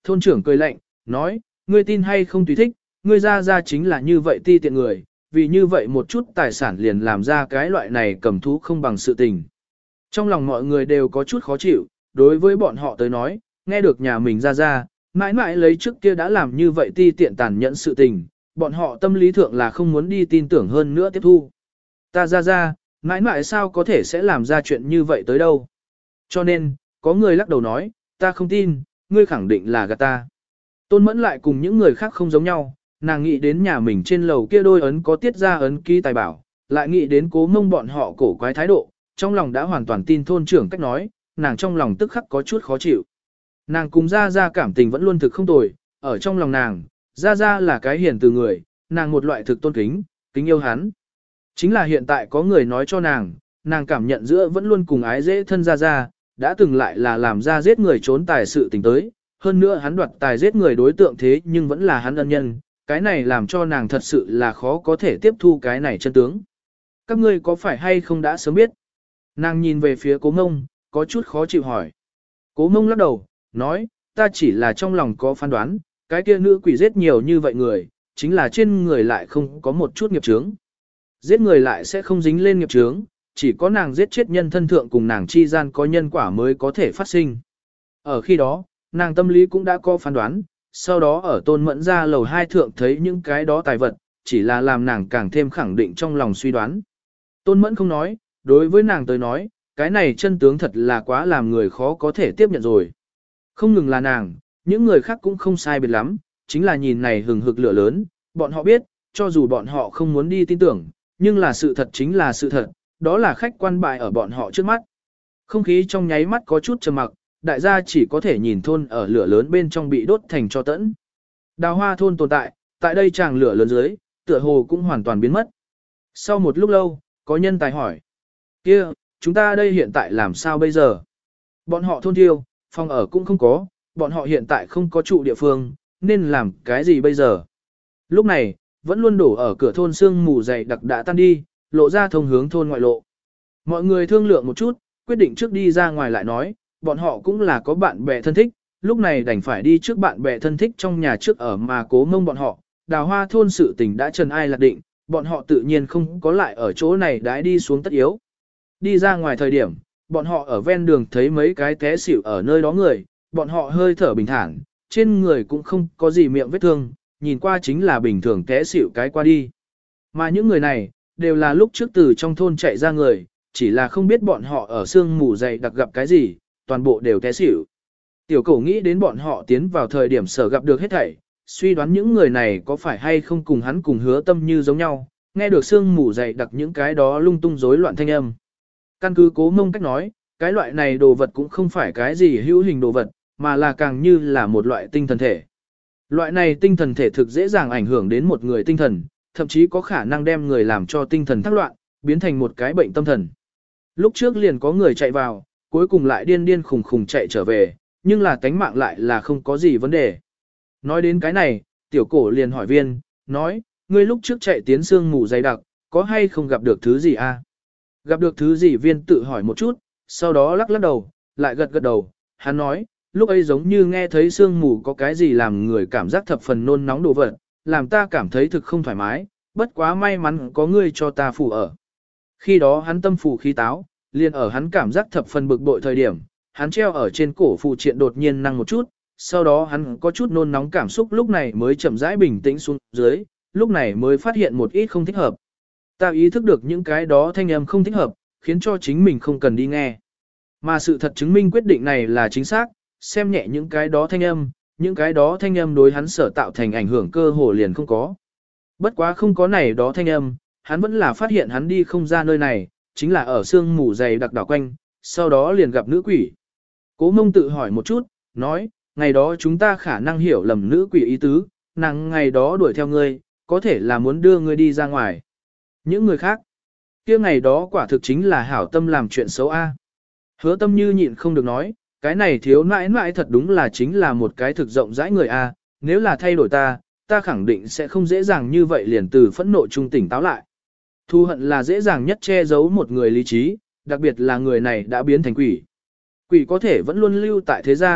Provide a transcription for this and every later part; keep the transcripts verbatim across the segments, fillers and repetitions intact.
thôn trưởng cười lạnh, nói, ngươi tin hay không tùy thích, ngươi ra ra chính là như vậy ti tiện người, vì như vậy một chút tài sản liền làm ra cái loại này cầm thú không bằng sự tình. Trong lòng mọi người đều có chút khó chịu, đối với bọn họ tới nói, nghe được nhà mình ra ra, mãi mãi lấy trước kia đã làm như vậy ti tiện tàn nhẫn sự tình, bọn họ tâm lý thượng là không muốn đi tin tưởng hơn nữa tiếp thu. Ta ra ra, mãi mãi sao có thể sẽ làm ra chuyện như vậy tới đâu. Cho nên, có người lắc đầu nói, ta không tin, ngươi khẳng định là gạt ta. Tôn Mẫn lại cùng những người khác không giống nhau, nàng nghĩ đến nhà mình trên lầu kia đôi ấn có tiết ra ấn ký tài bảo, lại nghĩ đến Cố Mông bọn họ cổ quái thái độ, trong lòng đã hoàn toàn tin thôn trưởng cách nói, nàng trong lòng tức khắc có chút khó chịu. Nàng cùng Gia Gia cảm tình vẫn luôn thực không tồi, ở trong lòng nàng, Gia Gia là cái hiền từ người, nàng một loại thực tôn kính, kính yêu hắn. Chính là hiện tại có người nói cho nàng, nàng cảm nhận giữa vẫn luôn cùng ái dễ thân Gia Gia, đã từng lại là làm ra giết người trốn tài sự tình tới, hơn nữa hắn đoạt tài giết người đối tượng thế nhưng vẫn là hắn ân nhân, cái này làm cho nàng thật sự là khó có thể tiếp thu cái này chân tướng. Các ngươi có phải hay không đã sớm biết? Nàng nhìn về phía Cố Mông, có chút khó chịu hỏi. Cố Mông lắc đầu, nói, ta chỉ là trong lòng có phán đoán, cái kia nữ quỷ giết nhiều như vậy người, chính là trên người lại không có một chút nghiệp chướng. Giết người lại sẽ không dính lên nghiệp chướng, chỉ có nàng giết chết nhân thân thượng cùng nàng chi gian có nhân quả mới có thể phát sinh. Ở khi đó, nàng tâm lý cũng đã có phán đoán, sau đó ở Tôn Mẫn ra lầu hai thượng thấy những cái đó tài vật, chỉ là làm nàng càng thêm khẳng định trong lòng suy đoán. Tôn Mẫn không nói, đối với nàng tới nói, cái này chân tướng thật là quá làm người khó có thể tiếp nhận rồi. Không ngừng là nàng, những người khác cũng không sai biệt lắm, chính là nhìn này hừng hực lửa lớn, bọn họ biết, cho dù bọn họ không muốn đi tin tưởng, nhưng là sự thật chính là sự thật, đó là khách quan bại ở bọn họ trước mắt. Không khí trong nháy mắt có chút trầm mặc, đại gia chỉ có thể nhìn thôn ở lửa lớn bên trong bị đốt thành tro tẫn. Đào hoa thôn tồn tại, tại đây tràng lửa lớn dưới, tựa hồ cũng hoàn toàn biến mất. Sau một lúc lâu, có nhân tài hỏi, kia, chúng ta đây hiện tại làm sao bây giờ? Bọn họ thôn thiêu, phòng ở cũng không có, bọn họ hiện tại không có trụ địa phương, nên làm cái gì bây giờ? Lúc này, vẫn luôn đổ ở cửa thôn sương mù dày đặc đã tan đi, lộ ra thông hướng thôn ngoại lộ. Mọi người thương lượng một chút, quyết định trước đi ra ngoài lại nói, bọn họ cũng là có bạn bè thân thích, lúc này đành phải đi trước bạn bè thân thích trong nhà trước ở mà Cố Mông bọn họ, đào hoa thôn sự tình đã trần ai lạc định, bọn họ tự nhiên không có lại ở chỗ này đãi đi xuống tất yếu. Đi ra ngoài thời điểm, bọn họ ở ven đường thấy mấy cái té xỉu ở nơi đó người, bọn họ hơi thở bình thản, trên người cũng không có gì miệng vết thương, nhìn qua chính là bình thường té xỉu cái qua đi. Mà những người này, đều là lúc trước từ trong thôn chạy ra người, chỉ là không biết bọn họ ở sương mù dày đặc gặp cái gì, toàn bộ đều té xỉu. Tiểu cổ nghĩ đến bọn họ tiến vào thời điểm sở gặp được hết thảy, suy đoán những người này có phải hay không cùng hắn cùng hứa tâm như giống nhau, nghe được sương mù dày đặc những cái đó lung tung rối loạn thanh âm. Căn cứ Cố Mông cách nói, cái loại này đồ vật cũng không phải cái gì hữu hình đồ vật, mà là càng như là một loại tinh thần thể. Loại này tinh thần thể thực dễ dàng ảnh hưởng đến một người tinh thần, thậm chí có khả năng đem người làm cho tinh thần thác loạn, biến thành một cái bệnh tâm thần. Lúc trước liền có người chạy vào, cuối cùng lại điên điên khùng khùng chạy trở về, nhưng là tánh mạng lại là không có gì vấn đề. Nói đến cái này, tiểu cổ liền hỏi viên, nói, ngươi lúc trước chạy tiến sương mù dày đặc, có hay không gặp được thứ gì a? Gặp được thứ gì viên tự hỏi một chút, sau đó lắc lắc đầu, lại gật gật đầu, hắn nói, lúc ấy giống như nghe thấy sương mù có cái gì làm người cảm giác thập phần nôn nóng đồ vật, làm ta cảm thấy thực không thoải mái, bất quá may mắn có ngươi cho ta phù ở. Khi đó hắn tâm phù khí táo, liền ở hắn cảm giác thập phần bực bội thời điểm, hắn treo ở trên cổ phù triện đột nhiên năng một chút, sau đó hắn có chút nôn nóng cảm xúc lúc này mới chậm rãi bình tĩnh xuống dưới, lúc này mới phát hiện một ít không thích hợp. Ta ý thức được những cái đó thanh âm không thích hợp, khiến cho chính mình không cần đi nghe. Mà sự thật chứng minh quyết định này là chính xác, xem nhẹ những cái đó thanh âm, những cái đó thanh âm đối hắn sở tạo thành ảnh hưởng cơ hồ liền không có. Bất quá không có này đó thanh âm, hắn vẫn là phát hiện hắn đi không ra nơi này, chính là ở sương mù dày đặc đảo quanh, sau đó liền gặp nữ quỷ. Cố Mông tự hỏi một chút, nói, ngày đó chúng ta khả năng hiểu lầm nữ quỷ ý tứ, nàng ngày đó đuổi theo ngươi, có thể là muốn đưa ngươi đi ra ngoài. Những người khác, kia ngày đó quả thực chính là hảo tâm làm chuyện xấu a. Hứa tâm như nhịn không được nói, cái này thiếu nãi nãi thật đúng là chính là một cái thực rộng rãi người a, nếu là thay đổi ta, ta khẳng định sẽ không dễ dàng như vậy liền từ phẫn nộ trung tỉnh táo lại. Thu hận là dễ dàng nhất che giấu một người lý trí, đặc biệt là người này đã biến thành quỷ. Quỷ có thể vẫn luôn lưu tại thế gian,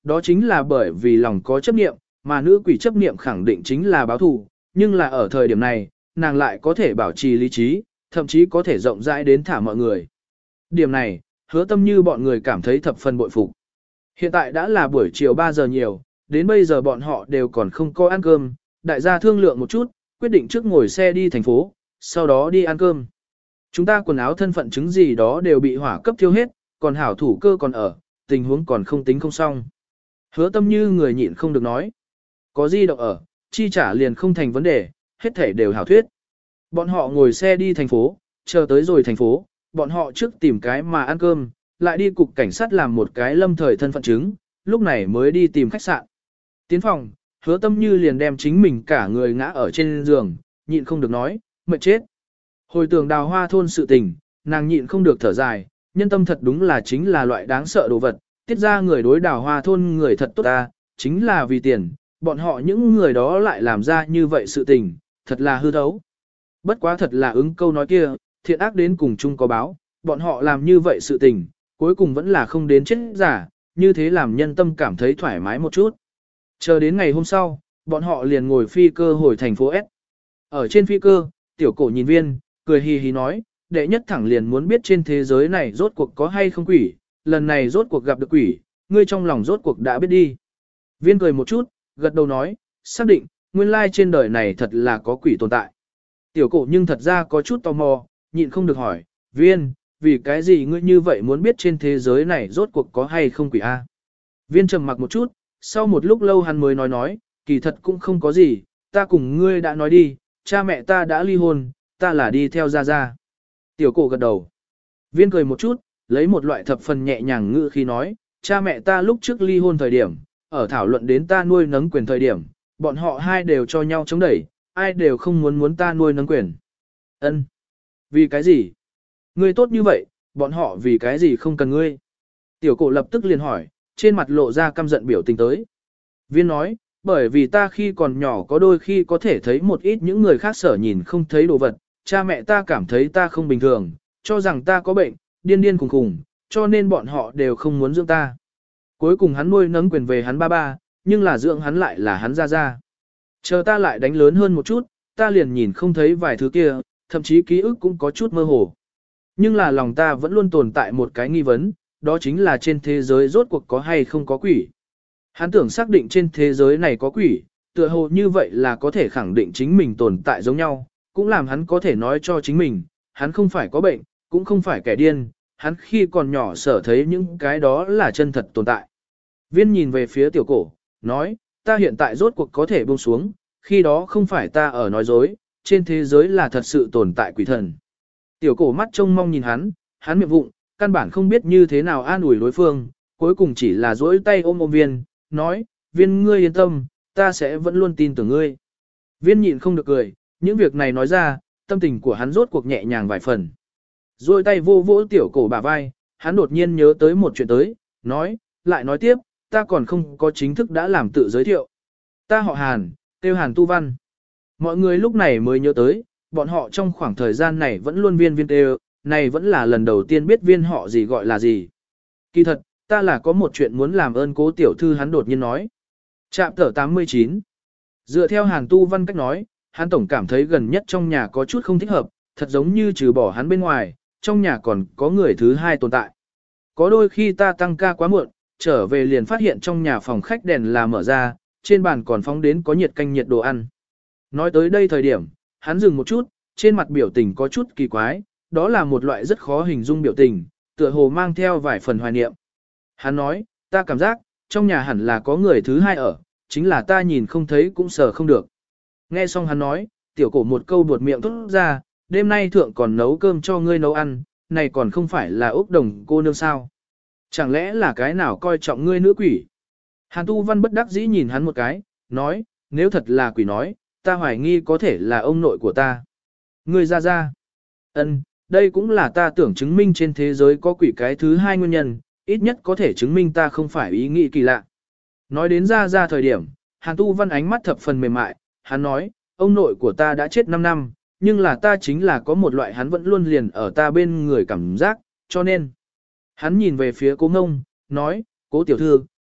đó chính là bởi vì lòng có chấp niệm, mà nữ quỷ chấp niệm khẳng định chính là báo thù, nhưng là ở thời điểm này, nàng lại có thể bảo trì lý trí, thậm chí có thể rộng rãi đến thả mọi người. Điểm này, Hứa Tâm Như bọn người cảm thấy thập phần bội phục. Hiện tại đã là buổi chiều ba giờ nhiều, đến bây giờ bọn họ đều còn không có ăn cơm, đại gia thương lượng một chút, quyết định trước ngồi xe đi thành phố, sau đó đi ăn cơm. Chúng ta quần áo thân phận chứng gì đó đều bị hỏa cấp thiêu hết, còn hảo thủ cơ còn ở, tình huống còn không tính không xong. Hứa Tâm Như người nhịn không được nói. Có di động ở, chi trả liền không thành vấn đề, hết thể đều hảo thuyết. Bọn họ ngồi xe đi thành phố, chờ tới rồi thành phố, bọn họ trước tìm cái mà ăn cơm, lại đi cục cảnh sát làm một cái lâm thời thân phận chứng, lúc này mới đi tìm khách sạn. Tiến phòng, Hứa Tâm Như liền đem chính mình cả người ngã ở trên giường, nhịn không được nói, mệt chết. Hồi tưởng Đào Hoa thôn sự tình, nàng nhịn không được thở dài, nhân tâm thật đúng là chính là loại đáng sợ đồ vật, tiết ra người đối Đào Hoa thôn người thật tốt ta, chính là vì tiền, bọn họ những người đó lại làm ra như vậy sự tình, thật là hư thấu. Bất quá thật là ứng câu nói kia, thiện ác đến cùng chung có báo, bọn họ làm như vậy sự tình, cuối cùng vẫn là không đến chết giả, như thế làm nhân tâm cảm thấy thoải mái một chút. Chờ đến ngày hôm sau, bọn họ liền ngồi phi cơ hồi thành phố S. Ở trên phi cơ, tiểu cổ nhìn Viên, cười hì hì nói, đệ nhất thẳng liền muốn biết trên thế giới này rốt cuộc có hay không quỷ, lần này rốt cuộc gặp được quỷ, ngươi trong lòng rốt cuộc đã biết đi. Viên cười một chút, gật đầu nói, xác định, nguyên lai trên đời này thật là có quỷ tồn tại. Tiểu cổ nhưng thật ra có chút tò mò, nhịn không được hỏi, Viên, vì cái gì ngươi như vậy muốn biết trên thế giới này rốt cuộc có hay không quỷ a? Viên trầm mặc một chút, sau một lúc lâu hắn mới nói nói, kỳ thật cũng không có gì, ta cùng ngươi đã nói đi, cha mẹ ta đã ly hôn, ta là đi theo Gia Gia. Tiểu cổ gật đầu. Viên cười một chút, lấy một loại thập phần nhẹ nhàng ngữ khi nói, cha mẹ ta lúc trước ly hôn thời điểm, ở thảo luận đến ta nuôi nấng quyền thời điểm, bọn họ hai đều cho nhau chống đẩy, ai đều không muốn muốn ta nuôi nấng quyền. Ân, vì cái gì? Ngươi tốt như vậy, bọn họ vì cái gì không cần ngươi? Tiểu cổ lập tức liền hỏi, trên mặt lộ ra căm giận biểu tình tới. Viên nói, bởi vì ta khi còn nhỏ có đôi khi có thể thấy một ít những người khác sở nhìn không thấy đồ vật, cha mẹ ta cảm thấy ta không bình thường, cho rằng ta có bệnh, điên điên khùng khùng, cho nên bọn họ đều không muốn dưỡng ta. Cuối cùng hắn nuôi nấng quyền về hắn ba ba, nhưng là dưỡng hắn lại là hắn ra ra. Chờ ta lại đánh lớn hơn một chút, ta liền nhìn không thấy vài thứ kia, thậm chí ký ức cũng có chút mơ hồ. Nhưng là lòng ta vẫn luôn tồn tại một cái nghi vấn, đó chính là trên thế giới rốt cuộc có hay không có quỷ. Hắn tưởng xác định trên thế giới này có quỷ, tựa hồ như vậy là có thể khẳng định chính mình tồn tại giống nhau, cũng làm hắn có thể nói cho chính mình, hắn không phải có bệnh, cũng không phải kẻ điên, hắn khi còn nhỏ sở thấy những cái đó là chân thật tồn tại. Viên nhìn về phía tiểu cổ, nói, ta hiện tại rốt cuộc có thể buông xuống, khi đó không phải ta ở nói dối, trên thế giới là thật sự tồn tại quỷ thần. Tiểu cổ mắt trông mong nhìn hắn, hắn miệng vụng, căn bản không biết như thế nào an ủi đối phương, cuối cùng chỉ là dỗi tay ôm ôm Viên, nói, Viên ngươi yên tâm, ta sẽ vẫn luôn tin tưởng ngươi. Viên nhịn không được cười, những việc này nói ra, tâm tình của hắn rốt cuộc nhẹ nhàng vài phần. Rồi tay vô vỗ tiểu cổ bả vai, hắn đột nhiên nhớ tới một chuyện tới, nói, lại nói tiếp, ta còn không có chính thức đã làm tự giới thiệu. Ta họ Hàn, tiêu Hàn Tu Văn. Mọi người lúc này mới nhớ tới, bọn họ trong khoảng thời gian này vẫn luôn viên viên tiêu, này vẫn là lần đầu tiên biết viên họ gì gọi là gì. Kỳ thật, ta là có một chuyện muốn làm ơn cố tiểu thư hắn đột nhiên nói. Trạm tở tám mươi chín. Dựa theo Hàn Tu Văn cách nói, hắn tổng cảm thấy gần nhất trong nhà có chút không thích hợp, thật giống như trừ bỏ hắn bên ngoài, trong nhà còn có người thứ hai tồn tại. Có đôi khi ta tăng ca quá muộn, trở về liền phát hiện trong nhà phòng khách đèn là mở ra, trên bàn còn phóng đến có nhiệt canh nhiệt đồ ăn. Nói tới đây thời điểm, hắn dừng một chút, trên mặt biểu tình có chút kỳ quái, đó là một loại rất khó hình dung biểu tình, tựa hồ mang theo vài phần hoài niệm. Hắn nói, ta cảm giác, trong nhà hẳn là có người thứ hai ở, chính là ta nhìn không thấy cũng sợ không được. Nghe xong hắn nói, tiểu cổ một câu buột miệng thốt ra, đêm nay thượng còn nấu cơm cho ngươi nấu ăn, này còn không phải là Úc Đồng cô nương sao. Chẳng lẽ là cái nào coi trọng ngươi nữ quỷ? Hàn Tu Văn bất đắc dĩ nhìn hắn một cái, nói, nếu thật là quỷ nói, ta hoài nghi có thể là ông nội của ta. Ngươi ra ra. Ân, đây cũng là ta tưởng chứng minh trên thế giới có quỷ cái thứ hai nguyên nhân, ít nhất có thể chứng minh ta không phải ý nghĩ kỳ lạ. Nói đến ra ra thời điểm, Hàn Tu Văn ánh mắt thập phần mềm mại, hắn nói, ông nội của ta đã chết năm năm, nhưng là ta chính là có một loại hắn vẫn luôn liền ở ta bên người cảm giác, cho nên. Hắn nhìn về phía cố ngông, nói, cố tiểu thư,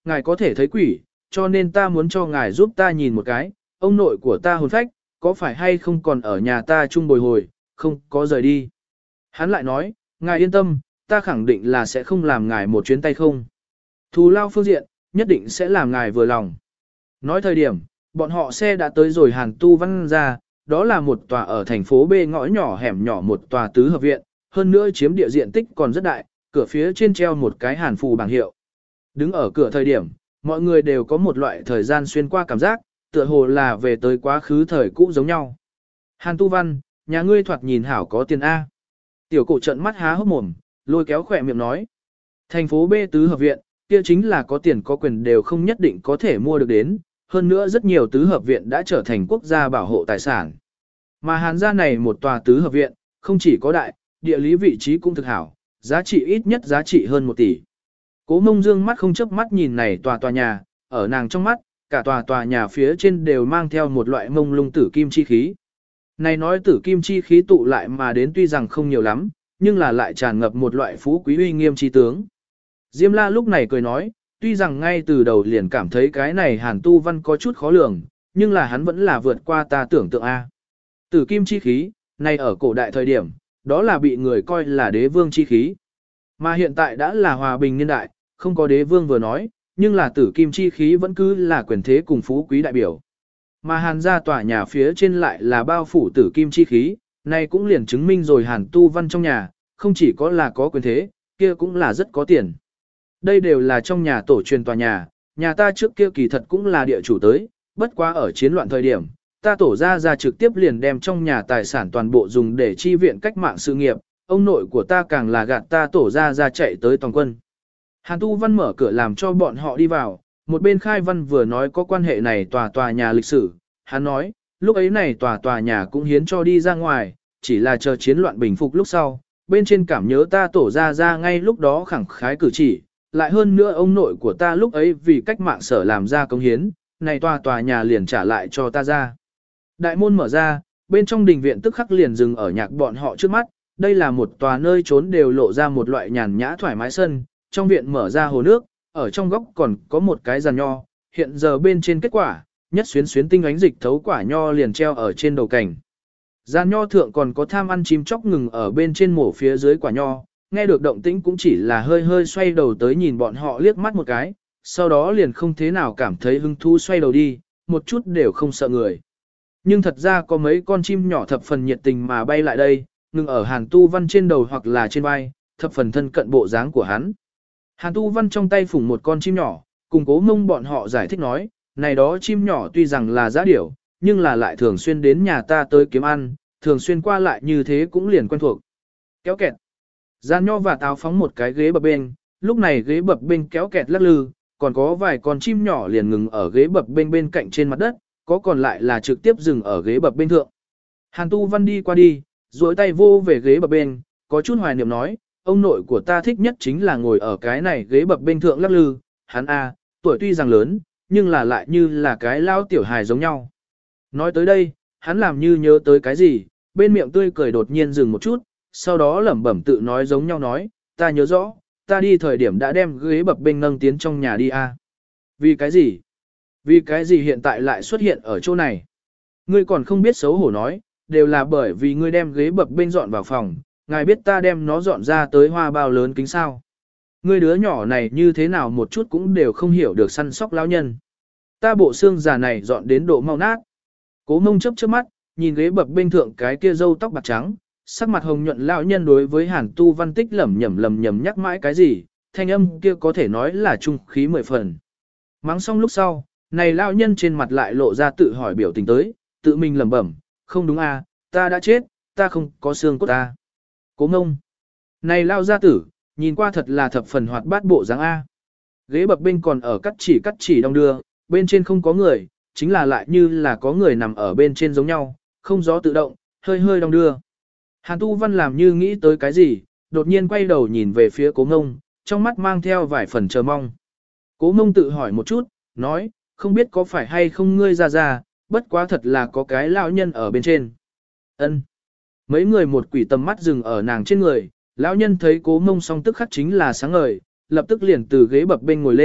ngài có thể thấy quỷ, cho nên ta muốn cho ngài giúp ta nhìn một cái, ông nội của ta hồn phách, có phải hay không còn ở nhà ta chung bồi hồi, không có rời đi. Hắn lại nói, ngài yên tâm, ta khẳng định là sẽ không làm ngài một chuyến tay không. Thù lao phương diện, nhất định sẽ làm ngài vừa lòng. Nói thời điểm, bọn họ xe đã tới rồi Hàn Tu Văn ra, đó là một tòa ở thành phố B ngõ nhỏ hẻm nhỏ một tòa tứ hợp viện, hơn nữa chiếm địa diện tích còn rất đại, cửa phía trên treo một cái hàn phù bảng hiệu. Đứng ở cửa thời điểm, mọi người đều có một loại thời gian xuyên qua cảm giác, tựa hồ là về tới quá khứ thời cũ giống nhau. Hàn Tu Văn, nhà ngươi thoạt nhìn hảo có tiền A. Tiểu cổ trận mắt há hốc mồm, lôi kéo khỏe miệng nói. Thành phố B tứ hợp viện, kia chính là có tiền có quyền đều không nhất định có thể mua được đến, hơn nữa rất nhiều tứ hợp viện đã trở thành quốc gia bảo hộ tài sản. Mà Hàn gia này một tòa tứ hợp viện, không chỉ có đại, địa lý vị trí cũng thực hảo, giá trị ít nhất giá trị hơn một tỷ. Cố Mông Dương mắt không chớp mắt nhìn này tòa tòa nhà, ở nàng trong mắt, cả tòa tòa nhà phía trên đều mang theo một loại mông lung tử kim chi khí. Này nói tử kim chi khí tụ lại mà đến tuy rằng không nhiều lắm, nhưng là lại tràn ngập một loại phú quý uy nghiêm chi tướng. Diêm La lúc này cười nói, tuy rằng ngay từ đầu liền cảm thấy cái này Hàn Tu Văn có chút khó lường, nhưng là hắn vẫn là vượt qua ta tưởng tượng A. Tử kim chi khí, này ở cổ đại thời điểm, đó là bị người coi là đế vương chi khí. Mà hiện tại đã là hòa bình niên đại, không có đế vương vừa nói, nhưng là tử kim chi khí vẫn cứ là quyền thế cùng phú quý đại biểu. Mà Hàn gia tòa nhà phía trên lại là bao phủ tử kim chi khí, này cũng liền chứng minh rồi Hàn Tu Văn trong nhà, không chỉ có là có quyền thế, kia cũng là rất có tiền. Đây đều là trong nhà tổ truyền tòa nhà, nhà ta trước kia kỳ thật cũng là địa chủ tới, bất quá ở chiến loạn thời điểm, ta tổ ra ra trực tiếp liền đem trong nhà tài sản toàn bộ dùng để chi viện cách mạng sự nghiệp, ông nội của ta càng là gạt ta tổ ra ra chạy tới toàn quân. Hàn Tu Văn mở cửa làm cho bọn họ đi vào, một bên Khai Văn vừa nói có quan hệ này tòa tòa nhà lịch sử, hắn nói, lúc ấy này tòa tòa nhà cũng hiến cho đi ra ngoài, chỉ là chờ chiến loạn bình phục lúc sau, bên trên cảm nhớ ta tổ ra ra ngay lúc đó khẳng khái cử chỉ, lại hơn nữa ông nội của ta lúc ấy vì cách mạng sở làm ra công hiến, này tòa tòa nhà liền trả lại cho ta ra. Đại môn mở ra, bên trong đình viện tức khắc liền dừng ở nhạc bọn họ trước mắt, đây là một tòa nơi trốn đều lộ ra một loại nhàn nhã thoải mái sân, trong viện mở ra hồ nước, ở trong góc còn có một cái giàn nho, hiện giờ bên trên kết quả, nhất xuyến xuyến tinh ánh dịch thấu quả nho liền treo ở trên đầu cảnh. Giàn nho thượng còn có tham ăn chim chóc ngừng ở bên trên mổ phía dưới quả nho, nghe được động tĩnh cũng chỉ là hơi hơi xoay đầu tới nhìn bọn họ liếc mắt một cái, sau đó liền không thế nào cảm thấy hứng thú xoay đầu đi, một chút đều không sợ người. Nhưng thật ra có mấy con chim nhỏ thập phần nhiệt tình mà bay lại đây, ngừng ở Hàn Tu Văn trên đầu hoặc là trên vai, thập phần thân cận bộ dáng của hắn. Hàn Tu Văn trong tay phủng một con chim nhỏ, cùng Cố Mông bọn họ giải thích nói, này đó chim nhỏ tuy rằng là giá điểu, nhưng là lại thường xuyên đến nhà ta tới kiếm ăn, thường xuyên qua lại như thế cũng liền quen thuộc. Kéo kẹt. Gian nho và táo phóng một cái ghế bập bên, lúc này ghế bập bên kéo kẹt lắc lư, còn có vài con chim nhỏ liền ngừng ở ghế bập bên bên cạnh trên mặt đất, có còn lại là trực tiếp dừng ở ghế bập bên thượng. Hàn Tu Văn đi qua đi, duỗi tay vô về ghế bập bên, có chút hoài niệm nói, ông nội của ta thích nhất chính là ngồi ở cái này ghế bập bên thượng lắc lư, hắn a, tuổi tuy rằng lớn, nhưng là lại như là cái lao tiểu hài giống nhau. Nói tới đây, hắn làm như nhớ tới cái gì, bên miệng tươi cười đột nhiên dừng một chút, sau đó lẩm bẩm tự nói giống nhau nói, ta nhớ rõ, ta đi thời điểm đã đem ghế bập bên nâng tiến trong nhà đi a. Vì cái gì? Vì cái gì hiện tại lại xuất hiện ở chỗ này? Ngươi còn không biết xấu hổ nói, đều là bởi vì ngươi đem ghế bập bên dọn vào phòng, ngài biết ta đem nó dọn ra tới hoa bao lớn kính sao. Ngươi đứa nhỏ này như thế nào một chút cũng đều không hiểu được săn sóc lão nhân. Ta bộ xương già này dọn đến độ mau nát. Cố Mông chớp chớp mắt, nhìn ghế bập bên thượng cái kia râu tóc bạc trắng, sắc mặt hồng nhuận lão nhân đối với Hàn Tu Văn tích lẩm nhẩm lẩm nhẩm nhắc mãi cái gì, thanh âm kia có thể nói là trung khí mười phần. Mắng xong lúc sau, này lão nhân trên mặt lại lộ ra tự hỏi biểu tình tới, tự mình lẩm bẩm, không đúng à, ta đã chết, ta không có xương cốt ta. Cố Mông, này lão gia tử, nhìn qua thật là thập phần hoạt bát bộ dáng a. Ghế bập bên còn ở cắt chỉ cắt chỉ đong đưa, bên trên không có người, chính là lại như là có người nằm ở bên trên giống nhau, không gió tự động, hơi hơi đong đưa. Hàn Tu Văn làm như nghĩ tới cái gì, đột nhiên quay đầu nhìn về phía Cố Mông, trong mắt mang theo vài phần chờ mong. Cố Mông tự hỏi một chút, nói, không biết có phải hay không ngươi ra ra, bất quá thật là có cái lão nhân ở bên trên. Ân. Mấy người một quỷ tầm mắt dừng ở nàng trên người, lão nhân thấy Cố Mông song tức khắc chính là sáng ngời, lập tức liền từ ghế bập bên ngồi lên,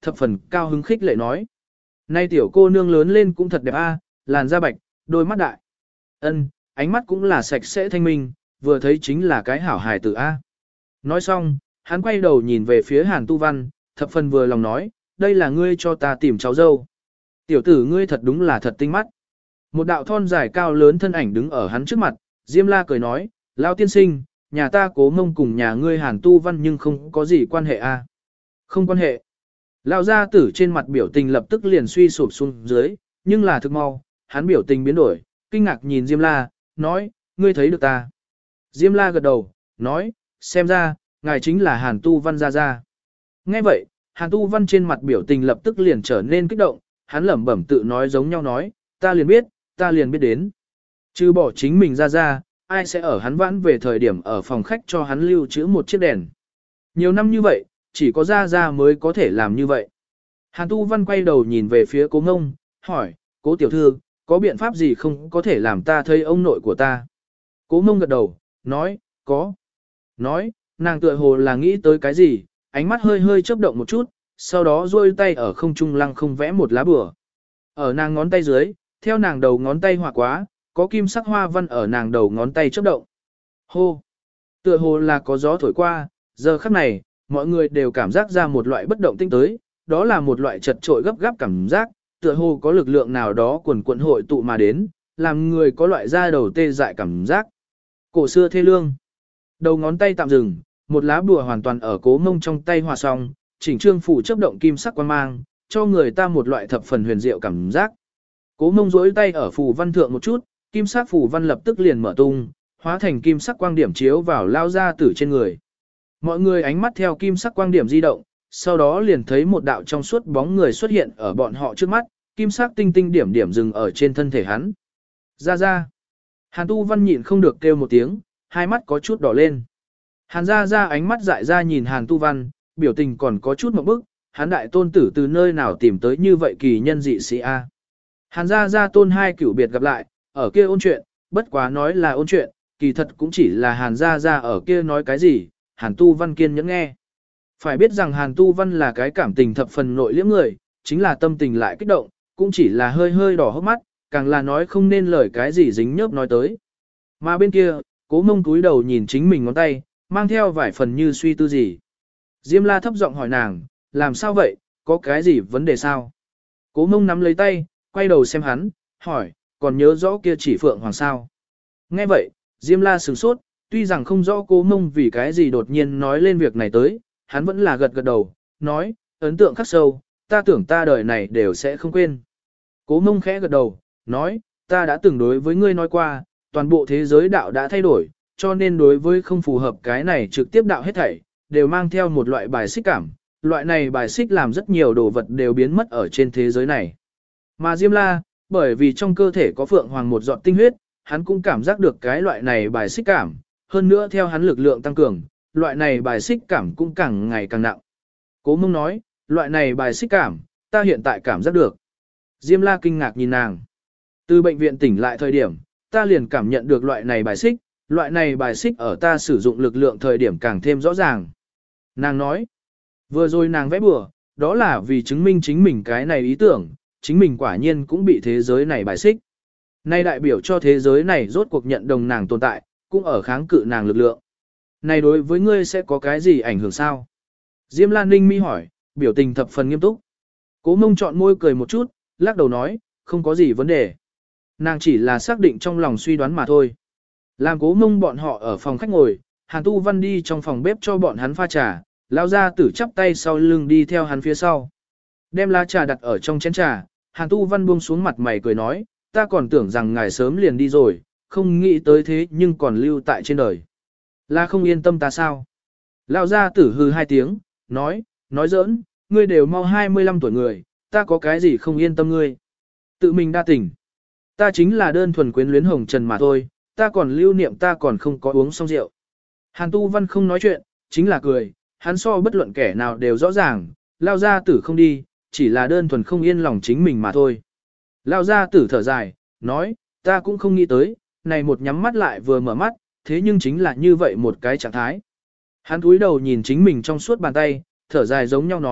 thập phần cao hứng khích lệ nói. Nay tiểu cô nương lớn lên cũng thật đẹp a, làn da bạch, đôi mắt đại. Ân, ánh mắt cũng là sạch sẽ thanh minh, vừa thấy chính là cái hảo hài tử a. Nói xong, hắn quay đầu nhìn về phía Hàn Tu Văn, thập phần vừa lòng nói, đây là ngươi cho ta tìm cháu dâu. Tiểu tử ngươi thật đúng là thật tinh mắt. Một đạo thon dài cao lớn thân ảnh đứng ở hắn trước mặt, Diêm La cười nói, Lão tiên sinh, nhà ta Cố Mông cùng nhà ngươi Hàn Tu Văn nhưng không có gì quan hệ a. Không quan hệ. Lão gia tử trên mặt biểu tình lập tức liền suy sụp xuống dưới, nhưng là thực mau, hắn biểu tình biến đổi, kinh ngạc nhìn Diêm La, nói, ngươi thấy được ta. Diêm La gật đầu, nói, xem ra, ngài chính là Hàn Tu Văn gia gia. Nghe vậy, Hàn Tu Văn trên mặt biểu tình lập tức liền trở nên kích động, hắn lẩm bẩm tự nói giống nhau nói, ta liền biết, ta liền biết đến. Chứ bỏ chính mình ra ra, ai sẽ ở hắn vãn về thời điểm ở phòng khách cho hắn lưu trữ một chiếc đèn. Nhiều năm như vậy, chỉ có ra ra mới có thể làm như vậy. Hàn Tu Văn quay đầu nhìn về phía Cố Ngông, hỏi, Cố tiểu thư, có biện pháp gì không có thể làm ta thấy ông nội của ta? Cố Ngông gật đầu, nói, có. Nói, nàng tựa hồ là nghĩ tới cái gì, ánh mắt hơi hơi chớp động một chút, sau đó duỗi tay ở không trung lăng không vẽ một lá bùa. Ở nàng ngón tay dưới, theo nàng đầu ngón tay hòa quá, có kim sắc hoa văn ở nàng đầu ngón tay chớp động. Hô! Tựa hồ là có gió thổi qua, giờ khắc này, mọi người đều cảm giác ra một loại bất động tinh tới, đó là một loại chật trội gấp gáp cảm giác, tựa hồ có lực lượng nào đó quần quận hội tụ mà đến, làm người có loại da đầu tê dại cảm giác. Cổ xưa thê lương. Đầu ngón tay tạm dừng, một lá bùa hoàn toàn ở Cố Mông trong tay hòa xong, chỉnh trương phủ chớp động kim sắc quan mang, cho người ta một loại thập phần huyền diệu cảm giác. Cố Mông duỗi tay ở phù văn thượng một chút, kim sắc phù văn lập tức liền mở tung, hóa thành kim sắc quang điểm chiếu vào lao ra tử trên người. Mọi người ánh mắt theo kim sắc quang điểm di động, sau đó liền thấy một đạo trong suốt bóng người xuất hiện ở bọn họ trước mắt, kim sắc tinh tinh điểm điểm dừng ở trên thân thể hắn. Ra ra. Hàn Tu Văn nhịn không được kêu một tiếng, hai mắt có chút đỏ lên. Hàn ra ra ánh mắt dại ra nhìn Hàn Tu Văn, biểu tình còn có chút một bức, hắn đại tôn tử từ nơi nào tìm tới như vậy kỳ nhân dị sĩ A. Hàn ra ra tôn hai cửu biệt gặp lại, ở kia ôn chuyện, bất quá nói là ôn chuyện, kỳ thật cũng chỉ là Hàn ra ra ở kia nói cái gì, Hàn Tu Văn kiên nhẫn nghe. Phải biết rằng Hàn Tu Văn là cái cảm tình thập phần nội liễm người, chính là tâm tình lại kích động, cũng chỉ là hơi hơi đỏ hốc mắt, càng là nói không nên lời cái gì dính nhớp nói tới. Mà bên kia, Cố Mông túi đầu nhìn chính mình ngón tay, mang theo vài phần như suy tư gì. Diêm La thấp giọng hỏi nàng, làm sao vậy, có cái gì vấn đề sao? Cố Mông nắm lấy tay, quay đầu xem hắn, hỏi, còn nhớ rõ kia chỉ Phượng Hoàng sao? Nghe vậy, Diêm La sửng sốt, tuy rằng không rõ Cố Mông vì cái gì đột nhiên nói lên việc này tới, hắn vẫn là gật gật đầu, nói, ấn tượng khắc sâu, ta tưởng ta đời này đều sẽ không quên. Cố Mông khẽ gật đầu, nói, ta đã từng đối với ngươi nói qua, toàn bộ thế giới đạo đã thay đổi, cho nên đối với không phù hợp cái này trực tiếp đạo hết thảy, đều mang theo một loại bài xích cảm, loại này bài xích làm rất nhiều đồ vật đều biến mất ở trên thế giới này. Mà Diêm La, bởi vì trong cơ thể có Phượng Hoàng một giọt tinh huyết, hắn cũng cảm giác được cái loại này bài xích cảm, hơn nữa theo hắn lực lượng tăng cường, loại này bài xích cảm cũng càng ngày càng nặng. Cố Mông nói, loại này bài xích cảm, ta hiện tại cảm giác được. Diêm La kinh ngạc nhìn nàng. Từ bệnh viện tỉnh lại thời điểm, ta liền cảm nhận được loại này bài xích, loại này bài xích ở ta sử dụng lực lượng thời điểm càng thêm rõ ràng. Nàng nói, vừa rồi nàng vẽ bừa, đó là vì chứng minh chính mình cái này ý tưởng, chính mình quả nhiên cũng bị thế giới này bài xích. Nay đại biểu cho thế giới này rốt cuộc nhận đồng nàng tồn tại, cũng ở kháng cự nàng lực lượng. Này đối với ngươi sẽ có cái gì ảnh hưởng sao? Diêm Lan Ninh mi hỏi, biểu tình thập phần nghiêm túc. Cố Mông chọn môi cười một chút, lắc đầu nói, không có gì vấn đề. Nàng chỉ là xác định trong lòng suy đoán mà thôi. Làm Cố Mông bọn họ ở phòng khách ngồi, Hàn Tu Văn đi trong phòng bếp cho bọn hắn pha trà, lao ra tử chắp tay sau lưng đi theo hắn phía sau. Đem lá trà đặt ở trong chén trà, Hàn Tu Văn buông xuống mặt mày cười nói, ta còn tưởng rằng ngài sớm liền đi rồi, không nghĩ tới thế nhưng còn lưu tại trên đời. Là không yên tâm ta sao? Lao ra tử hư hai tiếng, nói, nói giỡn, ngươi đều mau hai mươi lăm tuổi người, ta có cái gì không yên tâm ngươi. Tự mình đa tình. Ta chính là đơn thuần quyến luyến hồng trần mà thôi, ta còn lưu niệm ta còn không có uống xong rượu. Hàn Tu Văn không nói chuyện, chính là cười, hắn so bất luận kẻ nào đều rõ ràng, lao gia tử không đi, chỉ là đơn thuần không yên lòng chính mình mà thôi. Lao gia tử thở dài, nói, ta cũng không nghĩ tới, này một nhắm mắt lại vừa mở mắt, thế nhưng chính là như vậy một cái trạng thái. Hắn cúi đầu nhìn chính mình trong suốt bàn tay, thở dài giống nhau nói,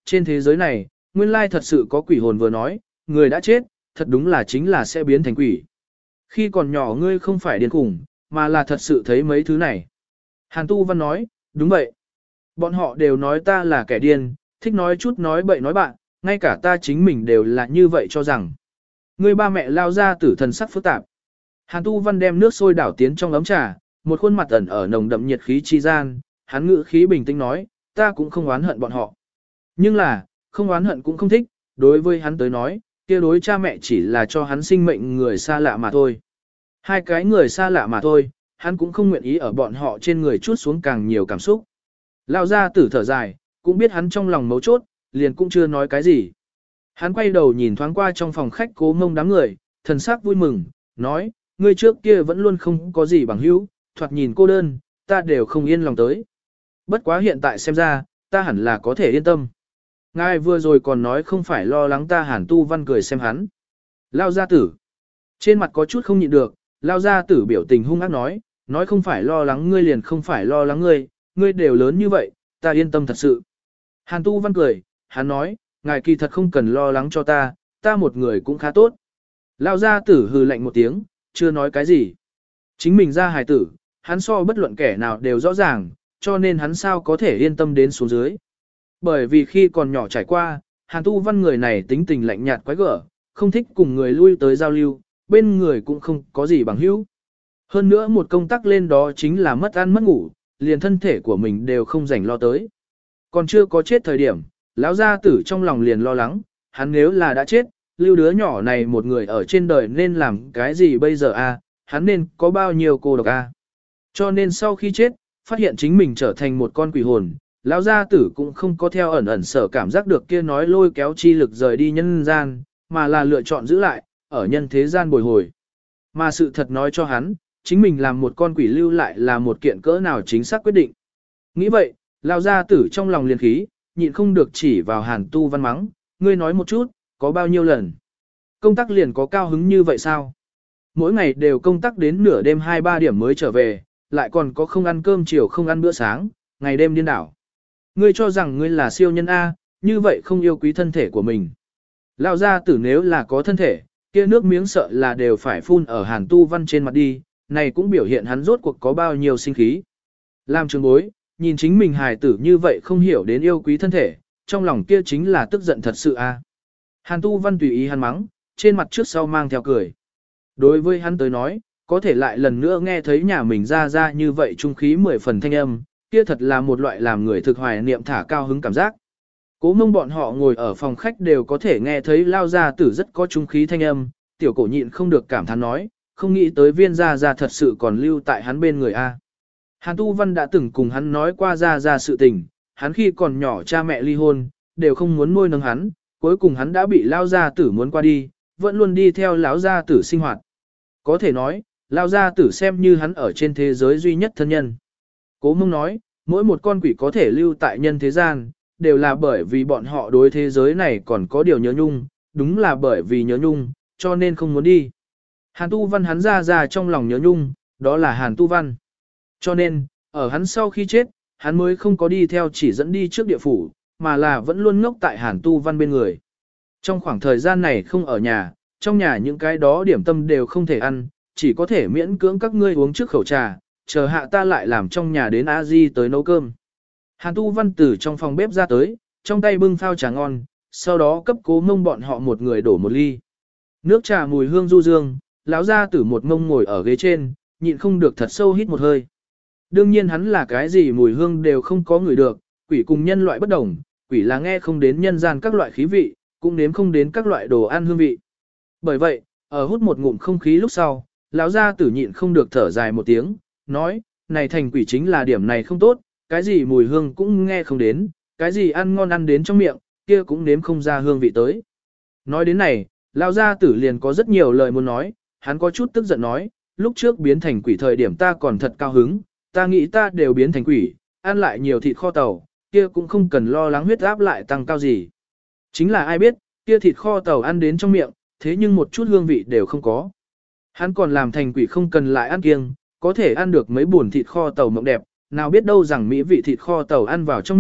trên thế giới này, nguyên lai thật sự có quỷ hồn vừa nói, người đã chết, thật đúng là chính là sẽ biến thành quỷ. Khi còn nhỏ ngươi không phải điên khủng, mà là thật sự thấy mấy thứ này. Hàn Tu Văn nói, đúng vậy. Bọn họ đều nói ta là kẻ điên, thích nói chút nói bậy nói bạn, ngay cả ta chính mình đều là như vậy cho rằng. Ngươi ba mẹ lao ra tử thần sắc phức tạp. Hàn Tu Văn đem nước sôi đảo tiến trong ấm trà, một khuôn mặt ẩn ở nồng đậm nhiệt khí chi gian, hắn ngữ khí bình tĩnh nói, ta cũng không oán hận bọn họ. Nhưng là, không oán hận cũng không thích, đối với hắn tới nói, kia đối cha mẹ chỉ là cho hắn sinh mệnh người xa lạ mà thôi. Hai cái người xa lạ mà thôi, hắn cũng không nguyện ý ở bọn họ trên người chút xuống càng nhiều cảm xúc. Lao ra tử thở dài, cũng biết hắn trong lòng mấu chốt, liền cũng chưa nói cái gì. Hắn quay đầu nhìn thoáng qua trong phòng khách Cố Mông đám người, thần sắc vui mừng, nói, ngươi trước kia vẫn luôn không có gì bằng hữu, thoạt nhìn cô đơn, ta đều không yên lòng tới. Bất quá hiện tại xem ra, ta hẳn là có thể yên tâm. Ngài vừa rồi còn nói không phải lo lắng ta. Hàn Tu Văn cười xem hắn. Lao gia tử. Trên mặt có chút không nhịn được, Lao gia tử biểu tình hung ác nói, nói không phải lo lắng ngươi liền không phải lo lắng ngươi, ngươi đều lớn như vậy, ta yên tâm thật sự. Hàn Tu Văn cười, hắn nói, ngài kỳ thật không cần lo lắng cho ta, ta một người cũng khá tốt. Lao gia tử hừ lạnh một tiếng, chưa nói cái gì. Chính mình ra hài tử, hắn so bất luận kẻ nào đều rõ ràng, cho nên hắn sao có thể yên tâm đến xuống dưới. Bởi vì khi còn nhỏ trải qua, Hàn Tu Văn người này tính tình lạnh nhạt quái gở, không thích cùng người lui tới giao lưu, bên người cũng không có gì bằng hữu. Hơn nữa một công tác lên đó chính là mất ăn mất ngủ, liền thân thể của mình đều không rảnh lo tới. Còn chưa có chết thời điểm, lão gia tử trong lòng liền lo lắng, hắn nếu là đã chết, lưu đứa nhỏ này một người ở trên đời nên làm cái gì bây giờ a? Hắn nên có bao nhiêu cô độc a? Cho nên sau khi chết, phát hiện chính mình trở thành một con quỷ hồn, lão gia tử cũng không có theo ẩn ẩn sở cảm giác được kia nói lôi kéo chi lực rời đi nhân gian, mà là lựa chọn giữ lại, ở nhân thế gian bồi hồi. Mà sự thật nói cho hắn, chính mình làm một con quỷ lưu lại là một kiện cỡ nào chính xác quyết định. Nghĩ vậy, lão gia tử trong lòng liền khí, nhịn không được chỉ vào Hàn Tu Văn mắng, ngươi nói một chút, có bao nhiêu lần? Công tác liền có cao hứng như vậy sao? Mỗi ngày đều công tác đến nửa đêm hai ba điểm mới trở về, lại còn có không ăn cơm chiều không ăn bữa sáng, ngày đêm điên đảo. Ngươi cho rằng ngươi là siêu nhân A, như vậy không yêu quý thân thể của mình. Lão gia tử nếu là có thân thể, kia nước miếng sợ là đều phải phun ở Hàn Tu Văn trên mặt đi, này cũng biểu hiện hắn rốt cuộc có bao nhiêu sinh khí. Làm trường bối, nhìn chính mình hài tử như vậy không hiểu đến yêu quý thân thể, trong lòng kia chính là tức giận thật sự A. Hàn Tu Văn tùy ý hắn mắng, trên mặt trước sau mang theo cười. Đối với hắn tới nói, có thể lại lần nữa nghe thấy nhà mình ra ra như vậy trung khí mười phần thanh âm, kia thật là một loại làm người thực hoài niệm thả cao hứng cảm giác. Cố Mông bọn họ ngồi ở phòng khách đều có thể nghe thấy Lao gia tử rất có trung khí thanh âm, tiểu cổ nhịn không được cảm thán nói, không nghĩ tới viên gia gia thật sự còn lưu tại hắn bên người A. Hàn Tu Văn đã từng cùng hắn nói qua gia gia sự tình, hắn khi còn nhỏ cha mẹ ly hôn, đều không muốn nuôi nấng hắn, cuối cùng hắn đã bị Lao gia tử muốn qua đi, vẫn luôn đi theo lão gia tử sinh hoạt. Có thể nói, Lao gia tử xem như hắn ở trên thế giới duy nhất thân nhân. Cố Mông nói, mỗi một con quỷ có thể lưu tại nhân thế gian, đều là bởi vì bọn họ đối thế giới này còn có điều nhớ nhung, đúng là bởi vì nhớ nhung, cho nên không muốn đi. Hàn Tu Văn hắn ra ra trong lòng nhớ nhung, đó là Hàn Tu Văn. Cho nên, ở hắn sau khi chết, hắn mới không có đi theo chỉ dẫn đi trước địa phủ, mà là vẫn luôn ngốc tại Hàn Tu Văn bên người. Trong khoảng thời gian này không ở nhà, trong nhà những cái đó điểm tâm đều không thể ăn, chỉ có thể miễn cưỡng các ngươi uống trước khẩu trà, chờ hạ ta lại làm trong nhà đến a di tới nấu cơm. Hàn Tu Văn từ trong phòng bếp ra tới, trong tay bưng phao trà ngon, sau đó cấp Cố Mông bọn họ một người đổ một ly. Nước trà mùi hương du dương, lão gia tử một mông ngồi ở ghế trên, nhịn không được thật sâu hít một hơi. Đương nhiên hắn là cái gì mùi hương đều không có người được, quỷ cùng nhân loại bất đồng, quỷ là nghe không đến nhân gian các loại khí vị, cũng nếm không đến các loại đồ ăn hương vị. Bởi vậy, ở hút một ngụm không khí lúc sau, lão gia tử nhịn không được thở dài một tiếng, nói, này thành quỷ chính là điểm này không tốt, cái gì mùi hương cũng nghe không đến, cái gì ăn ngon ăn đến trong miệng, kia cũng nếm không ra hương vị tới. Nói đến này, lão gia tử liền có rất nhiều lời muốn nói, hắn có chút tức giận nói, lúc trước biến thành quỷ thời điểm ta còn thật cao hứng, ta nghĩ ta đều biến thành quỷ, ăn lại nhiều thịt kho tàu, kia cũng không cần lo lắng huyết áp lại tăng cao gì. Chính là ai biết, kia thịt kho tàu ăn đến trong miệng, thế nhưng một chút hương vị đều không có. Hắn còn làm thành quỷ không cần lại ăn kiêng, có thể ăn được mấy buồn thịt kho tàu mộng đẹp, nào biết đâu rằng mỹ vị thịt kho tàu ăn vào trong miệng,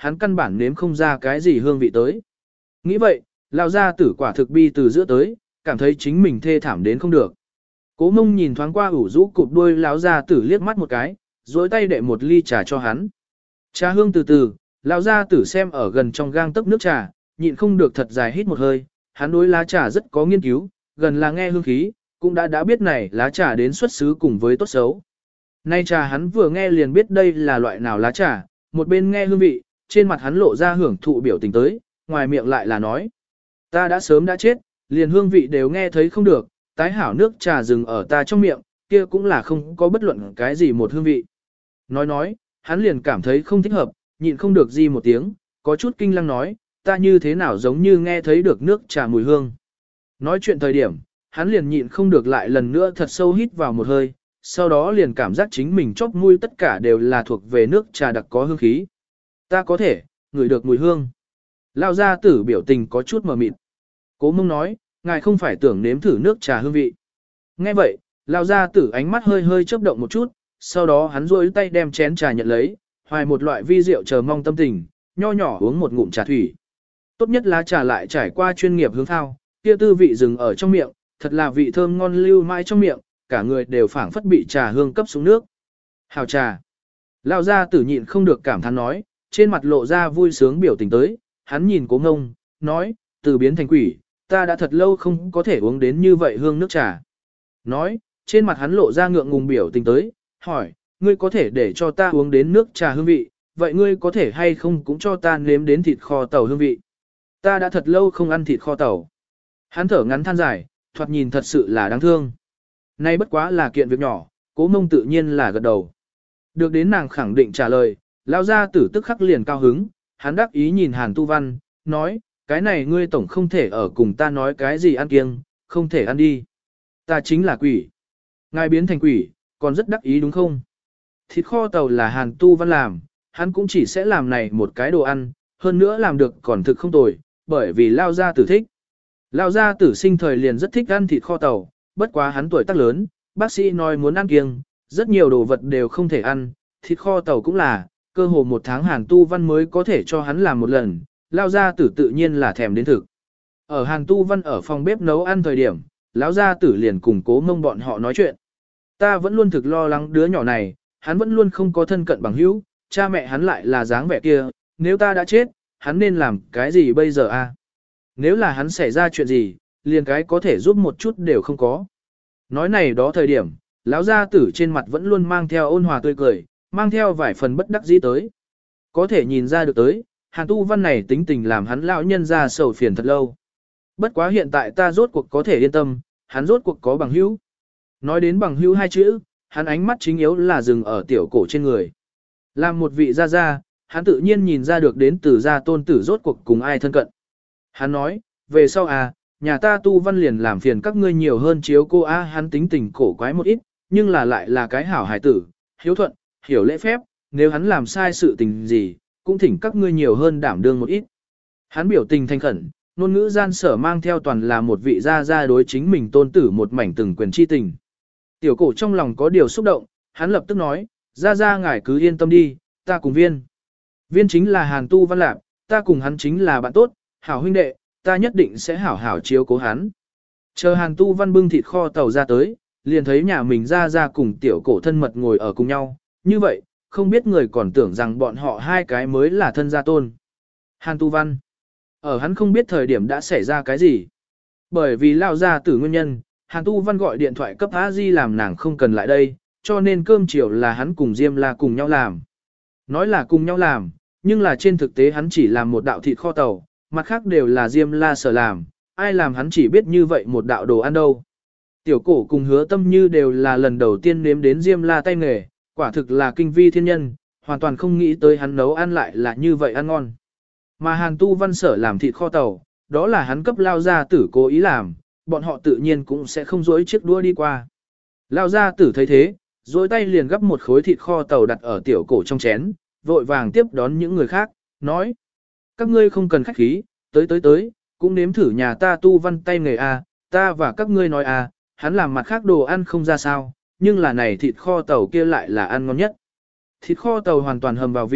hắn căn bản nếm không ra cái gì hương vị tới. Nghĩ vậy, lao gia tử quả thực bi từ giữa tới, cảm thấy chính mình thê thảm đến không được. Cố Mông nhìn thoáng qua ủ rũ cụp đuôi lão gia tử liếc mắt một cái, dối tay đệ một ly trà cho hắn. Trà hương từ từ, lão gia tử xem ở gần trong gang tấc nước trà, nhịn không được thật dài hít một hơi, hắn đối lá trà rất có nghiên cứu, gần là nghe hương khí, cũng đã đã biết này lá trà đến xuất xứ cùng với tốt xấu. Nay trà hắn vừa nghe liền biết đây là loại nào lá trà, một bên nghe hương vị, trên mặt hắn lộ ra hưởng thụ biểu tình tới, ngoài miệng lại là nói. Ta đã sớm đã chết, liền hương vị đều nghe thấy không được, tái hảo nước trà dừng ở ta trong miệng, kia cũng là không có bất luận cái gì một hương vị. Nói nói, hắn liền cảm thấy không thích hợp, nhịn không được gì một tiếng, có chút kinh lăng nói, ta như thế nào giống như nghe thấy được nước trà mùi hương. Nói chuyện thời điểm, hắn liền nhịn không được lại lần nữa thật sâu hít vào một hơi, sau đó liền cảm giác chính mình chóp mũi tất cả đều là thuộc về nước trà đặc có hương khí. Ta có thể, ngửi được mùi hương. Lao gia tử biểu tình có chút mờ mịt. Cố Mông nói, ngài không phải tưởng nếm thử nước trà hương vị. Nghe vậy, Lao gia tử ánh mắt hơi hơi chớp động một chút, sau đó hắn duỗi tay đem chén trà nhận lấy, hoài một loại vi rượu chờ mong tâm tình, nho nhỏ uống một ngụm trà thủy. Tốt nhất lá trà lại trải qua chuyên nghiệp hướng thao, kia tư vị dừng ở trong miệng, thật là vị thơm ngon lưu mãi trong miệng, cả người đều phảng phất bị trà hương cấp xuống nước. Hào trà. Lao gia tử nhịn không được cảm thán nói, trên mặt lộ ra vui sướng biểu tình tới, hắn nhìn Cố Ngông, nói, từ biến thành quỷ, ta đã thật lâu không có thể uống đến như vậy hương nước trà. Nói, trên mặt hắn lộ ra ngượng ngùng biểu tình tới, hỏi, ngươi có thể để cho ta uống đến nước trà hương vị, vậy ngươi có thể hay không cũng cho ta nếm đến thịt kho tàu hương vị. Ta đã thật lâu không ăn thịt kho tàu. Hắn thở ngắn than dài, thoạt nhìn thật sự là đáng thương. Nay bất quá là kiện việc nhỏ, Cố Mông tự nhiên là gật đầu. Được đến nàng khẳng định trả lời, lao ra tử tức khắc liền cao hứng, hắn đắc ý nhìn Hàn Tu Văn, nói, cái này ngươi tổng không thể ở cùng ta nói cái gì ăn kiêng, không thể ăn đi. Ta chính là quỷ. Ngài biến thành quỷ, còn rất đắc ý đúng không? Thịt kho tàu là Hàn Tu Văn làm, hắn cũng chỉ sẽ làm này một cái đồ ăn, hơn nữa làm được còn thực không tồi, bởi vì lao gia tử thích. Lao gia tử sinh thời liền rất thích ăn thịt kho tàu, bất quá hắn tuổi tác lớn, bác sĩ nói muốn ăn kiêng, rất nhiều đồ vật đều không thể ăn, thịt kho tàu cũng là, cơ hồ một tháng Hàn Tu Văn mới có thể cho hắn làm một lần, lao gia tử tự nhiên là thèm đến thực. Ở Hàn Tu Văn ở phòng bếp nấu ăn thời điểm, lão gia tử liền cùng Cố Mông bọn họ nói chuyện. Ta vẫn luôn thực lo lắng đứa nhỏ này, hắn vẫn luôn không có thân cận bằng hữu, cha mẹ hắn lại là dáng vẻ kia, nếu ta đã chết, hắn nên làm cái gì bây giờ a? Nếu là hắn xảy ra chuyện gì, liền cái có thể giúp một chút đều không có. Nói này đó thời điểm, lão gia tử trên mặt vẫn luôn mang theo ôn hòa tươi cười, mang theo vài phần bất đắc dĩ tới. Có thể nhìn ra được tới, Hàn Tu Văn này tính tình làm hắn lão nhân ra sầu phiền thật lâu. Bất quá hiện tại ta rốt cuộc có thể yên tâm, hắn rốt cuộc có bằng hữu. Nói đến bằng hữu hai chữ, hắn ánh mắt chính yếu là dừng ở tiểu cổ trên người. Làm một vị gia gia, hắn tự nhiên nhìn ra được đến từ gia tôn tử rốt cuộc cùng ai thân cận. Hắn nói, về sau à, nhà ta Tu Văn liền làm phiền các ngươi nhiều hơn chiếu cô a, hắn tính tình cổ quái một ít, nhưng là lại là cái hảo hài tử, hiếu thuận, hiểu lễ phép, nếu hắn làm sai sự tình gì, cũng thỉnh các ngươi nhiều hơn đảm đương một ít. Hắn biểu tình thanh khẩn, ngôn ngữ gian sở mang theo toàn là một vị gia gia đối chính mình tôn tử một mảnh từng quyền chi tình. Tiểu cổ trong lòng có điều xúc động, hắn lập tức nói, gia gia ngài cứ yên tâm đi, ta cùng viên. Viên chính là Hàn Tu Văn Lạp, ta cùng hắn chính là bạn tốt, hảo huynh đệ, ta nhất định sẽ hảo hảo chiếu cố hắn. Chờ Hàn Tu Văn bưng thịt kho tàu ra tới, liền thấy nhà mình gia gia cùng tiểu cổ thân mật ngồi ở cùng nhau, như vậy, không biết người còn tưởng rằng bọn họ hai cái mới là thân gia tôn. Hàn Tu Văn, ở hắn không biết thời điểm đã xảy ra cái gì. Bởi vì lao ra tử nguyên nhân, Hàn Tu Văn gọi điện thoại cấp A Di làm nàng không cần lại đây, cho nên cơm chiều là hắn cùng Diêm La cùng nhau làm. Nói là cùng nhau làm, nhưng là trên thực tế hắn chỉ làm một đạo thịt kho tàu, mặt khác đều là Diêm La sở làm, ai làm hắn chỉ biết như vậy một đạo đồ ăn đâu. Tiểu cổ cùng Hứa Tâm Như đều là lần đầu tiên nếm đến Diêm La tay nghề, quả thực là kinh vi thiên nhân, hoàn toàn không nghĩ tới hắn nấu ăn lại là như vậy ăn ngon. Mà Hàn Tu Văn sở làm thịt kho tàu, đó là hắn cấp lao gia tử cố ý làm, bọn họ tự nhiên cũng sẽ không dối chiếc đũa đi qua. Lao gia tử thấy thế, dối tay liền gấp một khối thịt kho tàu đặt ở tiểu cổ trong chén, vội vàng tiếp đón những người khác, nói. Các ngươi không cần khách khí, tới tới tới, cũng nếm thử nhà ta Tu Văn tay nghề a, ta và các ngươi nói a, hắn làm mặt khác đồ ăn không ra sao, nhưng là này thịt kho tàu kia lại là ăn ngon nhất. Thịt kho tàu hoàn toàn hầm vào vị,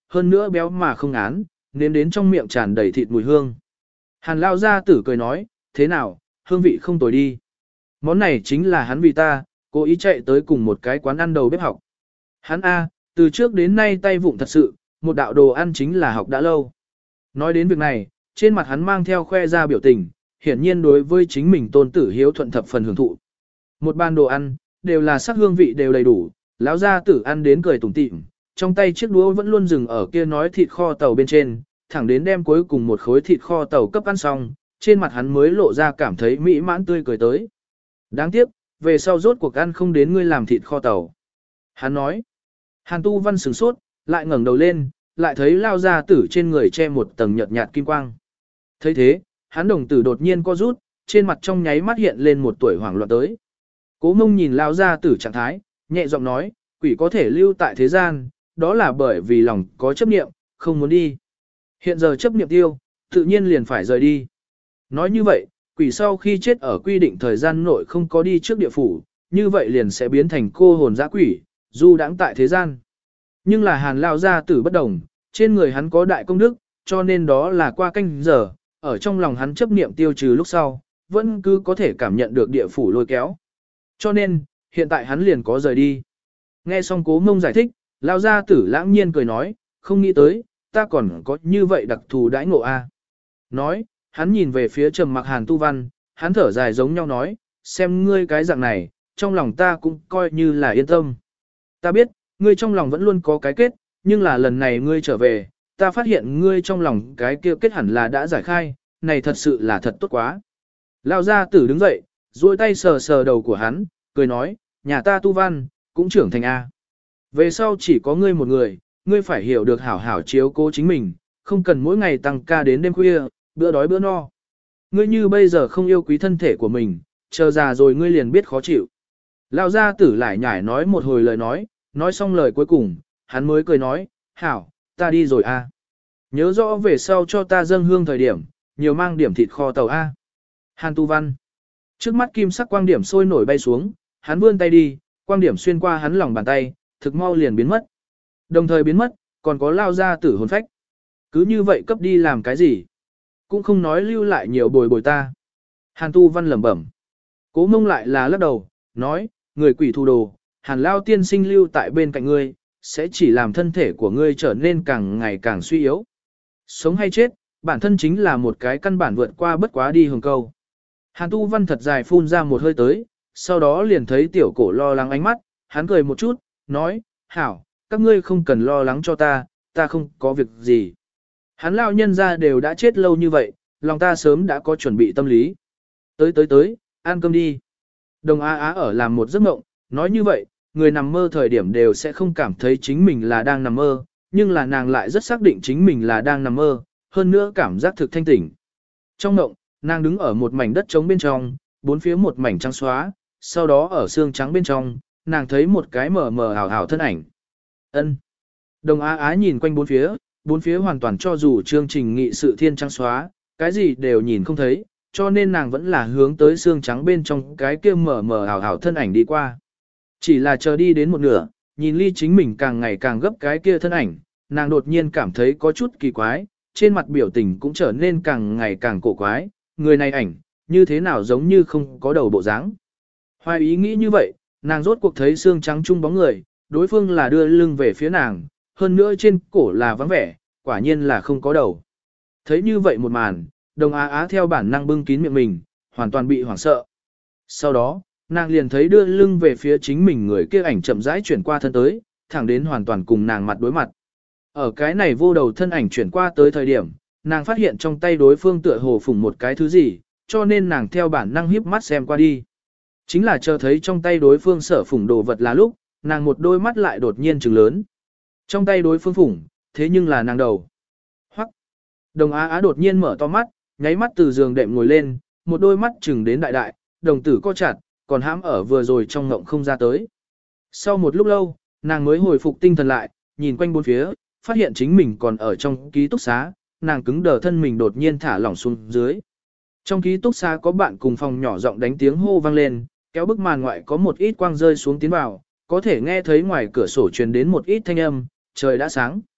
hơn nữa béo mà không án, nếm đến trong miệng tràn đầy thịt mùi hương. Hàn lao gia tử cười nói, thế nào, hương vị không tồi đi. Món này chính là hắn vì ta, cố ý chạy tới cùng một cái quán ăn đầu bếp học. Hắn A, từ trước đến nay tay vụng thật sự, một đạo đồ ăn chính là học đã lâu. Nói đến việc này, trên mặt hắn mang theo khoe ra biểu tình, hiển nhiên đối với chính mình tôn tử hiếu thuận thập phần hưởng thụ. Một bàn đồ ăn, đều là sắc hương vị đều đầy đủ, lão gia tử ăn đến cười tủm tỉm, trong tay chiếc đũa vẫn luôn dừng ở kia nói thịt kho tàu bên trên, thẳng đến đem cuối cùng một khối thịt kho tàu cấp ăn xong, trên mặt hắn mới lộ ra cảm thấy mỹ mãn tươi cười tới. Đáng tiếc, về sau rốt cuộc ăn không đến ngươi làm thịt kho tàu. Hắn nói, Hàn Tu Văn sửng sốt, lại ngẩng đầu lên, lại thấy lao gia tử trên người che một tầng nhợt nhạt kim quang. Thấy thế, hắn đồng tử đột nhiên co rút, trên mặt trong nháy mắt hiện lên một tuổi hoảng loạn tới. Cố Mông nhìn lao gia tử trạng thái, nhẹ giọng nói, quỷ có thể lưu tại thế gian, đó là bởi vì lòng có chấp niệm, không muốn đi. Hiện giờ chấp niệm tiêu, tự nhiên liền phải rời đi. Nói như vậy, quỷ sau khi chết ở quy định thời gian nội không có đi trước địa phủ, như vậy liền sẽ biến thành cô hồn dã quỷ, du đãng tại thế gian. Nhưng là Hàn lao gia tử bất đồng, trên người hắn có đại công đức, cho nên đó là qua canh giờ, ở trong lòng hắn chấp niệm tiêu trừ lúc sau, vẫn cứ có thể cảm nhận được địa phủ lôi kéo. Cho nên, hiện tại hắn liền có rời đi. Nghe xong Cố Mông giải thích, lao gia tử lãng nhiên cười nói, không nghĩ tới, ta còn có như vậy đặc thù đãi ngộ a. Nói, hắn nhìn về phía trầm mặc Hàn Tu Văn, hắn thở dài giống nhau nói, xem ngươi cái dạng này, trong lòng ta cũng coi như là yên tâm. Ta biết, ngươi trong lòng vẫn luôn có cái kết, nhưng là lần này ngươi trở về, ta phát hiện ngươi trong lòng cái kia kết hẳn là đã giải khai, này thật sự là thật tốt quá. Lao gia tử đứng dậy, duỗi tay sờ sờ đầu của hắn, cười nói, nhà ta Tu Văn, cũng trưởng thành A. Về sau chỉ có ngươi một người, ngươi phải hiểu được hảo hảo chiếu cố chính mình, không cần mỗi ngày tăng ca đến đêm khuya, bữa đói bữa no. Ngươi như bây giờ không yêu quý thân thể của mình, chờ già rồi ngươi liền biết khó chịu. Lao gia tử lại nhải nói một hồi lời nói, nói xong lời cuối cùng, hắn mới cười nói, hảo, ta đi rồi a. Nhớ rõ về sau cho ta dâng hương thời điểm, nhiều mang điểm thịt kho tàu a. Hàn Tu Văn. Trước mắt kim sắc quang điểm sôi nổi bay xuống, hắn vươn tay đi, quang điểm xuyên qua hắn lòng bàn tay, thực mau liền biến mất. Đồng thời biến mất, còn có lao gia tử hồn phách. Cứ như vậy cấp đi làm cái gì? Cũng không nói lưu lại nhiều bồi bồi ta. Hàn Tu Văn lẩm bẩm. Cố Mông lại là lắc đầu, nói, người quỷ thu đồ, Hàn lao tiên sinh lưu tại bên cạnh ngươi, sẽ chỉ làm thân thể của ngươi trở nên càng ngày càng suy yếu. Sống hay chết, bản thân chính là một cái căn bản vượt qua bất quá đi hồng câu. Hàn Tu Văn thật dài phun ra một hơi tới, sau đó liền thấy tiểu cổ lo lắng ánh mắt, hắn cười một chút, nói, hảo, các ngươi không cần lo lắng cho ta, ta không có việc gì. Hắn lao nhân ra đều đã chết lâu như vậy, lòng ta sớm đã có chuẩn bị tâm lý. Tới tới tới, ăn cơm đi. Đồng Á Á ở làm một giấc mộng, nói như vậy, người nằm mơ thời điểm đều sẽ không cảm thấy chính mình là đang nằm mơ, nhưng là nàng lại rất xác định chính mình là đang nằm mơ, hơn nữa cảm giác thực thanh tỉnh. Trong mộng, nàng đứng ở một mảnh đất trống bên trong, bốn phía một mảnh trắng xóa, sau đó ở xương trắng bên trong, nàng thấy một cái mờ mờ ảo ảo thân ảnh. Ân. Đồng Á Á nhìn quanh bốn phía, bốn phía hoàn toàn cho dù chương trình nghị sự thiên trắng xóa, cái gì đều nhìn không thấy, cho nên nàng vẫn là hướng tới xương trắng bên trong cái kia mờ mờ ảo ảo thân ảnh đi qua. Chỉ là chờ đi đến một nửa, nhìn ly chính mình càng ngày càng gấp cái kia thân ảnh, nàng đột nhiên cảm thấy có chút kỳ quái, trên mặt biểu tình cũng trở nên càng ngày càng cổ quái, người này ảnh, như thế nào giống như không có đầu bộ dáng. Hoài ý nghĩ như vậy, nàng rốt cuộc thấy xương trắng chung bóng người, đối phương là đưa lưng về phía nàng, hơn nữa trên cổ là vắng vẻ, quả nhiên là không có đầu. Thấy như vậy một màn, Đồng Á Á theo bản năng bưng kín miệng mình, hoàn toàn bị hoảng sợ. Sau đó, nàng liền thấy đưa lưng về phía chính mình người kia ảnh chậm rãi chuyển qua thân tới, thẳng đến hoàn toàn cùng nàng mặt đối mặt. Ở cái này vô đầu thân ảnh chuyển qua tới thời điểm, nàng phát hiện trong tay đối phương tựa hồ phủng một cái thứ gì, cho nên nàng theo bản năng híp mắt xem qua đi. Chính là chờ thấy trong tay đối phương sở phủng đồ vật là lúc, nàng một đôi mắt lại đột nhiên trừng lớn. Trong tay đối phương phủng, thế nhưng là nàng đầu. Hoắc. Đồng Á Á đột nhiên mở to mắt, nháy mắt từ giường đệm ngồi lên, một đôi mắt trừng đến đại đại, đồng tử co chặt, còn hãm ở vừa rồi trong ngộng không ra tới. Sau một lúc lâu, nàng mới hồi phục tinh thần lại, nhìn quanh bốn phía, phát hiện chính mình còn ở trong ký túc xá, nàng cứng đờ thân mình đột nhiên thả lỏng xuống dưới. Trong ký túc xá có bạn cùng phòng nhỏ giọng đánh tiếng hô vang lên, kéo bức màn ngoại có một ít quang rơi xuống tiến vào, có thể nghe thấy ngoài cửa sổ truyền đến một ít thanh âm, trời đã sáng.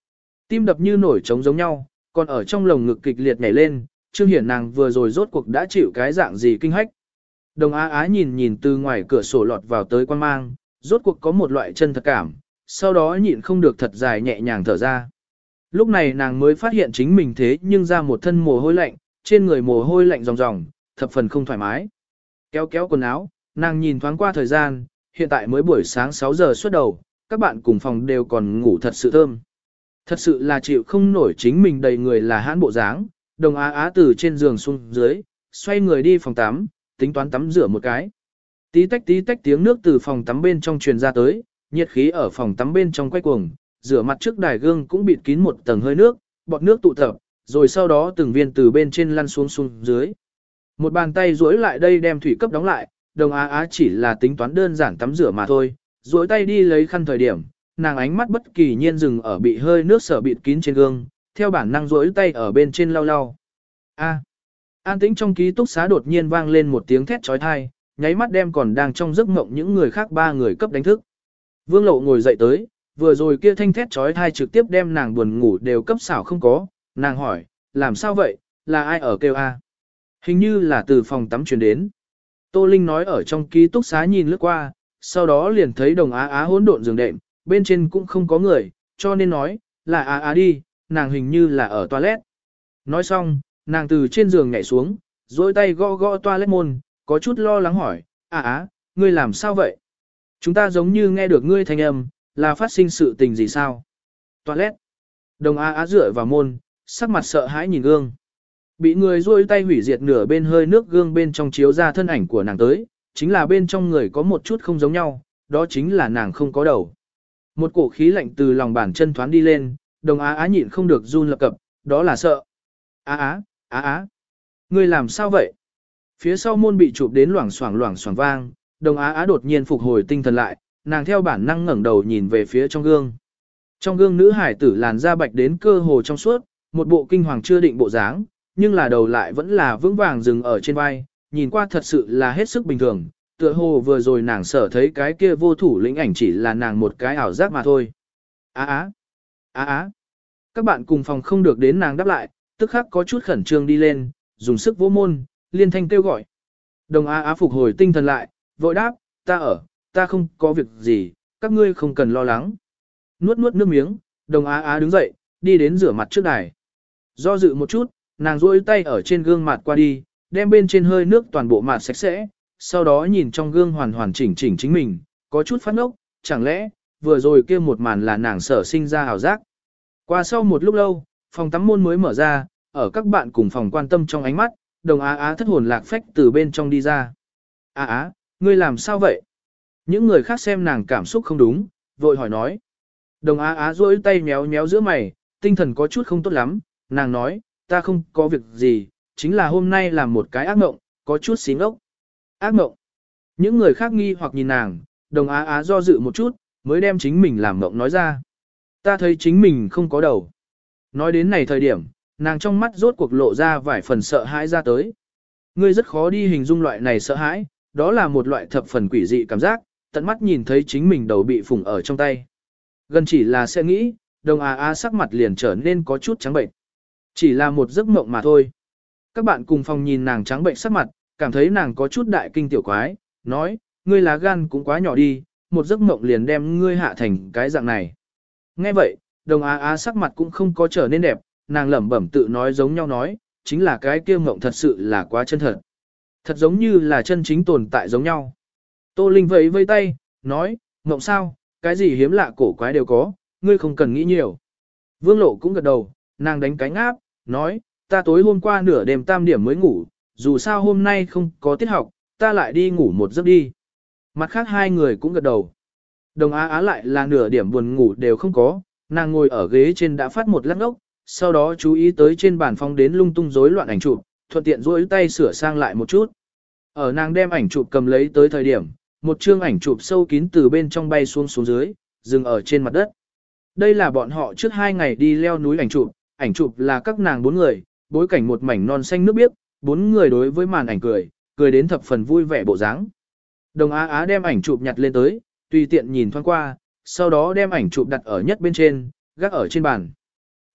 Tim đập như nổi trống giống nhau, còn ở trong lồng ngực kịch liệt nhảy lên, Trương Hiển nàng vừa rồi rốt cuộc đã chịu cái dạng gì kinh hách. Đồng Á Á nhìn nhìn từ ngoài cửa sổ lọt vào tới quan mang, rốt cuộc có một loại chân thật cảm, sau đó nhịn không được thật dài nhẹ nhàng thở ra. Lúc này nàng mới phát hiện chính mình thế nhưng ra một thân mồ hôi lạnh, trên người mồ hôi lạnh ròng ròng, thập phần không thoải mái. Kéo kéo quần áo, nàng nhìn thoáng qua thời gian, hiện tại mới buổi sáng sáu giờ xuất đầu, các bạn cùng phòng đều còn ngủ thật sự thơm. Thật sự là chịu không nổi chính mình đầy người là hãn bộ dáng, Đồng Á Á từ trên giường xuống dưới, xoay người đi phòng tắm, tính toán tắm rửa một cái. Tí tách tí tách tiếng nước từ phòng tắm bên trong truyền ra tới, nhiệt khí ở phòng tắm bên trong quay cuồng, rửa mặt trước đài gương cũng bịt kín một tầng hơi nước, bọt nước tụ tập, rồi sau đó từng viên từ bên trên lăn xuống xuống dưới. Một bàn tay duỗi lại đây đem thủy cấp đóng lại, Đồng Á Á chỉ là tính toán đơn giản tắm rửa mà thôi, duỗi tay đi lấy khăn thời điểm, nàng ánh mắt bất kỳ nhiên dừng ở bị hơi nước sở bịt kín trên gương, theo bản năng duỗi tay ở bên trên lau lau. A. An tĩnh trong ký túc xá đột nhiên vang lên một tiếng thét chói tai, nháy mắt đem còn đang trong giấc mộng những người khác ba người cấp đánh thức. Vương Lộ ngồi dậy tới, vừa rồi kia thanh thét chói tai trực tiếp đem nàng buồn ngủ đều cấp xảo không có, nàng hỏi, làm sao vậy, là ai ở kêu a? Hình như là từ phòng tắm truyền đến. Tô Linh nói ở trong ký túc xá nhìn lướt qua, sau đó liền thấy Đồng Á Á hỗn độn giường đệm, bên trên cũng không có người, cho nên nói, là Á Á đi, nàng hình như là ở toilet. Nói xong, nàng từ trên giường nhảy xuống, duỗi tay gõ gõ toilet môn, có chút lo lắng hỏi, Á Á, ngươi làm sao vậy? Chúng ta giống như nghe được ngươi thanh âm, là phát sinh sự tình gì sao? Toilet. Đồng Á Á dựa vào môn, sắc mặt sợ hãi nhìn gương. Bị người duỗi tay hủy diệt nửa bên hơi nước gương bên trong chiếu ra thân ảnh của nàng tới, chính là bên trong người có một chút không giống nhau, đó chính là nàng không có đầu. Một cổ khí lạnh từ lòng bàn chân thoáng đi lên, Đồng Á Á nhịn không được run lập cập, đó là sợ. Á Á, Á Á, ngươi làm sao vậy? Phía sau môn bị chụp đến loảng xoảng loảng xoảng vang, Đồng Á Á đột nhiên phục hồi tinh thần lại, nàng theo bản năng ngẩng đầu nhìn về phía trong gương. Trong gương nữ hải tử làn da bạch đến cơ hồ trong suốt, một bộ kinh hoàng chưa định bộ dáng, nhưng là đầu lại vẫn là vững vàng dừng ở trên vai, nhìn qua thật sự là hết sức bình thường, tựa hồ vừa rồi nàng sở thấy cái kia vô thủ lĩnh ảnh chỉ là nàng một cái ảo giác mà thôi. Á á, á á, các bạn cùng phòng không được đến nàng đáp lại, tức khắc có chút khẩn trương đi lên, dùng sức vỗ môn, liên thanh kêu gọi. Đồng Á Á phục hồi tinh thần lại, vội đáp, ta ở, ta không có việc gì, các ngươi không cần lo lắng. Nuốt nuốt nước miếng, Đồng Á Á đứng dậy, đi đến rửa mặt trước đài. Do dự một chút, nàng duỗi tay ở trên gương mặt qua đi, đem bên trên hơi nước toàn bộ mặt sạch sẽ, sau đó nhìn trong gương hoàn hoàn chỉnh chỉnh chính mình, có chút phát ngốc, chẳng lẽ, vừa rồi kia một màn là nàng sở sinh ra hào giác. Qua sau một lúc lâu, phòng tắm môn mới mở ra, ở các bạn cùng phòng quan tâm trong ánh mắt, Đồng Á Á thất hồn lạc phách từ bên trong đi ra. Á Á, ngươi làm sao vậy? Những người khác xem nàng cảm xúc không đúng, vội hỏi nói. Đồng Á Á duỗi tay méo méo giữa mày, tinh thần có chút không tốt lắm, nàng nói, ta không có việc gì, chính là hôm nay làm một cái ác mộng, có chút xí ngốc. Ác mộng. Những người khác nghi hoặc nhìn nàng, Đồng Á Á do dự một chút, mới đem chính mình làm mộng nói ra. Ta thấy chính mình không có đầu. Nói đến này thời điểm, nàng trong mắt rốt cuộc lộ ra vài phần sợ hãi ra tới. Ngươi rất khó đi hình dung loại này sợ hãi, đó là một loại thập phần quỷ dị cảm giác, tận mắt nhìn thấy chính mình đầu bị phủng ở trong tay. Gần chỉ là sẽ nghĩ, Đồng Á Á sắc mặt liền trở nên có chút trắng bệnh. Chỉ là một giấc mộng mà thôi. Các bạn cùng phòng nhìn nàng trắng bệnh sắc mặt, cảm thấy nàng có chút đại kinh tiểu quái, nói, ngươi lá gan cũng quá nhỏ đi, một giấc mộng liền đem ngươi hạ thành cái dạng này. Nghe vậy, Đồng Á Á sắc mặt cũng không có trở nên đẹp, nàng lẩm bẩm tự nói giống nhau nói, chính là cái kia mộng thật sự là quá chân thật. Thật giống như là chân chính tồn tại giống nhau. Tô Linh vẫy vây tay, nói, mộng sao, cái gì hiếm lạ cổ quái đều có, ngươi không cần nghĩ nhiều. Vương Lộ cũng gật đầu, nàng đánh cánh áp, nói, ta tối hôm qua nửa đêm tam điểm mới ngủ, dù sao hôm nay không có tiết học, ta lại đi ngủ một giấc đi. Mặt khác hai người cũng gật đầu. Đồng Á Á lại là nửa điểm buồn ngủ đều không có, nàng ngồi ở ghế trên đã phát một lát ốc, sau đó chú ý tới trên bàn phong đến lung tung rối loạn ảnh chụp, thuận tiện duỗi tay sửa sang lại một chút. Ở nàng đem ảnh chụp cầm lấy tới thời điểm, một chương ảnh chụp sâu kín từ bên trong bay xuống xuống dưới, dừng ở trên mặt đất. Đây là bọn họ trước hai ngày đi leo núi ảnh chụp, ảnh chụp là các nàng bốn người, bối cảnh một mảnh non xanh nước biếc, bốn người đối với màn ảnh cười, cười đến thập phần vui vẻ bộ dáng. Đồng Á Á đem ảnh chụp nhặt lên tới, tùy tiện nhìn thoáng qua, sau đó đem ảnh chụp đặt ở nhất bên trên, gác ở trên bàn.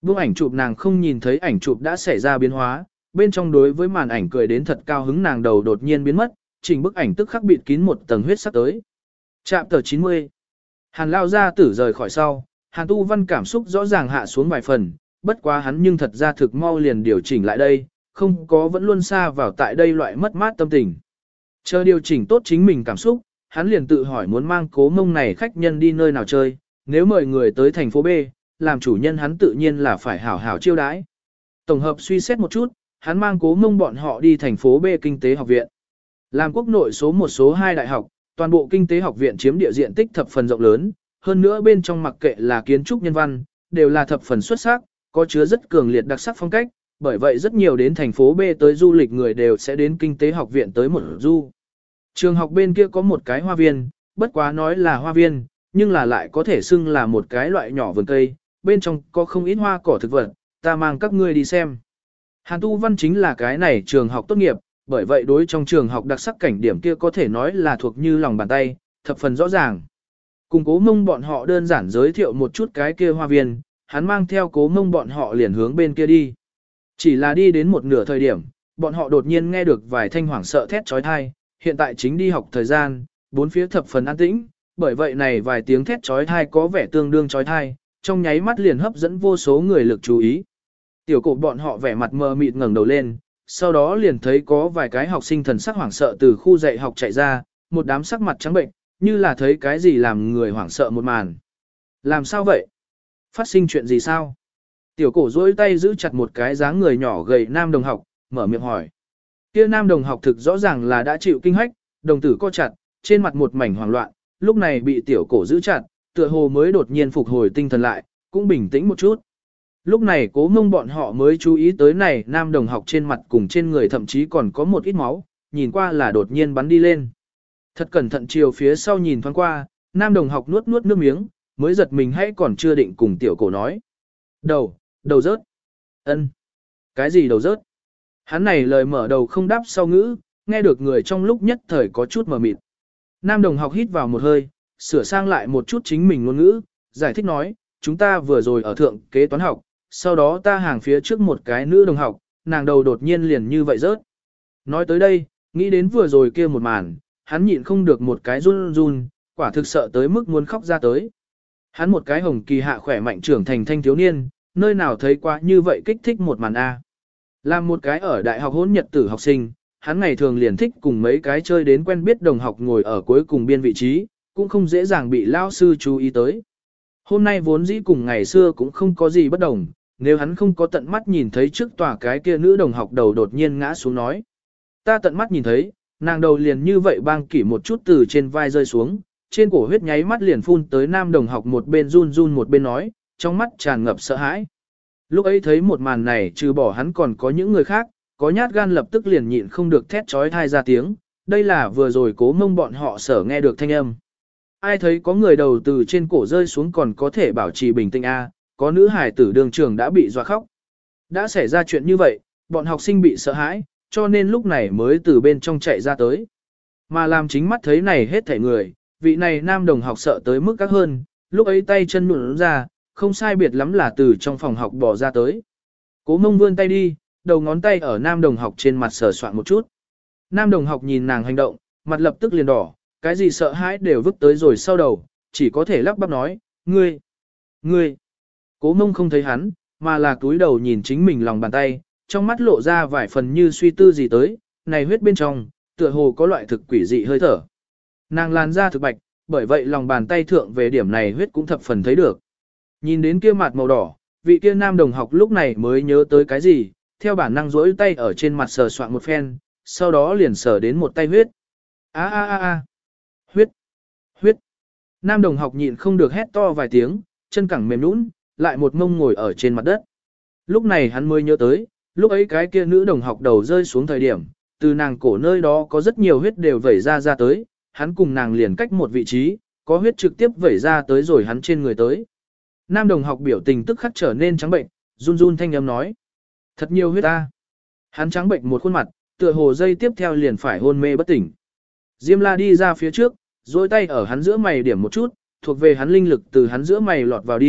Vương ảnh chụp nàng không nhìn thấy ảnh chụp đã xảy ra biến hóa, bên trong đối với màn ảnh cười đến thật cao hứng nàng đầu đột nhiên biến mất, chỉnh bức ảnh tức khắc bịt kín một tầng huyết sắc tới. Chạm tờ chín mươi. Hàn lao ra tử rời khỏi sau, Hàn Tu Văn cảm xúc rõ ràng hạ xuống vài phần, bất quá hắn nhưng thật ra thực mau liền điều chỉnh lại đây, không có vẫn luôn xa vào tại đây loại mất mát tâm tình. Chờ điều chỉnh tốt chính mình cảm xúc, hắn liền tự hỏi muốn mang Cố Mông này khách nhân đi nơi nào chơi, nếu mời người tới thành phố B, làm chủ nhân hắn tự nhiên là phải hảo hảo chiêu đãi. Tổng hợp suy xét một chút, hắn mang Cố Mông bọn họ đi thành phố B Kinh tế học viện. Làm quốc nội số một số hai đại học, toàn bộ kinh tế học viện chiếm địa diện tích thập phần rộng lớn, hơn nữa bên trong mặc kệ là kiến trúc nhân văn, đều là thập phần xuất sắc, có chứa rất cường liệt đặc sắc phong cách, bởi vậy rất nhiều đến thành phố B tới du lịch người đều sẽ đến kinh tế học viện tới một du. Trường học bên kia có một cái hoa viên, bất quá nói là hoa viên, nhưng là lại có thể xưng là một cái loại nhỏ vườn cây, bên trong có không ít hoa cỏ thực vật, ta mang các ngươi đi xem. Hàn Tu Văn chính là cái này trường học tốt nghiệp, bởi vậy đối trong trường học đặc sắc cảnh điểm kia có thể nói là thuộc như lòng bàn tay, thập phần rõ ràng. Cùng Cố Mông bọn họ đơn giản giới thiệu một chút cái kia hoa viên, hắn mang theo Cố Mông bọn họ liền hướng bên kia đi. Chỉ là đi đến một nửa thời điểm, bọn họ đột nhiên nghe được vài thanh hoảng sợ thét trói thai, hiện tại chính đi học thời gian, bốn phía thập phần an tĩnh, bởi vậy này vài tiếng thét trói thai có vẻ tương đương trói thai, trong nháy mắt liền hấp dẫn vô số người lực chú ý. Tiểu cổ bọn họ vẻ mặt mờ mịt ngẩng đầu lên, sau đó liền thấy có vài cái học sinh thần sắc hoảng sợ từ khu dạy học chạy ra, một đám sắc mặt trắng bệnh, như là thấy cái gì làm người hoảng sợ một màn. Làm sao vậy? Phát sinh chuyện gì sao? Tiểu cổ duỗi tay giữ chặt một cái dáng người nhỏ gầy nam đồng học, mở miệng hỏi. Kia nam đồng học thực rõ ràng là đã chịu kinh hách, đồng tử co chặt, trên mặt một mảnh hoảng loạn, lúc này bị tiểu cổ giữ chặt, tựa hồ mới đột nhiên phục hồi tinh thần lại, cũng bình tĩnh một chút. Lúc này Cố Mông bọn họ mới chú ý tới này nam đồng học trên mặt cùng trên người thậm chí còn có một ít máu, nhìn qua là đột nhiên bắn đi lên. Thật cẩn thận chiều phía sau nhìn thoáng qua, nam đồng học nuốt nuốt nước miếng, mới giật mình hay còn chưa định cùng tiểu cổ nói. Đầu, đầu rớt. Ân. Cái gì đầu rớt? Hắn này lời mở đầu không đáp sau ngữ, nghe được người trong lúc nhất thời có chút mờ mịt. Nam đồng học hít vào một hơi, sửa sang lại một chút chính mình ngôn ngữ, giải thích nói, chúng ta vừa rồi ở thượng kế toán học, sau đó ta hàng phía trước một cái nữ đồng học, nàng đầu đột nhiên liền như vậy rớt. Nói tới đây, nghĩ đến vừa rồi kia một màn, hắn nhịn không được một cái run run, quả thực sợ tới mức muốn khóc ra tới. Hắn một cái hồng kỳ hạ khỏe mạnh trưởng thành thanh thiếu niên, nơi nào thấy quá như vậy kích thích một màn A. Làm một cái ở đại học hôn nhật tử học sinh, hắn ngày thường liền thích cùng mấy cái chơi đến quen biết đồng học ngồi ở cuối cùng biên vị trí, cũng không dễ dàng bị lao sư chú ý tới. Hôm nay vốn dĩ cùng ngày xưa cũng không có gì bất đồng, nếu hắn không có tận mắt nhìn thấy trước tòa cái kia nữ đồng học đầu đột nhiên ngã xuống nói. Ta tận mắt nhìn thấy, nàng đầu liền như vậy bang kỷ một chút từ trên vai rơi xuống, trên cổ huyết nháy mắt liền phun tới nam đồng học một bên run run một bên nói, trong mắt tràn ngập sợ hãi. Lúc ấy thấy một màn này trừ bỏ hắn còn có những người khác, có nhát gan lập tức liền nhịn không được thét trói thai ra tiếng, đây là vừa rồi Cố Mông bọn họ sở nghe được thanh âm. Ai thấy có người đầu từ trên cổ rơi xuống còn có thể bảo trì bình tĩnh a, có nữ hải tử đường trường đã bị dọa khóc. Đã xảy ra chuyện như vậy, bọn học sinh bị sợ hãi, cho nên lúc này mới từ bên trong chạy ra tới. Mà làm chính mắt thấy này hết thảy người, vị này nam đồng học sợ tới mức các hơn, lúc ấy tay chân nhũn ra, không sai biệt lắm là từ trong phòng học bỏ ra tới. Cố Mông vươn tay đi, đầu ngón tay ở nam đồng học trên mặt sờ soạn một chút. Nam đồng học nhìn nàng hành động, mặt lập tức liền đỏ, cái gì sợ hãi đều vứt tới rồi sau đầu, chỉ có thể lắp bắp nói, ngươi, ngươi. Cố Mông không thấy hắn, mà là cúi đầu nhìn chính mình lòng bàn tay, trong mắt lộ ra vài phần như suy tư gì tới, này huyết bên trong, tựa hồ có loại thực quỷ dị hơi thở. Nàng làn da thực bạch, bởi vậy lòng bàn tay thượng về điểm này huyết cũng thập phần thấy được. Nhìn đến kia mặt màu đỏ, vị kia nam đồng học lúc này mới nhớ tới cái gì, theo bản năng rỗi tay ở trên mặt sờ soạn một phen, sau đó liền sờ đến một tay huyết. A a a a, huyết, huyết. Nam đồng học nhịn không được hét to vài tiếng, chân cẳng mềm nũng, lại một mông ngồi ở trên mặt đất. Lúc này hắn mới nhớ tới, lúc ấy cái kia nữ đồng học đầu rơi xuống thời điểm, từ nàng cổ nơi đó có rất nhiều huyết đều vẩy ra ra tới, hắn cùng nàng liền cách một vị trí, có huyết trực tiếp vẩy ra tới rồi hắn trên người tới. Nam đồng học biểu tình tức khắc trở nên trắng bệnh, run run thanh âm nói. Thật nhiều huyết ta. Hắn trắng bệnh một khuôn mặt, tựa hồ dây tiếp theo liền phải hôn mê bất tỉnh. Diêm la đi ra phía trước, duỗi tay ở hắn giữa mày điểm một chút, thuộc về hắn linh lực từ hắn giữa mày lọt vào đi,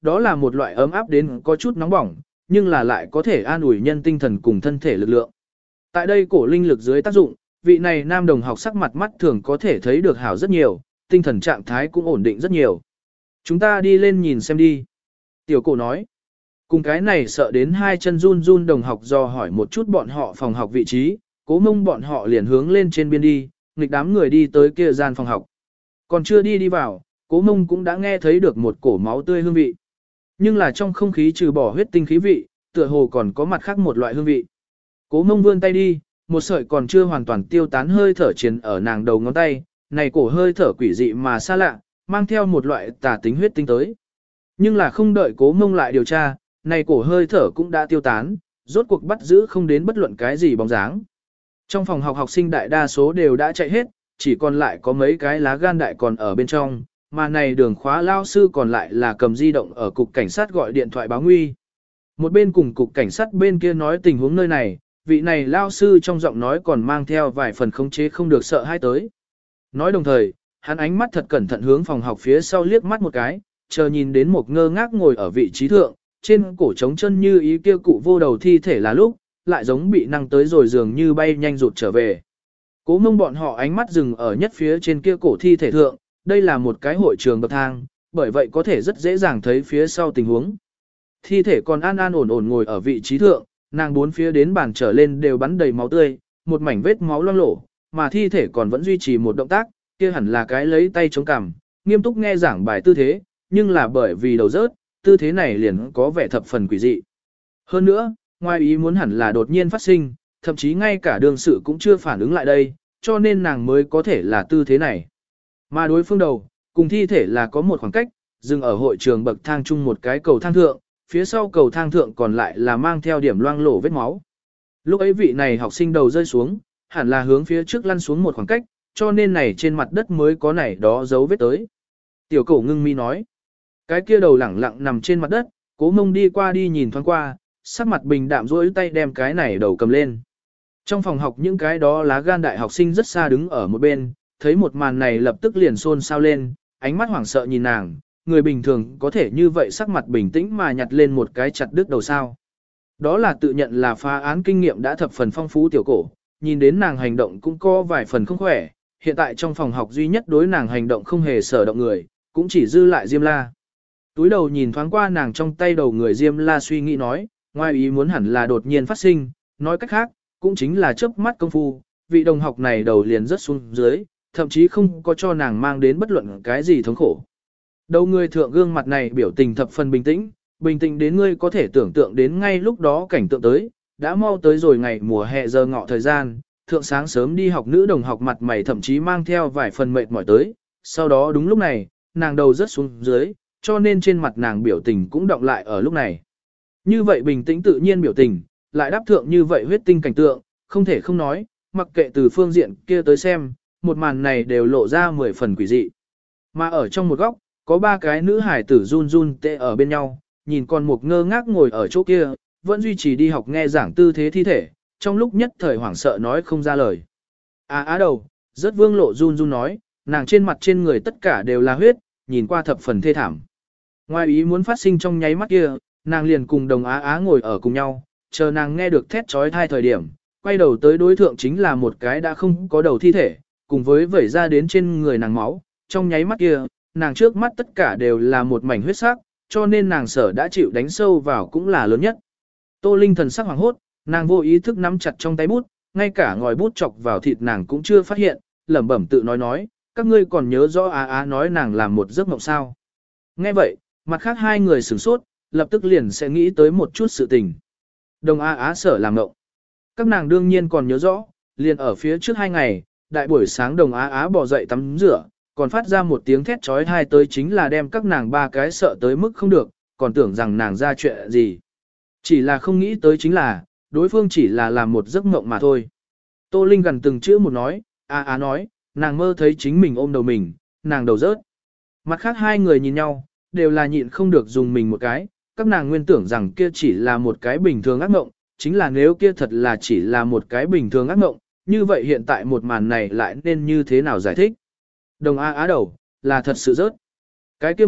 đó là một loại ấm áp đến có chút nóng bỏng, nhưng là lại có thể an ủi nhân tinh thần cùng thân thể lực lượng. Tại đây cổ linh lực dưới tác dụng, vị này nam đồng học sắc mặt mắt thường có thể thấy được hảo rất nhiều, tinh thần trạng thái cũng ổn định rất nhiều. Chúng ta đi lên nhìn xem đi. Tiểu cổ nói. Cùng cái này sợ đến hai chân run run đồng học do hỏi một chút bọn họ phòng học vị trí, Cố Mông bọn họ liền hướng lên trên biên đi, nghịch đám người đi tới kia gian phòng học. Còn chưa đi đi vào, Cố Mông cũng đã nghe thấy được một cổ máu tươi hương vị. Nhưng là trong không khí trừ bỏ huyết tinh khí vị, tựa hồ còn có mặt khác một loại hương vị. Cố Mông vươn tay đi, một sợi còn chưa hoàn toàn tiêu tán hơi thở chiến ở nàng đầu ngón tay, này cổ hơi thở quỷ dị mà xa lạ, mang theo một loại tà tính huyết tinh tới. Nhưng là không đợi Cố Mông lại điều tra, này cổ hơi thở cũng đã tiêu tán, rốt cuộc bắt giữ không đến bất luận cái gì bóng dáng. Trong phòng học học sinh đại đa số đều đã chạy hết, chỉ còn lại có mấy cái lá gan đại còn ở bên trong, mà này đường khóa lao sư còn lại là cầm di động ở cục cảnh sát gọi điện thoại báo nguy. Một bên cùng cục cảnh sát bên kia nói tình huống nơi này, vị này lao sư trong giọng nói còn mang theo vài phần khống chế không được sợ hai tới. Nói đồng thời, hắn ánh mắt thật cẩn thận hướng phòng học phía sau liếc mắt một cái, chờ nhìn đến một ngơ ngác ngồi ở vị trí thượng, trên cổ trống chân như ý kia cụ vô đầu thi thể là lúc, lại giống bị năng tới rồi dường như bay nhanh rụt trở về. Cố Mông bọn họ ánh mắt dừng ở nhất phía trên kia cổ thi thể thượng, đây là một cái hội trường bậc thang, bởi vậy có thể rất dễ dàng thấy phía sau tình huống. Thi thể còn an an ổn ổn ngồi ở vị trí thượng, nàng bốn phía đến bàn trở lên đều bắn đầy máu tươi, một mảnh vết máu loang lổ, mà thi thể còn vẫn duy trì một động tác, kia hẳn là cái lấy tay chống cằm, nghiêm túc nghe giảng bài tư thế, nhưng là bởi vì đầu rớt, tư thế này liền có vẻ thập phần quỷ dị. Hơn nữa, ngoài ý muốn hẳn là đột nhiên phát sinh, thậm chí ngay cả đương sự cũng chưa phản ứng lại đây, cho nên nàng mới có thể là tư thế này. Mà đối phương đầu, cùng thi thể là có một khoảng cách, dừng ở hội trường bậc thang chung một cái cầu thang thượng, phía sau cầu thang thượng còn lại là mang theo điểm loang lổ vết máu. Lúc ấy vị này học sinh đầu rơi xuống, hẳn là hướng phía trước lăn xuống một khoảng cách, cho nên này trên mặt đất mới có này đó dấu vết tới. Tiểu cổ ngưng mi nói, cái kia đầu lẳng lặng nằm trên mặt đất, Cố Mông đi qua đi nhìn thoáng qua, sắc mặt bình đạm duỗi tay đem cái này đầu cầm lên. Trong phòng học những cái đó lá gan đại học sinh rất xa đứng ở một bên, thấy một màn này lập tức liền xôn xao lên, ánh mắt hoảng sợ nhìn nàng, người bình thường có thể như vậy sắc mặt bình tĩnh mà nhặt lên một cái chặt đứt đầu sao. Đó là tự nhận là phá án kinh nghiệm đã thập phần phong phú tiểu cổ, nhìn đến nàng hành động cũng có vài phần không khỏe, hiện tại trong phòng học duy nhất đối nàng hành động không hề sở động người, cũng chỉ dư lại Diêm La. Túi đầu nhìn thoáng qua nàng trong tay đầu người Diêm La suy nghĩ nói, ngoài ý muốn hẳn là đột nhiên phát sinh, nói cách khác, cũng chính là chớp mắt công phu, vị đồng học này đầu liền rất xuống dưới, thậm chí không có cho nàng mang đến bất luận cái gì thống khổ. Đầu người thượng gương mặt này biểu tình thập phần bình tĩnh, bình tĩnh đến ngươi có thể tưởng tượng đến ngay lúc đó cảnh tượng tới, đã mau tới rồi ngày mùa hè giờ ngọ thời gian, thượng sáng sớm đi học nữ đồng học mặt mày thậm chí mang theo vài phần mệt mỏi tới, sau đó đúng lúc này, nàng đầu rất xuống dưới, cho nên trên mặt nàng biểu tình cũng động lại ở lúc này. Như vậy bình tĩnh tự nhiên biểu tình, lại đáp thượng như vậy huyết tinh cảnh tượng, không thể không nói, mặc kệ từ phương diện kia tới xem, một màn này đều lộ ra mười phần quỷ dị. Mà ở trong một góc, có ba cái nữ hải tử run run tê ở bên nhau, nhìn con mục ngơ ngác ngồi ở chỗ kia, vẫn duy trì đi học nghe giảng tư thế thi thể, trong lúc nhất thời hoảng sợ nói không ra lời. Á á đầu, rất vương lộ run run nói, nàng trên mặt trên người tất cả đều là huyết, nhìn qua thập phần thê thảm. Ngoài ý muốn phát sinh trong nháy mắt kia, nàng liền cùng đồng á á ngồi ở cùng nhau, chờ nàng nghe được thét trói thai thời điểm, quay đầu tới đối thượng chính là một cái đã không có đầu thi thể, cùng với vẩy ra đến trên người nàng máu, trong nháy mắt kia, nàng trước mắt tất cả đều là một mảnh huyết sắc, cho nên nàng sở đã chịu đánh sâu vào cũng là lớn nhất. Tô Linh thần sắc hoàng hốt, nàng vô ý thức nắm chặt trong tay bút, ngay cả ngòi bút chọc vào thịt nàng cũng chưa phát hiện, lẩm bẩm tự nói nói, các ngươi còn nhớ rõ á á nói nàng làm một giấc mộng sao. Nghe vậy, mặt khác hai người sửng sốt, lập tức liền sẽ nghĩ tới một chút sự tình. Đồng á á sở làm mộng. Các nàng đương nhiên còn nhớ rõ, liền ở phía trước hai ngày, đại buổi sáng đồng á á bỏ dậy tắm rửa, còn phát ra một tiếng thét trói thai tới chính là đem các nàng ba cái sợ tới mức không được, còn tưởng rằng nàng ra chuyện gì. Chỉ là không nghĩ tới chính là, đối phương chỉ là làm một giấc mộng mà thôi. Tô Linh gần từng chữ một nói, á á nói, nàng mơ thấy chính mình ôm đầu mình, nàng đầu rớt. Mặt khác hai người nhìn nhau, đều là nhịn không được dùng mình một cái, các nàng nguyên tưởng rằng kia chỉ là một cái bình thường ác mộng, chính là nếu kia thật là chỉ là một cái bình thường ác mộng, như vậy hiện tại một màn này lại nên như thế nào giải thích? Đồng Á Á đầu, là thật sự rớt. Cái kia mộng,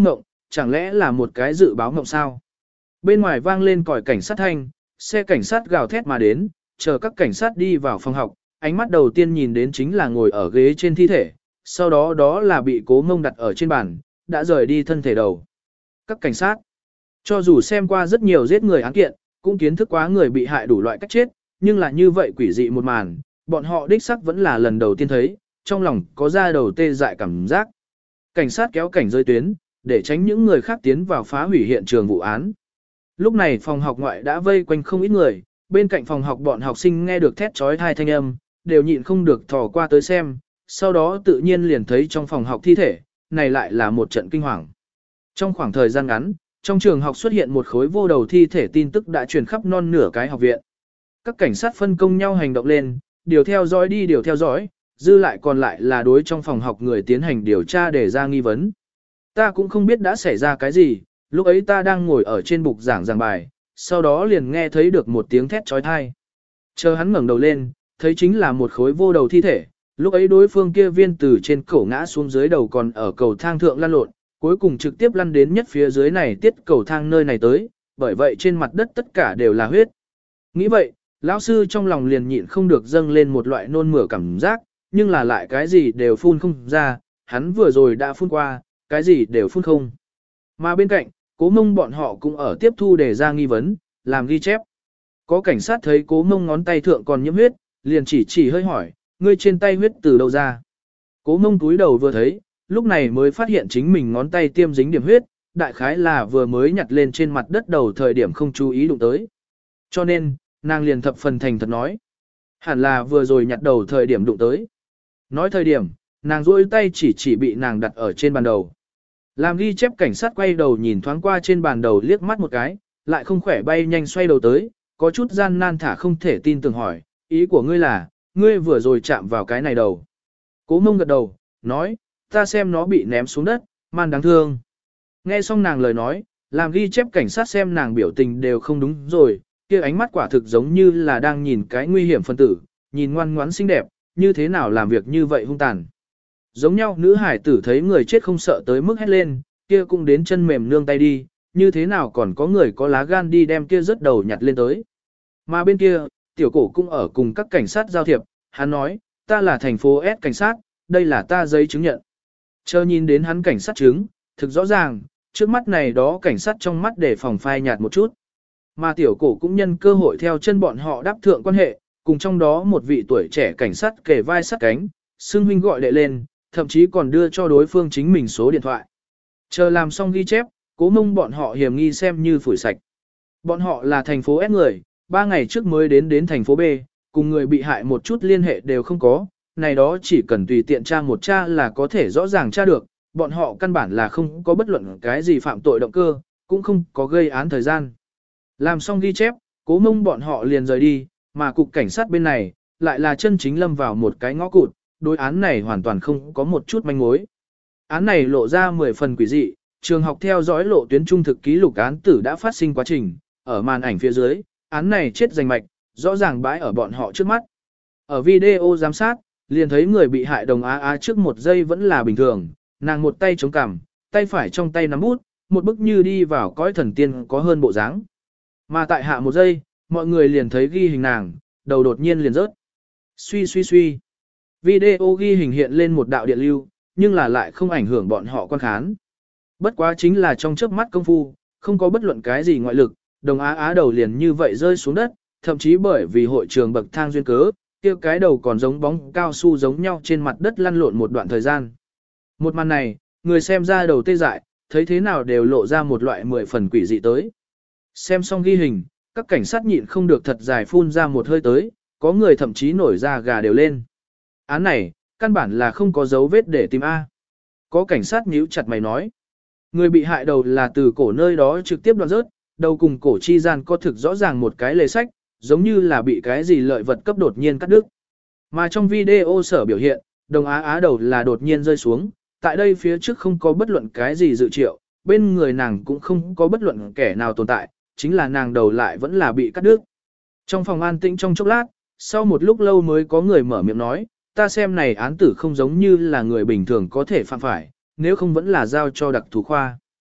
chẳng lẽ là một cái dự báo mộng sao? Bên ngoài vang lên còi cảnh sát thanh, xe cảnh sát gào thét mà đến, chờ các cảnh sát đi vào phòng học, ánh mắt đầu tiên nhìn đến chính là ngồi ở ghế trên thi thể, sau đó đó là bị Cố Mông đặt ở trên bàn, đã rời đi thân thể đầu. Các cảnh sát, cho dù xem qua rất nhiều giết người án kiện, cũng kiến thức quá người bị hại đủ loại cách chết, nhưng là như vậy quỷ dị một màn, bọn họ đích sắc vẫn là lần đầu tiên thấy, trong lòng có ra đầu tê dại cảm giác. Cảnh sát kéo cảnh rơi tuyến, để tránh những người khác tiến vào phá hủy hiện trường vụ án. Lúc này phòng học ngoại đã vây quanh không ít người, bên cạnh phòng học bọn học sinh nghe được thét trói thai thanh âm, đều nhịn không được thò qua tới xem, sau đó tự nhiên liền thấy trong phòng học thi thể, này lại là một trận kinh hoàng. Trong khoảng thời gian ngắn, trong trường học xuất hiện một khối vô đầu thi thể tin tức đã truyền khắp non nửa cái học viện. Các cảnh sát phân công nhau hành động lên, điều theo dõi đi điều theo dõi, dư lại còn lại là đối trong phòng học người tiến hành điều tra để ra nghi vấn. Ta cũng không biết đã xảy ra cái gì, lúc ấy ta đang ngồi ở trên bục giảng giảng bài, sau đó liền nghe thấy được một tiếng thét trói thai. Chờ hắn ngẩng đầu lên, thấy chính là một khối vô đầu thi thể, lúc ấy đối phương kia viên từ trên cổ ngã xuống dưới đầu còn ở cầu thang thượng lăn lộn, cuối cùng trực tiếp lăn đến nhất phía dưới này tiết cầu thang nơi này tới, bởi vậy trên mặt đất tất cả đều là huyết. Nghĩ vậy, lão sư trong lòng liền nhịn không được dâng lên một loại nôn mửa cảm giác, nhưng là lại cái gì đều phun không ra, hắn vừa rồi đã phun qua, cái gì đều phun không. Mà bên cạnh, Cố Mông bọn họ cũng ở tiếp thu đề ra nghi vấn, làm ghi chép. Có cảnh sát thấy Cố Mông ngón tay thượng còn nhiễm huyết, liền chỉ chỉ hơi hỏi, ngươi trên tay huyết từ đâu ra? Cố Mông túi đầu vừa thấy, lúc này mới phát hiện chính mình ngón tay tiêm dính điểm huyết, đại khái là vừa mới nhặt lên trên mặt đất đầu thời điểm không chú ý đụng tới. Cho nên, nàng liền thập phần thành thật nói. Hẳn là vừa rồi nhặt đầu thời điểm đụng tới. Nói thời điểm, nàng duỗi tay chỉ chỉ bị nàng đặt ở trên bàn đầu. Làm ghi chép cảnh sát quay đầu nhìn thoáng qua trên bàn đầu liếc mắt một cái, lại không khỏe bay nhanh xoay đầu tới, có chút gian nan thả không thể tin tưởng hỏi, ý của ngươi là, ngươi vừa rồi chạm vào cái này đầu. Cố Mông gật đầu, nói, ta xem nó bị ném xuống đất, man đáng thương. Nghe xong nàng lời nói, làm ghi chép cảnh sát xem nàng biểu tình đều không đúng rồi, kia ánh mắt quả thực giống như là đang nhìn cái nguy hiểm phân tử, nhìn ngoan ngoãn xinh đẹp, như thế nào làm việc như vậy hung tàn. Giống nhau nữ hải tử thấy người chết không sợ tới mức hét lên, kia cũng đến chân mềm nương tay đi, như thế nào còn có người có lá gan đi đem kia rớt đầu nhặt lên tới. Mà bên kia, tiểu cổ cũng ở cùng các cảnh sát giao thiệp, hắn nói, ta là thành phố S cảnh sát, đây là ta giấy chứng nhận. Chờ nhìn đến hắn cảnh sát chứng, thực rõ ràng, trước mắt này đó cảnh sát trong mắt để phòng phai nhạt một chút. Mà tiểu cổ cũng nhân cơ hội theo chân bọn họ đáp thượng quan hệ, cùng trong đó một vị tuổi trẻ cảnh sát kề vai sát cánh, xưng huynh gọi đệ lên, thậm chí còn đưa cho đối phương chính mình số điện thoại. Chờ làm xong ghi chép, Cố Mông bọn họ hiểm nghi xem như phủi sạch. Bọn họ là thành phố S người, ba ngày trước mới đến đến thành phố B, cùng người bị hại một chút liên hệ đều không có, này đó chỉ cần tùy tiện tra một tra là có thể rõ ràng tra được, bọn họ căn bản là không có bất luận cái gì phạm tội động cơ, cũng không có gây án thời gian. Làm xong ghi chép, Cố Mông bọn họ liền rời đi, mà cục cảnh sát bên này, lại là chân chính lâm vào một cái ngõ cụt, đối án này hoàn toàn không có một chút manh mối. Án này lộ ra mười phần quỷ dị, trường học theo dõi lộ tuyến trung thực ký lục án tử đã phát sinh quá trình, ở màn ảnh phía dưới, án này chết rành mạch, rõ ràng bãi ở bọn họ trước mắt. Ở video giám sát, liền thấy người bị hại đồng á á trước một giây vẫn là bình thường, nàng một tay chống cằm, tay phải trong tay nắm bút, một bức như đi vào cõi thần tiên có hơn bộ dáng. Mà tại hạ một giây, mọi người liền thấy ghi hình nàng, đầu đột nhiên liền rớt. Suy suy suy. Video ghi hình hiện lên một đạo điện lưu, nhưng là lại không ảnh hưởng bọn họ quan khán. Bất quá chính là trong chớp mắt công phu, không có bất luận cái gì ngoại lực, đồng á á đầu liền như vậy rơi xuống đất, thậm chí bởi vì hội trường bậc thang duyên cớ, kia cái đầu còn giống bóng cao su giống nhau trên mặt đất lăn lộn một đoạn thời gian. Một màn này, người xem ra đầu tê dại, thấy thế nào đều lộ ra một loại mười phần quỷ dị tới. Xem xong ghi hình, các cảnh sát nhịn không được thật dài phun ra một hơi tới, có người thậm chí nổi da gà đều lên. Án này, căn bản là không có dấu vết để tìm A. Có cảnh sát nhíu chặt mày nói. Người bị hại đầu là từ cổ nơi đó trực tiếp đoạn rớt, đầu cùng cổ chi gian có thực rõ ràng một cái lề sách, giống như là bị cái gì lợi vật cấp đột nhiên cắt đứt. Mà trong video sở biểu hiện, đồng á á đầu là đột nhiên rơi xuống, tại đây phía trước không có bất luận cái gì dự triệu, bên người nàng cũng không có bất luận kẻ nào tồn tại, chính là nàng đầu lại vẫn là bị cắt đứt. Trong phòng an tĩnh trong chốc lát, sau một lúc lâu mới có người mở miệng nói, ta xem này án tử không giống như là người bình thường có thể phạm phải, nếu không vẫn là giao cho đặc thù khoa.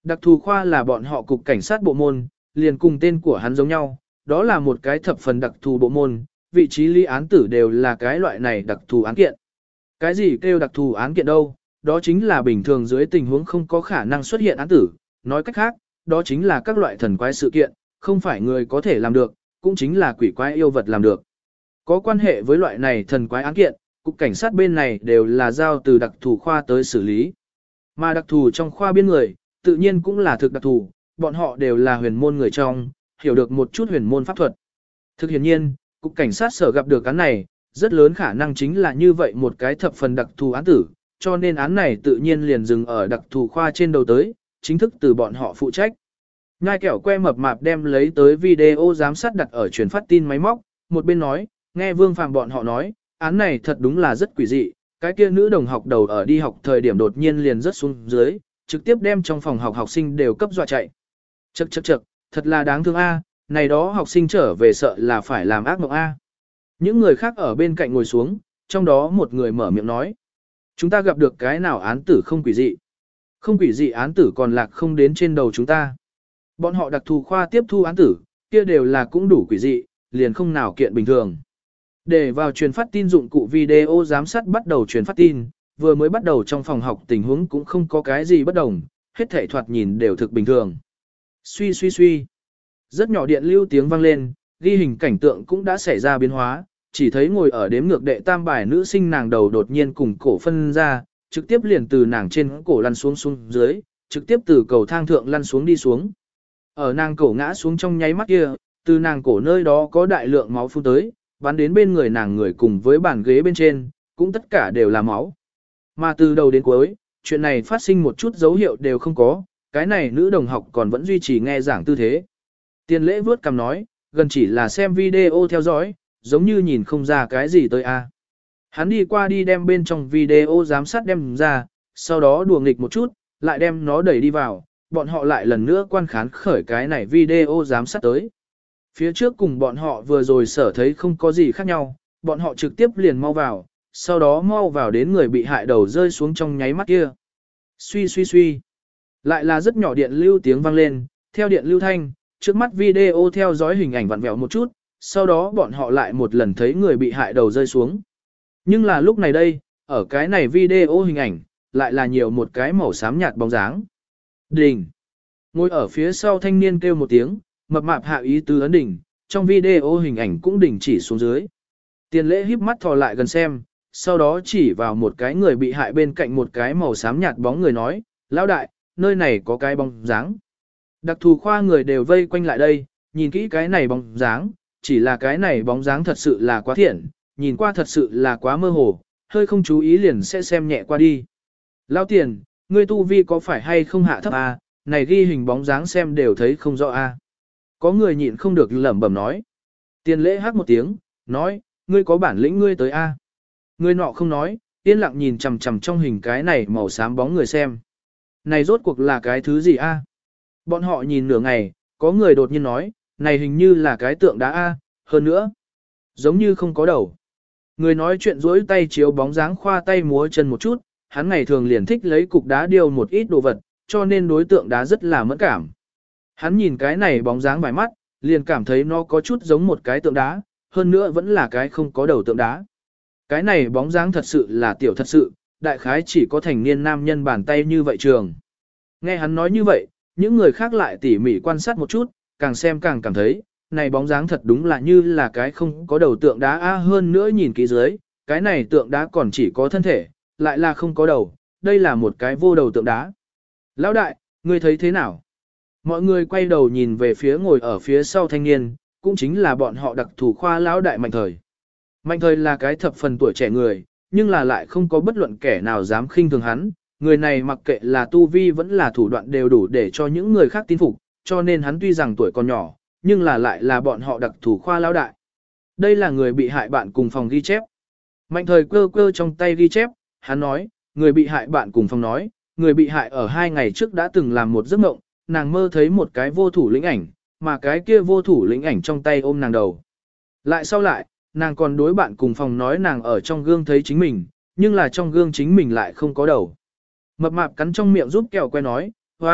Đặc thù khoa là bọn họ cục cảnh sát bộ môn, liền cùng tên của hắn giống nhau, đó là một cái thập phần đặc thù bộ môn, vị trí lý án tử đều là cái loại này đặc thù án kiện. Cái gì kêu đặc thù án kiện đâu, đó chính là bình thường dưới tình huống không có khả năng xuất hiện án tử, nói cách khác, đó chính là các loại thần quái sự kiện, không phải người có thể làm được, cũng chính là quỷ quái yêu vật làm được. Có quan hệ với loại này thần quái án kiện, cục cảnh sát bên này đều là giao từ đặc thù khoa tới xử lý. Mà đặc thù trong khoa biên người, tự nhiên cũng là thực đặc thù, bọn họ đều là huyền môn người trong, hiểu được một chút huyền môn pháp thuật. Thực hiện nhiên, cục cảnh sát sở gặp được án này, rất lớn khả năng chính là như vậy một cái thập phần đặc thù án tử, cho nên án này tự nhiên liền dừng ở đặc thù khoa trên đầu tới, chính thức từ bọn họ phụ trách. Ngai kẹo que mập mạp đem lấy tới video giám sát đặt ở truyền phát tin máy móc, một bên nói, nghe Vương Phàm bọn họ nói, án này thật đúng là rất quỷ dị, cái kia nữ đồng học đầu ở đi học thời điểm đột nhiên liền rớt xuống dưới, trực tiếp đem trong phòng học học sinh đều cấp dọa chạy. Chậc chậc chậc, thật là đáng thương a, này đó học sinh trở về sợ là phải làm ác mộng a. Những người khác ở bên cạnh ngồi xuống, trong đó một người mở miệng nói, chúng ta gặp được cái nào án tử không quỷ dị. Không quỷ dị án tử còn lạc không đến trên đầu chúng ta. Bọn họ đặc thù khoa tiếp thu án tử, kia đều là cũng đủ quỷ dị, liền không nào kiện bình thường. Để vào truyền phát tin dụng cụ video giám sát bắt đầu truyền phát tin, vừa mới bắt đầu trong phòng học tình huống cũng không có cái gì bất đồng, hết thảy thoạt nhìn đều thực bình thường. Suy suy suy. Rất nhỏ điện lưu tiếng vang lên, ghi hình cảnh tượng cũng đã xảy ra biến hóa, chỉ thấy ngồi ở đếm ngược đệ tam bài nữ sinh nàng đầu đột nhiên cùng cổ phân ra, trực tiếp liền từ nàng trên cổ lăn xuống xuống dưới, trực tiếp từ cầu thang thượng lăn xuống đi xuống. Ở nàng cổ ngã xuống trong nháy mắt kia, từ nàng cổ nơi đó có đại lượng máu phun tới, bắn đến bên người nàng người cùng với bàn ghế bên trên, cũng tất cả đều là máu. Mà từ đầu đến cuối, chuyện này phát sinh một chút dấu hiệu đều không có, cái này nữ đồng học còn vẫn duy trì nghe giảng tư thế. Tiền lễ vướt cằm nói, gần chỉ là xem video theo dõi, giống như nhìn không ra cái gì tới a. Hắn đi qua đi đem bên trong video giám sát đem ra, sau đó đùa nghịch một chút, lại đem nó đẩy đi vào, bọn họ lại lần nữa quan khán khởi cái này video giám sát tới. Phía trước cùng bọn họ vừa rồi sở thấy không có gì khác nhau, bọn họ trực tiếp liền mau vào, sau đó mau vào đến người bị hại đầu rơi xuống trong nháy mắt kia. Suy suy suy. Lại là rất nhỏ điện lưu tiếng vang lên, theo điện lưu thanh, trước mắt video theo dõi hình ảnh vặn vẹo một chút, sau đó bọn họ lại một lần thấy người bị hại đầu rơi xuống. Nhưng là lúc này đây, ở cái này video hình ảnh, lại là nhiều một cái màu xám nhạt bóng dáng. Đình. Ngồi ở phía sau thanh niên kêu một tiếng, mập mạp hạ ý tứ ấn đỉnh, trong video hình ảnh cũng đỉnh chỉ xuống dưới. Tiền lễ híp mắt thò lại gần xem, sau đó chỉ vào một cái người bị hại bên cạnh một cái màu xám nhạt bóng người nói, lão đại, nơi này có cái bóng dáng. Đặc thù khoa người đều vây quanh lại đây, nhìn kỹ cái này bóng dáng, chỉ là cái này bóng dáng thật sự là quá thiện, nhìn qua thật sự là quá mơ hồ, hơi không chú ý liền sẽ xem nhẹ qua đi. Lão tiền, ngươi tu vi có phải hay không hạ thấp à, này ghi hình bóng dáng xem đều thấy không rõ à. Có người nhịn không được lẩm bẩm nói. Tiền lễ hát một tiếng, nói, ngươi có bản lĩnh ngươi tới a. À. Người nọ không nói, yên lặng nhìn chằm chằm trong hình cái này màu xám bóng người xem. Này rốt cuộc là cái thứ gì a? À? Bọn họ nhìn nửa ngày, có người đột nhiên nói, này hình như là cái tượng đá a, à, hơn nữa, giống như không có đầu. Người nói chuyện duỗi tay chiếu bóng dáng khoa tay múa chân một chút, hắn ngày thường liền thích lấy cục đá điêu một ít đồ vật, cho nên đối tượng đá rất là mẫn cảm. Hắn nhìn cái này bóng dáng vài mắt, liền cảm thấy nó có chút giống một cái tượng đá, hơn nữa vẫn là cái không có đầu tượng đá. Cái này bóng dáng thật sự là tiểu thật sự, đại khái chỉ có thành niên nam nhân bàn tay như vậy trường. Nghe hắn nói như vậy, những người khác lại tỉ mỉ quan sát một chút, càng xem càng cảm thấy, này bóng dáng thật đúng là như là cái không có đầu tượng đá a, hơn nữa nhìn kỹ dưới, cái này tượng đá còn chỉ có thân thể, lại là không có đầu, đây là một cái vô đầu tượng đá. Lão đại, ngươi thấy thế nào? Mọi người quay đầu nhìn về phía ngồi ở phía sau thanh niên, cũng chính là bọn họ đặc thủ khoa lão đại Mạnh Thời. Mạnh Thời là cái thập phần tuổi trẻ người, nhưng là lại không có bất luận kẻ nào dám khinh thường hắn, người này mặc kệ là tu vi vẫn là thủ đoạn đều đủ để cho những người khác tin phục, cho nên hắn tuy rằng tuổi còn nhỏ, nhưng là lại là bọn họ đặc thủ khoa lão đại. Đây là người bị hại bạn cùng phòng ghi chép. Mạnh Thời quơ quơ trong tay ghi chép, hắn nói, người bị hại bạn cùng phòng nói, người bị hại ở hai ngày trước đã từng làm một giấc mộng, nàng mơ thấy một cái vô thủ lĩnh ảnh, mà cái kia vô thủ lĩnh ảnh trong tay ôm nàng đầu. Lại sau lại, nàng còn đối bạn cùng phòng nói nàng ở trong gương thấy chính mình, nhưng là trong gương chính mình lại không có đầu. Mập mạp cắn trong miệng giúp kẹo que nói, hoa,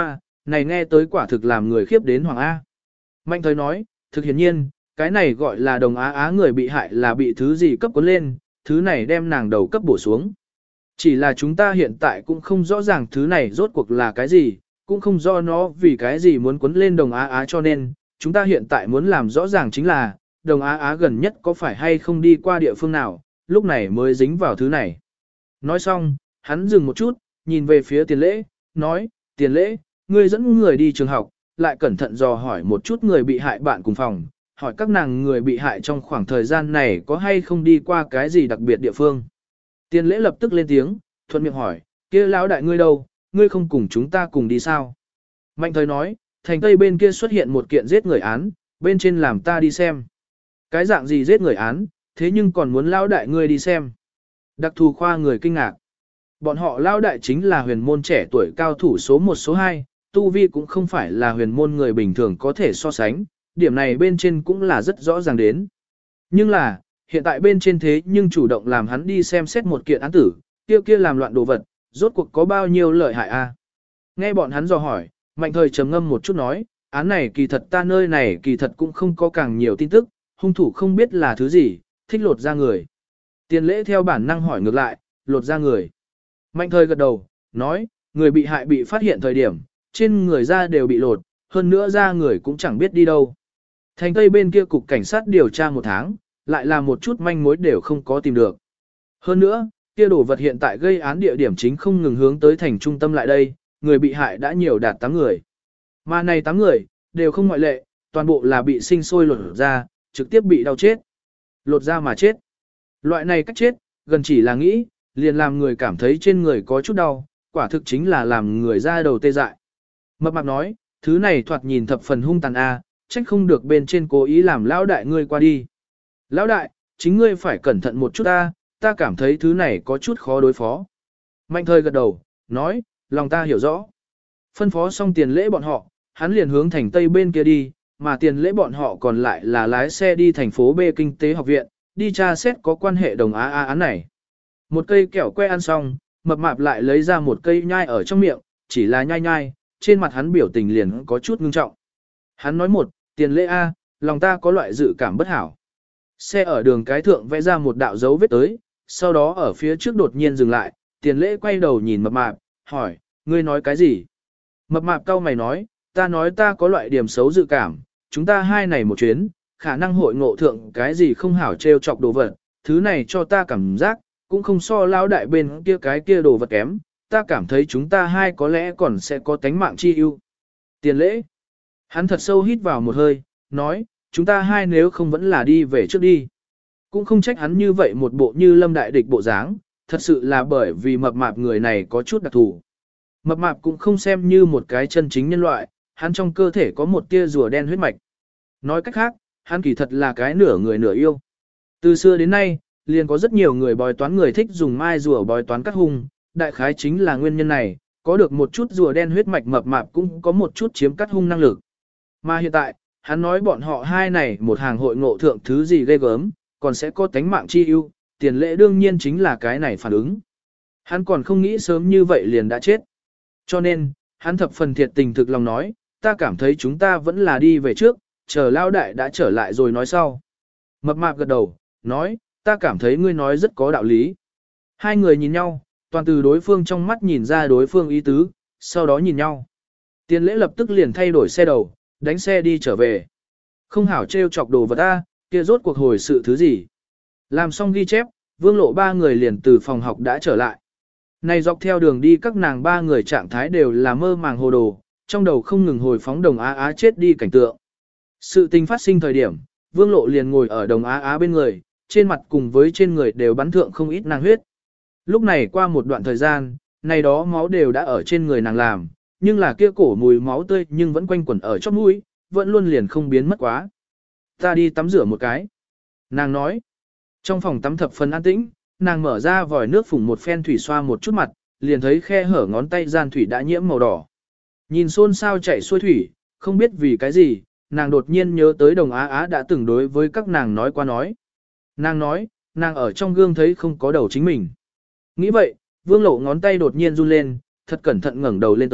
này nghe tới quả thực làm người khiếp đến Hoàng A. Mạnh thời nói, thực hiển nhiên, cái này gọi là đồng á á người bị hại là bị thứ gì cấp cuốn lên, thứ này đem nàng đầu cấp bổ xuống. Chỉ là chúng ta hiện tại cũng không rõ ràng thứ này rốt cuộc là cái gì, cũng không rõ nó vì cái gì muốn cuốn lên đồng á á cho nên, chúng ta hiện tại muốn làm rõ ràng chính là, đồng á á gần nhất có phải hay không đi qua địa phương nào, lúc này mới dính vào thứ này. Nói xong, hắn dừng một chút, nhìn về phía tiền lễ, nói, tiền lễ, ngươi dẫn người đi trường học, lại cẩn thận dò hỏi một chút người bị hại bạn cùng phòng, hỏi các nàng người bị hại trong khoảng thời gian này có hay không đi qua cái gì đặc biệt địa phương. Tiền lễ lập tức lên tiếng, thuận miệng hỏi, kia lão đại ngươi đâu, ngươi không cùng chúng ta cùng đi sao? Mạnh thời nói, thành tây bên kia xuất hiện một kiện giết người án, bên trên làm ta đi xem. Cái dạng gì giết người án, thế nhưng còn muốn lão đại ngươi đi xem. Đặc thù khoa người kinh ngạc. Bọn họ lão đại chính là huyền môn trẻ tuổi cao thủ số một số hai, tu vi cũng không phải là huyền môn người bình thường có thể so sánh, điểm này bên trên cũng là rất rõ ràng đến. Nhưng là, hiện tại bên trên thế nhưng chủ động làm hắn đi xem xét một kiện án tử, kia kia làm loạn đồ vật, rốt cuộc có bao nhiêu lợi hại a? Nghe bọn hắn dò hỏi, Mạnh thời trầm ngâm một chút nói, án này kỳ thật ta nơi này kỳ thật cũng không có càng nhiều tin tức, hung thủ không biết là thứ gì, thích lột ra người. Tiền lễ theo bản năng hỏi ngược lại, lột ra người. Mạnh thời gật đầu, nói, người bị hại bị phát hiện thời điểm, trên người da đều bị lột, hơn nữa da người cũng chẳng biết đi đâu. Thành Tây bên kia cục cảnh sát điều tra một tháng, lại là một chút manh mối đều không có tìm được. Hơn nữa, kia đồ vật hiện tại gây án địa điểm chính không ngừng hướng tới thành trung tâm lại đây, người bị hại đã nhiều đạt tám người. Mà này tám người, đều không ngoại lệ, toàn bộ là bị sinh sôi lột ra, trực tiếp bị đau chết. Lột ra mà chết. Loại này cách chết, gần chỉ là nghĩ, liền làm người cảm thấy trên người có chút đau, quả thực chính là làm người ra đầu tê dại. Mập mạp nói, thứ này thoạt nhìn thập phần hung tàn a, trách không được bên trên cố ý làm lão đại ngươi qua đi. Lão đại, chính ngươi phải cẩn thận một chút ta, ta cảm thấy thứ này có chút khó đối phó. Mạnh thời gật đầu, nói, lòng ta hiểu rõ. Phân phó xong tiền lễ bọn họ, hắn liền hướng thành Tây bên kia đi, mà tiền lễ bọn họ còn lại là lái xe đi thành phố B Kinh tế học viện, đi tra xét có quan hệ đồng á á án này. Một cây kẹo que ăn xong, mập mạp lại lấy ra một cây nhai ở trong miệng, chỉ là nhai nhai, trên mặt hắn biểu tình liền có chút ngưng trọng. Hắn nói một, tiền lễ A, lòng ta có loại dự cảm bất hảo. Xe ở đường cái thượng vẽ ra một đạo dấu vết tới, sau đó ở phía trước đột nhiên dừng lại, tiền lễ quay đầu nhìn mập mạp, hỏi, ngươi nói cái gì? Mập mạp cau mày nói, ta nói ta có loại điểm xấu dự cảm, chúng ta hai này một chuyến, khả năng hội ngộ thượng cái gì không hảo trêu chọc đồ vật, thứ này cho ta cảm giác, cũng không so lão đại bên kia cái kia đồ vật kém, ta cảm thấy chúng ta hai có lẽ còn sẽ có tánh mạng chi ưu. Tiền lễ. Hắn thật sâu hít vào một hơi, nói, chúng ta hai nếu không vẫn là đi về trước đi. Cũng không trách hắn như vậy một bộ như lâm đại địch bộ dáng, thật sự là bởi vì mập mạp người này có chút đặc thù. Mập mạp cũng không xem như một cái chân chính nhân loại, hắn trong cơ thể có một tia rùa đen huyết mạch. Nói cách khác, hắn kỳ thật là cái nửa người nửa yêu. Từ xưa đến nay, liền có rất nhiều người bói toán người thích dùng mai rùa bói toán cắt hung, đại khái chính là nguyên nhân này, có được một chút rùa đen huyết mạch mập mạp cũng có một chút chiếm cắt hung năng lực. Mà hiện tại, hắn nói bọn họ hai này một hàng hội ngộ thượng thứ gì ghê gớm, còn sẽ có tánh mạng chi ưu, tiền lễ đương nhiên chính là cái này phản ứng. Hắn còn không nghĩ sớm như vậy liền đã chết. Cho nên, hắn thập phần thiệt tình thực lòng nói, ta cảm thấy chúng ta vẫn là đi về trước, chờ lao đại đã trở lại rồi nói sau. Mập mạp gật đầu, nói, ta cảm thấy ngươi nói rất có đạo lý. Hai người nhìn nhau, toàn từ đối phương trong mắt nhìn ra đối phương ý tứ, sau đó nhìn nhau. Tiền lễ lập tức liền thay đổi xe đầu, đánh xe đi trở về. Không hảo trêu chọc đồ vật ta, kia rốt cuộc hồi sự thứ gì. Làm xong ghi chép, vương lộ ba người liền từ phòng học đã trở lại. Này dọc theo đường đi các nàng ba người trạng thái đều là mơ màng hồ đồ, trong đầu không ngừng hồi phóng đồng á á chết đi cảnh tượng. Sự tình phát sinh thời điểm, vương lộ liền ngồi ở đồng á á bên người, trên mặt cùng với trên người đều bắn thượng không ít nàng huyết. Lúc này qua một đoạn thời gian, này đó máu đều đã ở trên người nàng làm, nhưng là kia cổ mùi máu tươi nhưng vẫn quanh quẩn ở chóp mũi, vẫn luôn liền không biến mất quá. Ta đi tắm rửa một cái. Nàng nói, trong phòng tắm thập phần an tĩnh, nàng mở ra vòi nước phủng một phen thủy xoa một chút mặt, liền thấy khe hở ngón tay gian thủy đã nhiễm màu đỏ. Nhìn xôn xao chảy xuôi thủy, không biết vì cái gì, nàng đột nhiên nhớ tới đồng á á đã từng đối với các nàng nói qua nói. Nàng nói, nàng ở trong gương thấy không có đầu chính mình. Nghĩ vậy, vương lộ ngón tay đột nhiên run lên, thật cẩn thận ngẩng đầu lên tới,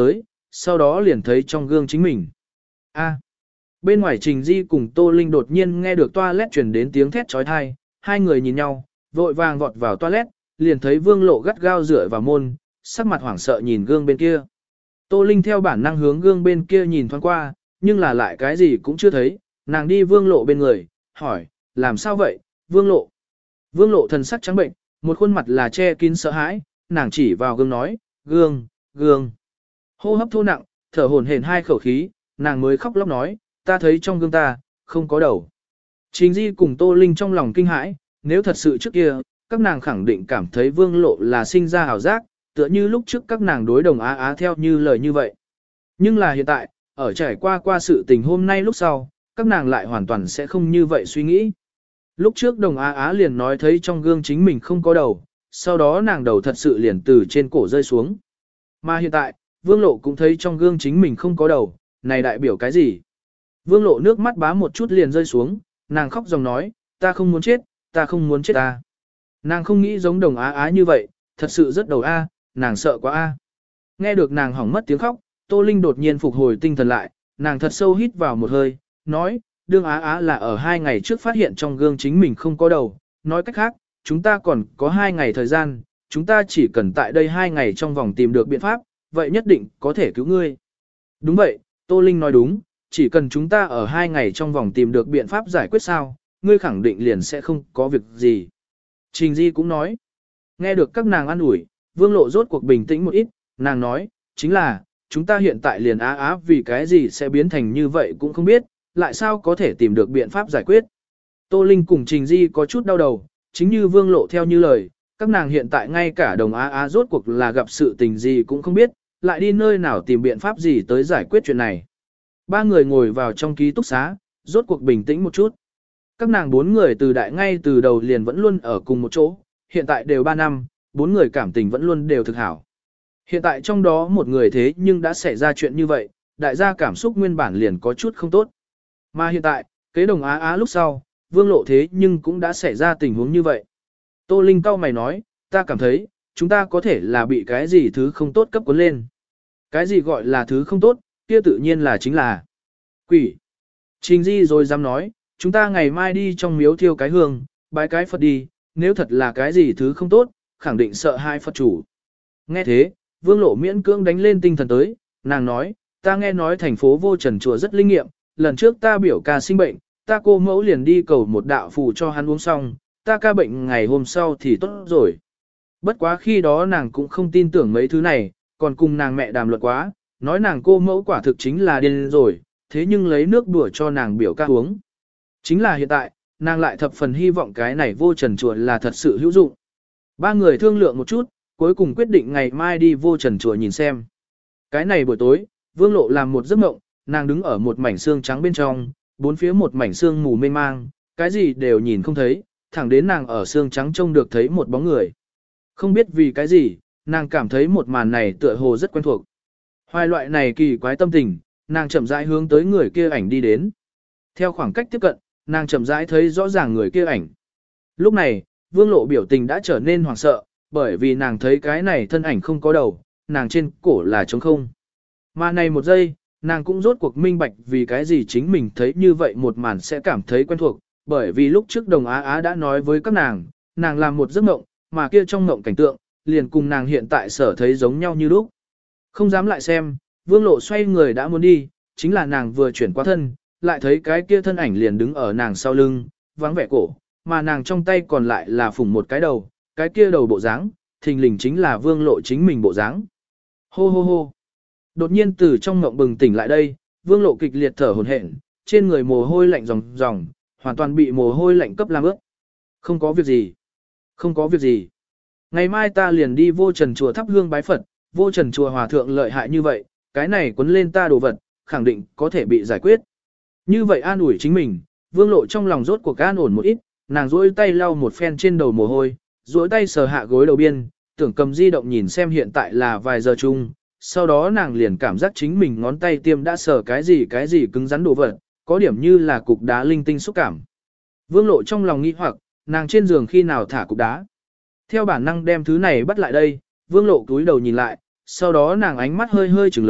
sau đó liền thấy trong gương chính mình. A. Bên ngoài Trình Di cùng Tô Linh đột nhiên nghe được toilet truyền đến tiếng thét trói thai, hai người nhìn nhau, vội vàng vọt vào toilet, liền thấy Vương Lộ gắt gao dựa vào môn, sắc mặt hoảng sợ nhìn gương bên kia. Tô Linh theo bản năng hướng gương bên kia nhìn thoáng qua, nhưng là lại cái gì cũng chưa thấy, nàng đi Vương Lộ bên người, hỏi, làm sao vậy, Vương Lộ? Vương Lộ thần sắc trắng bệnh, một khuôn mặt là che kín sợ hãi, nàng chỉ vào gương nói, gương, gương. Hô hấp thô nặng, thở hổn hển hai khẩu khí, nàng mới khóc lóc nói, ta thấy trong gương ta, không có đầu. Trình Di cùng Tô Linh trong lòng kinh hãi, nếu thật sự trước kia, các nàng khẳng định cảm thấy Vương Lộ là sinh ra ảo giác, tựa như lúc trước các nàng đối đồng Á Á theo như lời như vậy. Nhưng là hiện tại, ở trải qua qua sự tình hôm nay lúc sau, các nàng lại hoàn toàn sẽ không như vậy suy nghĩ. Lúc trước đồng Á Á liền nói thấy trong gương chính mình không có đầu, sau đó nàng đầu thật sự liền từ trên cổ rơi xuống. Mà hiện tại, Vương Lộ cũng thấy trong gương chính mình không có đầu, này đại biểu cái gì? Vương Lộ nước mắt bá một chút liền rơi xuống, nàng khóc dòng nói, ta không muốn chết, ta không muốn chết ta. Nàng không nghĩ giống đồng Á Á như vậy, thật sự rất đầu a, nàng sợ quá a. Nghe được nàng hỏng mất tiếng khóc, Tô Linh đột nhiên phục hồi tinh thần lại, nàng thật sâu hít vào một hơi, nói, đương Á Á là ở hai ngày trước phát hiện trong gương chính mình không có đầu, nói cách khác, chúng ta còn có hai ngày thời gian, chúng ta chỉ cần tại đây hai ngày trong vòng tìm được biện pháp, vậy nhất định có thể cứu ngươi. Đúng vậy, Tô Linh nói đúng, chỉ cần chúng ta ở hai ngày trong vòng tìm được biện pháp giải quyết sao, ngươi khẳng định liền sẽ không có việc gì. Trình Di cũng nói, nghe được các nàng an ủi, Vương Lộ rốt cuộc bình tĩnh một ít, nàng nói, chính là, chúng ta hiện tại liền Á Á vì cái gì sẽ biến thành như vậy cũng không biết, lại sao có thể tìm được biện pháp giải quyết. Tô Linh cùng Trình Di có chút đau đầu, chính như Vương Lộ theo như lời, các nàng hiện tại ngay cả đồng Á Á rốt cuộc là gặp sự tình gì cũng không biết, lại đi nơi nào tìm biện pháp gì tới giải quyết chuyện này. Ba người ngồi vào trong ký túc xá, rốt cuộc bình tĩnh một chút. Các nàng bốn người từ đại ngay từ đầu liền vẫn luôn ở cùng một chỗ, hiện tại đều ba năm, bốn người cảm tình vẫn luôn đều thực hảo. Hiện tại trong đó một người thế nhưng đã xảy ra chuyện như vậy, đại gia cảm xúc nguyên bản liền có chút không tốt. Mà hiện tại, kế đồng Á Á lúc sau, Vương Lộ thế nhưng cũng đã xảy ra tình huống như vậy. Tô Linh cau mày nói, ta cảm thấy, chúng ta có thể là bị cái gì thứ không tốt cấp cuốn lên. Cái gì gọi là thứ không tốt, kia tự nhiên là chính là quỷ. Trình Di rồi dám nói, chúng ta ngày mai đi trong miếu thiêu cái hương, bái cái Phật đi, nếu thật là cái gì thứ không tốt, khẳng định sợ hai Phật chủ. Nghe thế, Vương Lộ miễn cưỡng đánh lên tinh thần tới, nàng nói, ta nghe nói thành phố Vô Trần chùa rất linh nghiệm, lần trước ta biểu ca sinh bệnh, ta cô mẫu liền đi cầu một đạo phù cho hắn uống xong, ta ca bệnh ngày hôm sau thì tốt rồi. Bất quá khi đó nàng cũng không tin tưởng mấy thứ này, còn cùng nàng mẹ đàm luận quá, nói nàng cô mẫu quả thực chính là điên rồi, thế nhưng lấy nước đùa cho nàng biểu ca uống. Chính là hiện tại, nàng lại thập phần hy vọng cái này Vô Trần chùa là thật sự hữu dụng. Ba người thương lượng một chút, cuối cùng quyết định ngày mai đi Vô Trần chùa nhìn xem. Cái này buổi tối, Vương Lộ làm một giấc mộng, nàng đứng ở một mảnh xương trắng bên trong, bốn phía một mảnh xương mù mê mang, cái gì đều nhìn không thấy, thẳng đến nàng ở xương trắng trông được thấy một bóng người. Không biết vì cái gì, nàng cảm thấy một màn này tựa hồ rất quen thuộc. Hoài loại này kỳ quái tâm tình, nàng chậm rãi hướng tới người kia ảnh đi đến. Theo khoảng cách tiếp cận, nàng chậm rãi thấy rõ ràng người kia ảnh. Lúc này, Vương Lộ biểu tình đã trở nên hoảng sợ, bởi vì nàng thấy cái này thân ảnh không có đầu, nàng trên cổ là trống không. Mà này một giây, nàng cũng rốt cuộc minh bạch vì cái gì chính mình thấy như vậy một màn sẽ cảm thấy quen thuộc, bởi vì lúc trước đồng Á Á đã nói với các nàng, nàng làm một giấc mộng, mà kia trong mộng cảnh tượng, liền cùng nàng hiện tại sở thấy giống nhau như lúc. Không dám lại xem, Vương Lộ xoay người đã muốn đi, chính là nàng vừa chuyển qua thân, lại thấy cái kia thân ảnh liền đứng ở nàng sau lưng, vắng vẻ cổ, mà nàng trong tay còn lại là phủng một cái đầu, cái kia đầu bộ dáng, thình lình chính là Vương Lộ chính mình bộ dáng. Hô hô hô. Đột nhiên từ trong mộng bừng tỉnh lại đây, Vương Lộ kịch liệt thở hổn hển, trên người mồ hôi lạnh ròng ròng, hoàn toàn bị mồ hôi lạnh cấp làm ướt. Không có việc gì. Không có việc gì. Ngày mai ta liền đi Vô Trần chùa thắp hương bái Phật, Vô Trần chùa hòa thượng lợi hại như vậy, cái này quấn lên ta đồ vật, khẳng định có thể bị giải quyết. Như vậy an ủi chính mình, Vương Lộ trong lòng rốt cuộc an ổn một ít, nàng duỗi tay lau một phen trên đầu mồ hôi, duỗi tay sờ hạ gối đầu biên, tưởng cầm di động nhìn xem hiện tại là vài giờ chung, sau đó nàng liền cảm giác chính mình ngón tay tiêm đã sờ cái gì cái gì cứng rắn đồ vật, có điểm như là cục đá linh tinh xúc cảm. Vương Lộ trong lòng nghi hoặc, nàng trên giường khi nào thả cục đá. Theo bản năng đem thứ này bắt lại đây, Vương Lộ cúi đầu nhìn lại, sau đó nàng ánh mắt hơi hơi trừng lớn,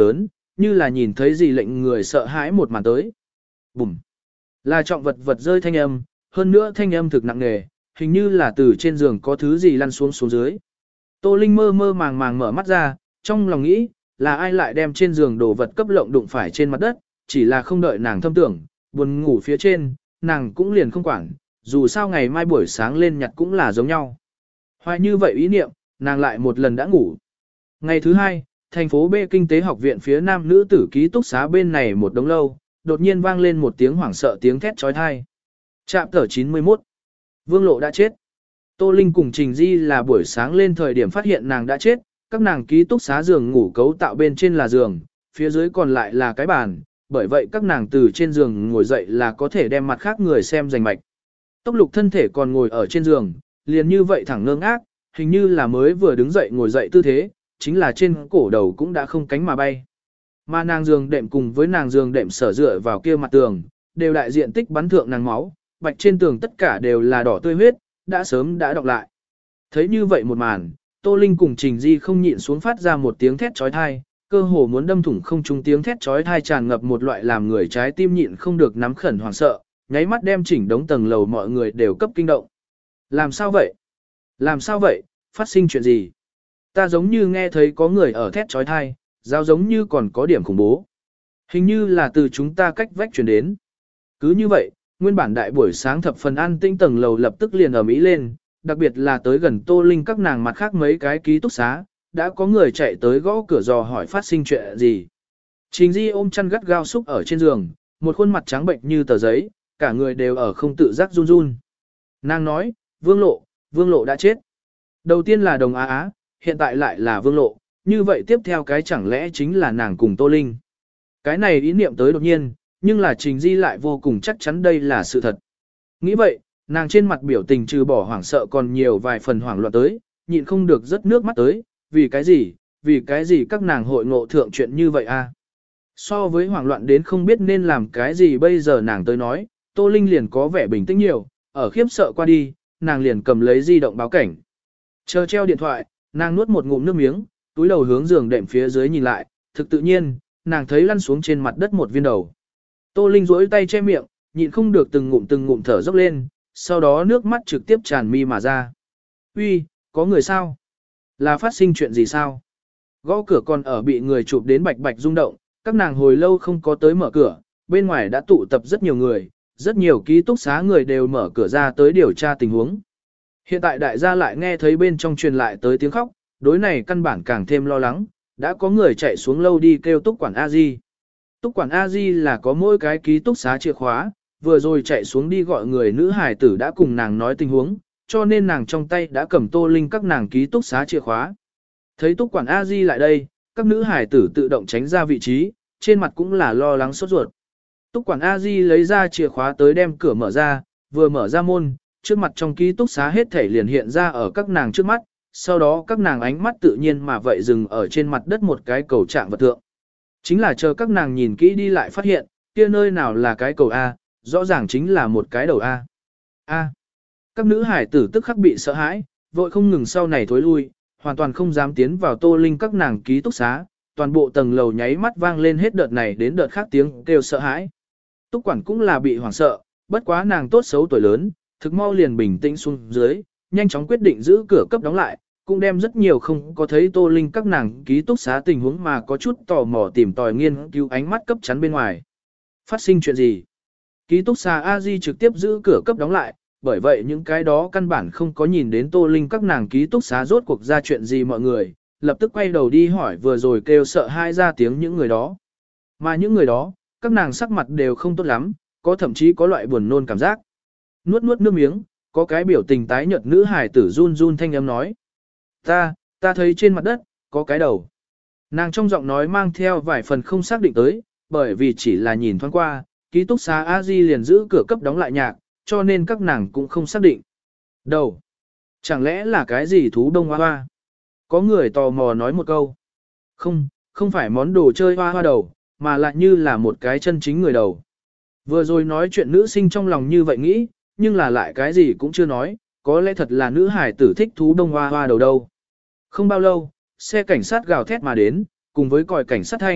như là nhìn thấy gì lệnh người sợ hãi một màn tới. Bùm! Là trọng vật vật rơi thanh âm, hơn nữa thanh âm thực nặng nề, hình như là từ trên giường có thứ gì lăn xuống xuống dưới. Tô Linh mơ mơ màng màng mở mắt ra, trong lòng nghĩ, là ai lại đem trên giường đồ vật cấp lộng đụng phải trên mặt đất, chỉ là không đợi nàng thâm tưởng, buồn ngủ phía trên, nàng cũng liền không quản, dù sao ngày mai buổi sáng lên nhặt cũng là giống nhau. Hoài như vậy ý niệm, nàng lại một lần đã ngủ. Ngày thứ hai, thành phố B Kinh tế học viện phía nam nữ tử ký túc xá bên này một đống lâu, đột nhiên vang lên một tiếng hoảng sợ tiếng thét trói thai. Trạm tờ chín mươi mốt. Vương Lộ đã chết. Tô Linh cùng Trình Di là buổi sáng lên thời điểm phát hiện nàng đã chết, các nàng ký túc xá giường ngủ cấu tạo bên trên là giường, phía dưới còn lại là cái bàn, bởi vậy các nàng từ trên giường ngồi dậy là có thể đem mặt khác người xem rành mạch. Tốc Lục thân thể còn ngồi ở trên giường, liền như vậy thẳng ngơ ngác, hình như là mới vừa đứng dậy ngồi dậy tư thế, chính là trên cổ đầu cũng đã không cánh mà bay. Mà nàng giường đệm cùng với nàng giường đệm sở dựa vào kia mặt tường, đều đại diện tích bắn thượng nàng máu, bạch trên tường tất cả đều là đỏ tươi huyết, đã sớm đã đọc lại. Thấy như vậy một màn, Tô Linh cùng Trình Di không nhịn xuống phát ra một tiếng thét trói thai, cơ hồ muốn đâm thủng không trung tiếng thét trói thai tràn ngập một loại làm người trái tim nhịn không được nắm khẩn hoảng sợ, nháy mắt đem chỉnh đống tầng lầu mọi người đều cấp kinh động. Làm sao vậy? Làm sao vậy? Phát sinh chuyện gì? Ta giống như nghe thấy có người ở thét trói thai, giao giống như còn có điểm khủng bố. Hình như là từ chúng ta cách vách chuyển đến. Cứ như vậy, nguyên bản đại buổi sáng thập phần an tinh tầng lầu lập tức liền ầm ĩ lên, đặc biệt là tới gần Tô Linh các nàng mặt khác mấy cái ký túc xá, đã có người chạy tới gõ cửa dò hỏi phát sinh chuyện gì. Trình Di ôm chăn gắt gao xúc ở trên giường, một khuôn mặt trắng bệnh như tờ giấy, cả người đều ở không tự giác run run. Nàng nói, Vương Lộ, Vương Lộ đã chết. Đầu tiên là Đồng Á Á, hiện tại lại là Vương Lộ, như vậy tiếp theo cái chẳng lẽ chính là nàng cùng Tô Linh. Cái này ý niệm tới đột nhiên, nhưng là Trình Di lại vô cùng chắc chắn đây là sự thật. Nghĩ vậy, nàng trên mặt biểu tình trừ bỏ hoảng sợ còn nhiều vài phần hoảng loạn tới, nhịn không được rớt nước mắt tới, vì cái gì, vì cái gì các nàng hội ngộ thượng chuyện như vậy a? So với hoảng loạn đến không biết nên làm cái gì bây giờ nàng tới nói, Tô Linh liền có vẻ bình tĩnh nhiều, ở khiếp sợ qua đi, nàng liền cầm lấy di động báo cảnh. Chờ treo điện thoại, nàng nuốt một ngụm nước miếng, túi đầu hướng giường đệm phía dưới nhìn lại, thực tự nhiên, nàng thấy lăn xuống trên mặt đất một viên đầu. Tô Linh duỗi tay che miệng, nhịn không được từng ngụm từng ngụm thở dốc lên, sau đó nước mắt trực tiếp tràn mi mà ra. Uy, có người sao? Là phát sinh chuyện gì sao? Gõ cửa còn ở bị người chụp đến bạch bạch rung động, các nàng hồi lâu không có tới mở cửa, bên ngoài đã tụ tập rất nhiều người, rất nhiều ký túc xá người đều mở cửa ra tới điều tra tình huống. Hiện tại đại gia lại nghe thấy bên trong truyền lại tới tiếng khóc, đối này căn bản càng thêm lo lắng, đã có người chạy xuống lâu đi kêu túc quản A-di. Túc quản A-di là có mỗi cái ký túc xá chìa khóa, vừa rồi chạy xuống đi gọi người nữ hải tử đã cùng nàng nói tình huống, cho nên nàng trong tay đã cầm Tô Linh các nàng ký túc xá chìa khóa. Thấy túc quản A-di lại đây, các nữ hải tử tự động tránh ra vị trí, trên mặt cũng là lo lắng sốt ruột. Túc quản A-di lấy ra chìa khóa tới đem cửa mở ra, vừa mở ra môn, trước mặt trong ký túc xá hết thể liền hiện ra ở các nàng trước mắt, sau đó các nàng ánh mắt tự nhiên mà vậy dừng ở trên mặt đất một cái cầu trạng vật thượng. Chính là chờ các nàng nhìn kỹ đi lại phát hiện, kia nơi nào là cái cầu A, rõ ràng chính là một cái đầu A. A. Các nữ hải tử tức khắc bị sợ hãi, vội không ngừng sau này thối lui, hoàn toàn không dám tiến vào Tô Linh các nàng ký túc xá, toàn bộ tầng lầu nháy mắt vang lên hết đợt này đến đợt khác tiếng kêu sợ hãi. Túc quản cũng là bị hoảng sợ, bất quá nàng tốt xấu tuổi lớn, thực mau liền bình tĩnh xuống dưới, nhanh chóng quyết định giữ cửa cấp đóng lại, cũng đem rất nhiều không có thấy Tô Linh các nàng ký túc xá tình huống mà có chút tò mò tìm tòi nghiên cứu ánh mắt cấp chắn bên ngoài. Phát sinh chuyện gì? Ký túc xá A-di trực tiếp giữ cửa cấp đóng lại, bởi vậy những cái đó căn bản không có nhìn đến Tô Linh các nàng ký túc xá rốt cuộc ra chuyện gì mọi người, lập tức quay đầu đi hỏi vừa rồi kêu sợ hai ra tiếng những người đó. Mà những người đó, các nàng sắc mặt đều không tốt lắm, có thậm chí có loại buồn nôn cảm giác. Nuốt nuốt nước miếng, có cái biểu tình tái nhợt nữ hài tử run run thanh âm nói. Ta, ta thấy trên mặt đất, có cái đầu. Nàng trong giọng nói mang theo vài phần không xác định tới, bởi vì chỉ là nhìn thoáng qua, ký túc xá A-di liền giữ cửa cấp đóng lại nhạc, cho nên các nàng cũng không xác định. Đầu. Chẳng lẽ là cái gì thú đông hoa hoa? Có người tò mò nói một câu. Không, không phải món đồ chơi hoa hoa đầu, mà lại như là một cái chân chính người đầu. Vừa rồi nói chuyện nữ sinh trong lòng như vậy nghĩ, nhưng là lại cái gì cũng chưa nói, có lẽ thật là nữ hải tử thích thú đông hoa hoa đầu đâu. Không bao lâu, xe cảnh sát gào thét mà đến, cùng với còi cảnh sát thanh,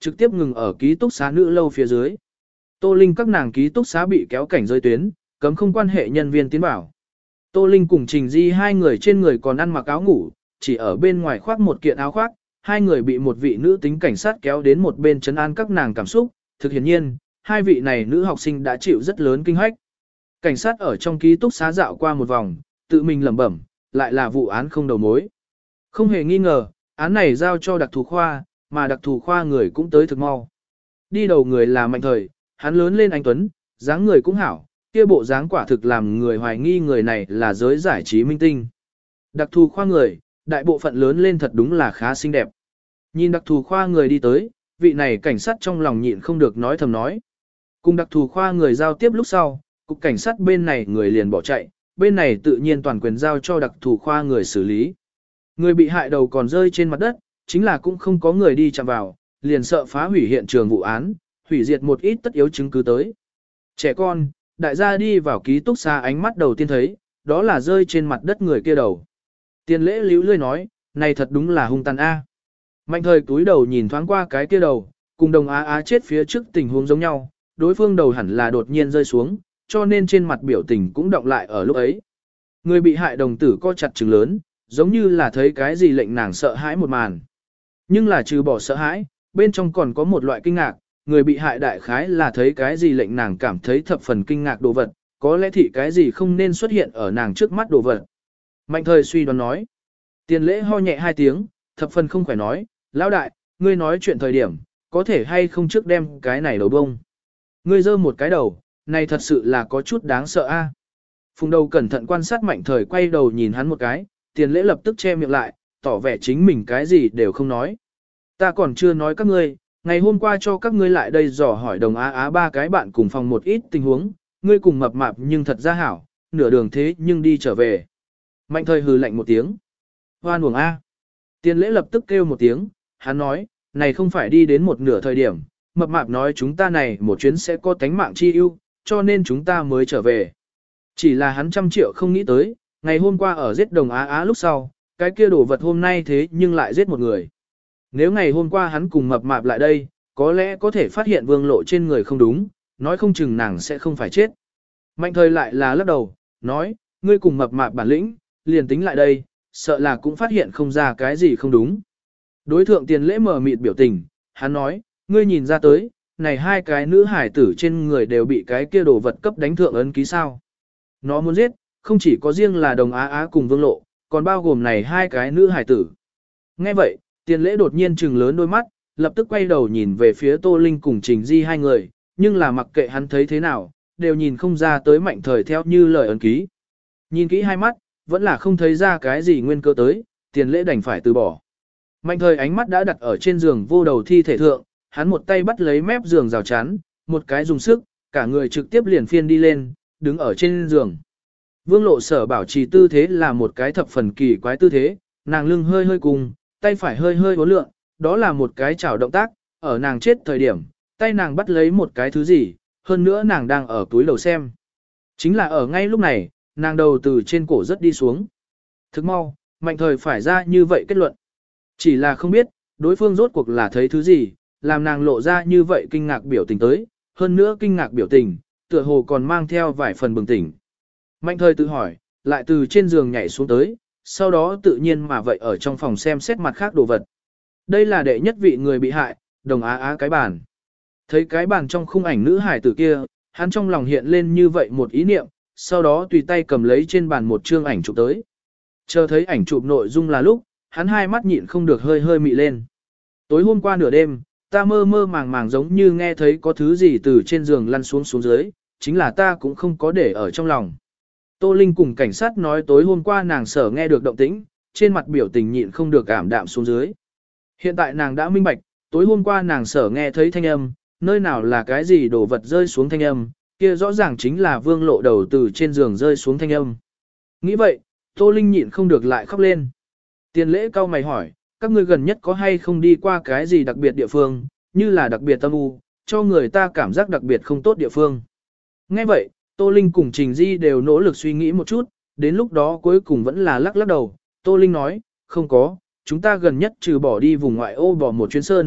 trực tiếp ngừng ở ký túc xá nữ lâu phía dưới. Tô Linh các nàng ký túc xá bị kéo cảnh rơi tuyến, cấm không quan hệ nhân viên tiến vào. Tô Linh cùng Trình Di hai người trên người còn ăn mặc áo ngủ, chỉ ở bên ngoài khoác một kiện áo khoác, hai người bị một vị nữ tính cảnh sát kéo đến một bên trấn an các nàng cảm xúc, thực hiển nhiên, hai vị này nữ học sinh đã chịu rất lớn kinh hách. Cảnh sát ở trong ký túc xá dạo qua một vòng, tự mình lẩm bẩm, lại là vụ án không đầu mối. Không hề nghi ngờ, án này giao cho đặc thù khoa, mà đặc thù khoa người cũng tới thực mau. Đi đầu người là Mạnh Thời, hắn lớn lên anh tuấn, dáng người cũng hảo, kia bộ dáng quả thực làm người hoài nghi người này là giới giải trí minh tinh. Đặc thù khoa người, đại bộ phận lớn lên thật đúng là khá xinh đẹp. Nhìn đặc thù khoa người đi tới, vị này cảnh sát trong lòng nhịn không được nói thầm nói. Cùng đặc thù khoa người giao tiếp lúc sau, cục cảnh sát bên này người liền bỏ chạy, bên này tự nhiên toàn quyền giao cho đặc thù khoa người xử lý. Người bị hại đầu còn rơi trên mặt đất, chính là cũng không có người đi chạm vào, liền sợ phá hủy hiện trường vụ án, hủy diệt một ít tất yếu chứng cứ tới. Trẻ con, đại gia đi vào ký túc xá ánh mắt đầu tiên thấy, đó là rơi trên mặt đất người kia đầu. Tiền lễ líu lươi nói, này thật đúng là hung tàn a. Mạnh Thời túi đầu nhìn thoáng qua cái kia đầu, cùng đồng á á chết phía trước tình huống giống nhau, đối phương đầu hẳn là đột nhiên rơi xuống, cho nên trên mặt biểu tình cũng động lại ở lúc ấy. Người bị hại đồng tử co chặt trừng lớn, giống như là thấy cái gì lệnh nàng sợ hãi một màn. Nhưng là trừ bỏ sợ hãi, bên trong còn có một loại kinh ngạc, người bị hại đại khái là thấy cái gì lệnh nàng cảm thấy thập phần kinh ngạc đồ vật, có lẽ thì cái gì không nên xuất hiện ở nàng trước mắt đồ vật. Mạnh Thời suy đoán nói. Tiền lễ ho nhẹ hai tiếng, thập phần không khỏe nói, lão đại, ngươi nói chuyện thời điểm, có thể hay không trước đem cái này đầu bông. Ngươi giơ một cái đầu, này thật sự là có chút đáng sợ a. Phùng Đầu cẩn thận quan sát Mạnh Thời quay đầu nhìn hắn một cái, tiền lễ lập tức che miệng lại, tỏ vẻ chính mình cái gì đều không nói. Ta còn chưa nói các ngươi, ngày hôm qua cho các ngươi lại đây dò hỏi đồng á á ba cái bạn cùng phòng một ít tình huống, ngươi cùng mập mạp nhưng thật ra hảo, nửa đường thế nhưng đi trở về. Mạnh Thời hừ lạnh một tiếng. Hoan uổng a. Tiền lễ lập tức kêu một tiếng, hắn nói, này không phải đi đến một nửa thời điểm, mập mạp nói chúng ta này một chuyến sẽ có tánh mạng chi ưu, cho nên chúng ta mới trở về. Chỉ là hắn trăm triệu không nghĩ tới, ngày hôm qua ở giết đồng á á lúc sau, cái kia đồ vật hôm nay thế nhưng lại giết một người. Nếu ngày hôm qua hắn cùng mập mạp lại đây, có lẽ có thể phát hiện vương lộ trên người không đúng, nói không chừng nàng sẽ không phải chết. Mạnh Thời lại là lắc đầu, nói, ngươi cùng mập mạp bản lĩnh, liền tính lại đây, sợ là cũng phát hiện không ra cái gì không đúng. Đối thượng tiền lễ mờ mịt biểu tình, hắn nói, ngươi nhìn ra tới, này hai cái nữ hải tử trên người đều bị cái kia đồ vật cấp đánh thượng ấn ký sao. Nó muốn giết, không chỉ có riêng là đồng á á cùng vương lộ, còn bao gồm này hai cái nữ hải tử. Nghe vậy, tiền lễ đột nhiên trừng lớn đôi mắt, lập tức quay đầu nhìn về phía Tô Linh cùng Trình Di hai người, nhưng là mặc kệ hắn thấy thế nào, đều nhìn không ra tới Mạnh Thời theo như lời ấn ký. Nhìn kỹ hai mắt, vẫn là không thấy ra cái gì nguyên cơ tới, tiền lễ đành phải từ bỏ. Mạnh Thời ánh mắt đã đặt ở trên giường vô đầu thi thể thượng, hắn một tay bắt lấy mép giường rào chắn, một cái dùng sức, cả người trực tiếp liền phiên đi lên, đứng ở trên giường. Vương Lộ Sở bảo trì tư thế là một cái thập phần kỳ quái tư thế, nàng lưng hơi hơi cùng, tay phải hơi hơi uốn lượn, đó là một cái chảo động tác, ở nàng chết thời điểm, tay nàng bắt lấy một cái thứ gì, hơn nữa nàng đang ở túi đầu xem. Chính là ở ngay lúc này, nàng đầu từ trên cổ rất đi xuống. Thức mau, Mạnh Thời phải ra như vậy kết luận. Chỉ là không biết, đối phương rốt cuộc là thấy thứ gì, làm nàng lộ ra như vậy kinh ngạc biểu tình tới, hơn nữa kinh ngạc biểu tình, tựa hồ còn mang theo vài phần bừng tỉnh. Mạnh Thời tự hỏi, lại từ trên giường nhảy xuống tới, sau đó tự nhiên mà vậy ở trong phòng xem xét mặt khác đồ vật. Đây là đệ nhất vị người bị hại, đồng á á cái bàn. Thấy cái bàn trong khung ảnh nữ hải tử kia, hắn trong lòng hiện lên như vậy một ý niệm, sau đó tùy tay cầm lấy trên bàn một chương ảnh chụp tới. Chờ thấy ảnh chụp nội dung là lúc, hắn hai mắt nhịn không được hơi hơi mị lên. Tối hôm qua nửa đêm, ta mơ mơ màng màng giống như nghe thấy có thứ gì từ trên giường lăn xuống xuống dưới, chính là ta cũng không có để ở trong lòng. Tô Linh cùng cảnh sát nói tối hôm qua nàng sở nghe được động tĩnh, trên mặt biểu tình nhịn không được ảm đạm xuống dưới. Hiện tại nàng đã minh bạch, tối hôm qua nàng sở nghe thấy thanh âm, nơi nào là cái gì đồ vật rơi xuống thanh âm, kia rõ ràng chính là Vương Lộ đầu từ trên giường rơi xuống thanh âm. Nghĩ vậy, Tô Linh nhịn không được lại khóc lên. Tiền lễ cao mày hỏi, các ngươi gần nhất có hay không đi qua cái gì đặc biệt địa phương, như là đặc biệt tâm u, cho người ta cảm giác đặc biệt không tốt địa phương. Nghe vậy, Tô Linh cùng Trình Di đều nỗ lực suy nghĩ một chút, đến lúc đó cuối cùng vẫn là lắc lắc đầu. Tô Linh nói, không có, chúng ta gần nhất trừ bỏ đi vùng ngoại ô bỏ một chuyến sơn,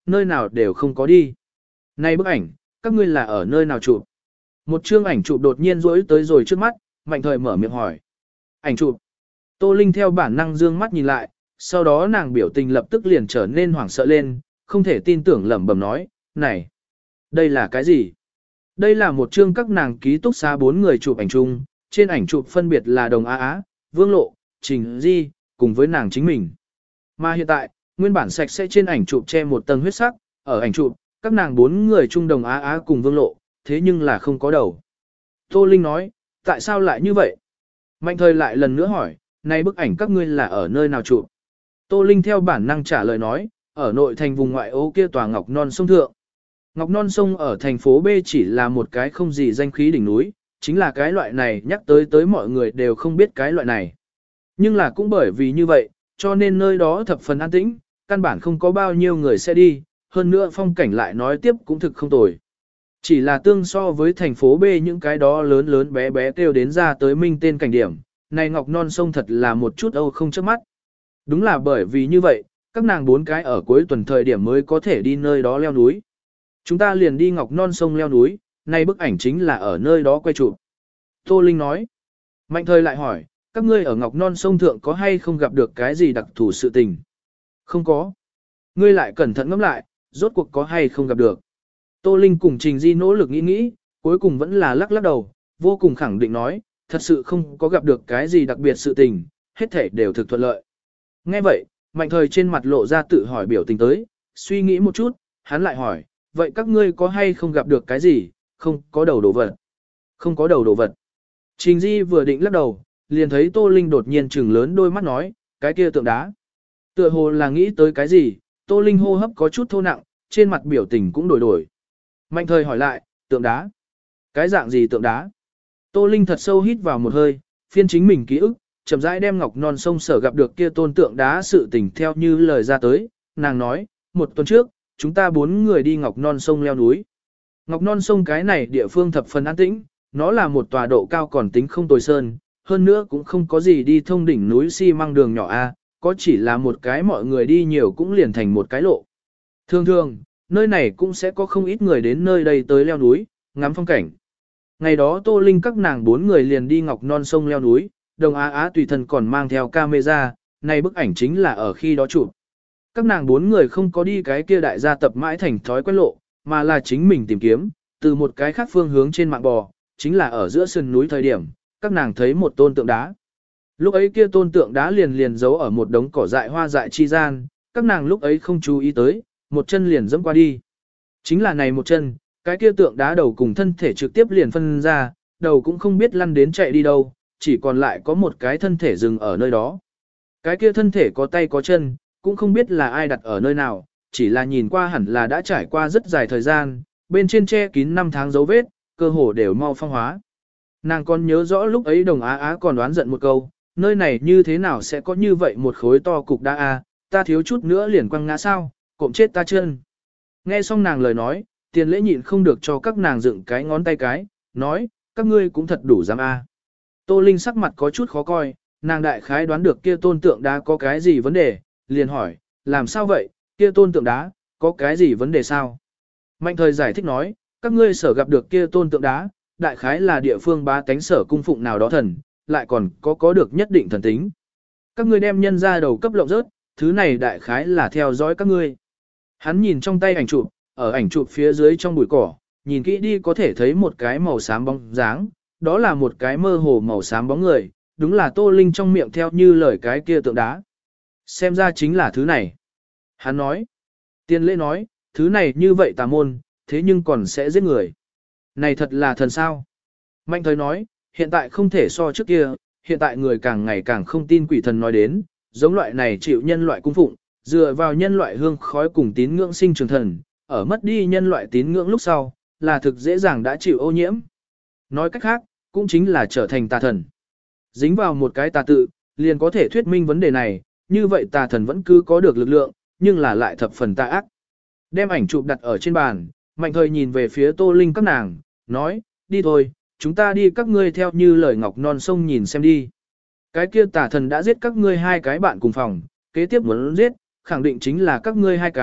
nơi nào đều không có đi. Này bức ảnh, các ngươi là ở nơi nào chụp? Một chương ảnh chụp đột nhiên rỗi tới rồi trước mắt, Mạnh Thời mở miệng hỏi. Ảnh chụp. Tô Linh theo bản năng dương mắt nhìn lại, sau đó nàng biểu tình lập tức liền trở nên hoảng sợ lên, không thể tin tưởng lẩm bẩm nói, này, đây là cái gì? Đây là một chương các nàng ký túc xá bốn người chụp ảnh chung, trên ảnh chụp phân biệt là Đồng Á Á, Vương Lộ, Trình Di, cùng với nàng chính mình. Mà hiện tại, nguyên bản sạch sẽ trên ảnh chụp che một tầng huyết sắc, ở ảnh chụp, các nàng bốn người chung Đồng Á Á cùng Vương Lộ, thế nhưng là không có đầu. Tô Linh nói, tại sao lại như vậy? Mạnh Thời lại lần nữa hỏi, này bức ảnh các ngươi là ở nơi nào chụp? Tô Linh theo bản năng trả lời nói, ở nội thành vùng ngoại ô kia tòa Ngọc Non sông thượng. Ngọc Non sông ở thành phố B chỉ là một cái không gì danh khí đỉnh núi, chính là cái loại này nhắc tới tới mọi người đều không biết cái loại này. Nhưng là cũng bởi vì như vậy, cho nên nơi đó thập phần an tĩnh, căn bản không có bao nhiêu người sẽ đi, hơn nữa phong cảnh lại nói tiếp cũng thực không tồi. Chỉ là tương so với thành phố B những cái đó lớn lớn bé bé kêu đến ra tới minh tên cảnh điểm, này Ngọc Non sông thật là một chút âu không chớp mắt. Đúng là bởi vì như vậy, các nàng bốn cái ở cuối tuần thời điểm mới có thể đi nơi đó leo núi. Chúng ta liền đi Ngọc Non sông leo núi, nay bức ảnh chính là ở nơi đó quay chụp. Tô Linh nói. Mạnh Thời lại hỏi, các ngươi ở Ngọc Non sông thượng có hay không gặp được cái gì đặc thù sự tình? Không có. Ngươi lại cẩn thận ngẫm lại, rốt cuộc có hay không gặp được. Tô Linh cùng Trình Di nỗ lực nghĩ nghĩ, cuối cùng vẫn là lắc lắc đầu, vô cùng khẳng định nói, thật sự không có gặp được cái gì đặc biệt sự tình, hết thể đều thực thuận lợi. Nghe vậy, Mạnh Thời trên mặt lộ ra tự hỏi biểu tình tới, suy nghĩ một chút, hắn lại hỏi, vậy các ngươi có hay không gặp được cái gì, không có đầu đồ vật? Không có đầu đồ vật. Trình Di vừa định lắc đầu, liền thấy Tô Linh đột nhiên trừng lớn đôi mắt nói, cái kia tượng đá. Tựa hồ là nghĩ tới cái gì, Tô Linh hô hấp có chút thô nặng, trên mặt biểu tình cũng đổi đổi. Mạnh Thời hỏi lại, tượng đá? Cái dạng gì tượng đá? Tô Linh thật sâu hít vào một hơi, phiên chính mình ký ức, chậm rãi đem Ngọc Non sông sở gặp được kia tôn tượng đá sự tình theo như lời ra tới, nàng nói, một tuần trước, chúng ta bốn người đi Ngọc Non sông leo núi. Ngọc Non sông cái này địa phương thập phần an tĩnh, nó là một tòa độ cao còn tính không tồi sơn, hơn nữa cũng không có gì đi thông đỉnh núi xi măng đường nhỏ A, có chỉ là một cái mọi người đi nhiều cũng liền thành một cái lộ. Thường thường, nơi này cũng sẽ có không ít người đến nơi đây tới leo núi, ngắm phong cảnh. Ngày đó Tô Linh các nàng bốn người liền đi Ngọc Non sông leo núi, Đồng Á Á tùy thân còn mang theo camera, này bức ảnh chính là ở khi đó chụp. Các nàng bốn người không có đi cái kia đại gia tập mãi thành thói quen lộ, mà là chính mình tìm kiếm, từ một cái khác phương hướng trên mạng bò, chính là ở giữa sườn núi thời điểm, các nàng thấy một tôn tượng đá. Lúc ấy kia tôn tượng đá liền liền giấu ở một đống cỏ dại hoa dại chi gian, các nàng lúc ấy không chú ý tới, một chân liền dẫm qua đi. Chính là này một chân, cái kia tượng đá đầu cùng thân thể trực tiếp liền phân ra, đầu cũng không biết lăn đến chạy đi đâu, chỉ còn lại có một cái thân thể dừng ở nơi đó. Cái kia thân thể có tay có chân, cũng không biết là ai đặt ở nơi nào, chỉ là nhìn qua hẳn là đã trải qua rất dài thời gian, bên trên che kín năm tháng dấu vết, cơ hồ đều mau phong hóa. Nàng còn nhớ rõ lúc ấy Đồng Á Á còn đoán giận một câu, nơi này như thế nào sẽ có như vậy một khối to cục đá a, ta thiếu chút nữa liền quăng ngã sao, cộm chết ta chân. Nghe xong nàng lời nói, Tiền Lễ nhịn không được cho các nàng dựng cái ngón tay cái, nói, các ngươi cũng thật đủ dám a. Tô Linh sắc mặt có chút khó coi, nàng đại khái đoán được kia tôn tượng đá có cái gì vấn đề, liền hỏi, làm sao vậy, kia tôn tượng đá, có cái gì vấn đề sao? Mạnh Thời giải thích nói, các ngươi sở gặp được kia tôn tượng đá, đại khái là địa phương bá tánh sở cung phụng nào đó thần, lại còn có có được nhất định thần tính. Các ngươi đem nhân ra đầu cấp lộng rớt, thứ này đại khái là theo dõi các ngươi. Hắn nhìn trong tay ảnh chụp, ở ảnh chụp phía dưới trong bụi cỏ, nhìn kỹ đi có thể thấy một cái màu xám bóng dáng, đó là một cái mơ hồ màu xám bóng người, đúng là Tô Linh trong miệng theo như lời cái kia tượng đá. Xem ra chính là thứ này. Hắn nói, Tiền Lễ nói, thứ này như vậy tà môn, thế nhưng còn sẽ giết người. Này thật là thần sao. Mạnh Thời nói, hiện tại không thể so trước kia, hiện tại người càng ngày càng không tin quỷ thần nói đến, giống loại này chịu nhân loại cung phụng, dựa vào nhân loại hương khói cùng tín ngưỡng sinh trường thần, ở mất đi nhân loại tín ngưỡng lúc sau, là thực dễ dàng đã chịu ô nhiễm. Nói cách khác, cũng chính là trở thành tà thần. Dính vào một cái tà tự, liền có thể thuyết minh vấn đề này, như vậy tà thần vẫn cứ có được lực lượng, nhưng là lại thập phần tà ác. Đem ảnh chụp đặt ở trên bàn, Mạnh Thời nhìn về phía Tô Linh các nàng, nói, đi thôi, chúng ta đi các ngươi theo như lời Ngọc Non sông nhìn xem đi. Cái kia tà thần đã giết các ngươi hai cái bạn cùng phòng, kế tiếp muốn giết, khẳng định chính là các ngươi hai cái,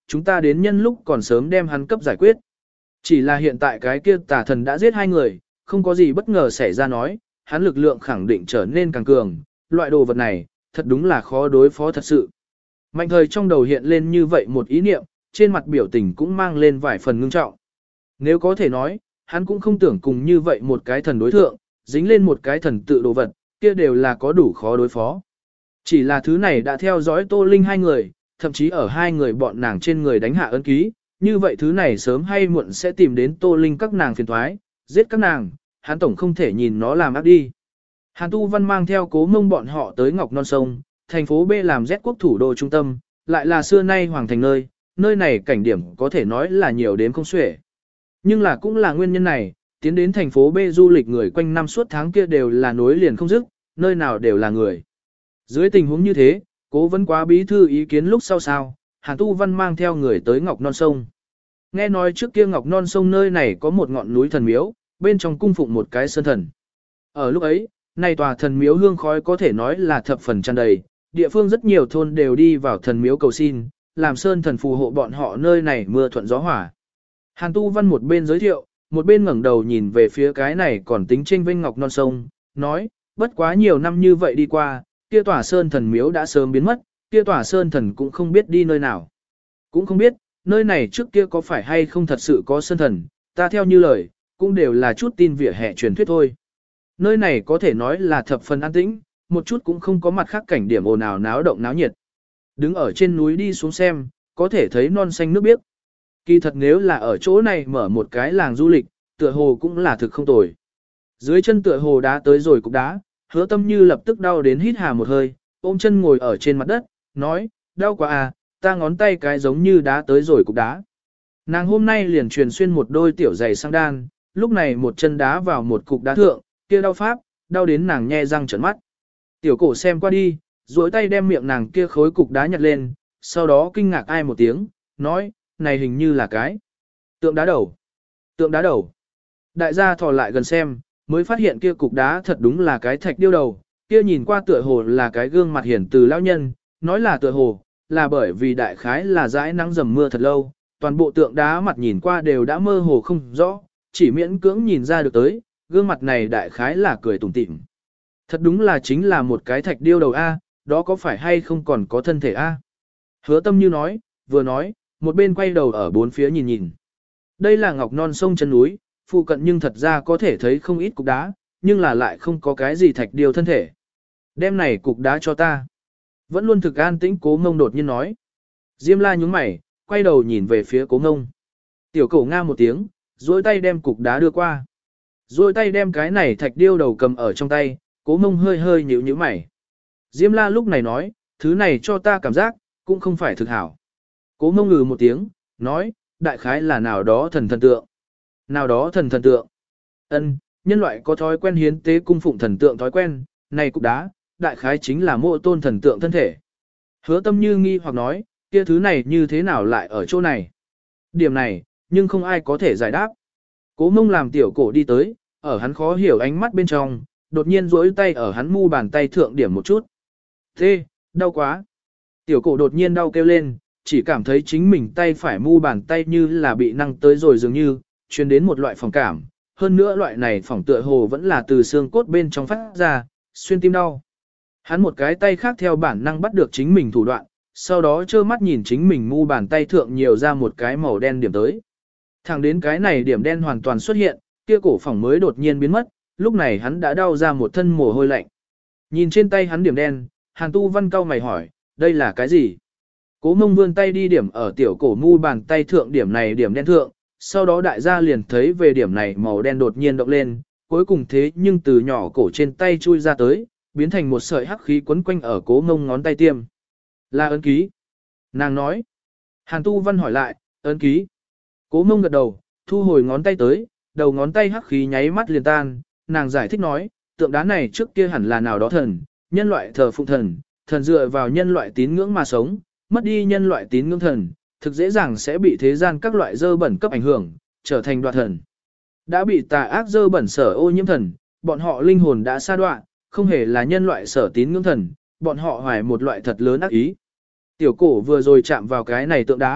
chúng ta đến nhân lúc còn sớm đem hắn cấp giải quyết. Chỉ là hiện tại cái kia tà thần đã giết hai người, không có gì bất ngờ xảy ra nói, hắn lực lượng khẳng định trở nên càng cường, loại đồ vật này, thật đúng là khó đối phó thật sự. Mạnh thời trong đầu hiện lên như vậy một ý niệm, trên mặt biểu tình cũng mang lên vài phần ngưng trọng. Nếu có thể nói, hắn cũng không tưởng cùng như vậy một cái thần đối thượng, dính lên một cái thần tự đồ vật, kia đều là có đủ khó đối phó. Chỉ là thứ này đã theo dõi Tô Linh hai người, thậm chí ở hai người bọn nàng trên người đánh hạ ấn ký, như vậy thứ này sớm hay muộn sẽ tìm đến Tô Linh các nàng phiền thoái, giết các nàng, hắn tổng không thể nhìn nó làm ác đi. Hàn Tu Văn mang theo Cố Mông bọn họ tới Ngọc Non Sông, thành phố B làm Z quốc thủ đô trung tâm, lại là xưa nay hoàng thành nơi, nơi này cảnh điểm có thể nói là nhiều đến không xuể. Nhưng là cũng là nguyên nhân này, tiến đến thành phố B du lịch người quanh năm suốt tháng kia đều là nối liền không dứt, nơi nào đều là người. Dưới tình huống như thế, Cố Vấn Quá bí thư ý kiến lúc sau sao, Hàn Tu Văn mang theo người tới Ngọc Non Sông. Nghe nói trước kia Ngọc Non Sông nơi này có một ngọn núi thần miếu, bên trong cung phụng một cái sơn thần. Ở lúc ấy, này tòa thần miếu hương khói có thể nói là thập phần tràn đầy, địa phương rất nhiều thôn đều đi vào thần miếu cầu xin, làm sơn thần phù hộ bọn họ nơi này mưa thuận gió hỏa. Hàn Tu Văn một bên giới thiệu, một bên ngẩng đầu nhìn về phía cái này còn tính tranh vinh Ngọc Non Sông, nói, bất quá nhiều năm như vậy đi qua, kia tòa sơn thần miếu đã sớm biến mất, kia tòa sơn thần cũng không biết đi nơi nào. Cũng không biết, nơi này trước kia có phải hay không thật sự có sơn thần, ta theo như lời, cũng đều là chút tin vỉa hè truyền thuyết thôi. Nơi này có thể nói là thập phần an tĩnh, một chút cũng không có mặt khác cảnh điểm ồn ào náo động náo nhiệt. Đứng ở trên núi đi xuống xem, có thể thấy non xanh nước biếc. Kỳ thật nếu là ở chỗ này mở một cái làng du lịch, tựa hồ cũng là thực không tồi. Dưới chân tựa hồ đá tới rồi cục đá, Hứa Tâm Như lập tức đau đến hít hà một hơi, ôm chân ngồi ở trên mặt đất, nói, đau quá à, ta ngón tay cái giống như đá tới rồi cục đá. Nàng hôm nay liền truyền xuyên một đôi tiểu giày sang đan, lúc này một chân đá vào một cục đá thượng, kia đau pháp, đau đến nàng nhe răng trợn mắt. Tiểu cổ xem qua đi, duỗi tay đem miệng nàng kia khối cục đá nhặt lên, sau đó kinh ngạc ai một tiếng, nói, này hình như là cái tượng đá đầu. Tượng đá đầu. Đại gia thò lại gần xem, mới phát hiện kia cục đá thật đúng là cái thạch điêu đầu, kia nhìn qua tựa hồ là cái gương mặt hiển từ lão nhân, nói là tựa hồ, là bởi vì đại khái là dãi nắng dầm mưa thật lâu, toàn bộ tượng đá mặt nhìn qua đều đã mơ hồ không rõ, chỉ miễn cưỡng nhìn ra được tới, gương mặt này đại khái là cười tủm tỉm. Thật đúng là chính là một cái thạch điêu đầu A, đó có phải hay không còn có thân thể A. Hứa Tâm Như nói, vừa nói, một bên quay đầu ở bốn phía nhìn nhìn. Đây là Ngọc Non sông chân núi, phụ cận nhưng thật ra có thể thấy không ít cục đá, nhưng là lại không có cái gì thạch điêu thân thể. Đem này cục đá cho ta. Vẫn luôn thực an tĩnh Cố Ngông đột nhiên nói. Diêm La nhúng mày, quay đầu nhìn về phía Cố Ngông. Tiểu cổ nga một tiếng, duỗi tay đem cục đá đưa qua. Duỗi tay đem cái này thạch điêu đầu cầm ở trong tay, Cố Ngông hơi hơi nhíu nhíu mày. Diêm La lúc này nói, thứ này cho ta cảm giác, cũng không phải thực hảo. Cố Ngông ngừ một tiếng, nói, đại khái là nào đó thần thần tượng. Nào đó thần thần tượng. Ân, nhân loại có thói quen hiến tế cung phụng thần tượng thói quen, này cục đá, đại khái chính là mộ tôn thần tượng thân thể. Hứa Tâm Như nghi hoặc nói, kia thứ này như thế nào lại ở chỗ này? Điểm này, nhưng không ai có thể giải đáp. Cố Mông làm tiểu cổ đi tới, ở hắn khó hiểu ánh mắt bên trong, đột nhiên duỗi tay ở hắn mu bàn tay thượng điểm một chút. Thế, đau quá. Tiểu cổ đột nhiên đau kêu lên, chỉ cảm thấy chính mình tay phải mu bàn tay như là bị năng tới rồi dường như, truyền đến một loại phòng cảm. Hơn nữa loại này phòng tựa hồ vẫn là từ xương cốt bên trong phát ra, xuyên tim đau. Hắn một cái tay khác theo bản năng bắt được chính mình thủ đoạn, sau đó trơ mắt nhìn chính mình mu bàn tay thượng nhiều ra một cái màu đen điểm tới. Thẳng đến cái này điểm đen hoàn toàn xuất hiện, kia cổ phòng mới đột nhiên biến mất, lúc này hắn đã đau ra một thân mồ hôi lạnh. Nhìn trên tay hắn điểm đen, Hàn Tu Văn cau mày hỏi, đây là cái gì? Cố Mông vươn tay đi điểm ở tiểu cổ mu bàn tay thượng điểm này điểm đen thượng, sau đó đại gia liền thấy về điểm này màu đen đột nhiên động lên, cuối cùng thế nhưng từ nhỏ cổ trên tay chui ra tới, biến thành một sợi hắc khí quấn quanh ở Cố Mông ngón tay tiêm. Là ấn ký. Nàng nói. Hàn Tu Văn hỏi lại, ấn ký. Cố Mông gật đầu, thu hồi ngón tay tới, đầu ngón tay hắc khí nháy mắt liền tan, nàng giải thích nói, tượng đá này trước kia hẳn là nào đó thần, nhân loại thờ phụng thần, thần dựa vào nhân loại tín ngưỡng mà sống, mất đi nhân loại tín ngưỡng thần, thực dễ dàng sẽ bị thế gian các loại dơ bẩn cấp ảnh hưởng, trở thành đoạt thần. Đã bị tà ác dơ bẩn sở ô nhiễm thần, bọn họ linh hồn đã sa đoạn, không hề là nhân loại sở tín ngưỡng thần, bọn họ hoài một loại thật lớn ác ý. Tiểu cổ vừa rồi chạm vào cái này tượng đá,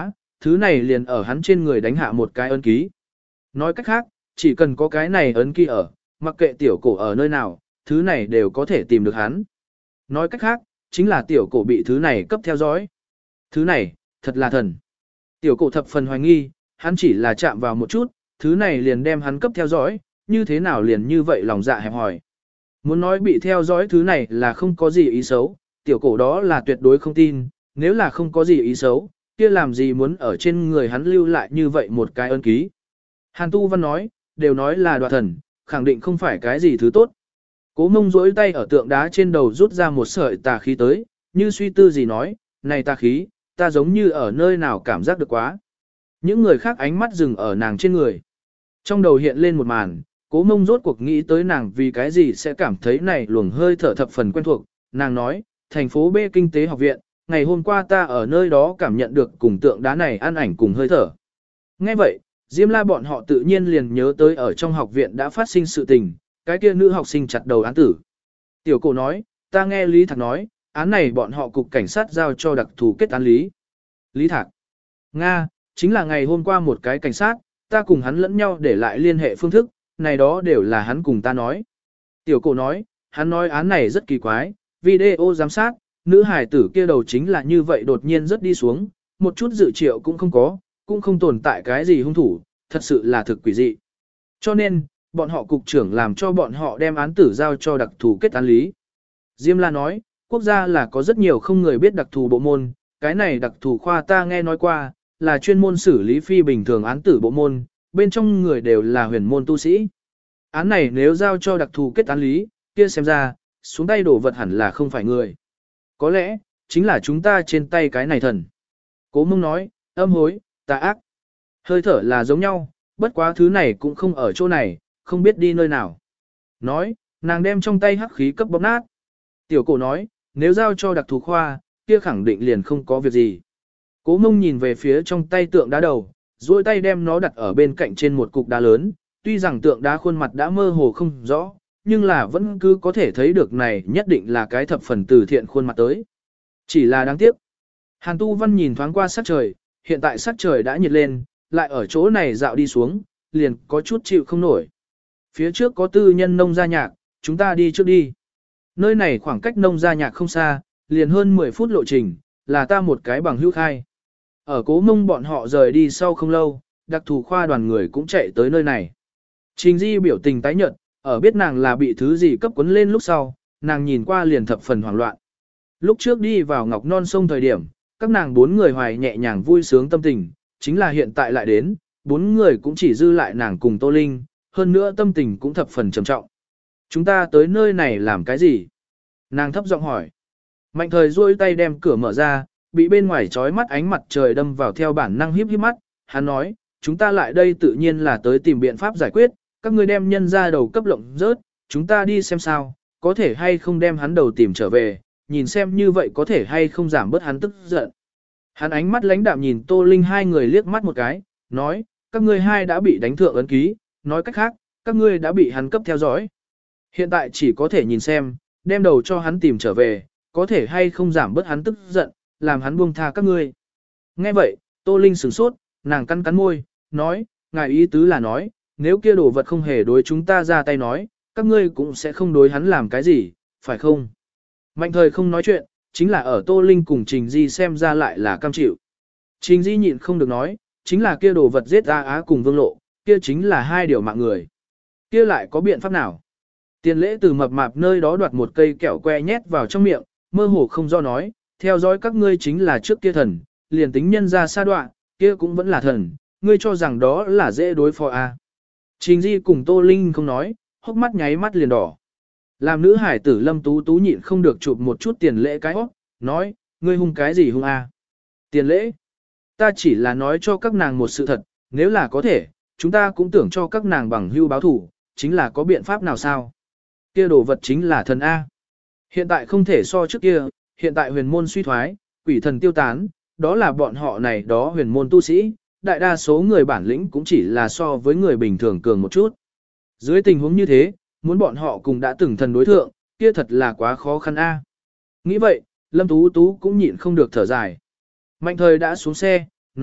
thứ này liền ở hắn trên người đánh hạ một cái ấn ký. Nói cách khác, chỉ cần có cái này ấn ký ở, mặc kệ tiểu cổ ở nơi nào, thứ này đều có thể tìm được hắn. Nói cách khác, chính là tiểu cổ bị thứ này cấp theo dõi. Thứ này, thật là thần. Tiểu cổ thập phần hoài nghi, hắn chỉ là chạm vào một chút, thứ này liền đem hắn cấp theo dõi, như thế nào liền như vậy lòng dạ hẹp hỏi. Muốn nói bị theo dõi thứ này là không có gì ý xấu, tiểu cổ đó là tuyệt đối không tin, nếu là không có gì ý xấu, kia làm gì muốn ở trên người hắn lưu lại như vậy một cái ân ký. Hàn Tu Văn nói, đều nói là đoạt thần, khẳng định không phải cái gì thứ tốt. Cố Mông duỗi tay ở tượng đá trên đầu rút ra một sợi tà khí tới, như suy tư gì nói, này tà khí, ta giống như ở nơi nào cảm giác được quá. Những người khác ánh mắt dừng ở nàng trên người. Trong đầu hiện lên một màn, Cố Mông rốt cuộc nghĩ tới nàng vì cái gì sẽ cảm thấy này luồng hơi thở thập phần quen thuộc. Nàng nói, thành phố B Kinh tế học viện, ngày hôm qua ta ở nơi đó cảm nhận được cùng tượng đá này ăn ảnh cùng hơi thở. Nghe vậy, Diêm La bọn họ tự nhiên liền nhớ tới ở trong học viện đã phát sinh sự tình, cái kia nữ học sinh chặt đầu án tử. Tiểu cổ nói, ta nghe Lý Thạc nói, án này bọn họ cục cảnh sát giao cho đặc thù kết án lý. Lý Thạc. Nga, chính là ngày hôm qua một cái cảnh sát, ta cùng hắn lẫn nhau để lại liên hệ phương thức, này đó đều là hắn cùng ta nói. Tiểu cổ nói, hắn nói án này rất kỳ quái, video giám sát, nữ hải tử kia đầu chính là như vậy đột nhiên rất đi xuống, một chút dự triệu cũng không có, cũng không tồn tại cái gì hung thủ, thật sự là thực quỷ dị. Cho nên, bọn họ cục trưởng làm cho bọn họ đem án tử giao cho đặc thù kết án lý. Diêm La nói, quốc gia là có rất nhiều không người biết đặc thù bộ môn, cái này đặc thù khoa ta nghe nói qua, là chuyên môn xử lý phi bình thường án tử bộ môn, bên trong người đều là huyền môn tu sĩ. Án này nếu giao cho đặc thù kết án lý, kia xem ra, xuống tay đổ vật hẳn là không phải người. Có lẽ, chính là chúng ta trên tay cái này thần. Cố Mông nói, âm hối, tà ác. Hơi thở là giống nhau, bất quá thứ này cũng không ở chỗ này, không biết đi nơi nào. Nói, nàng đem trong tay hắc khí cấp bóp nát. Tiểu cổ nói, nếu giao cho đặc thù khoa, kia khẳng định liền không có việc gì. Cố Mông nhìn về phía trong tay tượng đá đầu, duỗi tay đem nó đặt ở bên cạnh trên một cục đá lớn, tuy rằng tượng đá khuôn mặt đã mơ hồ không rõ, nhưng là vẫn cứ có thể thấy được này nhất định là cái thập phần từ thiện khuôn mặt tới. Chỉ là đáng tiếc. Hàn Tu Văn nhìn thoáng qua sắc trời, hiện tại sắc trời đã nhiệt lên, lại ở chỗ này dạo đi xuống, liền có chút chịu không nổi. Phía trước có tư nhân nông gia nhạc, chúng ta đi trước đi. Nơi này khoảng cách nông gia nhạc không xa, liền hơn mười phút lộ trình, là ta một cái bằng hữu khai. Ở Cố Mông bọn họ rời đi sau không lâu, đặc thù khoa đoàn người cũng chạy tới nơi này. Trình Di biểu tình tái nhợt, ở biết nàng là bị thứ gì cấp cuốn lên lúc sau, nàng nhìn qua liền thập phần hoảng loạn. Lúc trước đi vào Ngọc Non sông thời điểm, các nàng bốn người hoài nhẹ nhàng vui sướng tâm tình, chính là hiện tại lại đến, bốn người cũng chỉ dư lại nàng cùng Tô Linh, hơn nữa tâm tình cũng thập phần trầm trọng. Chúng ta tới nơi này làm cái gì? Nàng thấp giọng hỏi. Mạnh thời duỗi tay đem cửa mở ra, bị bên ngoài trói mắt ánh mặt trời đâm vào theo bản năng híp híp mắt, hắn nói, chúng ta lại đây tự nhiên là tới tìm biện pháp giải quyết, các ngươi đem nhân ra đầu cấp lộng rớt, chúng ta đi xem sao, có thể hay không đem hắn đầu tìm trở về, nhìn xem như vậy có thể hay không giảm bớt hắn tức giận. Hắn ánh mắt lãnh đạm nhìn Tô Linh hai người liếc mắt một cái, nói, các ngươi hai đã bị đánh thượng ấn ký, nói cách khác, các ngươi đã bị hắn cấp theo dõi. Hiện tại chỉ có thể nhìn xem, đem đầu cho hắn tìm trở về, có thể hay không giảm bớt hắn tức giận, làm hắn buông tha các ngươi. Nghe vậy, Tô Linh sửng sốt, nàng cắn cắn môi, nói, ngài ý tứ là nói, nếu kia đồ vật không hề đối chúng ta ra tay nói, các ngươi cũng sẽ không đối hắn làm cái gì, phải không? Mạnh thời không nói chuyện, chính là ở Tô Linh cùng Trình Di xem ra lại là cam chịu. Trình Di nhịn không được nói, chính là kia đồ vật giết A Á cùng Vương Lộ, kia chính là hai điều mạng người. Kia lại có biện pháp nào? Tiền lễ từ mập mạp nơi đó đoạt một cây kẹo que nhét vào trong miệng, mơ hồ không do nói, theo dõi các ngươi chính là trước kia thần, liền tính nhân ra sa đoạn, kia cũng vẫn là thần, ngươi cho rằng đó là dễ đối phó à. Trình Di cùng Tô Linh không nói, hốc mắt nháy mắt liền đỏ. Làm nữ hải tử Lâm Tú Tú nhịn không được chụp một chút tiền lễ cái óc, nói, ngươi hung cái gì hung à. Tiền lễ, ta chỉ là nói cho các nàng một sự thật, nếu là có thể, chúng ta cũng tưởng cho các nàng bằng hưu báo thủ, chính là có biện pháp nào sao? Kia đồ vật chính là thần A. Hiện tại không thể so trước kia, hiện tại huyền môn suy thoái, quỷ thần tiêu tán, đó là bọn họ này đó huyền môn tu sĩ, đại đa số người bản lĩnh cũng chỉ là so với người bình thường cường một chút. Dưới tình huống như thế, muốn bọn họ cùng đã từng thần đối thượng, kia thật là quá khó khăn A. Nghĩ vậy, Lâm Tú Tú cũng nhịn không được thở dài. Mạnh thời đã xuống xe, nói,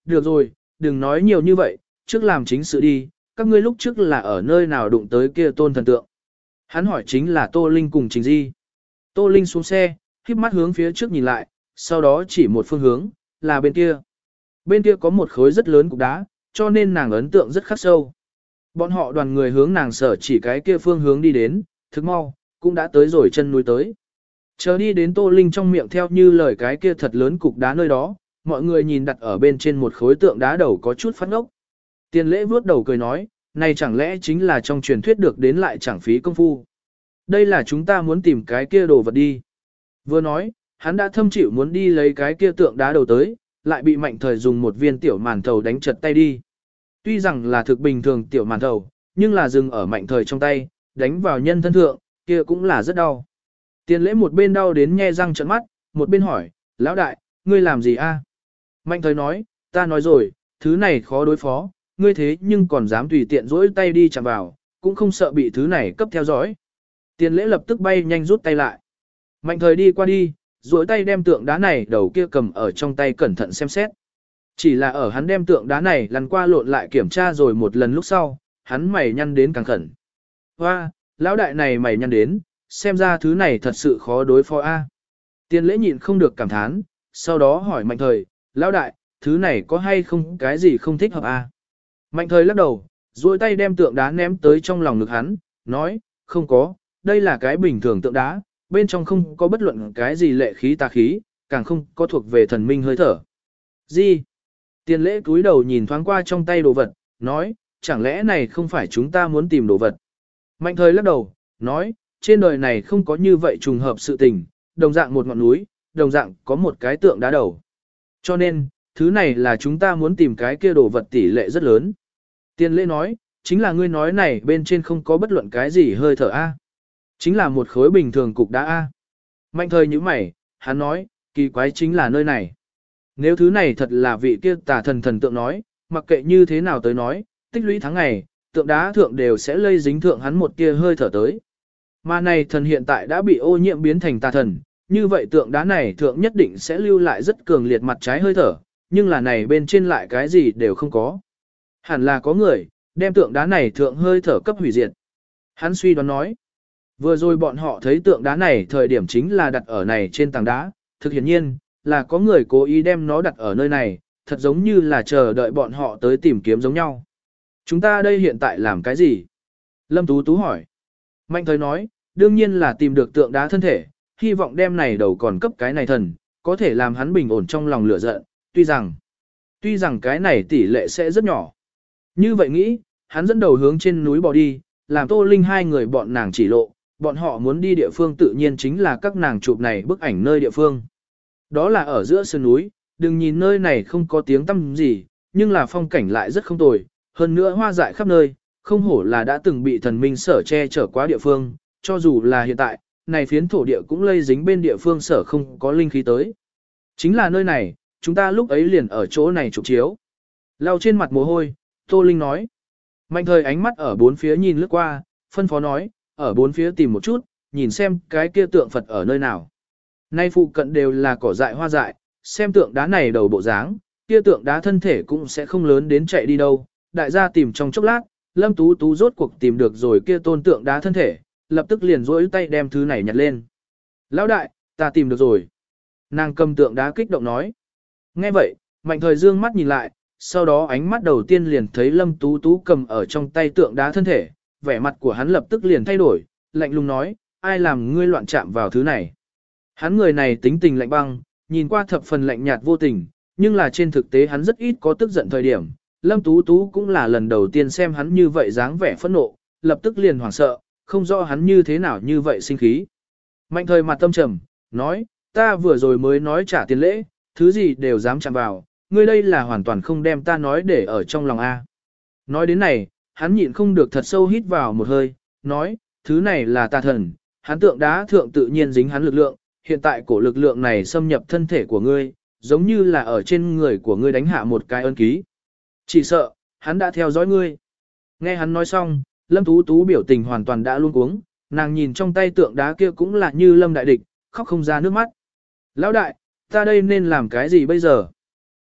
được rồi, đừng nói nhiều như vậy, trước làm chính sự đi, các ngươi lúc trước là ở nơi nào đụng tới kia tôn thần tượng. Hắn hỏi chính là Tô Linh cùng Trình Di. Tô Linh xuống xe, khép mắt hướng phía trước nhìn lại, sau đó chỉ một phương hướng, là bên kia. Bên kia có một khối rất lớn cục đá, cho nên nàng ấn tượng rất khắc sâu. Bọn họ đoàn người hướng nàng sở chỉ cái kia phương hướng đi đến, thức mau, cũng đã tới rồi chân núi tới. Chờ đi đến Tô Linh trong miệng theo như lời cái kia thật lớn cục đá nơi đó, mọi người nhìn đặt ở bên trên một khối tượng đá đầu có chút phát ngốc. Tiền lễ vuốt đầu cười nói, này chẳng lẽ chính là trong truyền thuyết được đến lại chẳng phí công phu. Đây là chúng ta muốn tìm cái kia đồ vật đi. Vừa nói, hắn đã thâm chịu muốn đi lấy cái kia tượng đá đầu tới, lại bị mạnh thời dùng một viên tiểu màn thầu đánh trật tay đi. Tuy rằng là thực bình thường tiểu màn thầu, nhưng là dừng ở mạnh thời trong tay, đánh vào nhân thân thượng, kia cũng là rất đau. Tiền lễ một bên đau đến nhe răng trợn mắt, một bên hỏi, lão đại, ngươi làm gì a? Mạnh thời nói, ta nói rồi, thứ này khó đối phó, ngươi thế nhưng còn dám tùy tiện rỗi tay đi chạm vào, cũng không sợ bị thứ này cấp theo dõi. Tiền lễ lập tức bay nhanh rút tay lại. Mạnh thời đi qua đi, rỗi tay đem tượng đá này đầu kia cầm ở trong tay cẩn thận xem xét. Chỉ là ở hắn đem tượng đá này lăn qua lộn lại kiểm tra rồi một lần lúc sau, hắn mày nhăn đến càng khẩn. Hoa, lão đại này mày nhăn đến, xem ra thứ này thật sự khó đối phó a. Tiền lễ nhịn không được cảm thán, sau đó hỏi mạnh thời, lão đại, thứ này có hay không cái gì không thích hợp a? Mạnh thời lắc đầu, duỗi tay đem tượng đá ném tới trong lòng ngực hắn, nói, không có, đây là cái bình thường tượng đá, bên trong không có bất luận cái gì lệ khí tà khí, càng không có thuộc về thần minh hơi thở. Gì? Tiền lễ cúi đầu nhìn thoáng qua trong tay đồ vật, nói, chẳng lẽ này không phải chúng ta muốn tìm đồ vật? Mạnh thời lắc đầu, nói, trên đời này không có như vậy trùng hợp sự tình, đồng dạng một ngọn núi, đồng dạng có một cái tượng đá đầu. Cho nên, thứ này là chúng ta muốn tìm cái kia đồ vật tỷ lệ rất lớn. Tiền lễ nói, chính là ngươi nói này bên trên không có bất luận cái gì hơi thở A. Chính là một khối bình thường cục đá A. Mạnh thời như mày, hắn nói, kỳ quái chính là nơi này. Nếu thứ này thật là vị kia tà thần thần tượng nói, mặc kệ như thế nào tới nói, tích lũy tháng ngày, tượng đá thượng đều sẽ lây dính thượng hắn một kia hơi thở tới. Mà này thần hiện tại đã bị ô nhiễm biến thành tà thần, như vậy tượng đá này thượng nhất định sẽ lưu lại rất cường liệt mặt trái hơi thở, nhưng là này bên trên lại cái gì đều không có. Hẳn là có người, đem tượng đá này thượng hơi thở cấp hủy diệt. Hắn suy đoán nói, vừa rồi bọn họ thấy tượng đá này thời điểm chính là đặt ở này trên tảng đá, thực hiển nhiên, là có người cố ý đem nó đặt ở nơi này, thật giống như là chờ đợi bọn họ tới tìm kiếm giống nhau. Chúng ta đây hiện tại làm cái gì? Lâm Tú Tú hỏi. Mạnh thời nói, đương nhiên là tìm được tượng đá thân thể, hy vọng đem này đầu còn cấp cái này thần, có thể làm hắn bình ổn trong lòng lửa giận, tuy rằng, tuy rằng cái này tỷ lệ sẽ rất nhỏ. Như vậy nghĩ, hắn dẫn đầu hướng trên núi bò đi, làm Tô Linh hai người bọn nàng chỉ lộ, bọn họ muốn đi địa phương tự nhiên chính là các nàng chụp này bức ảnh nơi địa phương. Đó là ở giữa sơn núi, đừng nhìn nơi này không có tiếng tăm gì, nhưng là phong cảnh lại rất không tồi, hơn nữa hoa dại khắp nơi, không hổ là đã từng bị thần minh sở che chở quá địa phương, cho dù là hiện tại, này phiến thổ địa cũng lây dính bên địa phương sở không có linh khí tới. Chính là nơi này, chúng ta lúc ấy liền ở chỗ này chụp chiếu. Lau trên mặt mồ hôi, Tô Linh nói. Mạnh thời ánh mắt ở bốn phía nhìn lướt qua, phân phó nói, ở bốn phía tìm một chút, nhìn xem cái kia tượng Phật ở nơi nào. Nay phụ cận đều là cỏ dại hoa dại, xem tượng đá này đầu bộ dáng, kia tượng đá thân thể cũng sẽ không lớn đến chạy đi đâu. Đại gia tìm trong chốc lát, Lâm Tú Tú rốt cuộc tìm được rồi kia tôn tượng đá thân thể, lập tức liền rỗi tay đem thứ này nhặt lên. Lão đại, ta tìm được rồi. Nàng cầm tượng đá kích động nói. Nghe vậy, Mạnh thời dương mắt nhìn lại, sau đó ánh mắt đầu tiên liền thấy Lâm Tú Tú cầm ở trong tay tượng đá thân thể, vẻ mặt của hắn lập tức liền thay đổi, lạnh lùng nói, ai làm ngươi loạn chạm vào thứ này. Hắn người này tính tình lạnh băng, nhìn qua thập phần lạnh nhạt vô tình, nhưng là trên thực tế hắn rất ít có tức giận thời điểm. Lâm Tú Tú cũng là lần đầu tiên xem hắn như vậy dáng vẻ phẫn nộ, lập tức liền hoảng sợ, không rõ hắn như thế nào như vậy sinh khí. Mạnh thời mặt tâm trầm, nói, ta vừa rồi mới nói trả tiền lễ, thứ gì đều dám chạm vào, ngươi đây là hoàn toàn không đem ta nói để ở trong lòng A. Nói đến này, hắn nhịn không được thật sâu hít vào một hơi, nói, thứ này là tà thần, hắn tượng đá thượng tự nhiên dính hắn lực lượng, hiện tại cổ lực lượng này xâm nhập thân thể của ngươi, giống như là ở trên người của ngươi đánh hạ một cái ân ký. Chỉ sợ, hắn đã theo dõi ngươi. Nghe hắn nói xong, Lâm Tú Tú biểu tình hoàn toàn đã luôn cuống, nàng nhìn trong tay tượng đá kia cũng là như Lâm đại địch, khóc không ra nước mắt. Lão đại, ta đây nên làm cái gì bây giờ?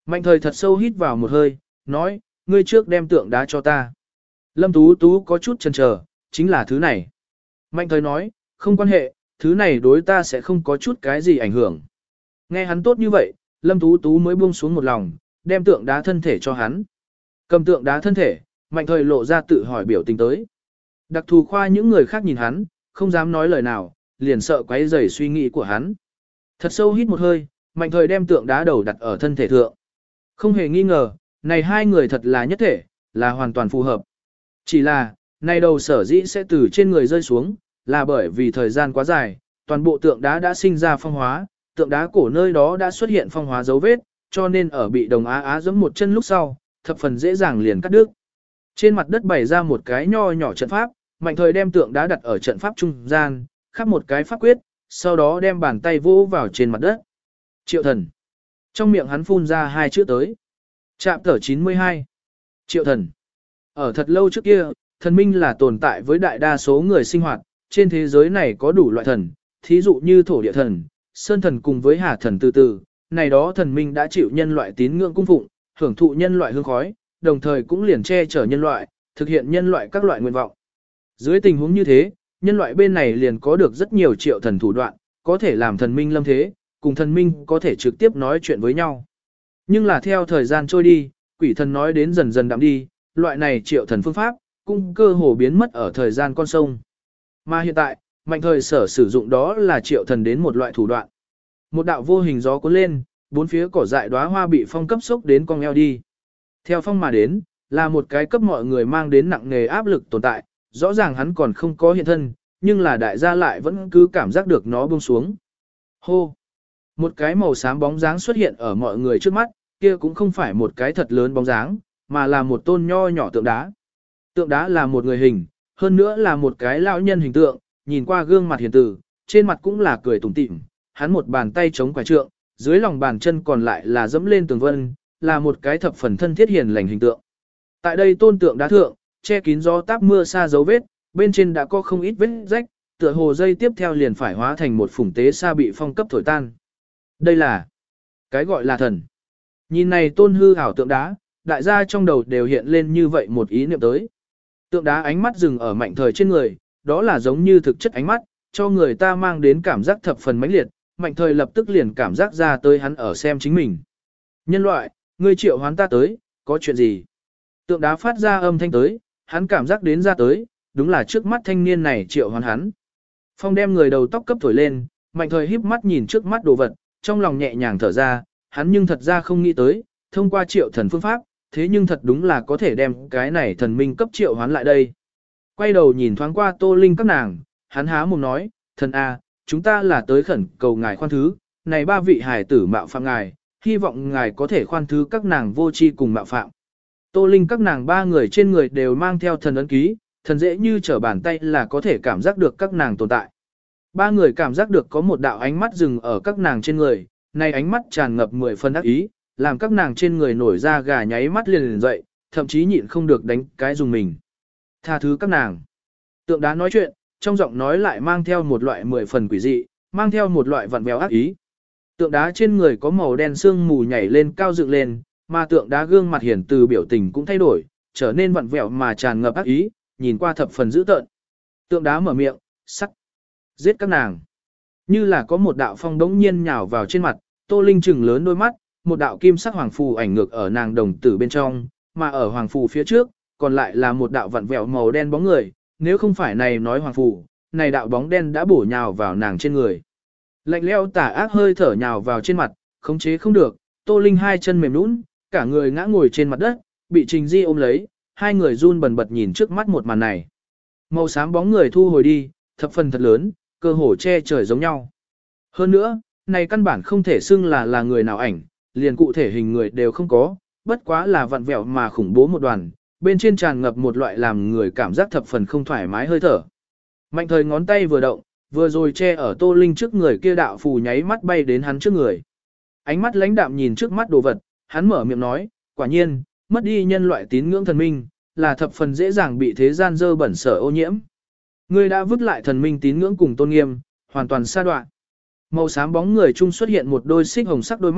Mạnh thời thật sâu hít vào một hơi, nói, ngươi trước đem tượng đá cho ta. Lâm Tú Tú có chút chần chờ, chính là thứ này. Mạnh thời nói, không quan hệ, thứ này đối ta sẽ không có chút cái gì ảnh hưởng. Nghe hắn tốt như vậy, Lâm Tú Tú mới buông xuống một lòng, đem tượng đá thân thể cho hắn. Cầm tượng đá thân thể, mạnh thời lộ ra tự hỏi biểu tình tới. Đặc thù khoa những người khác nhìn hắn, không dám nói lời nào, liền sợ quấy rầy suy nghĩ của hắn. Thật sâu hít một hơi, mạnh thời đem tượng đá đầu đặt ở thân thể thượng. Không hề nghi ngờ, này hai người thật là nhất thể, là hoàn toàn phù hợp. Chỉ là, này đầu sở dĩ sẽ từ trên người rơi xuống, là bởi vì thời gian quá dài, toàn bộ tượng đá đã sinh ra phong hóa, tượng đá cổ nơi đó đã xuất hiện phong hóa dấu vết, cho nên ở bị đồng á á giẫm một chân lúc sau, thập phần dễ dàng liền cắt đứt. Trên mặt đất bày ra một cái nho nhỏ trận pháp, mạnh thời đem tượng đá đặt ở trận pháp trung gian, khắc một cái pháp quyết, sau đó đem bàn tay vỗ vào trên mặt đất. Triệu thần. Trong miệng hắn phun ra hai chữ tới. Chạm tở chín mươi hai. Triệu thần. Ở thật lâu trước kia, thần minh là tồn tại với đại đa số người sinh hoạt, trên thế giới này có đủ loại thần, thí dụ như thổ địa thần, sơn thần cùng với hà thần từ từ, này đó thần minh đã chịu nhân loại tín ngưỡng cung phụng, hưởng thụ nhân loại hương khói, đồng thời cũng liền che chở nhân loại, thực hiện nhân loại các loại nguyện vọng. Dưới tình huống như thế, nhân loại bên này liền có được rất nhiều triệu thần thủ đoạn, có thể làm thần minh lâm thế, cùng thần minh có thể trực tiếp nói chuyện với nhau. Nhưng là theo thời gian trôi đi, quỷ thần nói đến dần dần đạm đi, loại này triệu thần phương pháp, cũng cơ hồ biến mất ở thời gian con sông. Mà hiện tại, mạnh thời sở sử dụng đó là triệu thần đến một loại thủ đoạn. Một đạo vô hình gió cuốn lên, bốn phía cỏ dại đóa hoa bị phong cấp sốc đến cong eo đi. Theo phong mà đến, là một cái cấp mọi người mang đến nặng nề áp lực tồn tại, rõ ràng hắn còn không có hiện thân, nhưng là đại gia lại vẫn cứ cảm giác được nó buông xuống. Hô! Một cái màu xám bóng dáng xuất hiện ở mọi người trước mắt, kia cũng không phải một cái thật lớn bóng dáng, mà là một tôn nho nhỏ tượng đá. Tượng đá là một người hình, hơn nữa là một cái lão nhân hình tượng, nhìn qua gương mặt hiền từ, trên mặt cũng là cười tủm tỉm, hắn một bàn tay chống quải trượng, dưới lòng bàn chân còn lại là dẫm lên tường vân, là một cái thập phần thân thiết hiền lành hình tượng. Tại đây tôn tượng đá thượng, che kín gió táp mưa xa dấu vết, bên trên đã có không ít vết rách, tựa hồ dây tiếp theo liền phải hóa thành một phủng tế xa bị phong cấp thổi tan. Đây là cái gọi là thần. Nhìn này tôn hư ảo tượng đá, đại gia trong đầu đều hiện lên như vậy một ý niệm tới. Tượng đá ánh mắt dừng ở mạnh thời trên người, đó là giống như thực chất ánh mắt, cho người ta mang đến cảm giác thập phần mãnh liệt, mạnh thời lập tức liền cảm giác ra tới hắn ở xem chính mình. Nhân loại, ngươi triệu hoán ta tới, có chuyện gì? Tượng đá phát ra âm thanh tới, hắn cảm giác đến ra tới, đúng là trước mắt thanh niên này triệu hoán hắn. Phong đem người đầu tóc cấp thổi lên, mạnh thời híp mắt nhìn trước mắt đồ vật, trong lòng nhẹ nhàng thở ra, hắn nhưng thật ra không nghĩ tới, thông qua triệu thần phương pháp, thế nhưng thật đúng là có thể đem cái này thần minh cấp triệu hoán lại đây. Quay đầu nhìn thoáng qua Tô Linh các nàng, hắn há mồm nói, thần A, chúng ta là tới khẩn cầu ngài khoan thứ, này ba vị hải tử mạo phạm ngài, hy vọng ngài có thể khoan thứ các nàng vô tri cùng mạo phạm. Tô Linh các nàng ba người trên người đều mang theo thần ấn ký, thần dễ như trở bàn tay là có thể cảm giác được các nàng tồn tại. Ba người cảm giác được có một đạo ánh mắt dừng ở các nàng trên người, này ánh mắt tràn ngập mười phân ác ý, làm các nàng trên người nổi ra gà nháy mắt liền liền dậy, thậm chí nhịn không được đánh cái dùng mình. Tha thứ các nàng. Tượng đá nói chuyện, trong giọng nói lại mang theo một loại mười phần quỷ dị, mang theo một loại vặn vẹo ác ý. Tượng đá trên người có màu đen sương mù nhảy lên cao dựng lên, mà tượng đá gương mặt hiển từ biểu tình cũng thay đổi, trở nên vặn vẹo mà tràn ngập ác ý, nhìn qua thập phần dữ tợn. Tượng đá mở miệng, sắc, giết các nàng. Như là có một đạo phong đống nhiên nhào vào trên mặt, Tô Linh trừng lớn đôi mắt, một đạo kim sắc hoàng phù ảnh ngược ở nàng đồng tử bên trong, mà ở hoàng phù phía trước, còn lại là một đạo vặn vẹo màu đen bóng người, nếu không phải này nói hoàng phù, này đạo bóng đen đã bổ nhào vào nàng trên người. Lạnh lẽo tà ác hơi thở nhào vào trên mặt, khống chế không được, Tô Linh hai chân mềm nhũn, cả người ngã ngồi trên mặt đất, bị Trình Di ôm lấy, hai người run bần bật nhìn trước mắt một màn này. Màu xám bóng người thu hồi đi, thập phần thật lớn, cơ hồ che trời giống nhau. Hơn nữa, này căn bản không thể xưng là là người nào ảnh, liền cụ thể hình người đều không có, bất quá là vặn vẹo mà khủng bố một đoàn, bên trên tràn ngập một loại làm người cảm giác thập phần không thoải mái hơi thở. Mạnh thời ngón tay vừa động, vừa rồi che ở Tô Linh trước người kia đạo phù nháy mắt bay đến hắn trước người. Ánh mắt lãnh đạm nhìn trước mắt đồ vật, hắn mở miệng nói, quả nhiên, mất đi nhân loại tín ngưỡng thần minh, là thập phần dễ dàng bị thế gian dơ bẩn sở ô nhiễm. Ngươi đã vứt lại thần minh tín ngưỡng cùng tôn nghiêm, hoàn toàn sa đoạn. Màu xám bóng người chung xuất hiện một đôi xích hồng sắc đôi mắt,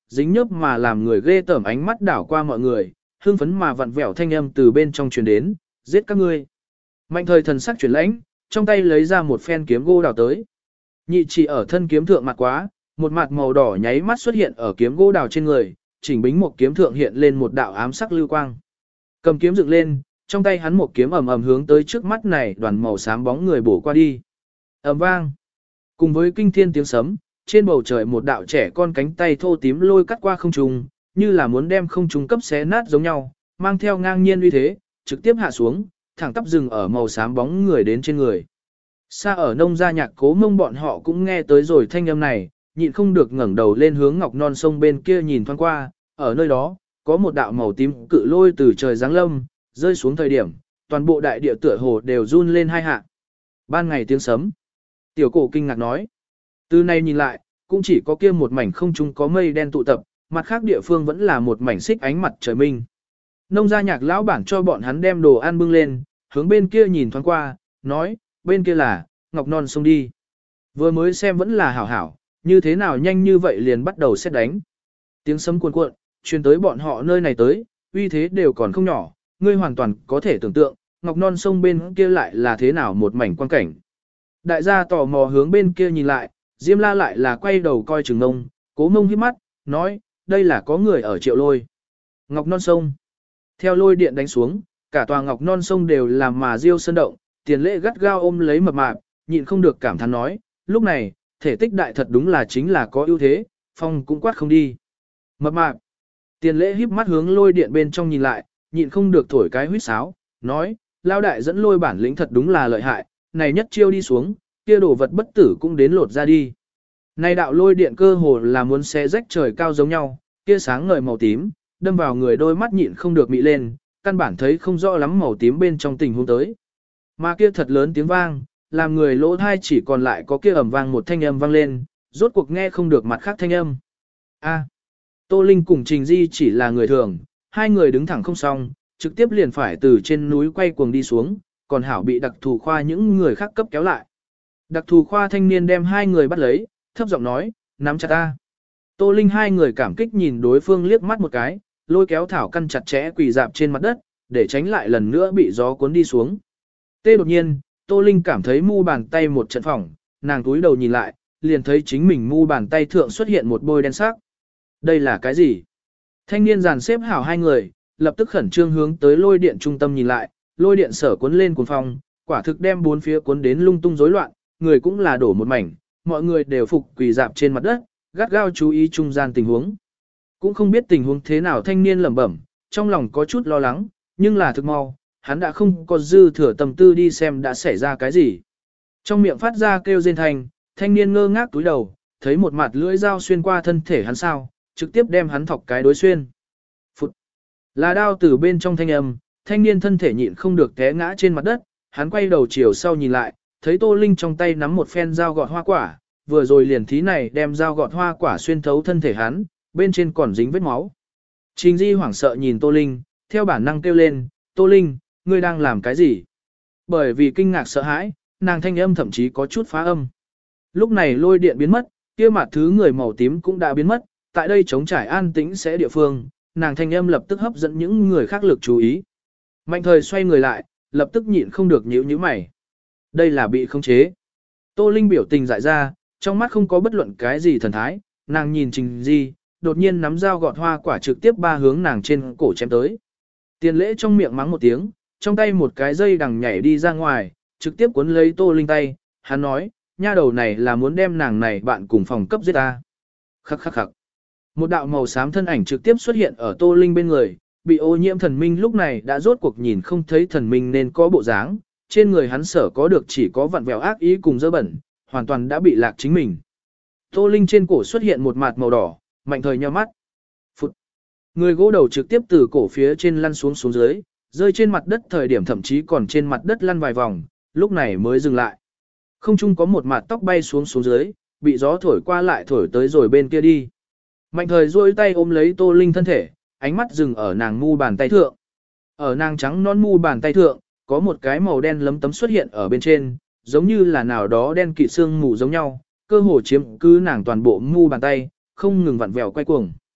dính nhớp mà làm người ghê tởm ánh mắt đảo qua mọi người, hưng phấn mà vặn vẹo thanh âm từ bên trong truyền đến, giết các ngươi. Mạnh thời thần sắc chuyển lãnh, trong tay lấy ra một phen kiếm gỗ đào tới. Nhị chỉ ở thân kiếm thượng mặt quá, một mặt màu đỏ nháy mắt xuất hiện ở kiếm gỗ đào trên người, chỉnh bính một kiếm thượng hiện lên một đạo ám sắc lưu quang. Cầm kiếm dựng lên, trong tay hắn một kiếm ầm ầm hướng tới trước mắt này đoàn màu xám bóng người bổ qua đi. Ầm vang. Cùng với kinh thiên tiếng sấm, trên bầu trời một đạo trẻ con cánh tay thô tím lôi cắt qua không trung, như là muốn đem không trung cấp xé nát giống nhau, mang theo ngang nhiên uy thế, trực tiếp hạ xuống, thẳng tắp dừng ở màu xám bóng người đến trên người. Xa ở nông gia nhạc Cố Mông bọn họ cũng nghe tới rồi thanh âm này, nhịn không được ngẩng đầu lên hướng ngọc non sông bên kia nhìn thoáng qua, ở nơi đó, có một đạo màu tím cự lôi từ trời giáng lâm, rơi xuống thời điểm, toàn bộ đại địa tựa hồ đều run lên hai hạ. Ban ngày tiếng sấm. Tiểu cổ kinh ngạc nói. Từ nay nhìn lại, cũng chỉ có kia một mảnh không trung có mây đen tụ tập, mặt khác địa phương vẫn là một mảnh xích ánh mặt trời minh. Nông gia nhạc lão bản cho bọn hắn đem đồ ăn bưng lên, hướng bên kia nhìn thoáng qua, nói, bên kia là, ngọc non sông đi. Vừa mới xem vẫn là hảo hảo, như thế nào nhanh như vậy liền bắt đầu xét đánh. Tiếng sấm cuồn cuộn, truyền tới bọn họ nơi này tới, uy thế đều còn không nhỏ, ngươi hoàn toàn có thể tưởng tượng, ngọc non sông bên kia lại là thế nào một mảnh quan cảnh. Đại gia tò mò hướng bên kia nhìn lại, Diêm La lại là quay đầu coi chừng ngông, Cố Mông hít mắt, nói, đây là có người ở Triệu Lôi. Ngọc non sông. Theo lôi điện đánh xuống, cả tòa ngọc non sông đều làm mà diêu sơn động, Tiền Lễ gắt gao ôm lấy mập mạp, nhịn không được cảm thán nói, lúc này, thể tích đại thật đúng là chính là có ưu thế, phong cũng quát không đi. Mập mạp. Tiền Lễ híp mắt hướng lôi điện bên trong nhìn lại, nhịn không được thổi cái huýt sáo, nói, lao đại dẫn lôi bản lĩnh thật đúng là lợi hại, này nhất chiêu đi xuống, kia đồ vật bất tử cũng đến lột ra đi. Này đạo lôi điện cơ hồ là muốn xé rách trời cao giống nhau, kia sáng ngời màu tím, đâm vào người đôi mắt nhịn không được mị lên, căn bản thấy không rõ lắm màu tím bên trong tình huống tới. Mà kia thật lớn tiếng vang, làm người lỗ thai chỉ còn lại có kia ầm vang một thanh âm vang lên, rốt cuộc nghe không được mặt khác thanh âm. A, Tô Linh cùng Trình Di chỉ là người thường, hai người đứng thẳng không xong, trực tiếp liền phải từ trên núi quay cuồng đi xuống, còn hảo bị đặc thù khoa những người khác cấp kéo lại. Đặc thù khoa thanh niên đem hai người bắt lấy, thấp giọng nói, nắm chặt ta. Tô Linh hai người cảm kích nhìn đối phương liếc mắt một cái, lôi kéo thảo căn chặt chẽ quỳ dạp trên mặt đất, để tránh lại lần nữa bị gió cuốn đi xuống. Tê đột nhiên, Tô Linh cảm thấy mu bàn tay một trận phỏng, nàng túi đầu nhìn lại, liền thấy chính mình mu bàn tay thượng xuất hiện một bôi đen sắc. Đây là cái gì? Thanh niên dàn xếp hảo hai người, lập tức khẩn trương hướng tới lôi điện trung tâm nhìn lại, lôi điện sở cuốn lên cuồng phong, quả thực đem bốn phía cuốn đến lung tung rối loạn, người cũng là đổ một mảnh, mọi người đều phục quỳ dạp trên mặt đất, gắt gao chú ý trung gian tình huống. Cũng không biết tình huống thế nào thanh niên lẩm bẩm, trong lòng có chút lo lắng, nhưng là thực mau, hắn đã không có dư thừa tâm tư đi xem đã xảy ra cái gì. Trong miệng phát ra kêu rên thành, thanh niên ngơ ngác túi đầu, thấy một mặt lưỡi dao xuyên qua thân thể hắn sao, trực tiếp đem hắn thọc cái đối xuyên. Phụt! Là đao từ bên trong thanh âm, thanh niên thân thể nhịn không được té ngã trên mặt đất, hắn quay đầu chiều sau nhìn lại, thấy Tô Linh trong tay nắm một phen dao gọt hoa quả, vừa rồi liền thí này đem dao gọt hoa quả xuyên thấu thân thể hắn, bên trên còn dính vết máu. Trình Di hoảng sợ nhìn Tô Linh, theo bản năng kêu lên, Tô Linh, ngươi đang làm cái gì? Bởi vì kinh ngạc sợ hãi, nàng thanh âm thậm chí có chút phá âm. Lúc này lôi điện biến mất, kia mặt thứ người màu tím cũng đã biến mất, tại đây trống trải an tĩnh sẽ địa phương, nàng thanh âm lập tức hấp dẫn những người khác lực chú ý. Mạnh thời xoay người lại, lập tức nhịn không được nhíu nhíu mày. Đây là bị khống chế. Tô Linh biểu tình dại ra, trong mắt không có bất luận cái gì thần thái, nàng nhìn Trình Di, đột nhiên nắm dao gọt hoa quả trực tiếp ba hướng nàng trên cổ chém tới. Tiền Lễ trong miệng mắng một tiếng, trong tay một cái dây đằng nhảy đi ra ngoài, trực tiếp cuốn lấy Tô Linh tay, hắn nói, nha đầu này là muốn đem nàng này bạn cùng phòng cấp giết ta. Khắc khắc khắc. Một đạo màu xám thân ảnh trực tiếp xuất hiện ở Tô Linh bên người, bị ô nhiễm thần minh lúc này đã rốt cuộc nhìn không thấy thần minh nên có bộ dáng, trên người hắn sở có được chỉ có vặn vẹo ác ý cùng dơ bẩn, hoàn toàn đã bị lạc chính mình. Tô Linh trên cổ xuất hiện một mạt màu đỏ, mạnh thời nheo mắt. Phụt. Người gỗ đầu trực tiếp từ cổ phía trên lăn xuống xuống dưới, rơi trên mặt đất thời điểm thậm chí còn trên mặt đất lăn vài vòng, lúc này mới dừng lại. Không chung có một mạt tóc bay xuống xuống dưới, bị gió thổi qua lại thổi tới rồi bên kia đi. Mạnh thời duỗi tay ôm lấy Tô Linh thân thể, ánh mắt dừng ở nàng mu bàn tay thượng. Ở nàng trắng non mu bàn tay thượng, có một cái màu đen lấm tấm xuất hiện ở bên trên, giống như là nào đó đen kịt xương mù giống nhau, cơ hồ chiếm cứ nàng toàn bộ mu bàn tay, không ngừng vặn vẹo quay cuồng.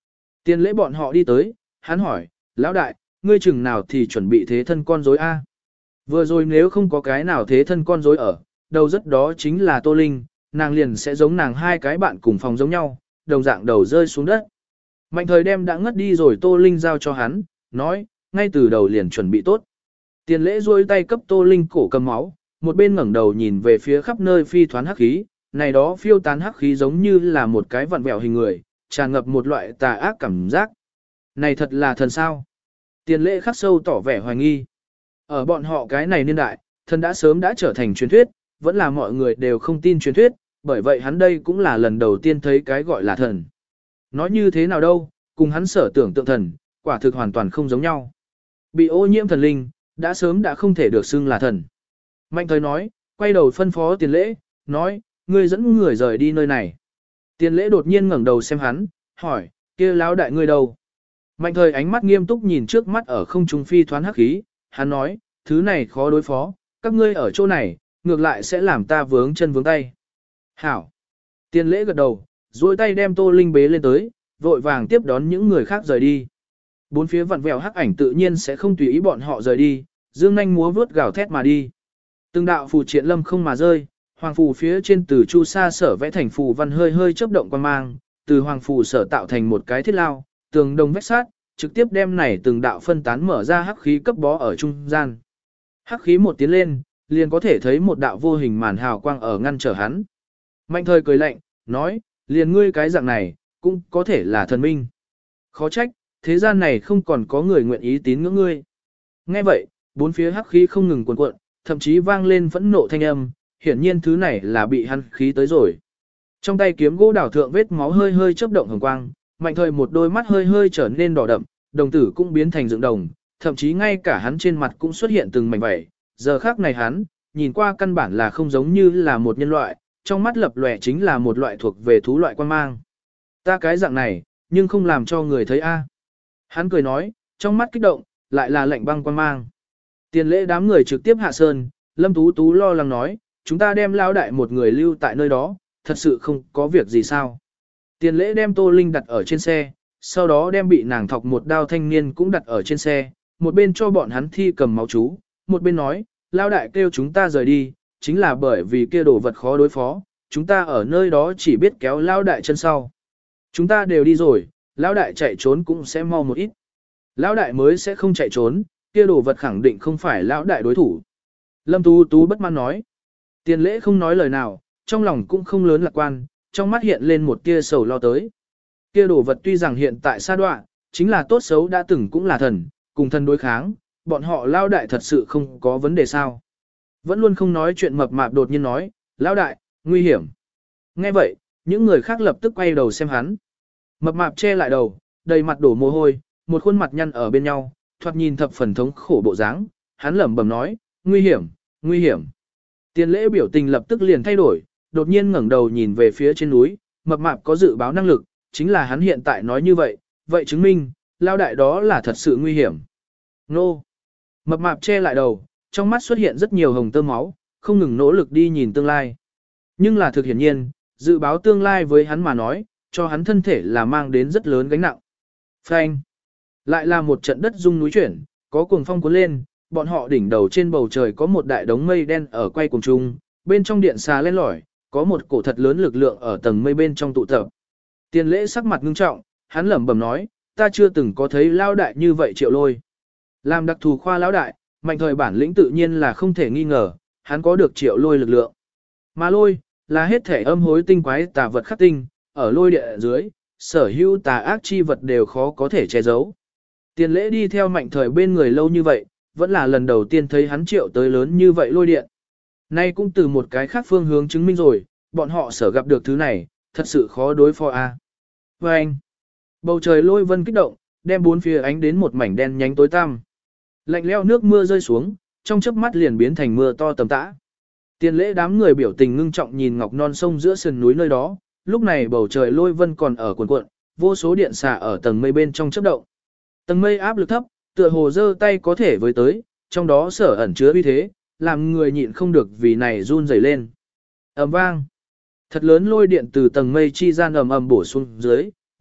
Tiền lễ bọn họ đi tới, hắn hỏi, lão đại, ngươi chừng nào thì chuẩn bị thế thân con rối A. Vừa rồi nếu không có cái nào thế thân con rối ở, đầu rất đó chính là Tô Linh, nàng liền sẽ giống nàng hai cái bạn cùng phòng giống nhau, đồng dạng đầu rơi xuống đất. Mạnh thời đem đã ngất đi rồi Tô Linh giao cho hắn, nói, ngay từ đầu liền chuẩn bị tốt. Tiền lễ duỗi tay cấp Tô Linh cổ cầm máu, một bên ngẩng đầu nhìn về phía khắp nơi phi thoán hắc khí, này đó phiêu tán hắc khí giống như là một cái vặn vẹo hình người, tràn ngập một loại tà ác cảm giác. Này thật là thần sao? Tiền lễ khắc sâu tỏ vẻ hoài nghi. Ở bọn họ cái này niên đại, thần đã sớm đã trở thành truyền thuyết, vẫn là mọi người đều không tin truyền thuyết, bởi vậy hắn đây cũng là lần đầu tiên thấy cái gọi là thần. Nói như thế nào đâu, cùng hắn sở tưởng tượng thần, quả thực hoàn toàn không giống nhau. Bị ô nhiễm thần linh, đã sớm đã không thể được xưng là thần. Mạnh thời nói, quay đầu phân phó tiền lễ, nói, ngươi dẫn người rời đi nơi này. Tiền lễ đột nhiên ngẩng đầu xem hắn, hỏi, kia lão đại ngươi đâu? Mạnh thời ánh mắt nghiêm túc nhìn trước mắt ở không trung phi thoán hắc khí, hắn nói, thứ này khó đối phó, các ngươi ở chỗ này, ngược lại sẽ làm ta vướng chân vướng tay. Hảo. Tiền lễ gật đầu, duỗi tay đem Tô Linh bế lên tới, vội vàng tiếp đón những người khác rời đi. Bốn phía vặn vẹo hắc ảnh tự nhiên sẽ không tùy ý bọn họ rời đi, dương nhanh múa vướt gào thét mà đi. Từng đạo phù triện lâm không mà rơi, hoàng phù phía trên từ chu sa sở vẽ thành phù văn hơi hơi chớp động quan mang, từ hoàng phù sở tạo thành một cái thiết lao, tường đồng vách sát, trực tiếp đem này từng đạo phân tán mở ra hắc khí cấp bó ở trung gian. Hắc khí một tiến lên, liền có thể thấy một đạo vô hình màn hào quang ở ngăn trở hắn. Mạnh thời cười lạnh, nói, liền ngươi cái dạng này, cũng có thể là thần minh. Khó trách, thế gian này không còn có người nguyện ý tín ngưỡng ngươi. Nghe vậy, bốn phía hắc khí không ngừng cuộn cuộn, thậm chí vang lên phẫn nộ thanh âm, hiển nhiên thứ này là bị hắn khí tới rồi. Trong tay kiếm gỗ đảo thượng vết máu hơi hơi chớp động hồng quang, mạnh thời một đôi mắt hơi hơi trở nên đỏ đậm, đồng tử cũng biến thành dựng đồng, thậm chí ngay cả hắn trên mặt cũng xuất hiện từng mảnh vảy. Giờ khác này hắn, nhìn qua căn bản là không giống như là một nhân loại, trong mắt lập lòe chính là một loại thuộc về thú loại quan mang. Ta cái dạng này, nhưng không làm cho người thấy a. Hắn cười nói, trong mắt kích động, lại là lạnh băng quan mang. Tiền lễ đám người trực tiếp hạ sơn, Lâm Tú Tú lo lắng nói, chúng ta đem lao đại một người lưu tại nơi đó, thật sự không có việc gì sao. Tiền lễ đem Tô Linh đặt ở trên xe, sau đó đem bị nàng thọc một đao thanh niên cũng đặt ở trên xe, một bên cho bọn hắn thi cầm máu chú, một bên nói, lao đại kêu chúng ta rời đi, chính là bởi vì kia đồ vật khó đối phó, chúng ta ở nơi đó chỉ biết kéo lao đại chân sau. Chúng ta đều đi rồi, lao đại chạy trốn cũng sẽ mau một ít. Lão đại mới sẽ không chạy trốn, kia đồ vật khẳng định không phải lão đại đối thủ. Lâm Tú Tú bất mãn nói. Tiền lễ không nói lời nào, trong lòng cũng không lớn lạc quan, trong mắt hiện lên một tia sầu lo tới. Kia đồ vật tuy rằng hiện tại sa đoạn, chính là tốt xấu đã từng cũng là thần, cùng thần đối kháng, bọn họ lao đại thật sự không có vấn đề sao. Vẫn luôn không nói chuyện mập mạp đột nhiên nói, lao đại, nguy hiểm. Nghe vậy, những người khác lập tức quay đầu xem hắn. Mập mạp che lại đầu, đầy mặt đổ mồ hôi, một khuôn mặt nhăn ở bên nhau, thoạt nhìn thập phần thống khổ bộ dáng, hắn lẩm bẩm nói, nguy hiểm, nguy hiểm. Tiền lễ biểu tình lập tức liền thay đổi, đột nhiên ngẩng đầu nhìn về phía trên núi, mập mạp có dự báo năng lực, chính là hắn hiện tại nói như vậy, vậy chứng minh, lao đại đó là thật sự nguy hiểm. Nô! Mập mạp che lại đầu, trong mắt xuất hiện rất nhiều hồng tơ máu, không ngừng nỗ lực đi nhìn tương lai. Nhưng là thực hiển nhiên, dự báo tương lai với hắn mà nói, cho hắn thân thể là mang đến rất lớn gánh nặng. Phanh! Lại là một trận đất rung núi chuyển, có cuồng phong cuốn lên, bọn họ đỉnh đầu trên bầu trời có một đại đống mây đen ở quay cuồng trung, bên trong điện xà lên lỏi, có một cổ thật lớn lực lượng ở tầng mây bên trong tụ tập. Tiền lễ sắc mặt ngưng trọng, hắn lẩm bẩm nói, ta chưa từng có thấy lao đại như vậy Triệu Lôi. Làm đặc thù khoa lão đại, mạnh thời bản lĩnh tự nhiên là không thể nghi ngờ, hắn có được Triệu Lôi lực lượng. Mà lôi, là hết thể âm hối tinh quái tà vật khắc tinh, ở lôi địa dưới, sở hữu tà ác chi vật đều khó có thể che giấu. Tiền lễ đi theo mạnh thời bên người lâu như vậy, vẫn là lần đầu tiên thấy hắn triệu tới lớn như vậy lôi điện. Nay cũng từ một cái khác phương hướng chứng minh rồi, bọn họ sở gặp được thứ này, thật sự khó đối phó a. Và anh, bầu trời lôi vân kích động, đem bốn phía ánh đến một mảnh đen nhánh tối tăm. Lạnh leo nước mưa rơi xuống, trong chớp mắt liền biến thành mưa to tầm tã. Tiền lễ đám người biểu tình ngưng trọng nhìn ngọc non sông giữa sườn núi nơi đó, lúc này bầu trời lôi vân còn ở cuộn cuộn, vô số điện xà ở tầng mây bên trong chớp động. Tầng mây áp lực thấp, tựa hồ giơ tay có thể với tới, trong đó sở ẩn chứa uy thế, làm người nhịn không được vì này run rẩy lên. Ầm vang. Thật lớn lôi điện từ tầng mây chi gian ầm ầm bổ xuống dưới,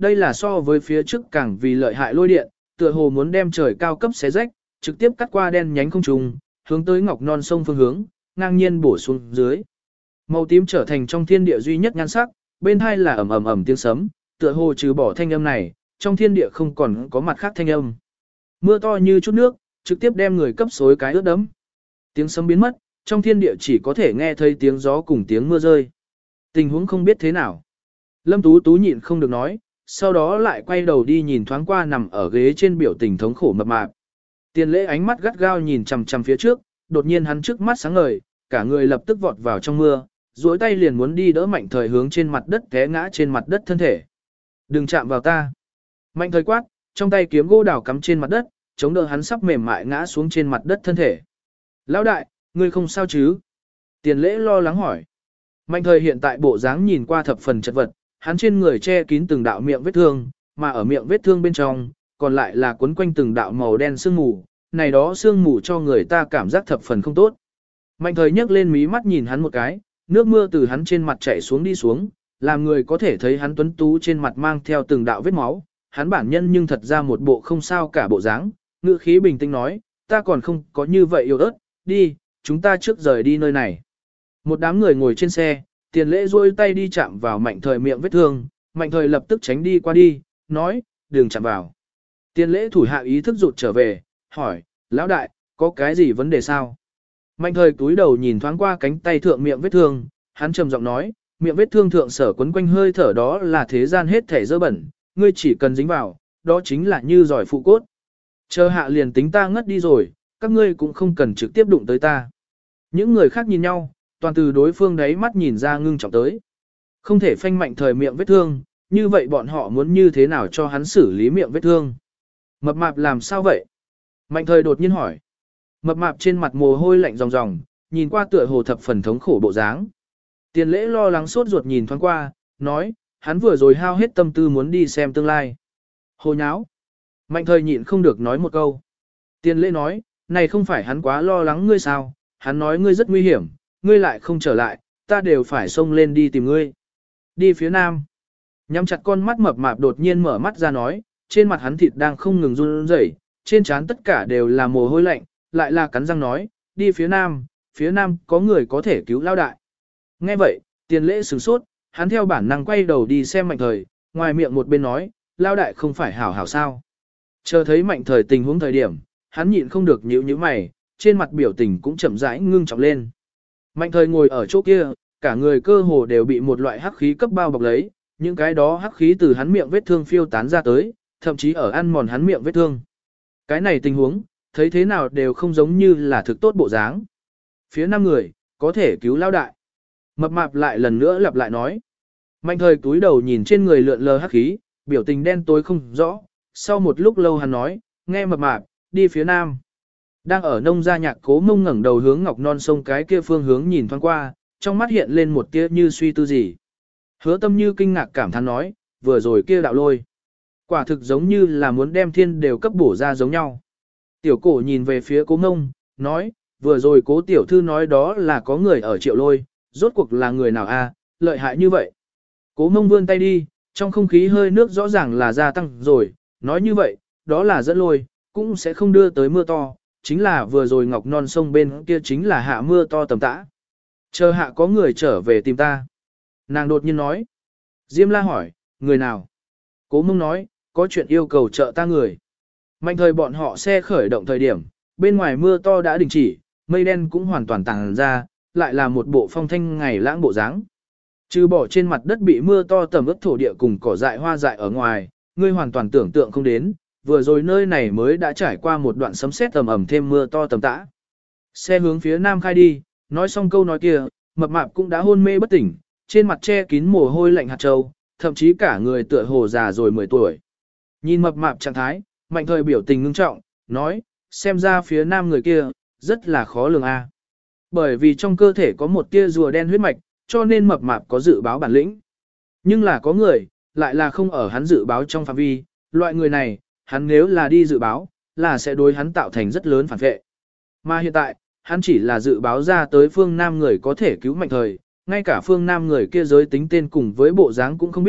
đây là so với phía trước càng vì lợi hại lôi điện, tựa hồ muốn đem trời cao cấp xé rách, trực tiếp cắt qua đen nhánh không trùng, hướng tới ngọc non sông phương hướng, ngang nhiên bổ xuống dưới. Màu tím trở thành trong thiên địa duy nhất nhan sắc, bên hai là ầm ầm ầm tiếng sấm, tựa hồ trừ bỏ thanh âm này, trong thiên địa không còn có mặt khác thanh âm. Mưa to như chút nước, trực tiếp đem người cấp xối cái ướt đẫm. Tiếng sấm biến mất, trong thiên địa chỉ có thể nghe thấy tiếng gió cùng tiếng mưa rơi. Tình huống không biết thế nào. Lâm Tú Tú nhịn không được nói, sau đó lại quay đầu đi nhìn thoáng qua nằm ở ghế trên biểu tình thống khổ mập mạp. Tiền lễ ánh mắt gắt gao nhìn chằm chằm phía trước, đột nhiên hắn trước mắt sáng ngời, cả người lập tức vọt vào trong mưa, duỗi tay liền muốn đi đỡ Mạnh Thời hướng trên mặt đất té ngã trên mặt đất thân thể. Đừng chạm vào ta. Mạnh Thời quát, trong tay kiếm gỗ đào cắm trên mặt đất, chống đỡ hắn sắp mềm mại ngã xuống trên mặt đất thân thể. Lão đại, ngươi không sao chứ? Tiền lễ lo lắng hỏi. Mạnh Thời hiện tại bộ dáng nhìn qua thập phần chật vật, hắn trên người che kín từng đạo miệng vết thương, mà ở miệng vết thương bên trong, còn lại là quấn quanh từng đạo màu đen sương mù, này đó sương mù cho người ta cảm giác thập phần không tốt. Mạnh Thời nhấc lên mí mắt nhìn hắn một cái, nước mưa từ hắn trên mặt chảy xuống đi xuống, làm người có thể thấy hắn tuấn tú trên mặt mang theo từng đạo vết máu, hắn bản nhân nhưng thật ra một bộ không sao cả bộ dáng, ngữ khí bình tĩnh nói, ta còn không có như vậy yêu ớt, đi, chúng ta trước rời đi nơi này. Một đám người ngồi trên xe, Tiền lễ duỗi tay đi chạm vào Mạnh Thời miệng vết thương, Mạnh Thời lập tức tránh đi qua đi, nói, đừng chạm vào. Tiền lễ thủ hạ ý thức rụt trở về, hỏi, lão đại, có cái gì vấn đề sao? Mạnh Thời cúi đầu nhìn thoáng qua cánh tay thượng miệng vết thương, hắn trầm giọng nói, miệng vết thương thượng sở quấn quanh hơi thở đó là thế gian hết thể dơ bẩn, ngươi chỉ cần dính vào, đó chính là như giỏi phụ cốt. Chờ hạ liền tính ta ngất đi rồi, các ngươi cũng không cần trực tiếp đụng tới ta. Những người khác nhìn nhau, toàn từ đối phương đấy mắt nhìn ra ngưng trọng tới. Không thể phanh Mạnh Thời miệng vết thương, như vậy bọn họ muốn như thế nào cho hắn xử lý miệng vết thương. Mập mạp làm sao vậy? Mạnh Thời đột nhiên hỏi. Mập mạp trên mặt mồ hôi lạnh ròng ròng, nhìn qua tựa hồ thập phần thống khổ bộ dáng. Tiền lễ lo lắng sốt ruột nhìn thoáng qua, nói, hắn vừa rồi hao hết tâm tư muốn đi xem tương lai. Hồ nháo. Mạnh Thời nhịn không được nói một câu. Tiền lễ nói, này không phải hắn quá lo lắng ngươi sao, hắn nói ngươi rất nguy hiểm, ngươi lại không trở lại, ta đều phải xông lên đi tìm ngươi. Đi phía nam. Nhắm chặt con mắt mập mạp đột nhiên mở mắt ra nói, trên mặt hắn thịt đang không ngừng run rẩy, trên trán tất cả đều là mồ hôi lạnh, lại là cắn răng nói, đi phía nam, phía nam có người có thể cứu lao đại. Nghe vậy, Tiền lễ sửng sốt, hắn theo bản năng quay đầu đi xem Mạnh Thời, ngoài miệng một bên nói, lao đại không phải hảo hảo sao. Chờ thấy Mạnh Thời tình huống thời điểm, hắn nhịn không được nhíu nhíu mày, trên mặt biểu tình cũng chậm rãi ngưng trọng lên. Mạnh Thời ngồi ở chỗ kia, cả người cơ hồ đều bị một loại hắc khí cấp bao bọc lấy, những cái đó hắc khí từ hắn miệng vết thương phiêu tán ra tới, thậm chí ở ăn mòn hắn miệng vết thương. Cái này tình huống, thấy thế nào đều không giống như là thực tốt bộ dáng. Phía năm người, có thể cứu lao đại. Mập mạp lại lần nữa lặp lại nói. Mạnh Thời túi đầu nhìn trên người lượn lờ hắc khí, biểu tình đen tối không rõ. Sau một lúc lâu hắn nói, nghe mập mạp, đi phía nam. Đang ở nông gia Nhạc Cố Mông ngẩng đầu hướng ngọc non sông cái kia phương hướng nhìn thoáng qua, trong mắt hiện lên một tia như suy tư gì. Hứa Tâm Như kinh ngạc cảm thán nói, vừa rồi kia đạo lôi. Quả thực giống như là muốn đem thiên đều cấp bổ ra giống nhau. Tiểu Cổ nhìn về phía Cố Mông, nói, vừa rồi Cố tiểu thư nói đó là có người ở Triệu Lôi, rốt cuộc là người nào a, lợi hại như vậy. Cố Mông vươn tay đi, trong không khí hơi nước rõ ràng là gia tăng rồi, nói như vậy, đó là dẫn lôi, cũng sẽ không đưa tới mưa to, chính là vừa rồi ngọc non sông bên kia chính là hạ mưa to tầm tã. Chờ hạ có người trở về tìm ta. Nàng đột nhiên nói. Diêm La hỏi, người nào? Cố Mông nói, có chuyện yêu cầu trợ ta người. Mạnh Thời bọn họ xe khởi động thời điểm, bên ngoài mưa to đã đình chỉ, mây đen cũng hoàn toàn tàng ra, lại là một bộ phong thanh ngày lãng bộ dáng. Trừ bỏ trên mặt đất bị mưa to tầm ướt thổ địa cùng cỏ dại hoa dại ở ngoài, ngươi hoàn toàn tưởng tượng không đến, vừa rồi nơi này mới đã trải qua một đoạn sấm sét tầm ẩm thêm mưa to tầm tã. Xe hướng phía nam khai đi, nói xong câu nói kia, mập mạp cũng đã hôn mê bất tỉnh, trên mặt che kín mồ hôi lạnh hạt châu, thậm chí cả người tựa hồ già rồi mười tuổi. Nhìn mập mạp trạng thái, Mạnh Thời biểu tình ngưng trọng, nói, xem ra phía nam người kia, rất là khó lường a. Bởi vì trong cơ thể có một tia rùa đen huyết mạch, cho nên mập mạp có dự báo bản lĩnh. Nhưng là có người, lại là không ở hắn dự báo trong phạm vi, loại người này, hắn nếu là đi dự báo, là sẽ đối hắn tạo thành rất lớn phản vệ. Mà hiện tại, hắn chỉ là dự báo ra tới phương Nam người có thể cứu Mạnh Thời, ngay cả phương Nam người kia giới tính tên cùng với bộ dáng cũng không biết,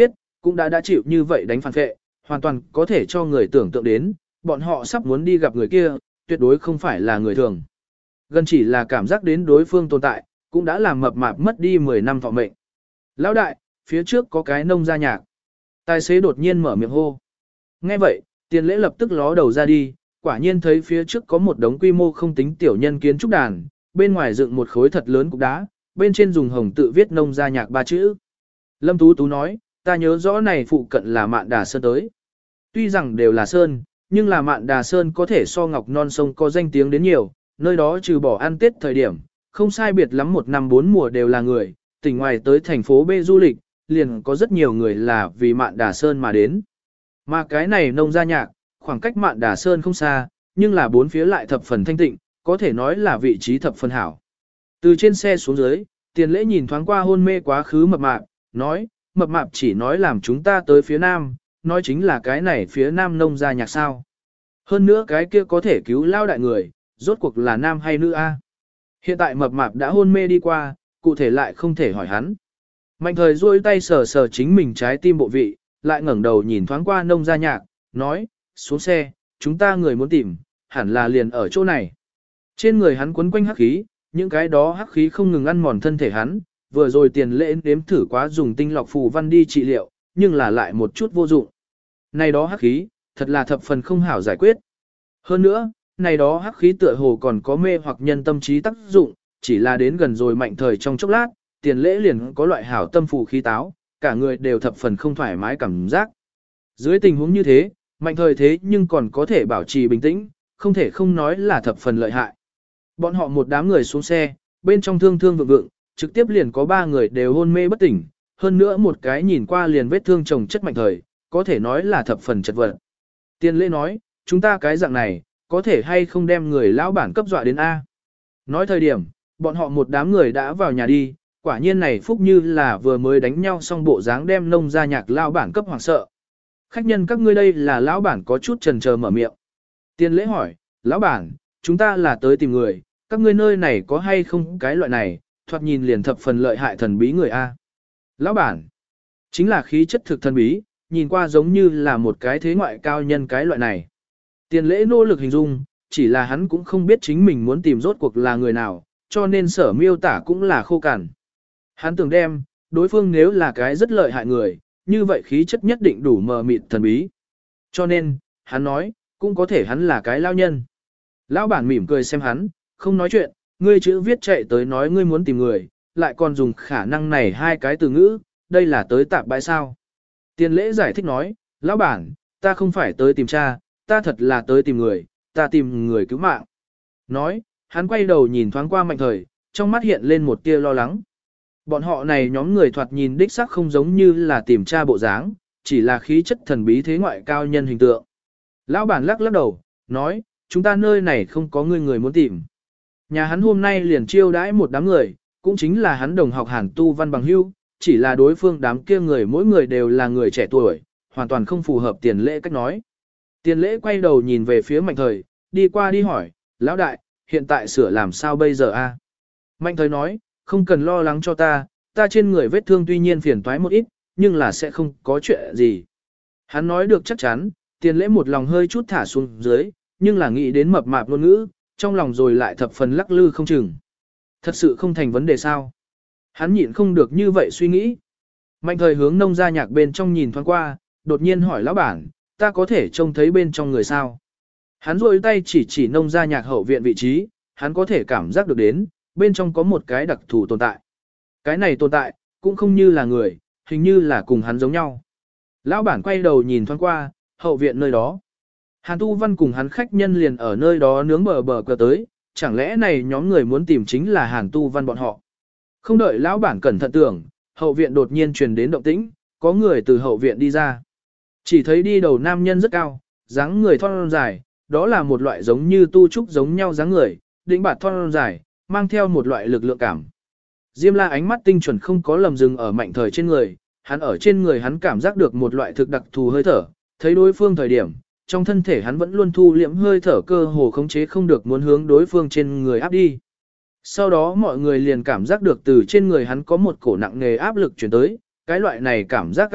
cũng đã đã chịu như vậy đánh phản vệ, hoàn toàn có thể cho người tưởng tượng đến, bọn họ sắp muốn đi gặp người kia, tuyệt đối không phải là người thường. Gần chỉ là cảm giác đến đối phương tồn tại, cũng đã làm mập mạp mất đi mười năm thọ mệnh. Lão đại, phía trước có cái nông gia nhạc. Tài xế đột nhiên mở miệng hô. Nghe vậy, Tiền Lễ lập tức ló đầu ra đi, quả nhiên thấy phía trước có một đống quy mô không tính tiểu nhân kiến trúc đàn, bên ngoài dựng một khối thật lớn cục đá, bên trên dùng hồng tự viết nông gia nhạc ba chữ. Lâm Tú Tú nói, ta nhớ rõ này phụ cận là Mạn Đà Sơn tới. Tuy rằng đều là Sơn, nhưng là Mạn Đà Sơn có thể so ngọc non sông có danh tiếng đến nhiều, nơi đó trừ bỏ ăn Tết thời điểm, không sai biệt lắm một năm bốn mùa đều là người, tỉnh ngoài tới thành phố B du lịch, liền có rất nhiều người là vì Mạn Đà Sơn mà đến. Mà cái này nông gia nhạc, khoảng cách Mạn Đà Sơn không xa, nhưng là bốn phía lại thập phần thanh tịnh, có thể nói là vị trí thập phần hảo. Từ trên xe xuống dưới, Tiền Lễ nhìn thoáng qua hôn mê quá khứ mập mạp, nói, mập mạp chỉ nói làm chúng ta tới phía nam, nói chính là cái này phía nam nông gia nhạc sao. Hơn nữa cái kia có thể cứu lao đại người, rốt cuộc là nam hay nữ a? Hiện tại mập mạp đã hôn mê đi qua, cụ thể lại không thể hỏi hắn. Mạnh thời duỗi tay sờ sờ chính mình trái tim bộ vị, lại ngẩng đầu nhìn thoáng qua nông gia nhạc, nói, xuống xe, chúng ta người muốn tìm, hẳn là liền ở chỗ này. Trên người hắn quấn quanh hắc khí, những cái đó hắc khí không ngừng ăn mòn thân thể hắn, vừa rồi Tiền Lễ nếm thử quá dùng tinh lọc phù văn đi trị liệu, nhưng là lại một chút vô dụng. Này đó hắc khí, thật là thập phần không hảo giải quyết. Hơn nữa, này đó hắc khí tựa hồ còn có mê hoặc nhân tâm trí tác dụng, chỉ là đến gần rồi Mạnh thời trong chốc lát, Tiền Lễ liền có loại hảo tâm phù khí táo, cả người đều thập phần không thoải mái cảm giác. Dưới tình huống như thế, Mạnh thời thế nhưng còn có thể bảo trì bình tĩnh, không thể không nói là thập phần lợi hại. Bọn họ một đám người xuống xe, bên trong thương thương vượng vượng, trực tiếp liền có ba người đều hôn mê bất tỉnh, hơn nữa một cái nhìn qua liền vết thương chồng chất Mạnh thời, có thể nói là thập phần chật vật. Tiền Lễ nói, chúng ta cái dạng này, có thể hay không đem người lão bản cấp dọa đến A. Nói thời điểm, bọn họ một đám người đã vào nhà đi, quả nhiên này phúc như là vừa mới đánh nhau xong bộ dáng đem nông gia nhạc lão bản cấp hoảng sợ. Khách nhân các ngươi đây là lão bản có chút chần chờ mở miệng. Tiền Lễ hỏi, lão bản, chúng ta là tới tìm người, các ngươi nơi này có hay không cái loại này, thoạt nhìn liền thập phần lợi hại thần bí người A. Lão bản, chính là khí chất thực thần bí, nhìn qua giống như là một cái thế ngoại cao nhân cái loại này. Tiền Lễ nỗ lực hình dung, chỉ là hắn cũng không biết chính mình muốn tìm rốt cuộc là người nào, cho nên sở miêu tả cũng là khô cằn. Hắn tưởng đem, đối phương nếu là cái rất lợi hại người, như vậy khí chất nhất định đủ mờ mịt thần bí. Cho nên, hắn nói, cũng có thể hắn là cái lao nhân. Lão bản mỉm cười xem hắn, không nói chuyện, ngươi chữ viết chạy tới nói ngươi muốn tìm người, lại còn dùng khả năng này hai cái từ ngữ, đây là tới tạp bãi sao. Tiền Lễ giải thích nói, lão bản, ta không phải tới tìm cha, ta thật là tới tìm người, ta tìm người cứu mạng. Nói, hắn quay đầu nhìn thoáng qua Mạnh thời, trong mắt hiện lên một tia lo lắng. Bọn họ này nhóm người thoạt nhìn đích xác không giống như là tìm cha bộ dáng, chỉ là khí chất thần bí thế ngoại cao nhân hình tượng. Lão bản lắc lắc đầu, nói, chúng ta nơi này không có người người muốn tìm. Nhà hắn hôm nay liền chiêu đãi một đám người, cũng chính là hắn đồng học Hàn Tu Văn bằng hữu, chỉ là đối phương đám kia người mỗi người đều là người trẻ tuổi, hoàn toàn không phù hợp Tiền Lễ cách nói. Tiền Lễ quay đầu nhìn về phía Mạnh thời, đi qua đi hỏi, lão đại, hiện tại sửa làm sao bây giờ a? Mạnh thời nói, không cần lo lắng cho ta, ta trên người vết thương tuy nhiên phiền toái một ít, nhưng là sẽ không có chuyện gì. Hắn nói được chắc chắn, Tiền Lễ một lòng hơi chút thả xuống dưới, nhưng là nghĩ đến mập mạp ngôn ngữ, trong lòng rồi lại thập phần lắc lư không chừng. Thật sự không thành vấn đề sao? Hắn nhịn không được như vậy suy nghĩ. Mạnh thời hướng nông gia nhạc bên trong nhìn thoáng qua, đột nhiên hỏi lão bản, ta có thể trông thấy bên trong người sao? Hắn rôi tay chỉ chỉ nông gia nhạc hậu viện vị trí, hắn có thể cảm giác được đến, bên trong có một cái đặc thù tồn tại. Cái này tồn tại, cũng không như là người, hình như là cùng hắn giống nhau. Lão bản quay đầu nhìn thoáng qua, hậu viện nơi đó. Hàn Tu Văn cùng hắn khách nhân liền ở nơi đó nướng bờ bờ cờ tới, chẳng lẽ này nhóm người muốn tìm chính là Hàn Tu Văn bọn họ. Không đợi lão bản cẩn thận tưởng, hậu viện đột nhiên truyền đến động tĩnh, có người từ hậu viện đi ra. Chỉ thấy đi đầu nam nhân rất cao, dáng người thon dài, đó là một loại giống như tu trúc giống nhau dáng người, đỉnh bạt thon dài, mang theo một loại lực lượng cảm. Diêm La ánh mắt tinh chuẩn không có lầm dừng ở Mạnh thời trên người, hắn ở trên người hắn cảm giác được một loại thực đặc thù hơi thở, thấy đối phương thời điểm, trong thân thể hắn vẫn luôn thu liễm hơi thở cơ hồ khống chế không được muốn hướng đối phương trên người áp đi. Sau đó mọi người liền cảm giác được từ trên người hắn có một cổ nặng nề áp lực chuyển tới, cái loại này cảm giác các bách,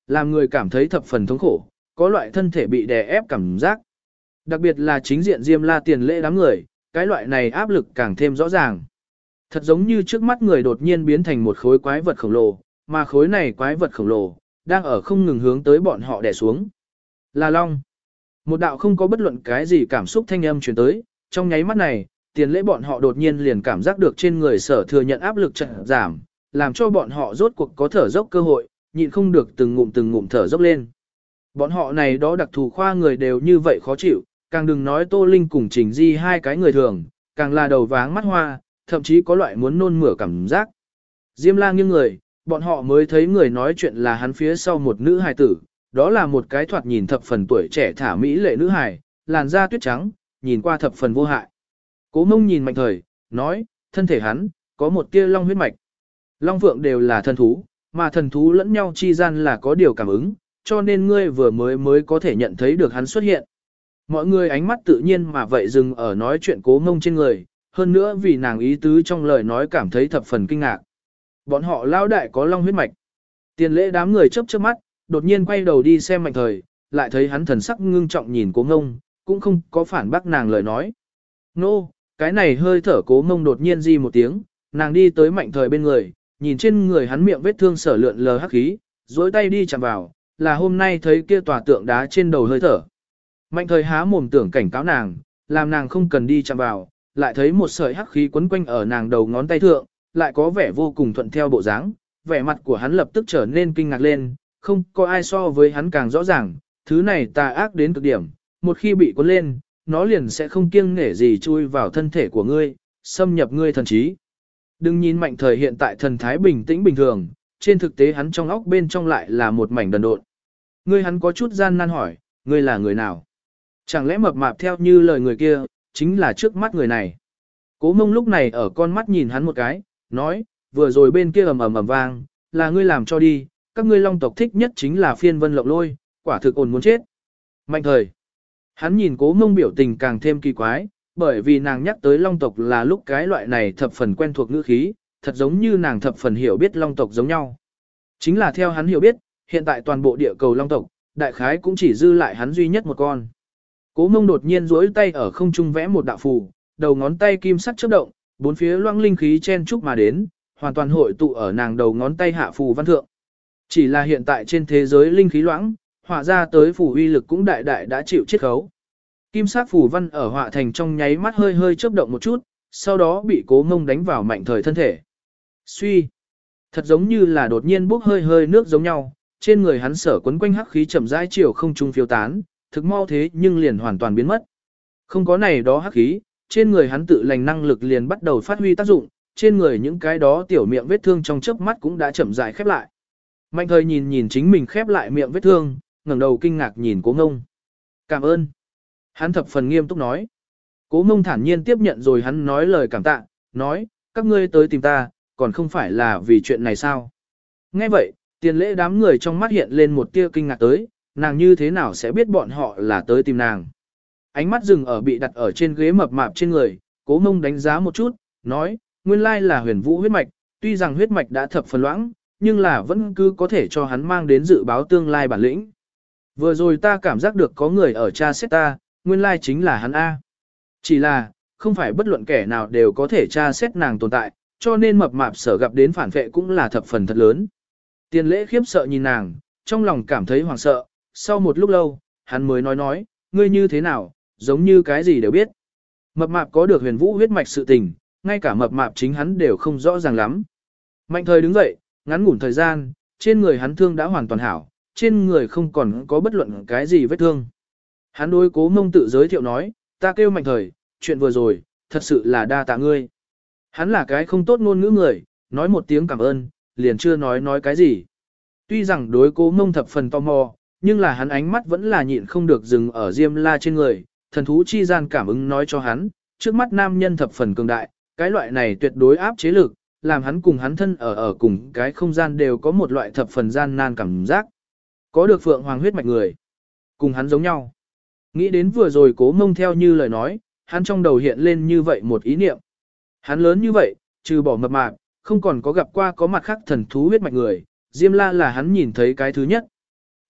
làm người cảm thấy thập phần thống khổ, có loại thân thể bị đè ép cảm giác. Đặc biệt là chính diện Diêm La tiền lễ đám người, cái loại này áp lực càng thêm rõ ràng. Thật giống như trước mắt người đột nhiên biến thành một khối quái vật khổng lồ, mà khối này quái vật khổng lồ, đang ở không ngừng hướng tới bọn họ đè xuống. Là Long. Một đạo không có bất luận cái gì cảm xúc thanh âm truyền tới, trong nháy mắt này, tiền lễ bọn họ đột nhiên liền cảm giác được trên người sở thừa nhận áp lực chợt giảm, làm cho bọn họ rốt cuộc có thở dốc cơ hội, nhịn không được từng ngụm từng ngụm thở dốc lên. Bọn họ này đó đặc thù khoa người đều như vậy khó chịu, càng đừng nói Tô Linh cùng Trình Di hai cái người thường, càng là đầu váng mắt hoa, thậm chí có loại muốn nôn mửa cảm giác. Diêm La nghiêng người, bọn họ mới thấy người nói chuyện là hắn phía sau một nữ hài tử, đó là một cái thoạt nhìn thập phần tuổi trẻ thả mỹ lệ nữ hài, làn da tuyết trắng, nhìn qua thập phần vô hại. Cố Mông nhìn Mạnh Thời, nói, thân thể hắn, có một tia long huyết mạch. Long Phượng đều là thần thú, mà thần thú lẫn nhau chi gian là có điều cảm ứng, cho nên ngươi vừa mới mới có thể nhận thấy được hắn xuất hiện. Mọi người ánh mắt tự nhiên mà vậy dừng ở nói chuyện Cố Mông trên người, hơn nữa vì nàng ý tứ trong lời nói cảm thấy thập phần kinh ngạc. Bọn họ lao đại có long huyết mạch. Tiền lễ đám người chớp chớp mắt, đột nhiên quay đầu đi xem Mạnh Thời, lại thấy hắn thần sắc ngưng trọng nhìn Cố Mông, cũng không có phản bác nàng lời nói. Nô, cái này hơi thở Cố Mông đột nhiên di một tiếng, nàng đi tới Mạnh Thời bên người, nhìn trên người hắn miệng vết thương sở lượn lờ hắc khí, dối tay đi chạm vào, là hôm nay thấy kia tòa tượng đá trên đầu hơi thở. Mạnh Thời há mồm tưởng cảnh cáo nàng, làm nàng không cần đi chạm vào, lại thấy một sợi hắc khí quấn quanh ở nàng đầu ngón tay thượng, lại có vẻ vô cùng thuận theo bộ dáng, vẻ mặt của hắn lập tức trở nên kinh ngạc lên, không có ai so với hắn càng rõ ràng, thứ này tà ác đến cực điểm, một khi bị cuốn lên, nó liền sẽ không kiêng nể gì chui vào thân thể của ngươi, xâm nhập ngươi thần trí. Đừng nhìn Mạnh Thời hiện tại thần thái bình tĩnh bình thường, trên thực tế hắn trong óc bên trong lại là một mảnh đần độn. Ngươi hắn có chút gian nan hỏi, ngươi là người nào? Chẳng lẽ mập mạp theo như lời người kia, chính là trước mắt người này? Cố Mông lúc này ở con mắt nhìn hắn một cái, nói, vừa rồi bên kia ầm ầm ầm vang, là ngươi làm cho đi, các ngươi long tộc thích nhất chính là phiên vân lộng lôi, quả thực ồn muốn chết. Mạnh Thời. Hắn nhìn Cố Mông biểu tình càng thêm kỳ quái, bởi vì nàng nhắc tới long tộc là lúc cái loại này thập phần quen thuộc ngữ khí, thật giống như nàng thập phần hiểu biết long tộc giống nhau. Chính là theo hắn hiểu biết, hiện tại toàn bộ địa cầu long tộc, đại khái cũng chỉ dư lại hắn duy nhất một con. Cố Mông đột nhiên duỗi tay ở không trung vẽ một đạo phù, đầu ngón tay kim sắc chớp động, bốn phía loãng linh khí chen chúc mà đến, hoàn toàn hội tụ ở nàng đầu ngón tay hạ phù văn thượng. Chỉ là hiện tại trên thế giới linh khí loãng, họa ra tới phù uy lực cũng đại đại đã chịu chiết khấu. Kim sắc phù văn ở họa thành trong nháy mắt hơi hơi chớp động một chút, sau đó bị Cố Mông đánh vào Mạnh Thời thân thể. Suy, thật giống như là đột nhiên bốc hơi hơi nước giống nhau, trên người hắn sở quấn quanh hắc khí chậm rãi chiều không trung phiêu tán, thực mau thế nhưng liền hoàn toàn biến mất. Không có này đó hắc khí, trên người hắn tự lành năng lực liền bắt đầu phát huy tác dụng, trên người những cái đó tiểu miệng vết thương trong chớp mắt cũng đã chậm rãi khép lại. Mạnh Thời nhìn nhìn chính mình khép lại miệng vết thương, ngẩng đầu kinh ngạc nhìn Cố Mông. Cảm ơn. Hắn thập phần nghiêm túc nói. Cố Mông thản nhiên tiếp nhận rồi hắn nói lời cảm tạ, nói, các ngươi tới tìm ta, còn không phải là vì chuyện này sao? Nghe vậy, tiền lễ đám người trong mắt hiện lên một tia kinh ngạc tới, nàng như thế nào sẽ biết bọn họ là tới tìm nàng? Ánh mắt dừng ở bị đặt ở trên ghế mập mạp trên người, Cố Mông đánh giá một chút, nói, nguyên lai là huyền vũ huyết mạch, tuy rằng huyết mạch đã thập phần loãng, nhưng là vẫn cứ có thể cho hắn mang đến dự báo tương lai bản lĩnh. Vừa rồi ta cảm giác được có người ở tra xét ta, nguyên lai chính là hắn A. Chỉ là, không phải bất luận kẻ nào đều có thể tra xét nàng tồn tại, cho nên mập mạp sở gặp đến phản vệ cũng là thập phần thật lớn. Tiền lễ khiếp sợ nhìn nàng, trong lòng cảm thấy hoảng sợ, sau một lúc lâu, hắn mới nói nói, ngươi như thế nào, giống như cái gì đều biết. Mập mạp có được huyền vũ huyết mạch sự tình, ngay cả mập mạp chính hắn đều không rõ ràng lắm. Mạnh Thời đứng dậy, ngắn ngủn thời gian, trên người hắn thương đã hoàn toàn hảo, trên người không còn có bất luận cái gì vết thương. Hắn đối Cố Mông tự giới thiệu nói, ta kêu Mạnh Thời, chuyện vừa rồi, thật sự là đa tạ ngươi. Hắn là cái không tốt ngôn ngữ người, nói một tiếng cảm ơn, liền chưa nói nói cái gì. Tuy rằng đối Cố Mông thập phần tò mò, nhưng là hắn ánh mắt vẫn là nhịn không được dừng ở Diêm La trên người, thần thú chi gian cảm ứng nói cho hắn, trước mắt nam nhân thập phần cường đại, cái loại này tuyệt đối áp chế lực, làm hắn cùng hắn thân ở ở cùng cái không gian đều có một loại thập phần gian nan cảm giác. Có được phượng hoàng huyết mạch người, cùng hắn giống nhau. Nghĩ đến vừa rồi Cố Mông theo như lời nói, hắn trong đầu hiện lên như vậy một ý niệm. Hắn lớn như vậy, trừ bỏ mập mạp, không còn có gặp qua có mặt khác thần thú huyết mạch người, Diêm La là hắn nhìn thấy cái thứ nhất.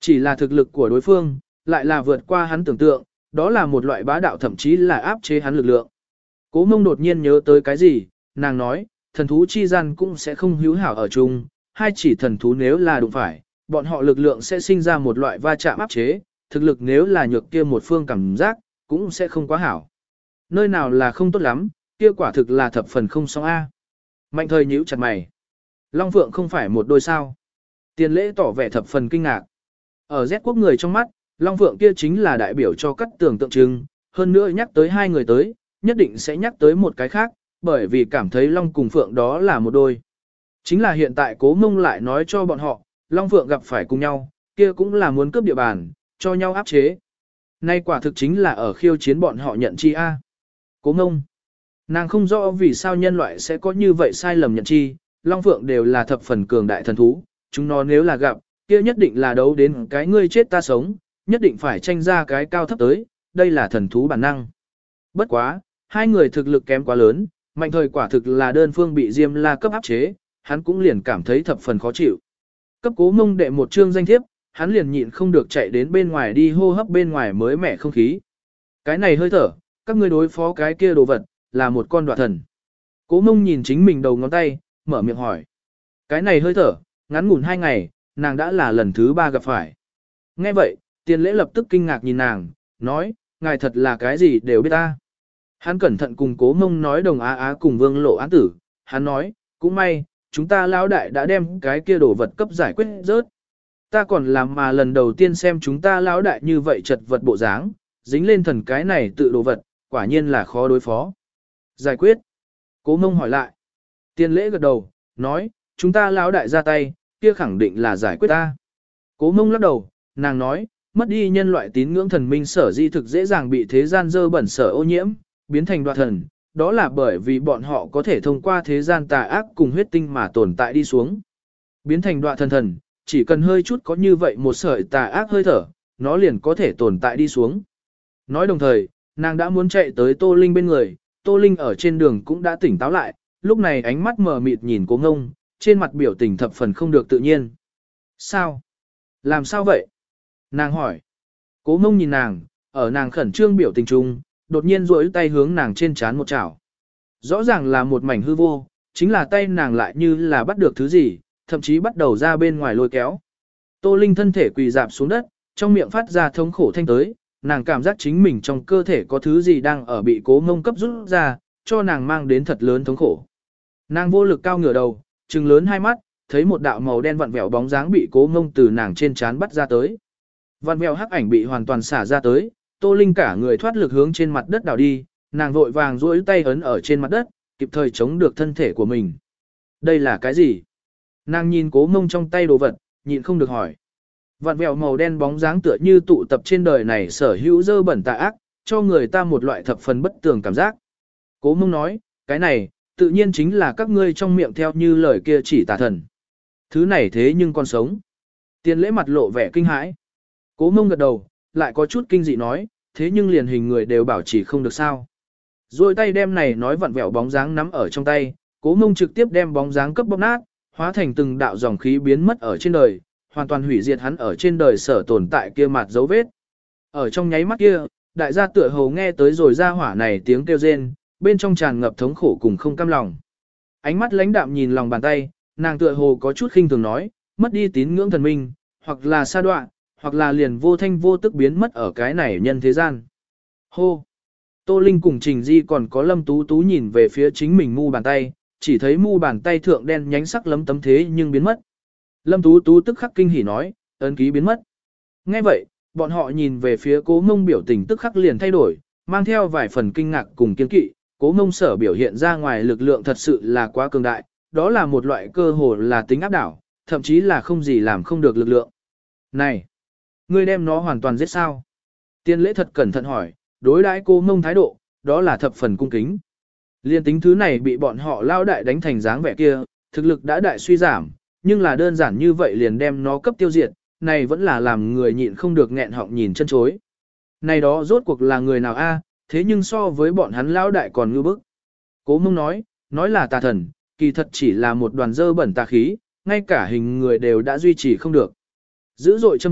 Chỉ là thực lực của đối phương, lại là vượt qua hắn tưởng tượng, đó là một loại bá đạo thậm chí là áp chế hắn lực lượng. Cố Mông đột nhiên nhớ tới cái gì, nàng nói, thần thú chi gian cũng sẽ không hữu hảo ở chung, hai chỉ thần thú nếu là đụng phải, bọn họ lực lượng sẽ sinh ra một loại va chạm áp chế, thực lực nếu là nhược kia một phương cảm giác, cũng sẽ không quá hảo. Nơi nào là không tốt lắm, kia quả thực là thập phần không xong A. Mạnh thời nhíu chặt mày. Long Phượng không phải một đôi sao. Tiền lễ tỏ vẻ thập phần kinh ngạc. Ở Z quốc người trong mắt, Long Phượng kia chính là đại biểu cho cắt tường tượng trưng, hơn nữa nhắc tới hai người tới, nhất định sẽ nhắc tới một cái khác, bởi vì cảm thấy Long cùng Phượng đó là một đôi. Chính là hiện tại Cố Mông lại nói cho bọn họ, Long Phượng gặp phải cùng nhau, kia cũng là muốn cướp địa bàn, cho nhau áp chế. Nay quả thực chính là ở khiêu chiến bọn họ nhận chi A. Cố Mông. Nàng không rõ vì sao nhân loại sẽ có như vậy sai lầm nhận chi, Long Phượng đều là thập phần cường đại thần thú, chúng nó nếu là gặp, kia nhất định là đấu đến cái ngươi chết ta sống, nhất định phải tranh ra cái cao thấp tới, đây là thần thú bản năng. Bất quá, hai người thực lực kém quá lớn, mạnh thời quả thực là đơn phương bị Diêm La cấp áp chế, hắn cũng liền cảm thấy thập phần khó chịu. Cấp Cố Mông đệ một chương danh thiếp, hắn liền nhịn không được chạy đến bên ngoài đi hô hấp bên ngoài mới mẻ không khí. Cái này hơi thở, các ngươi đối phó cái kia đồ vật, là một con đoạ thần. Cố Mông nhìn chính mình đầu ngón tay, mở miệng hỏi. Cái này hơi thở, ngắn ngủn hai ngày, nàng đã là lần thứ ba gặp phải. Nghe vậy, Tiền Lễ lập tức kinh ngạc nhìn nàng, nói, ngài thật là cái gì đều biết ta. Hắn cẩn thận cùng Cố Mông nói đồng á á cùng Vương Lộ án tử, hắn nói, cũng may, chúng ta lão đại đã đem cái kia đồ vật cấp giải quyết rớt. Ta còn làm mà lần đầu tiên xem chúng ta lão đại như vậy chật vật bộ dáng, dính lên thần cái này tự đồ vật, quả nhiên là khó đối phó. Giải quyết. Cố Mông hỏi lại. Tiền Lễ gật đầu, nói, chúng ta lão đại ra tay, kia khẳng định là giải quyết ta. Cố Mông lắc đầu, nàng nói, mất đi nhân loại tín ngưỡng thần minh sở di thực dễ dàng bị thế gian dơ bẩn sở ô nhiễm, biến thành đoạt thần, đó là bởi vì bọn họ có thể thông qua thế gian tà ác cùng huyết tinh mà tồn tại đi xuống. Biến thành đoạt thần thần, chỉ cần hơi chút có như vậy một sợi tà ác hơi thở, nó liền có thể tồn tại đi xuống. Nói đồng thời, nàng đã muốn chạy tới Tô Linh bên người, Tô Linh ở trên đường cũng đã tỉnh táo lại, lúc này ánh mắt mờ mịt nhìn Cố Ngông, trên mặt biểu tình thập phần không được tự nhiên. Sao? Làm sao vậy? Nàng hỏi. Cố Ngông nhìn nàng, ở nàng khẩn trương biểu tình trung, đột nhiên duỗi tay hướng nàng trên trán một chảo. Rõ ràng là một mảnh hư vô, chính là tay nàng lại như là bắt được thứ gì, thậm chí bắt đầu ra bên ngoài lôi kéo. Tô Linh thân thể quỳ dạp xuống đất, trong miệng phát ra thống khổ thanh tới, nàng cảm giác chính mình trong cơ thể có thứ gì đang ở bị Cố Ngông cấp rút ra, cho nàng mang đến thật lớn thống khổ. Nàng vô lực cao ngửa đầu, trừng lớn hai mắt, thấy một đạo màu đen vặn vẹo bóng dáng bị Cố Ngông từ nàng trên trán bắt ra tới. Vặn vẹo hắc ảnh bị hoàn toàn xả ra tới, Tô Linh cả người thoát lực hướng trên mặt đất đảo đi, nàng vội vàng duỗi tay ấn ở trên mặt đất, kịp thời chống được thân thể của mình. Đây là cái gì? Nàng nhìn Cố Ngông trong tay đồ vật, nhịn không được hỏi. Vặn vẹo màu đen bóng dáng tựa như tụ tập trên đời này sở hữu dơ bẩn tà ác, cho người ta một loại thập phần bất tường cảm giác. Cố Ngông nói, cái này, tự nhiên chính là các ngươi trong miệng theo như lời kia chỉ tà thần. Thứ này thế nhưng còn sống. Tiền Lễ mặt lộ vẻ kinh hãi. Cố Ngông gật đầu, lại có chút kinh dị nói, thế nhưng liền hình người đều bảo trì không được sao. Rồi tay đem này nói vặn vẹo bóng dáng nắm ở trong tay, Cố Ngông trực tiếp đem bóng dáng cấp bóp nát, hóa thành từng đạo dòng khí biến mất ở trên đời, hoàn toàn hủy diệt hắn ở trên đời sở tồn tại kia mặt dấu vết. Ở trong nháy mắt kia, đại gia tựa hồ nghe tới rồi ra hỏa này tiếng kêu rên, bên trong tràn ngập thống khổ cùng không cam lòng. Ánh mắt lãnh đạm nhìn lòng bàn tay, nàng tựa hồ có chút khinh thường nói, mất đi tín ngưỡng thần minh, hoặc là sa đoạn, hoặc là liền vô thanh vô tức biến mất ở cái này nhân thế gian. Hô! Tô Linh cùng Trình Di còn có Lâm Tú Tú nhìn về phía chính mình mu bàn tay, chỉ thấy mu bàn tay thượng đen nhánh sắc lấm tấm thế nhưng biến mất. Lâm Tú Tú tức khắc kinh hỉ nói, ấn ký biến mất. Nghe vậy, bọn họ nhìn về phía Cố Ngông biểu tình tức khắc liền thay đổi, mang theo vài phần kinh ngạc cùng kiên kỵ. Cố Ngông sở biểu hiện ra ngoài lực lượng thật sự là quá cường đại, đó là một loại cơ hồ là tính áp đảo, thậm chí là không gì làm không được lực lượng. Này! Ngươi đem nó hoàn toàn giết sao? Tiên Lễ thật cẩn thận hỏi, đối đãi Cố Ngông thái độ, đó là thập phần cung kính. Liên tính thứ này bị bọn họ lao đại đánh thành dáng vẻ kia, thực lực đã đại suy giảm, nhưng là đơn giản như vậy liền đem nó cấp tiêu diệt, này vẫn là làm người nhịn không được nghẹn họng nhìn chân chối. Này đó rốt cuộc là người nào a? Thế nhưng so với bọn hắn lao đại còn ngư bức. Cố Mông nói, nói là tà thần, kỳ thật chỉ là một đoàn dơ bẩn tà khí, ngay cả hình người đều đã duy trì không được. Dữ dội châm trọng,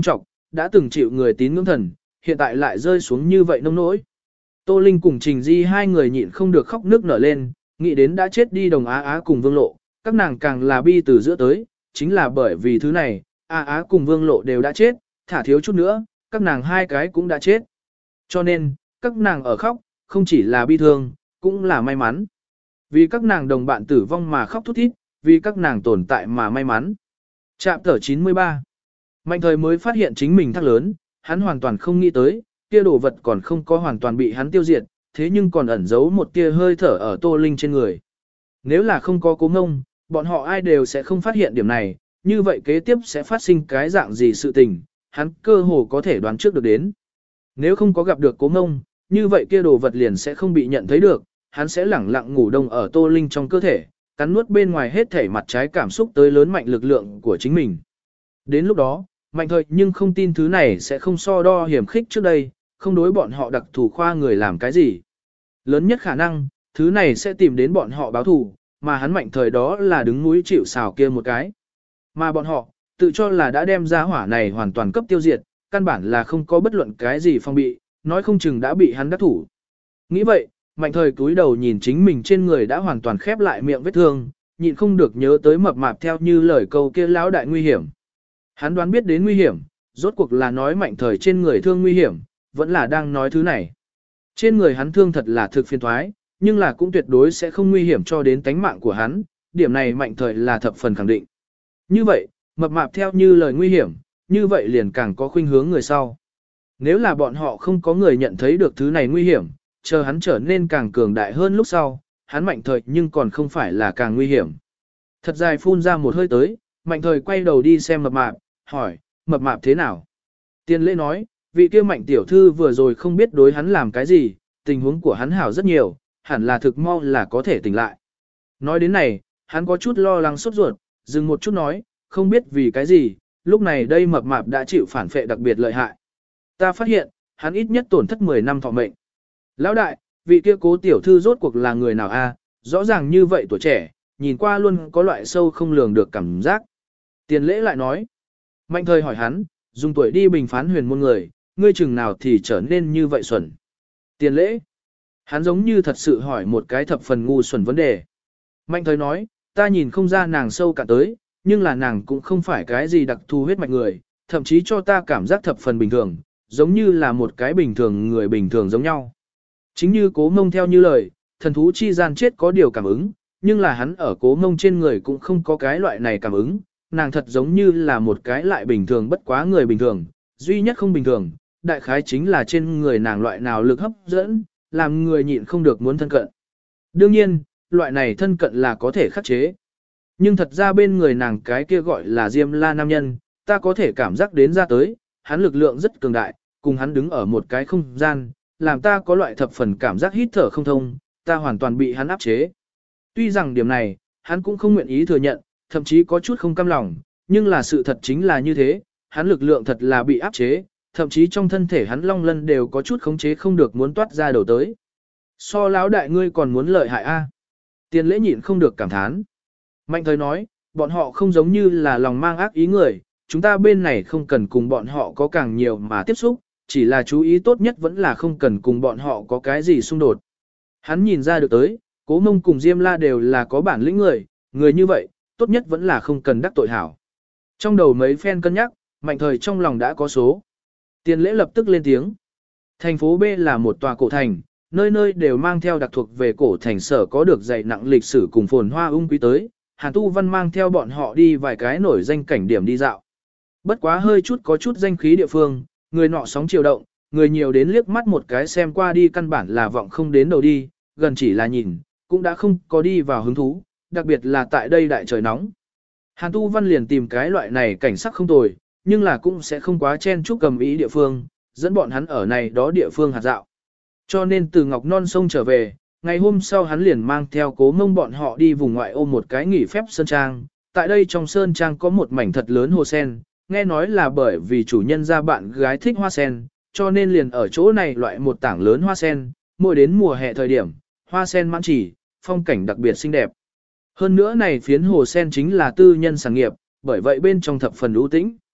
đã từng chịu người tín ngưỡng thần, hiện tại lại rơi xuống như vậy nông nỗi. Tô Linh cùng Trình Di hai người nhịn không được khóc nước nở lên, nghĩ đến đã chết đi Đồng Á Á cùng Vương Lộ, các nàng càng là bi từ giữa tới, chính là bởi vì thứ này, Á Á cùng Vương Lộ đều đã chết, thả thiếu chút nữa, các nàng hai cái cũng đã chết. Cho nên, các nàng ở khóc, không chỉ là bi thương, cũng là may mắn. Vì các nàng đồng bạn tử vong mà khóc thút thít, vì các nàng tồn tại mà may mắn. Trạm tở chín mươi ba. Mạnh thời mới phát hiện chính mình thắc lớn, hắn hoàn toàn không nghĩ tới, kia đồ vật còn không có hoàn toàn bị hắn tiêu diệt, thế nhưng còn ẩn giấu một tia hơi thở ở Tô Linh trên người. Nếu là không có Cố Ngông, bọn họ ai đều sẽ không phát hiện điểm này, như vậy kế tiếp sẽ phát sinh cái dạng gì sự tình, hắn cơ hồ có thể đoán trước được đến. Nếu không có gặp được Cố Ngông, như vậy kia đồ vật liền sẽ không bị nhận thấy được, hắn sẽ lẳng lặng ngủ đông ở Tô Linh trong cơ thể, cắn nuốt bên ngoài hết thể mặt trái cảm xúc tới lớn mạnh lực lượng của chính mình. Đến lúc đó, mạnh thời nhưng không tin thứ này sẽ không so đo hiểm khích trước đây, không đối bọn họ đặc thù khoa người làm cái gì. Lớn nhất khả năng, thứ này sẽ tìm đến bọn họ báo thù, mà hắn mạnh thời đó là đứng núi chịu sào kia một cái. Mà bọn họ, tự cho là đã đem ra hỏa này hoàn toàn cấp tiêu diệt, căn bản là không có bất luận cái gì phong bị, nói không chừng đã bị hắn đắc thủ. Nghĩ vậy, mạnh thời cúi đầu nhìn chính mình trên người đã hoàn toàn khép lại miệng vết thương, nhịn không được nhớ tới mập mạp theo như lời câu kia lão đại nguy hiểm. Hắn đoán biết đến nguy hiểm, rốt cuộc là nói mạnh thời trên người thương nguy hiểm, vẫn là đang nói thứ này. Trên người hắn thương thật là thực phiền thoái, nhưng là cũng tuyệt đối sẽ không nguy hiểm cho đến tánh mạng của hắn, điểm này mạnh thời là thập phần khẳng định. Như vậy, mập mạp theo như lời nguy hiểm, như vậy liền càng có khuynh hướng người sau. Nếu là bọn họ không có người nhận thấy được thứ này nguy hiểm, chờ hắn trở nên càng cường đại hơn lúc sau, hắn mạnh thời nhưng còn không phải là càng nguy hiểm. Thật dài phun ra một hơi tới, mạnh thời quay đầu đi xem mập mạp, hỏi, mập mạp thế nào? Tiên lễ nói, vị kia mạnh tiểu thư vừa rồi không biết đối hắn làm cái gì, tình huống của hắn hảo rất nhiều, hẳn là thực mau là có thể tỉnh lại. Nói đến này, hắn có chút lo lắng sốt ruột, dừng một chút nói, không biết vì cái gì, lúc này đây mập mạp đã chịu phản phệ đặc biệt lợi hại. Ta phát hiện, hắn ít nhất tổn thất mười năm thọ mệnh. Lão đại, vị kia Cố tiểu thư rốt cuộc là người nào a? Rõ ràng như vậy tuổi trẻ, nhìn qua luôn có loại sâu không lường được cảm giác. Tiền lễ lại nói, mạnh thời hỏi hắn, dùng tuổi đi bình phán huyền môn người, ngươi chừng nào thì trở nên như vậy xuẩn. Tiền lễ, hắn giống như thật sự hỏi một cái thập phần ngu xuẩn vấn đề. Mạnh thời nói, ta nhìn không ra nàng sâu cả tới, nhưng là nàng cũng không phải cái gì đặc thù huyết mạch người, thậm chí cho ta cảm giác thập phần bình thường, giống như là một cái bình thường người bình thường giống nhau. Chính như Cố Mông theo như lời, thần thú chi gian chết có điều cảm ứng, nhưng là hắn ở Cố Mông trên người cũng không có cái loại này cảm ứng, nàng thật giống như là một cái lại bình thường bất quá người bình thường, duy nhất không bình thường, đại khái chính là trên người nàng loại nào lực hấp dẫn, làm người nhịn không được muốn thân cận. Đương nhiên, loại này thân cận là có thể khắc chế. Nhưng thật ra bên người nàng cái kia gọi là Diêm La nam nhân, ta có thể cảm giác đến ra tới, hắn lực lượng rất cường đại, cùng hắn đứng ở một cái không gian, làm ta có loại thập phần cảm giác hít thở không thông, ta hoàn toàn bị hắn áp chế. Tuy rằng điểm này, hắn cũng không nguyện ý thừa nhận, thậm chí có chút không cam lòng, nhưng là sự thật chính là như thế, hắn lực lượng thật là bị áp chế, thậm chí trong thân thể hắn long lân đều có chút khống chế không được muốn toát ra đầu tới. So lão đại ngươi còn muốn lợi hại a? Tiền lễ nhịn không được cảm thán. Mạnh thời nói, bọn họ không giống như là lòng mang ác ý người, chúng ta bên này không cần cùng bọn họ có càng nhiều mà tiếp xúc, chỉ là chú ý tốt nhất vẫn là không cần cùng bọn họ có cái gì xung đột. Hắn nhìn ra được tới, Cố Mông cùng Diêm La đều là có bản lĩnh người, người như vậy, tốt nhất vẫn là không cần đắc tội hảo. Trong đầu mấy phen cân nhắc, mạnh thời trong lòng đã có số. Tiền lễ lập tức lên tiếng. Thành phố B là một tòa cổ thành, nơi nơi đều mang theo đặc thuộc về cổ thành sở có được dày nặng lịch sử cùng phồn hoa ung quý tới. Hàn Tu Văn mang theo bọn họ đi vài cái nổi danh cảnh điểm đi dạo. Bất quá hơi chút có chút danh khí địa phương, người nọ sóng chiều động, người nhiều đến liếc mắt một cái xem qua đi căn bản là vọng không đến đầu đi, gần chỉ là nhìn, cũng đã không có đi vào hứng thú, đặc biệt là tại đây đại trời nóng. Hàn Tu Văn liền tìm cái loại này cảnh sắc không tồi, nhưng là cũng sẽ không quá chen chúc cầm ý địa phương, dẫn bọn hắn ở này đó địa phương hạt dạo. Cho nên từ Ngọc Non sông trở về, ngày hôm sau hắn liền mang theo Cố Mông bọn họ đi vùng ngoại ô một cái nghỉ phép sơn trang. Tại đây trong sơn trang có một mảnh thật lớn hồ sen, nghe nói là bởi vì chủ nhân gia bạn gái thích hoa sen, cho nên liền ở chỗ này loại một tảng lớn hoa sen, mỗi đến mùa hè thời điểm, hoa sen mãn chỉ, phong cảnh đặc biệt xinh đẹp. Hơn nữa này phiến hồ sen chính là tư nhân sản nghiệp, bởi vậy bên trong thập phần ưu tĩnh.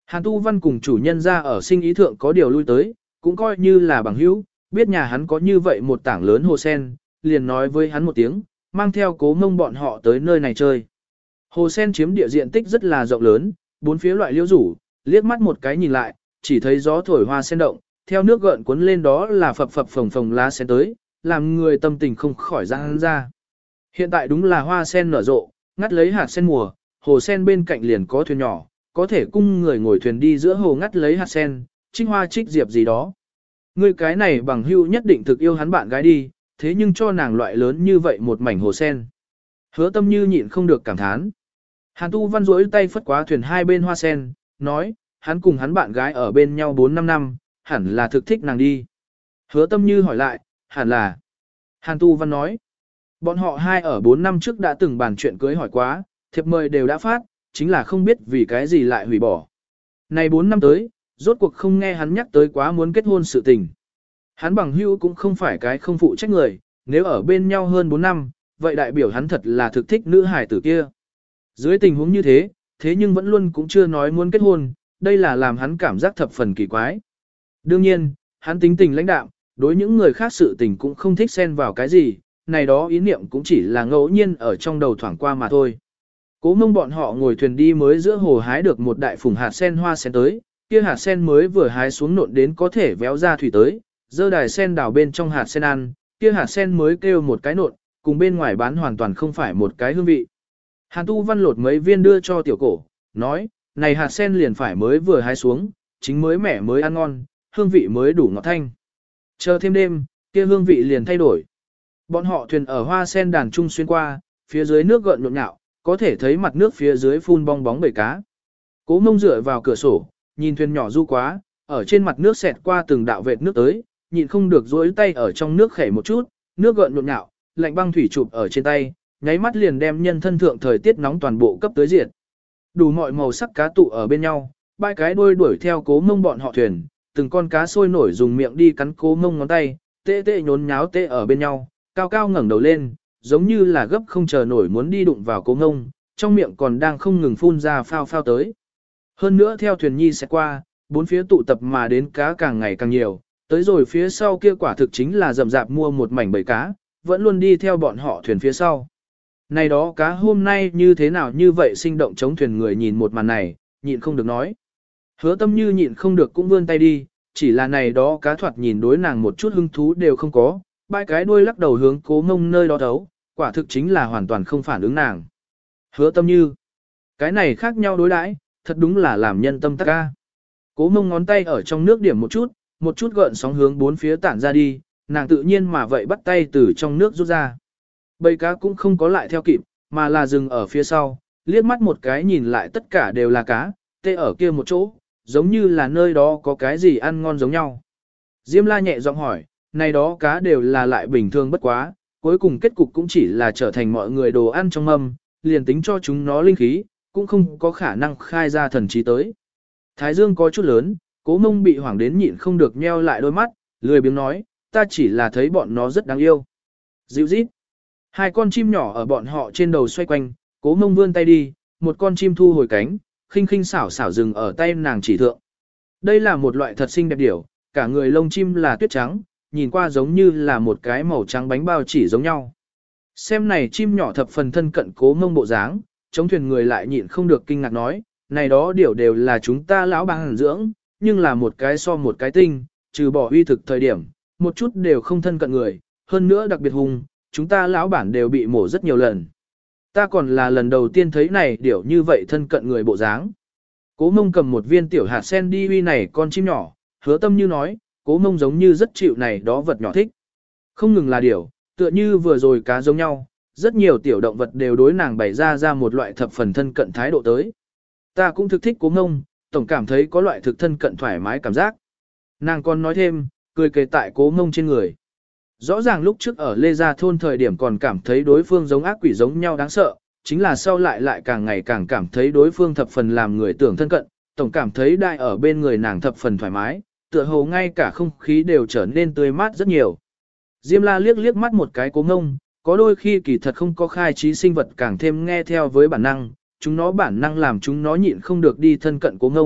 Hàn Tu Văn cùng chủ nhân ra ở sinh ý thượng có điều lui tới, cũng coi như là bằng hữu, biết nhà hắn có như vậy một tảng lớn hồ sen, liền nói với hắn một tiếng, mang theo Cố Mông bọn họ tới nơi này chơi. Hồ sen chiếm địa diện tích rất là rộng lớn, bốn phía loại liễu rủ, liếc mắt một cái nhìn lại, chỉ thấy gió thổi hoa sen động, theo nước gợn cuốn lên đó là phập phập phồng phồng lá sen tới, làm người tâm tình không khỏi ra hắn ra. Hiện tại đúng là hoa sen nở rộ, ngắt lấy hạt sen mùa, hồ sen bên cạnh liền có thuyền nhỏ, có thể cung người ngồi thuyền đi giữa hồ ngắt lấy hạt sen, trích hoa trích diệp gì đó. Người cái này bằng hữu nhất định thực yêu hắn bạn gái đi, thế nhưng cho nàng loại lớn như vậy một mảnh hồ sen. Hứa Tâm Như nhịn không được cảm thán. Hàn Tu Văn duỗi tay phất quá thuyền hai bên hoa sen, nói, hắn cùng hắn bạn gái ở bên nhau bốn năm năm, hẳn là thực thích nàng đi. Hứa Tâm Như hỏi lại, hẳn là. Hàn Tu Văn nói, bọn họ hai ở bốn năm trước đã từng bàn chuyện cưới hỏi quá, thiệp mời đều đã phát, chính là không biết vì cái gì lại hủy bỏ. Này bốn năm tới, rốt cuộc không nghe hắn nhắc tới quá muốn kết hôn sự tình. Hắn bằng hữu cũng không phải cái không phụ trách người, nếu ở bên nhau hơn bốn năm, vậy đại biểu hắn thật là thực thích nữ hài tử kia. Dưới tình huống như thế, thế nhưng vẫn luôn cũng chưa nói muốn kết hôn, đây là làm hắn cảm giác thập phần kỳ quái. Đương nhiên, hắn tính tình lãnh đạm, đối những người khác sự tình cũng không thích xen vào cái gì, này đó ý niệm cũng chỉ là ngẫu nhiên ở trong đầu thoảng qua mà thôi. Cố Mông bọn họ ngồi thuyền đi mới giữa hồ hái được một đại phùng hạt sen hoa sen tới, kia hạt sen mới vừa hái xuống nộn đến có thể véo ra thủy tới, dơ đài sen đào bên trong hạt sen ăn, kia hạt sen mới kêu một cái nộn, cùng bên ngoài bán hoàn toàn không phải một cái hương vị. Hàn Tu Văn lột mấy viên đưa cho tiểu cổ, nói, này hạt sen liền phải mới vừa hái xuống, chính mới mẻ mới ăn ngon, hương vị mới đủ ngọt thanh. Chờ thêm đêm, kia hương vị liền thay đổi. Bọn họ thuyền ở hoa sen đàn trung xuyên qua, phía dưới nước gợn nhộn nhạo, có thể thấy mặt nước phía dưới phun bong bóng bầy cá. Cố Mông dựa vào cửa sổ, nhìn thuyền nhỏ du quá, ở trên mặt nước xẹt qua từng đạo vệt nước tới, nhịn không được duỗi tay ở trong nước khẩy một chút, nước gợn nhộn nhạo, lạnh băng thủy chụp ở trên tay, nháy mắt liền đem nhân thân thượng thời tiết nóng toàn bộ cấp tới diệt. Đủ mọi màu sắc cá tụ ở bên nhau, ba cái đuôi đuổi theo Cố Mông bọn họ thuyền, từng con cá sôi nổi dùng miệng đi cắn Cố Mông ngón tay, tê tê nhốn nháo tê ở bên nhau, cao cao ngẩng đầu lên, giống như là gấp không chờ nổi muốn đi đụng vào Cố Mông, trong miệng còn đang không ngừng phun ra phao phao tới. Hơn nữa theo thuyền nhi sẽ qua, bốn phía tụ tập mà đến cá càng ngày càng nhiều, tới rồi phía sau kia quả thực chính là rầm rạp mua một mảnh bầy cá, vẫn luôn đi theo bọn họ thuyền phía sau. Này đó cá hôm nay như thế nào như vậy sinh động chống thuyền người nhìn một màn này, nhịn không được nói. Hứa Tâm Như nhịn không được cũng vươn tay đi, chỉ là này đó cá thoạt nhìn đối nàng một chút hứng thú đều không có, ba cái đuôi lắc đầu hướng Cố Mông nơi đó thấu, quả thực chính là hoàn toàn không phản ứng nàng. Hứa Tâm Như, cái này khác nhau đối đãi, thật đúng là làm nhân tâm tắc ca. Cố Mông ngón tay ở trong nước điểm một chút, một chút gợn sóng hướng bốn phía tản ra đi, nàng tự nhiên mà vậy bắt tay từ trong nước rút ra. Bầy cá cũng không có lại theo kịp, mà là dừng ở phía sau, liếc mắt một cái nhìn lại tất cả đều là cá, tê ở kia một chỗ, giống như là nơi đó có cái gì ăn ngon giống nhau. Diêm La nhẹ giọng hỏi, này đó cá đều là lại bình thường bất quá, cuối cùng kết cục cũng chỉ là trở thành mọi người đồ ăn trong mâm, liền tính cho chúng nó linh khí, cũng không có khả năng khai ra thần trí tới. Thái dương có chút lớn, Cố Mông bị hoảng đến nhịn không được nheo lại đôi mắt, lười biếng nói, ta chỉ là thấy bọn nó rất đáng yêu. Dịu rít. Hai con chim nhỏ ở bọn họ trên đầu xoay quanh, Cố Mông vươn tay đi, một con chim thu hồi cánh, khinh khinh xảo xảo dừng ở tay nàng chỉ thượng. Đây là một loại thật xinh đẹp điểu, cả người lông chim là tuyết trắng, nhìn qua giống như là một cái màu trắng bánh bao chỉ giống nhau. Xem này chim nhỏ thập phần thân cận Cố Mông bộ dáng, chống thuyền người lại nhịn không được kinh ngạc nói, này đó điểu đều là chúng ta lão bằng dưỡng, nhưng là một cái so một cái tinh, trừ bỏ uy thực thời điểm, một chút đều không thân cận người, hơn nữa đặc biệt hung, chúng ta lão bản đều bị mổ rất nhiều lần. Ta còn là lần đầu tiên thấy này điểu như vậy thân cận người bộ dáng. Cố Mông cầm một viên tiểu hạt sen đi uy này con chim nhỏ, Hứa Tâm Như nói, Cố Mông giống như rất chịu này đó vật nhỏ thích. Không ngừng là điểu, tựa như vừa rồi cá giống nhau, rất nhiều tiểu động vật đều đối nàng bày ra ra một loại thập phần thân cận thái độ tới. Ta cũng thực thích Cố Mông, tổng cảm thấy có loại thực thân cận thoải mái cảm giác. Nàng còn nói thêm, cười kề tại Cố Mông trên người. Rõ ràng lúc trước ở Lê Gia thôn thời điểm còn cảm thấy đối phương giống ác quỷ giống nhau đáng sợ, chính là sau lại lại càng ngày càng cảm thấy đối phương thập phần làm người tưởng thân cận, tổng cảm thấy đại ở bên người nàng thập phần thoải mái, tựa hồ ngay cả không khí đều trở nên tươi mát rất nhiều. Diêm La liếc liếc mắt một cái Cố Mông, có đôi khi kỳ thật không có khai trí sinh vật càng thêm nghe theo với bản năng, chúng nó bản năng làm chúng nó nhịn không được đi thân cận Cố Mông,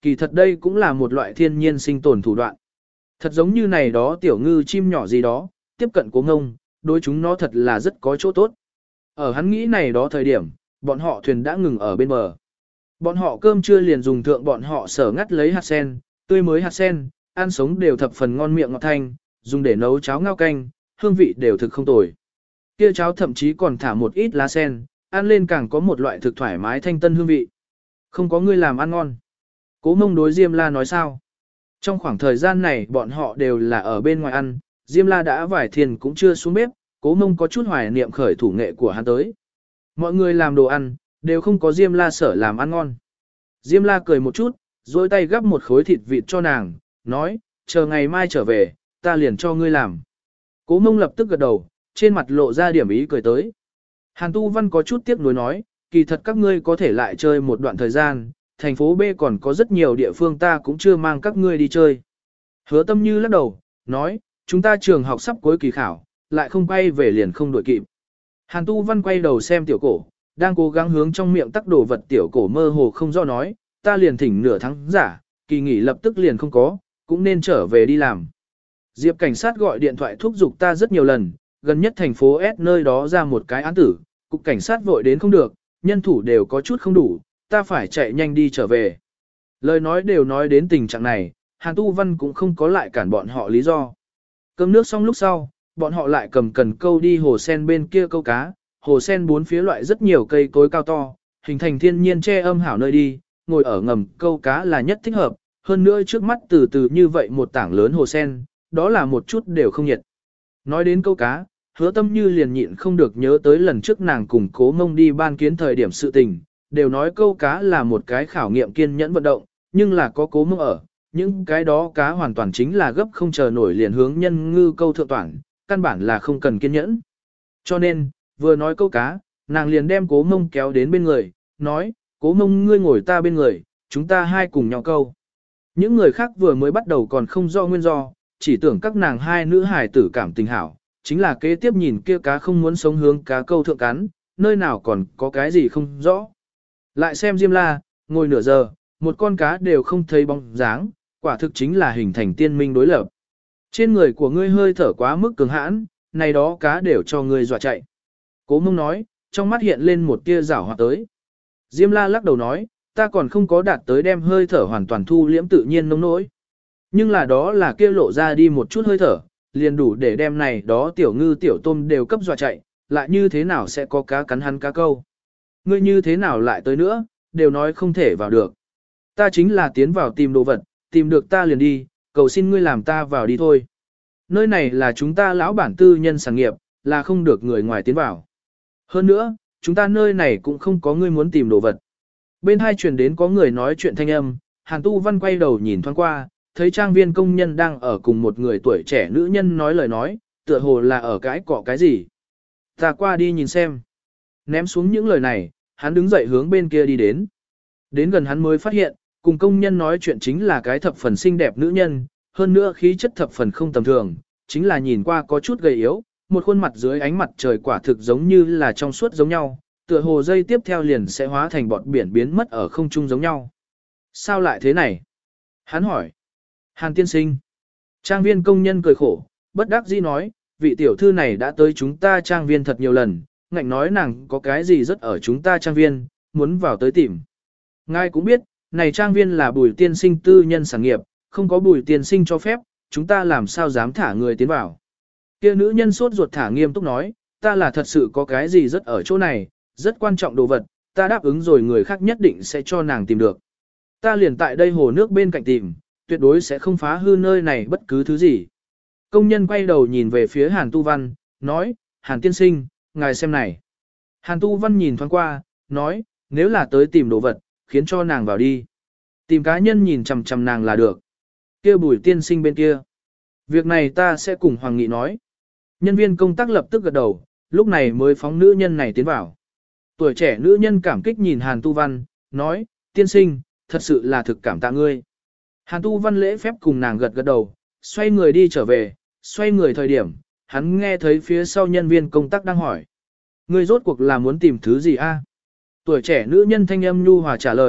kỳ thật đây cũng là một loại thiên nhiên sinh tồn thủ đoạn. Thật giống như này đó tiểu ngư chim nhỏ gì đó, tiếp cận cố ngông, đối chúng nó thật là rất có chỗ tốt. Ở hắn nghĩ này đó thời điểm, bọn họ thuyền đã ngừng ở bên bờ. Bọn họ cơm trưa liền dùng thượng bọn họ sở ngắt lấy hạt sen, tươi mới hạt sen, ăn sống đều thập phần ngon miệng ngọt thanh, dùng để nấu cháo ngao canh, hương vị đều thực không tồi. Kia cháo thậm chí còn thả một ít lá sen, ăn lên càng có một loại thực thoải mái thanh tân hương vị. Không có người làm ăn ngon. Cố Mông đối Diêm La nói sao? Trong khoảng thời gian này bọn họ đều là ở bên ngoài ăn, Diêm La đã vải thiền cũng chưa xuống bếp, Cố Mông có chút hoài niệm khởi thủ nghệ của hắn tới. Mọi người làm đồ ăn, đều không có Diêm La sở làm ăn ngon. Diêm La cười một chút, dối tay gắp một khối thịt vịt cho nàng, nói, chờ ngày mai trở về, ta liền cho ngươi làm. Cố Mông lập tức gật đầu, trên mặt lộ ra điểm ý cười tới. Hàn Tu Văn có chút tiếc nuối nói, kỳ thật các ngươi có thể lại chơi một đoạn thời gian, thành phố B còn có rất nhiều địa phương ta cũng chưa mang các ngươi đi chơi. Hứa Tâm Như lắc đầu, nói, chúng ta trường học sắp cuối kỳ khảo, lại không quay về liền không đổi kịp. Hàn Tu Văn quay đầu xem tiểu cổ, đang cố gắng hướng trong miệng tắc đồ vật tiểu cổ mơ hồ không do nói, ta liền thỉnh nửa tháng giả, kỳ nghỉ lập tức liền không có, cũng nên trở về đi làm. Diệp cảnh sát gọi điện thoại thúc giục ta rất nhiều lần, gần nhất thành phố S nơi đó ra một cái án tử, cục cảnh sát vội đến không được, nhân thủ đều có chút không đủ, ta phải chạy nhanh đi trở về. Lời nói đều nói đến tình trạng này, Hàn Tu Văn cũng không có lại cản bọn họ lý do. Cơm nước xong lúc sau, bọn họ lại cầm cần câu đi hồ sen bên kia câu cá, hồ sen bốn phía loại rất nhiều cây cối cao to, hình thành thiên nhiên che âm hảo nơi đi, ngồi ở ngầm câu cá là nhất thích hợp, hơn nữa trước mắt từ từ như vậy một tảng lớn hồ sen, đó là một chút đều không nhiệt. Nói đến câu cá, Hứa Tâm Như liền nhịn không được nhớ tới lần trước nàng cùng Cố Mông đi ban kiến thời điểm sự tình, đều nói câu cá là một cái khảo nghiệm kiên nhẫn vận động, nhưng là có Cố Mông ở, những cái đó cá hoàn toàn chính là gấp không chờ nổi liền hướng nhân ngư câu thượng toàn, căn bản là không cần kiên nhẫn. Cho nên, vừa nói câu cá, nàng liền đem Cố Mông kéo đến bên người, nói, Cố Mông ngươi ngồi ta bên người, chúng ta hai cùng nhau câu. Những người khác vừa mới bắt đầu còn không do nguyên do, chỉ tưởng các nàng hai nữ hài tử cảm tình hảo, chính là kế tiếp nhìn kia cá không muốn sống hướng cá câu thượng cắn, nơi nào còn có cái gì không rõ. Lại xem Diêm La, ngồi nửa giờ, một con cá đều không thấy bóng dáng, quả thực chính là hình thành tiên minh đối lập. Trên người của ngươi hơi thở quá mức cường hãn, này đó cá đều cho ngươi dọa chạy. Cố Mông nói, trong mắt hiện lên một tia rảo hoạt tới. Diêm La lắc đầu nói, ta còn không có đạt tới đem hơi thở hoàn toàn thu liễm tự nhiên nông nỗi. Nhưng là đó là kia lộ ra đi một chút hơi thở, liền đủ để đem này đó tiểu ngư tiểu tôm đều cấp dọa chạy, lại như thế nào sẽ có cá cắn hắn cá câu. Ngươi như thế nào lại tới nữa, đều nói không thể vào được. Ta chính là tiến vào tìm đồ vật, tìm được ta liền đi, cầu xin ngươi làm ta vào đi thôi. Nơi này là chúng ta lão bản tư nhân sản nghiệp, là không được người ngoài tiến vào. Hơn nữa, chúng ta nơi này cũng không có ngươi muốn tìm đồ vật. Bên hai truyền đến có người nói chuyện thanh âm, Hàn Tu Văn quay đầu nhìn thoáng qua, thấy trang viên công nhân đang ở cùng một người tuổi trẻ nữ nhân nói lời nói, tựa hồ là ở cái cọ cái gì. Ta qua đi nhìn xem. Ném xuống những lời này, hắn đứng dậy hướng bên kia đi đến. Đến gần hắn mới phát hiện, cùng công nhân nói chuyện chính là cái thập phần xinh đẹp nữ nhân, hơn nữa khí chất thập phần không tầm thường, chính là nhìn qua có chút gầy yếu, một khuôn mặt dưới ánh mặt trời quả thực giống như là trong suốt giống nhau, tựa hồ dây tiếp theo liền sẽ hóa thành bọt biển biến mất ở không trung giống nhau. Sao lại thế này? Hắn hỏi. Hàn tiên sinh. Trang viên công nhân cười khổ, bất đắc dĩ nói, vị tiểu thư này đã tới chúng ta trang viên thật nhiều lần, ngạnh nói nàng có cái gì rất ở chúng ta trang viên, muốn vào tới tìm. Ngài cũng biết, này trang viên là Bùi tiên sinh tư nhân sản nghiệp, không có Bùi tiên sinh cho phép, chúng ta làm sao dám thả người tiến vào. Kia nữ nhân sốt ruột thả nghiêm túc nói, ta là thật sự có cái gì rất ở chỗ này, rất quan trọng đồ vật, ta đáp ứng rồi người khác nhất định sẽ cho nàng tìm được. Ta liền tại đây hồ nước bên cạnh tìm, tuyệt đối sẽ không phá hư nơi này bất cứ thứ gì. Công nhân quay đầu nhìn về phía Hàn Tu Văn, nói, Hàn tiên sinh, ngài xem này. Hàn Tu Văn nhìn thoáng qua, nói, nếu là tới tìm đồ vật, khiến cho nàng vào đi. Tìm cá nhân nhìn chằm chằm nàng là được. Kia Bùi tiên sinh bên kia. Việc này ta sẽ cùng Hoàng Nghị nói. Nhân viên công tác lập tức gật đầu, lúc này mới phóng nữ nhân này tiến vào. Tuổi trẻ nữ nhân cảm kích nhìn Hàn Tu Văn, nói, tiên sinh, thật sự là thực cảm tạ ngươi. Hàn Tu Văn lễ phép cùng nàng gật gật đầu, xoay người đi trở về, xoay người thời điểm, hắn nghe thấy phía sau nhân viên công tác đang hỏi. Ngươi rốt cuộc là muốn tìm thứ gì a? Tuổi trẻ nữ nhân thanh âm nhu hòa trả lời,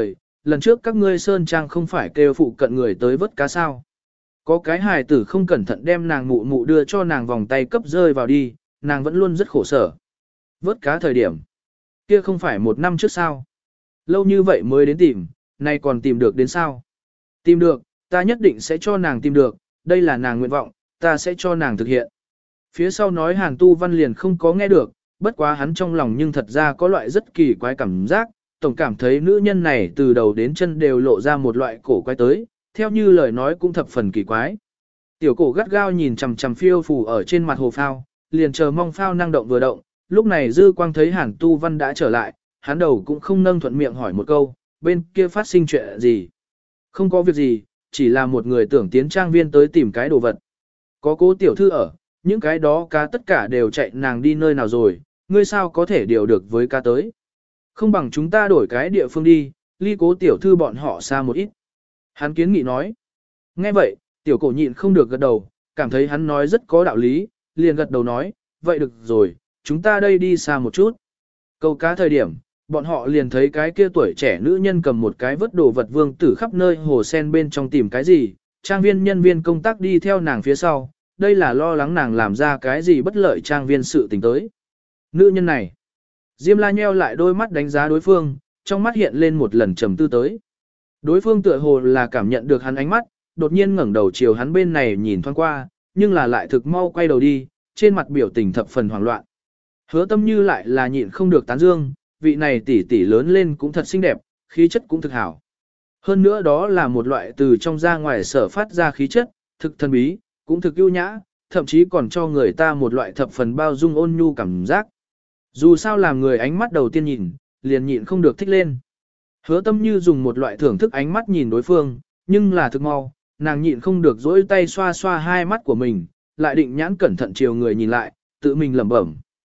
lần trước các ngươi sơn trang không phải kêu phụ cận người tới vớt cá sao. Có cái hài tử không cẩn thận đem nàng mụ mụ đưa cho nàng vòng tay cấp rơi vào đi, nàng vẫn luôn rất khổ sở. Vớt cá thời điểm, kia không phải một năm trước sao. Lâu như vậy mới đến tìm, nay còn tìm được đến sao. Tìm được, ta nhất định sẽ cho nàng tìm được, đây là nàng nguyện vọng, ta sẽ cho nàng thực hiện. Phía sau nói Hàn Tu Văn liền không có nghe được, bất quá hắn trong lòng nhưng thật ra có loại rất kỳ quái cảm giác, tổng cảm thấy nữ nhân này từ đầu đến chân đều lộ ra một loại cổ quái tới, theo như lời nói cũng thập phần kỳ quái. Tiểu cổ gắt gao nhìn chằm chằm phiêu phù ở trên mặt hồ phao, liền chờ mong phao năng động vừa động, lúc này dư quang thấy Hàn Tu Văn đã trở lại, hắn đầu cũng không nâng thuận miệng hỏi một câu, bên kia phát sinh chuyện gì? Không có việc gì, chỉ là một người tưởng tiến trang viên tới tìm cái đồ vật. Có Cố tiểu thư ở, những cái đó cá tất cả đều chạy nàng đi nơi nào rồi, ngươi sao có thể điều được với cá tới. Không bằng chúng ta đổi cái địa phương đi, ly Cố tiểu thư bọn họ xa một ít. Hắn kiến nghị nói. Nghe vậy, tiểu cổ nhịn không được gật đầu, cảm thấy hắn nói rất có đạo lý, liền gật đầu nói, vậy được rồi, chúng ta đây đi xa một chút. Câu cá thời điểm, bọn họ liền thấy cái kia tuổi trẻ nữ nhân cầm một cái vớt đồ vật vương tử khắp nơi hồ sen bên trong tìm cái gì, trang viên nhân viên công tác đi theo nàng phía sau, đây là lo lắng nàng làm ra cái gì bất lợi trang viên sự tình tới. Nữ nhân này, Diêm La nheo lại đôi mắt đánh giá đối phương, trong mắt hiện lên một lần trầm tư tới. Đối phương tựa hồ là cảm nhận được hắn ánh mắt, đột nhiên ngẩng đầu chiều hắn bên này nhìn thoáng qua, nhưng là lại thực mau quay đầu đi, trên mặt biểu tình thập phần hoảng loạn. Hứa Tâm Như lại là nhịn không được tán dương, vị này tỷ tỷ lớn lên cũng thật xinh đẹp, khí chất cũng thực hảo. Hơn nữa đó là một loại từ trong ra ngoài sở phát ra khí chất, thực thần bí, cũng thực ưu nhã, thậm chí còn cho người ta một loại thập phần bao dung ôn nhu cảm giác. Dù sao làm người ánh mắt đầu tiên nhìn, liền nhịn không được thích lên. Hứa Tâm Như dùng một loại thưởng thức ánh mắt nhìn đối phương, nhưng là thực mau, nàng nhịn không được dỗi tay xoa xoa hai mắt của mình, lại định nhãn cẩn thận chiều người nhìn lại, tự mình lẩm bẩm.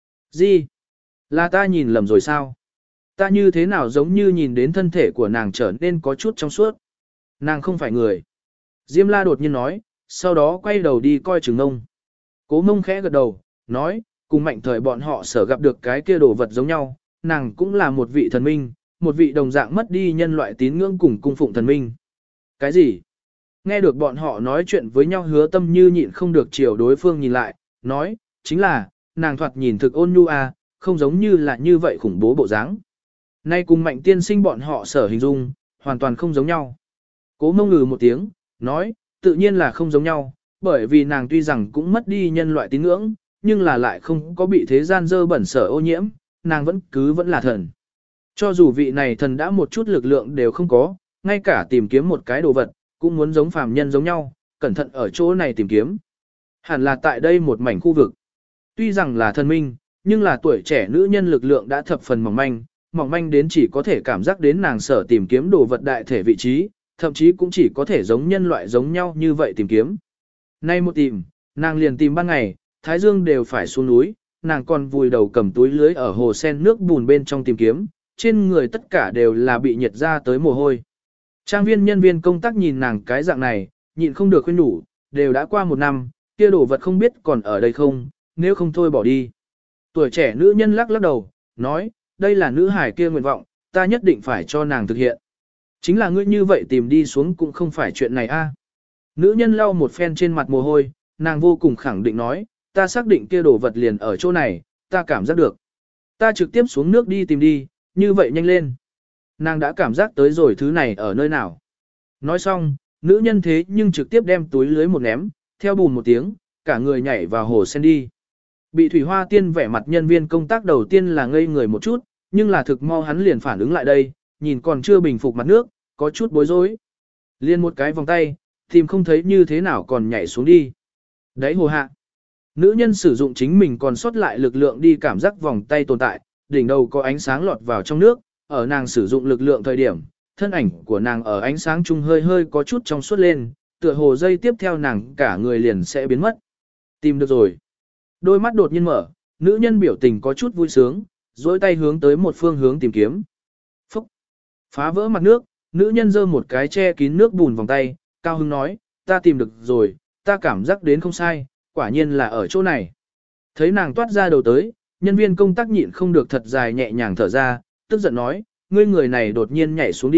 Gì? Là ta nhìn lầm rồi sao? Ta như thế nào giống như nhìn đến thân thể của nàng trở nên có chút trong suốt. Nàng không phải người. Diêm La đột nhiên nói, sau đó quay đầu đi coi Trừng Ngông. Cố Mông khẽ gật đầu, nói, cùng Mạnh Thời bọn họ sở gặp được cái kia đồ vật giống nhau, nàng cũng là một vị thần minh, một vị đồng dạng mất đi nhân loại tín ngưỡng cùng cung phụng thần minh. Cái gì? Nghe được bọn họ nói chuyện với nhau Hứa Tâm Như nhịn không được chiều đối phương nhìn lại, nói, chính là, nàng thoạt nhìn thực ôn nhu à, không giống như là như vậy khủng bố bộ dáng. Nay cùng Mạnh tiên sinh bọn họ sở hình dung, hoàn toàn không giống nhau. Cố Mông ngừ một tiếng, nói, tự nhiên là không giống nhau, bởi vì nàng tuy rằng cũng mất đi nhân loại tín ngưỡng, nhưng là lại không có bị thế gian dơ bẩn sở ô nhiễm, nàng vẫn cứ vẫn là thần. Cho dù vị này thần đã một chút lực lượng đều không có, ngay cả tìm kiếm một cái đồ vật, cũng muốn giống phàm nhân giống nhau, cẩn thận ở chỗ này tìm kiếm. Hẳn là tại đây một mảnh khu vực. Tuy rằng là thần minh, nhưng là tuổi trẻ nữ nhân lực lượng đã thập phần mỏng manh, mỏng manh đến chỉ có thể cảm giác đến nàng sở tìm kiếm đồ vật đại thể vị trí, thậm chí cũng chỉ có thể giống nhân loại giống nhau như vậy tìm kiếm. Nay một tìm, nàng liền tìm ban ngày, thái dương đều phải xuống núi, nàng còn vùi đầu cầm túi lưới ở hồ sen nước bùn bên trong tìm kiếm, trên người tất cả đều là bị nhiệt ra tới mồ hôi. Trang viên nhân viên công tác nhìn nàng cái dạng này, nhịn không được khuyên nhủ, đều đã qua một năm, kia đồ vật không biết còn ở đây không, nếu không thôi bỏ đi. Tuổi trẻ nữ nhân lắc lắc đầu, nói, đây là nữ hải kia nguyện vọng, ta nhất định phải cho nàng thực hiện. Chính là ngươi như vậy tìm đi xuống cũng không phải chuyện này a. Nữ nhân lau một phen trên mặt mồ hôi, nàng vô cùng khẳng định nói, ta xác định kia đồ vật liền ở chỗ này, ta cảm giác được. Ta trực tiếp xuống nước đi tìm đi, như vậy nhanh lên. Nàng đã cảm giác tới rồi thứ này ở nơi nào. Nói xong, nữ nhân thế nhưng trực tiếp đem túi lưới một ném, theo bùn một tiếng, cả người nhảy vào hồ sen đi. Bị Thủy Hoa Tiên vẻ mặt nhân viên công tác đầu tiên là ngây người một chút, nhưng là thực mau hắn liền phản ứng lại đây, nhìn còn chưa bình phục mặt nước, có chút bối rối. Liên một cái vòng tay, tìm không thấy như thế nào còn nhảy xuống đi. Đấy hồ hạ. Nữ nhân sử dụng chính mình còn sót lại lực lượng đi cảm giác vòng tay tồn tại, đỉnh đầu có ánh sáng lọt vào trong nước, ở nàng sử dụng lực lượng thời điểm, thân ảnh của nàng ở ánh sáng chung hơi hơi có chút trong suốt lên, tựa hồ dây tiếp theo nàng cả người liền sẽ biến mất. Tìm được rồi. Đôi mắt đột nhiên mở, nữ nhân biểu tình có chút vui sướng, dối tay hướng tới một phương hướng tìm kiếm. Phúc! Phá vỡ mặt nước, nữ nhân giơ một cái che kín nước bùn vòng tay, cao hứng nói, ta tìm được rồi, ta cảm giác đến không sai, quả nhiên là ở chỗ này. Thấy nàng toát ra đầu tới, nhân viên công tác nhịn không được thật dài nhẹ nhàng thở ra, tức giận nói, ngươi người này đột nhiên nhảy xuống đi,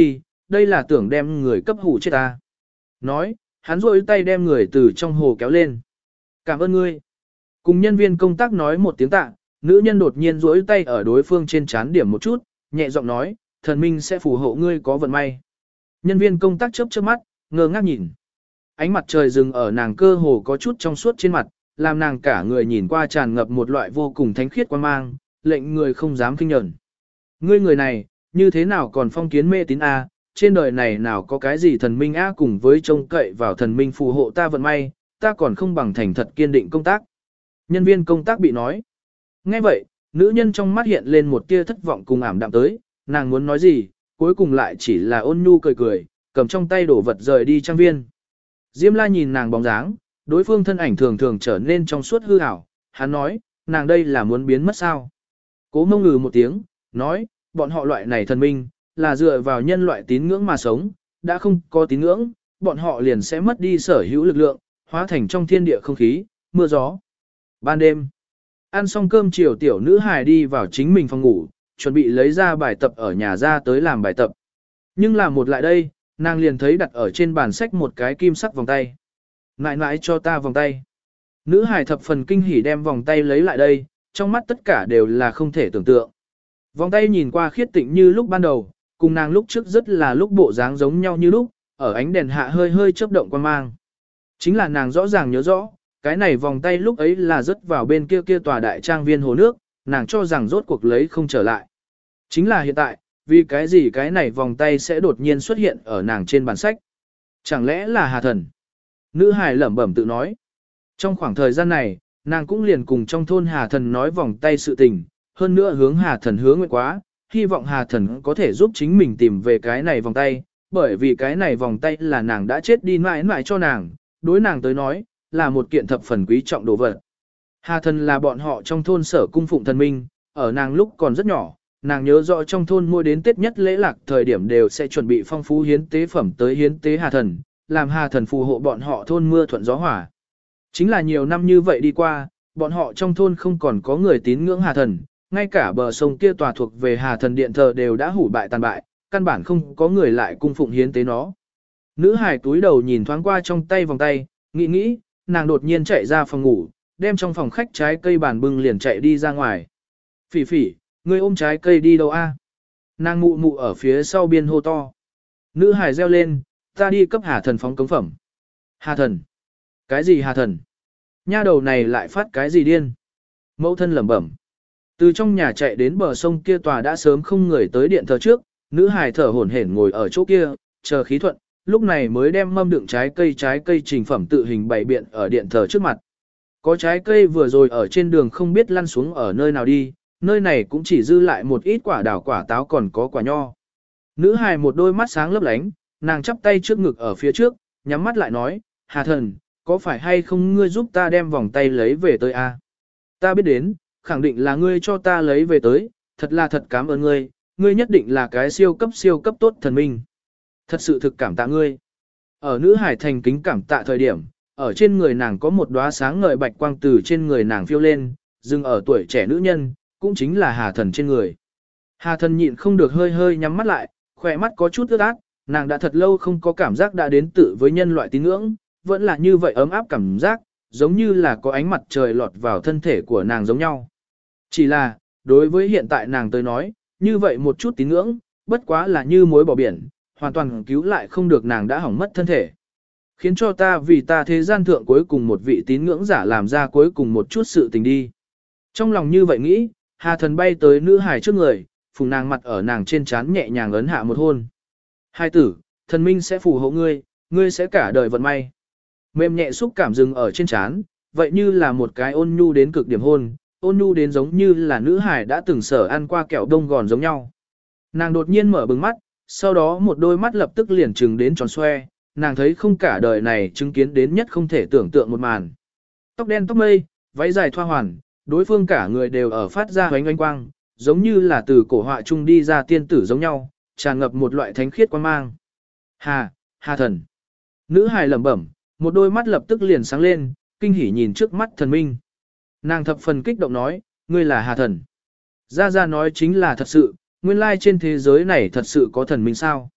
đây là tưởng đem người cấp hủ chết ta. Nói, hắn rôi tay đem người từ trong hồ kéo lên. Cảm ơn ngươi. Cùng nhân viên công tác nói một tiếng tạ, nữ nhân đột nhiên rỗi tay ở đối phương trên trán điểm một chút, nhẹ giọng nói, thần minh sẽ phù hộ ngươi có vận may. Nhân viên công tác chớp chớp mắt, ngơ ngác nhìn. Ánh mặt trời dừng ở nàng cơ hồ có chút trong suốt trên mặt, làm nàng cả người nhìn qua tràn ngập một loại vô cùng thánh khiết quan mang, lệnh người không dám kinh nhẫn. Ngươi người này, như thế nào còn phong kiến mê tín a? Trên đời này nào có cái gì thần minh a cùng với trông cậy vào thần minh phù hộ ta vận may, ta còn không bằng thành thật kiên định công tác. Nhân viên công tác bị nói. Nghe vậy, nữ nhân trong mắt hiện lên một tia thất vọng cùng ảm đạm tới, nàng muốn nói gì, cuối cùng lại chỉ là ôn nhu cười cười, cầm trong tay đổ vật rời đi trang viên. Diêm la nhìn nàng bóng dáng, đối phương thân ảnh thường thường trở nên trong suốt hư ảo, hắn nói, nàng đây là muốn biến mất sao. Cố mông ngừ một tiếng, nói, bọn họ loại này thần minh, là dựa vào nhân loại tín ngưỡng mà sống, đã không có tín ngưỡng, bọn họ liền sẽ mất đi sở hữu lực lượng, hóa thành trong thiên địa không khí, mưa gió. Ban đêm, ăn xong cơm chiều tiểu nữ hài đi vào chính mình phòng ngủ, chuẩn bị lấy ra bài tập ở nhà ra tới làm bài tập. Nhưng làm một lại đây, nàng liền thấy đặt ở trên bàn sách một cái kim sắc vòng tay. Nãi nãi cho ta vòng tay. Nữ hài thập phần kinh hỉ đem vòng tay lấy lại đây, trong mắt tất cả đều là không thể tưởng tượng. Vòng tay nhìn qua khiết tịnh như lúc ban đầu, cùng nàng lúc trước rất là lúc bộ dáng giống nhau như lúc, ở ánh đèn hạ hơi hơi chớp động quan mang. Chính là nàng rõ ràng nhớ rõ, cái này vòng tay lúc ấy là rớt vào bên kia kia tòa đại trang viên hồ nước, nàng cho rằng rốt cuộc lấy không trở lại. Chính là hiện tại, vì cái gì cái này vòng tay sẽ đột nhiên xuất hiện ở nàng trên bàn sách. Chẳng lẽ là Hà Thần? Nữ hài lẩm bẩm tự nói. Trong khoảng thời gian này, nàng cũng liền cùng trong thôn Hà Thần nói vòng tay sự tình, hơn nữa hướng Hà Thần hứa nguyện quá, hy vọng Hà Thần có thể giúp chính mình tìm về cái này vòng tay, bởi vì cái này vòng tay là nàng đã chết đi mãi mãi cho nàng, đối nàng tới nói, là một kiện thập phần quý trọng đồ vật. Hà Thần là bọn họ trong thôn sở cung phụng thần minh, ở nàng lúc còn rất nhỏ, nàng nhớ rõ trong thôn mỗi đến Tết nhất lễ lạc thời điểm đều sẽ chuẩn bị phong phú hiến tế phẩm tới hiến tế Hà Thần, làm Hà Thần phù hộ bọn họ thôn mưa thuận gió hỏa. Chính là nhiều năm như vậy đi qua, bọn họ trong thôn không còn có người tín ngưỡng Hà Thần, ngay cả bờ sông kia tòa thuộc về Hà Thần điện thờ đều đã hủ bại tàn bại, căn bản không có người lại cung phụng hiến tế nó. Nữ hài túi đầu nhìn thoáng qua trong tay vòng tay, nghĩ nghĩ, nàng đột nhiên chạy ra phòng ngủ, đem trong phòng khách trái cây bàn bưng liền chạy đi ra ngoài. Phỉ phỉ, ngươi ôm trái cây đi đâu a? Nàng mụ mụ ở phía sau biên hô to. Nữ hài reo lên, ta đi cấp Hà Thần phóng cống phẩm. Hà Thần? Cái gì Hà Thần? Nha đầu này lại phát cái gì điên? Mẫu thân lẩm bẩm. Từ trong nhà chạy đến bờ sông kia tòa đã sớm không người tới điện thờ trước, nữ hài thở hổn hển ngồi ở chỗ kia, chờ khí thuận, lúc này mới đem mâm đựng trái cây trái cây trình phẩm tự hình bày biện ở điện thờ trước mặt. Có trái cây vừa rồi ở trên đường không biết lăn xuống ở nơi nào đi, nơi này cũng chỉ dư lại một ít quả đào quả táo còn có quả nho. Nữ hài một đôi mắt sáng lấp lánh, nàng chắp tay trước ngực ở phía trước, nhắm mắt lại nói, Hà Thần, có phải hay không ngươi giúp ta đem vòng tay lấy về tới a? Ta biết đến, khẳng định là ngươi cho ta lấy về tới, thật là thật cảm ơn ngươi, ngươi nhất định là cái siêu cấp siêu cấp tốt thần minh. Thật sự thực cảm tạ ngươi. Ở nữ hải thành kính cảm tạ thời điểm, ở trên người nàng có một đóa sáng ngời bạch quang từ trên người nàng phiêu lên, dừng ở tuổi trẻ nữ nhân, cũng chính là Hà Thần trên người. Hà Thần nhịn không được hơi hơi nhắm mắt lại, khỏe mắt có chút ướt át, nàng đã thật lâu không có cảm giác đã đến tự với nhân loại tín ngưỡng, vẫn là như vậy ấm áp cảm giác, giống như là có ánh mặt trời lọt vào thân thể của nàng giống nhau. Chỉ là, đối với hiện tại nàng tới nói, như vậy một chút tín ngưỡng, bất quá là như muối bỏ biển, hoàn toàn cứu lại không được nàng đã hỏng mất thân thể. Khiến cho ta vì ta thế gian thượng cuối cùng một vị tín ngưỡng giả làm ra cuối cùng một chút sự tình đi. Trong lòng như vậy nghĩ, Hà Thần bay tới nữ hài trước người, phùng nàng mặt ở nàng trên trán nhẹ nhàng ấn hạ một hôn. Hai tử, thần minh sẽ phù hộ ngươi, ngươi sẽ cả đời vận may. Mềm nhẹ xúc cảm dừng ở trên trán, vậy như là một cái ôn nhu đến cực điểm hôn, ôn nhu đến giống như là nữ hài đã từng sở ăn qua kẹo đông gòn giống nhau. Nàng đột nhiên mở bừng mắt, sau đó một đôi mắt lập tức liền trừng đến tròn xoe, nàng thấy không cả đời này chứng kiến đến nhất không thể tưởng tượng một màn. Tóc đen tóc mây, váy dài thoa hoàn, đối phương cả người đều ở phát ra hoánh oanh quang, giống như là từ cổ họa trung đi ra tiên tử giống nhau, tràn ngập một loại thánh khiết quang mang. Hà, Hà Thần. Nữ hài lẩm bẩm, một đôi mắt lập tức liền sáng lên, kinh hỉ nhìn trước mắt thần minh. Nàng thập phần kích động nói, ngươi là Hà Thần. Gia Gia nói chính là thật sự, nguyên lai trên thế giới này thật sự có thần minh sao.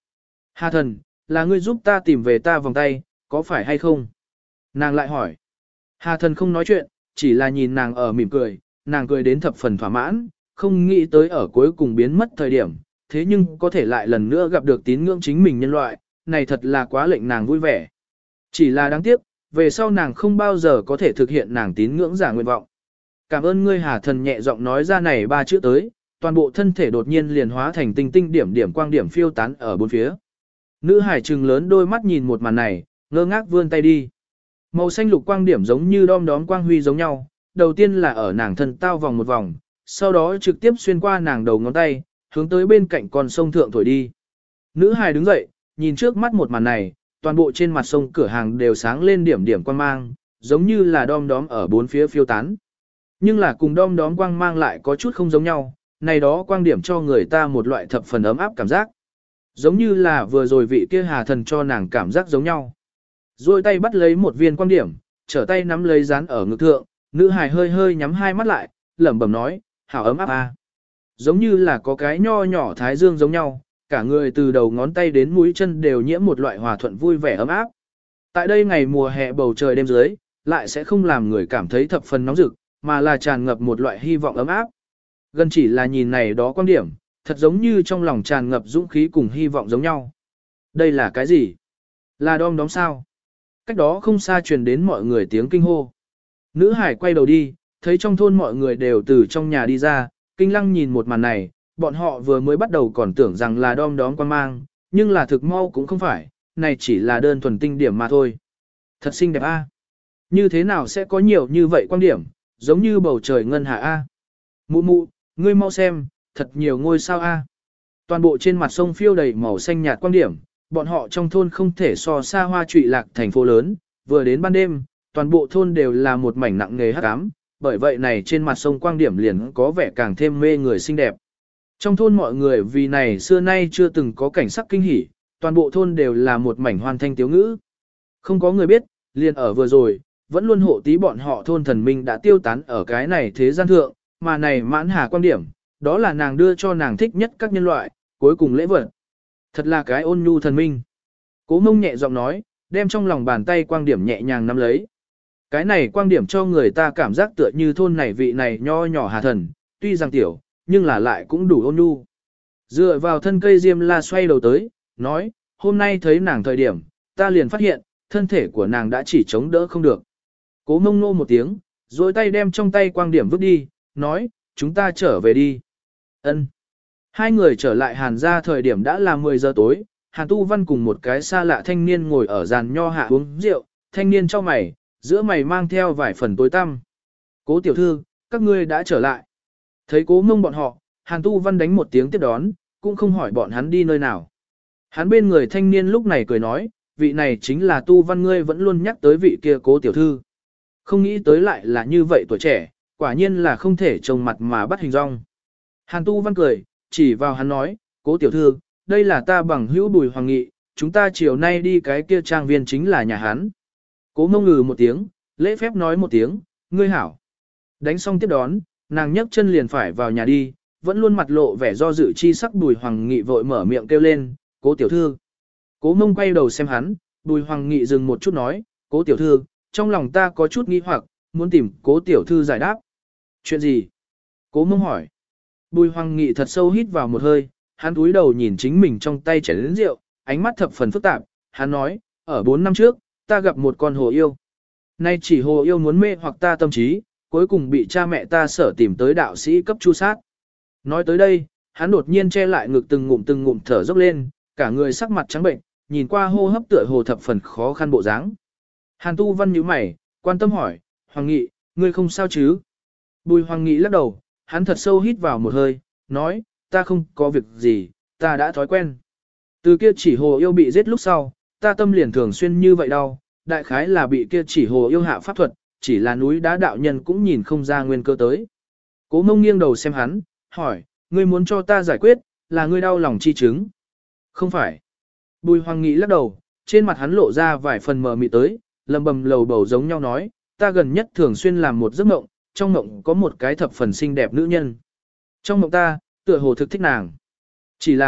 Hà thần, là ngươi giúp ta tìm về ta vòng tay, có phải hay không? Nàng lại hỏi. Hà thần không nói chuyện, chỉ là nhìn nàng ở mỉm cười, nàng cười đến thập phần thỏa mãn, không nghĩ tới ở cuối cùng biến mất thời điểm, thế nhưng có thể lại lần nữa gặp được tín ngưỡng chính mình nhân loại, này thật là quá lệnh nàng vui vẻ. Chỉ là đáng tiếc, về sau nàng không bao giờ có thể thực hiện nàng tín ngưỡng giả nguyện vọng. Cảm ơn ngươi Hà thần nhẹ giọng nói ra này ba chữ tới, toàn bộ thân thể đột nhiên liền hóa thành tinh tinh điểm điểm quang điểm phiêu tán ở bốn phía. Nữ hải trừng lớn đôi mắt nhìn một màn này, ngơ ngác vươn tay đi. Màu xanh lục quang điểm giống như đom đóm quang huy giống nhau, đầu tiên là ở nàng thân tao vòng một vòng, sau đó trực tiếp xuyên qua nàng đầu ngón tay, hướng tới bên cạnh con sông thượng thổi đi. Nữ hài đứng dậy, nhìn trước mắt một màn này, toàn bộ trên mặt sông cửa hàng đều sáng lên điểm điểm quang mang, giống như là đom đóm ở bốn phía phiêu tán. Nhưng là cùng đom đóm quang mang lại có chút không giống nhau, này đó quang điểm cho người ta một loại thập phần ấm áp cảm giác. Giống như là vừa rồi vị kia Hà thần cho nàng cảm giác giống nhau. Rồi tay bắt lấy một viên quang điểm, trở tay nắm lấy dán ở ngực thượng, nữ hài hơi hơi nhắm hai mắt lại, lẩm bẩm nói, hảo ấm áp à. Giống như là có cái nho nhỏ thái dương giống nhau, cả người từ đầu ngón tay đến mũi chân đều nhiễm một loại hòa thuận vui vẻ ấm áp. Tại đây ngày mùa hè bầu trời đêm dưới, lại sẽ không làm người cảm thấy thập phần nóng rực, mà là tràn ngập một loại hy vọng ấm áp. Gần chỉ là nhìn này đó quan điểm, thật giống như trong lòng tràn ngập dũng khí cùng hy vọng giống nhau. Đây là cái gì? Là đom đóm sao? Cách đó không xa truyền đến mọi người tiếng kinh hô. Nữ hải quay đầu đi, thấy trong thôn mọi người đều từ trong nhà đi ra, kinh lăng nhìn một màn này, bọn họ vừa mới bắt đầu còn tưởng rằng là đom đóm quan mang, nhưng là thực mau cũng không phải, này chỉ là đơn thuần tinh điểm mà thôi. Thật xinh đẹp a. Như thế nào sẽ có nhiều như vậy quan điểm, giống như bầu trời ngân hà a. Mụ mụ, ngươi mau xem, thật nhiều ngôi sao a. Toàn bộ trên mặt sông phiêu đầy màu xanh nhạt quan điểm, bọn họ trong thôn không thể so xa hoa trụy lạc thành phố lớn, vừa đến ban đêm, toàn bộ thôn đều là một mảnh nặng nề hắc ám, bởi vậy này trên mặt sông quang điểm liền có vẻ càng thêm mê người xinh đẹp. Trong thôn mọi người vì này xưa nay chưa từng có cảnh sắc kinh hỉ, toàn bộ thôn đều là một mảnh hoan thanh tiếu ngữ. Không có người biết, liền ở vừa rồi, vẫn luôn hộ tí bọn họ thôn thần minh đã tiêu tán ở cái này thế gian thượng, mà này mãn hà quan điểm, đó là nàng đưa cho nàng thích nhất các nhân loại, cuối cùng lễ vật. Thật là cái ôn nhu thần minh. Cố Mông nhẹ giọng nói, đem trong lòng bàn tay quang điểm nhẹ nhàng nắm lấy. Cái này quang điểm cho người ta cảm giác tựa như thôn này vị này nho nhỏ hà thần, tuy rằng tiểu, nhưng là lại cũng đủ ôn nhu. Dựa vào thân cây diêm la xoay đầu tới, nói, hôm nay thấy nàng thời điểm, ta liền phát hiện, thân thể của nàng đã chỉ chống đỡ không được. Cố Mông nô một tiếng, rồi tay đem trong tay quang điểm vứt đi, nói, chúng ta trở về đi. Ân. Hai người trở lại Hàn ra thời điểm đã là mười giờ tối, Hàn Tu Văn cùng một cái xa lạ thanh niên ngồi ở giàn nho hạ uống rượu, thanh niên cho mày, giữa mày mang theo vài phần tối tăm. Cố tiểu thư, các ngươi đã trở lại. Thấy Cố Mông bọn họ, Hàn Tu Văn đánh một tiếng tiếp đón, cũng không hỏi bọn hắn đi nơi nào. Hắn bên người thanh niên lúc này cười nói, vị này chính là Tu Văn ngươi vẫn luôn nhắc tới vị kia Cố tiểu thư. Không nghĩ tới lại là như vậy tuổi trẻ, quả nhiên là không thể trông mặt mà bắt hình dong. Hàn Tu Văn cười, chỉ vào hắn nói, Cố tiểu thư, đây là ta bằng hữu Bùi Hoàng Nghị, chúng ta chiều nay đi cái kia trang viên chính là nhà hắn. Cố Mông ngừ một tiếng, lễ phép nói một tiếng, ngươi hảo. Đánh xong tiếp đón, nàng nhấc chân liền phải vào nhà đi, vẫn luôn mặt lộ vẻ do dự chi sắc Bùi Hoàng Nghị vội mở miệng kêu lên, Cố tiểu thư. Cố Mông quay đầu xem hắn, Bùi Hoàng Nghị dừng một chút nói, Cố tiểu thư, trong lòng ta có chút nghi hoặc, muốn tìm Cố tiểu thư giải đáp. Chuyện gì? Cố Mông hỏi. Bùi Hoàng Nghị thật sâu hít vào một hơi, hắn cúi đầu nhìn chính mình trong tay chén lớn rượu, ánh mắt thập phần phức tạp, hắn nói, ở bốn năm trước, ta gặp một con hồ yêu. Nay chỉ hồ yêu muốn mê hoặc ta tâm trí, cuối cùng bị cha mẹ ta sở tìm tới đạo sĩ cấp chu sát. Nói tới đây, hắn đột nhiên che lại ngực từng ngụm từng ngụm thở dốc lên, cả người sắc mặt trắng bệnh, nhìn qua hô hấp tựa hồ thập phần khó khăn bộ dáng. Hàn Tu Văn nhíu mày, quan tâm hỏi, Hoàng Nghị, ngươi không sao chứ? Bùi Hoàng Nghị lắc đầu, hắn thật sâu hít vào một hơi, nói, ta không có việc gì, ta đã thói quen. Từ kia chỉ hồ yêu bị giết lúc sau, ta tâm liền thường xuyên như vậy đau, đại khái là bị kia chỉ hồ yêu hạ pháp thuật, chỉ là núi đá đạo nhân cũng nhìn không ra nguyên cơ tới. Cố Mông nghiêng đầu xem hắn, hỏi, ngươi muốn cho ta giải quyết, là ngươi đau lòng chi chứng? Không phải. Bùi Hoàng Nghị lắc đầu, trên mặt hắn lộ ra vài phần mờ mịt tới, lầm bầm lầu bầu giống nhau nói, ta gần nhất thường xuyên làm một giấc mộng, trong mộng có một cái thập phần xinh đẹp nữ nhân. Trong mộng ta, tựa hồ thực thích nàng. Chỉ là,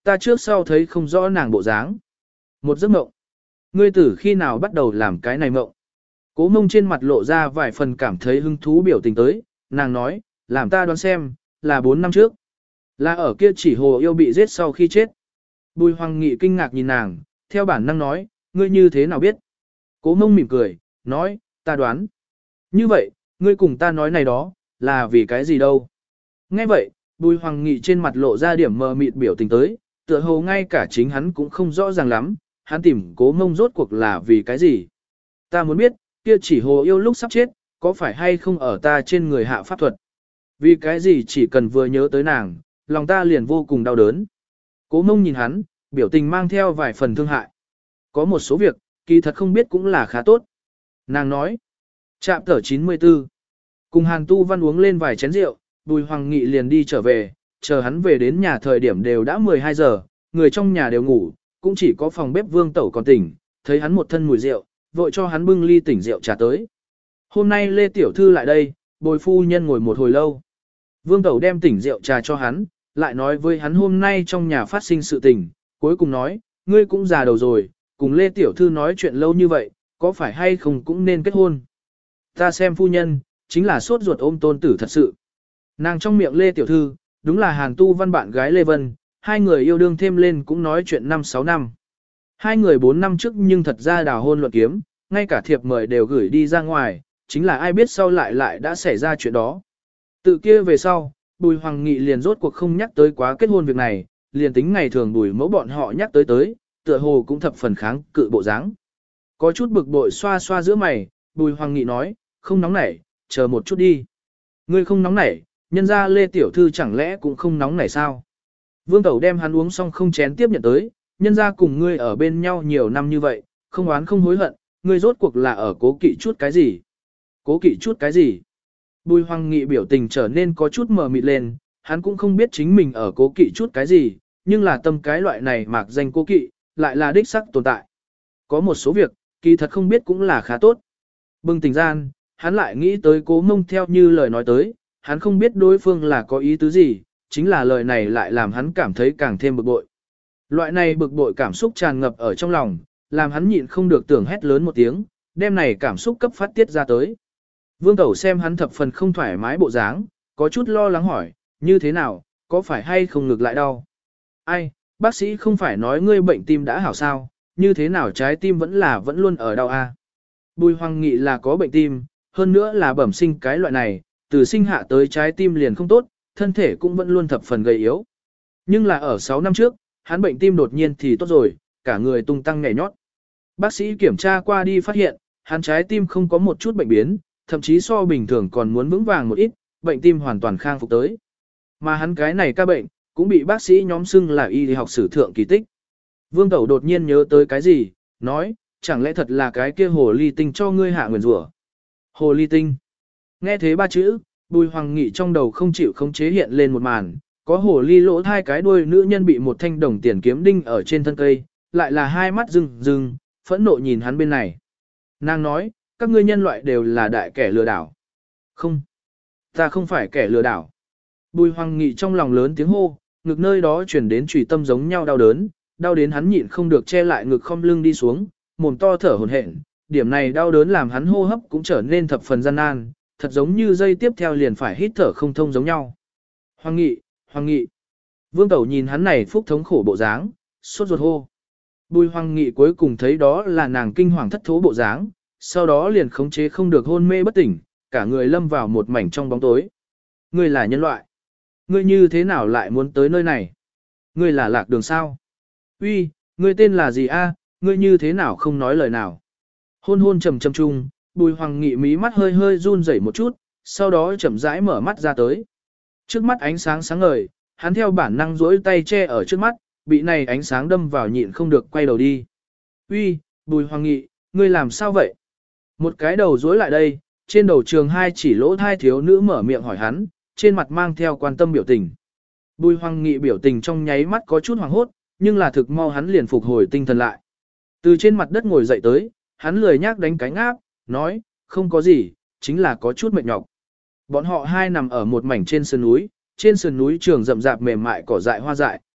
ta trước sau thấy không rõ nàng bộ dáng. Một giấc mộng. Ngươi tử khi nào bắt đầu làm cái này mộng? Cố Mông trên mặt lộ ra vài phần cảm thấy hứng thú biểu tình tới, nàng nói, làm ta đoán xem, là bốn năm trước. Là ở kia chỉ hồ yêu bị giết sau khi chết. Bùi Hoàng Nghị kinh ngạc nhìn nàng, theo bản năng nói, ngươi như thế nào biết? Cố Mông mỉm cười, nói, ta đoán. Như vậy, ngươi cùng ta nói này đó, là vì cái gì đâu? Nghe vậy, Bùi Hoàng Nghị trên mặt lộ ra điểm mờ mịt biểu tình tới, tựa hồ ngay cả chính hắn cũng không rõ ràng lắm, hắn tìm Cố Mông rốt cuộc là vì cái gì? Ta muốn biết, kia chỉ hồ yêu lúc sắp chết, có phải hay không ở ta trên người hạ pháp thuật? Vì cái gì chỉ cần vừa nhớ tới nàng, lòng ta liền vô cùng đau đớn. Cố Mông nhìn hắn, biểu tình mang theo vài phần thương hại. Có một số việc, kỳ thật không biết cũng là khá tốt. Nàng nói, chạm tở chín mươi tư. Cùng Hàn Tu Văn uống lên vài chén rượu, Bùi Hoàng Nghị liền đi trở về, chờ hắn về đến nhà thời điểm đều đã mười hai giờ, người trong nhà đều ngủ, cũng chỉ có phòng bếp Vương Tẩu còn tỉnh, thấy hắn một thân mùi rượu, vội cho hắn bưng ly tỉnh rượu trà tới. Hôm nay Lê Tiểu Thư lại đây, Bồi phu nhân ngồi một hồi lâu. Vương Tẩu đem tỉnh rượu trà cho hắn, lại nói với hắn hôm nay trong nhà phát sinh sự tình, cuối cùng nói, ngươi cũng già đầu rồi, cùng Lê Tiểu Thư nói chuyện lâu như vậy, có phải hay không cũng nên kết hôn. Ta xem phu nhân, chính là sốt ruột ôm tôn tử thật sự. Nàng trong miệng Lê Tiểu Thư, đúng là Hàn Tu Văn bạn gái Lê Vân, hai người yêu đương thêm lên cũng nói chuyện năm sáu năm. Hai người bốn năm trước nhưng thật ra đào hôn luận kiếm, ngay cả thiệp mời đều gửi đi ra ngoài, chính là ai biết sau lại lại đã xảy ra chuyện đó. Tự kia về sau, Bùi Hoàng Nghị liền rốt cuộc không nhắc tới quá kết hôn việc này, liền tính ngày thường Bùi mẫu bọn họ nhắc tới tới, tựa hồ cũng thập phần kháng cự bộ dáng. Có chút bực bội xoa xoa giữa mày, Bùi Hoàng Nghị nói, không nóng nảy, chờ một chút đi. Ngươi không nóng nảy, nhân ra Lê Tiểu Thư chẳng lẽ cũng không nóng nảy sao? Vương Tẩu đem hắn uống xong không chén tiếp nhận tới, nhân ra cùng ngươi ở bên nhau nhiều năm như vậy, không oán không hối hận, ngươi rốt cuộc là ở cố kỵ chút cái gì? Cố kỵ chút cái gì? Bùi Hoàng Nghị biểu tình trở nên có chút mờ mịt lên, hắn cũng không biết chính mình ở cố kỵ chút cái gì, nhưng là tâm cái loại này mạc danh cố kỵ, lại là đích sắc tồn tại. Có một số việc, kỳ thật không biết cũng là khá tốt. Bừng tỉnh gian, hắn lại nghĩ tới Cố Mông theo như lời nói tới, hắn không biết đối phương là có ý tứ gì, chính là lời này lại làm hắn cảm thấy càng thêm bực bội. Loại này bực bội cảm xúc tràn ngập ở trong lòng, làm hắn nhịn không được tưởng hét lớn một tiếng, đem này cảm xúc cấp phát tiết ra tới. Vương Tẩu xem hắn thập phần không thoải mái bộ dáng, có chút lo lắng hỏi, như thế nào, có phải hay không ngược lại đau? Ai, bác sĩ không phải nói ngươi bệnh tim đã hảo sao, như thế nào trái tim vẫn là vẫn luôn ở đau a? À? Bùi Hoàng Nghị là có bệnh tim, hơn nữa là bẩm sinh cái loại này, từ sinh hạ tới trái tim liền không tốt, thân thể cũng vẫn luôn thập phần gầy yếu. Nhưng là ở sáu năm trước, hắn bệnh tim đột nhiên thì tốt rồi, cả người tung tăng nhảy nhót. Bác sĩ kiểm tra qua đi phát hiện, hắn trái tim không có một chút bệnh biến, thậm chí so bình thường còn muốn vững vàng một ít, bệnh tim hoàn toàn khang phục tới. Mà hắn cái này ca bệnh, cũng bị bác sĩ nhóm xưng là y học sử thượng kỳ tích. Vương Tẩu đột nhiên nhớ tới cái gì, nói, chẳng lẽ thật là cái kia hồ ly tinh cho ngươi hạ nguyền rủa? Hồ ly tinh. Nghe thế ba chữ, Bùi Hoàng Nghị trong đầu không chịu khống chế hiện lên một màn, có hồ ly lỗ hai cái đuôi nữ nhân bị một thanh đồng tiền kiếm đinh ở trên thân cây, lại là hai mắt rưng rưng, phẫn nộ nhìn hắn bên này. Nàng nói, các ngươi nhân loại đều là đại kẻ lừa đảo. Không, ta không phải kẻ lừa đảo. Bùi Hoàng Nghị trong lòng lớn tiếng hô, ngực nơi đó chuyển đến chủy tâm giống nhau đau đớn, đau đến hắn nhịn không được che lại ngực không lưng đi xuống, mồm to thở hổn hển. Điểm này đau đớn làm hắn hô hấp cũng trở nên thập phần gian nan, thật giống như dây tiếp theo liền phải hít thở không thông giống nhau. Hoàng Nghị, Hoàng Nghị. Vương Tẩu nhìn hắn này phúc thống khổ bộ dáng, sốt ruột hô. Bùi Hoàng Nghị cuối cùng thấy đó là nàng kinh hoàng thất thố bộ dáng, sau đó liền khống chế không được hôn mê bất tỉnh, cả người lâm vào một mảnh trong bóng tối. Ngươi là nhân loại. Ngươi như thế nào lại muốn tới nơi này? Ngươi là lạc đường sao? Uy, ngươi tên là gì a? Ngươi như thế nào không nói lời nào? Hôn hôn trầm trầm chung, Bùi Hoàng Nghị mí mắt hơi hơi run rẩy một chút, sau đó chậm rãi mở mắt ra tới. Trước mắt ánh sáng sáng ngời, hắn theo bản năng duỗi tay che ở trước mắt, bị này ánh sáng đâm vào nhịn không được quay đầu đi. Uy, Bùi Hoàng Nghị, ngươi làm sao vậy? Một cái đầu duỗi lại đây, trên đầu trường hai chỉ lỗ thai thiếu nữ mở miệng hỏi hắn, trên mặt mang theo quan tâm biểu tình. Bùi Hoàng Nghị biểu tình trong nháy mắt có chút hoảng hốt, nhưng là thực mau hắn liền phục hồi tinh thần lại. Từ trên mặt đất ngồi dậy tới, hắn lười nhác đánh cánh áp, nói, không có gì, chính là có chút mệt nhọc. Bọn họ hai nằm ở một mảnh trên sườn núi, trên sườn núi trường rậm rạp mềm mại cỏ dại hoa dại,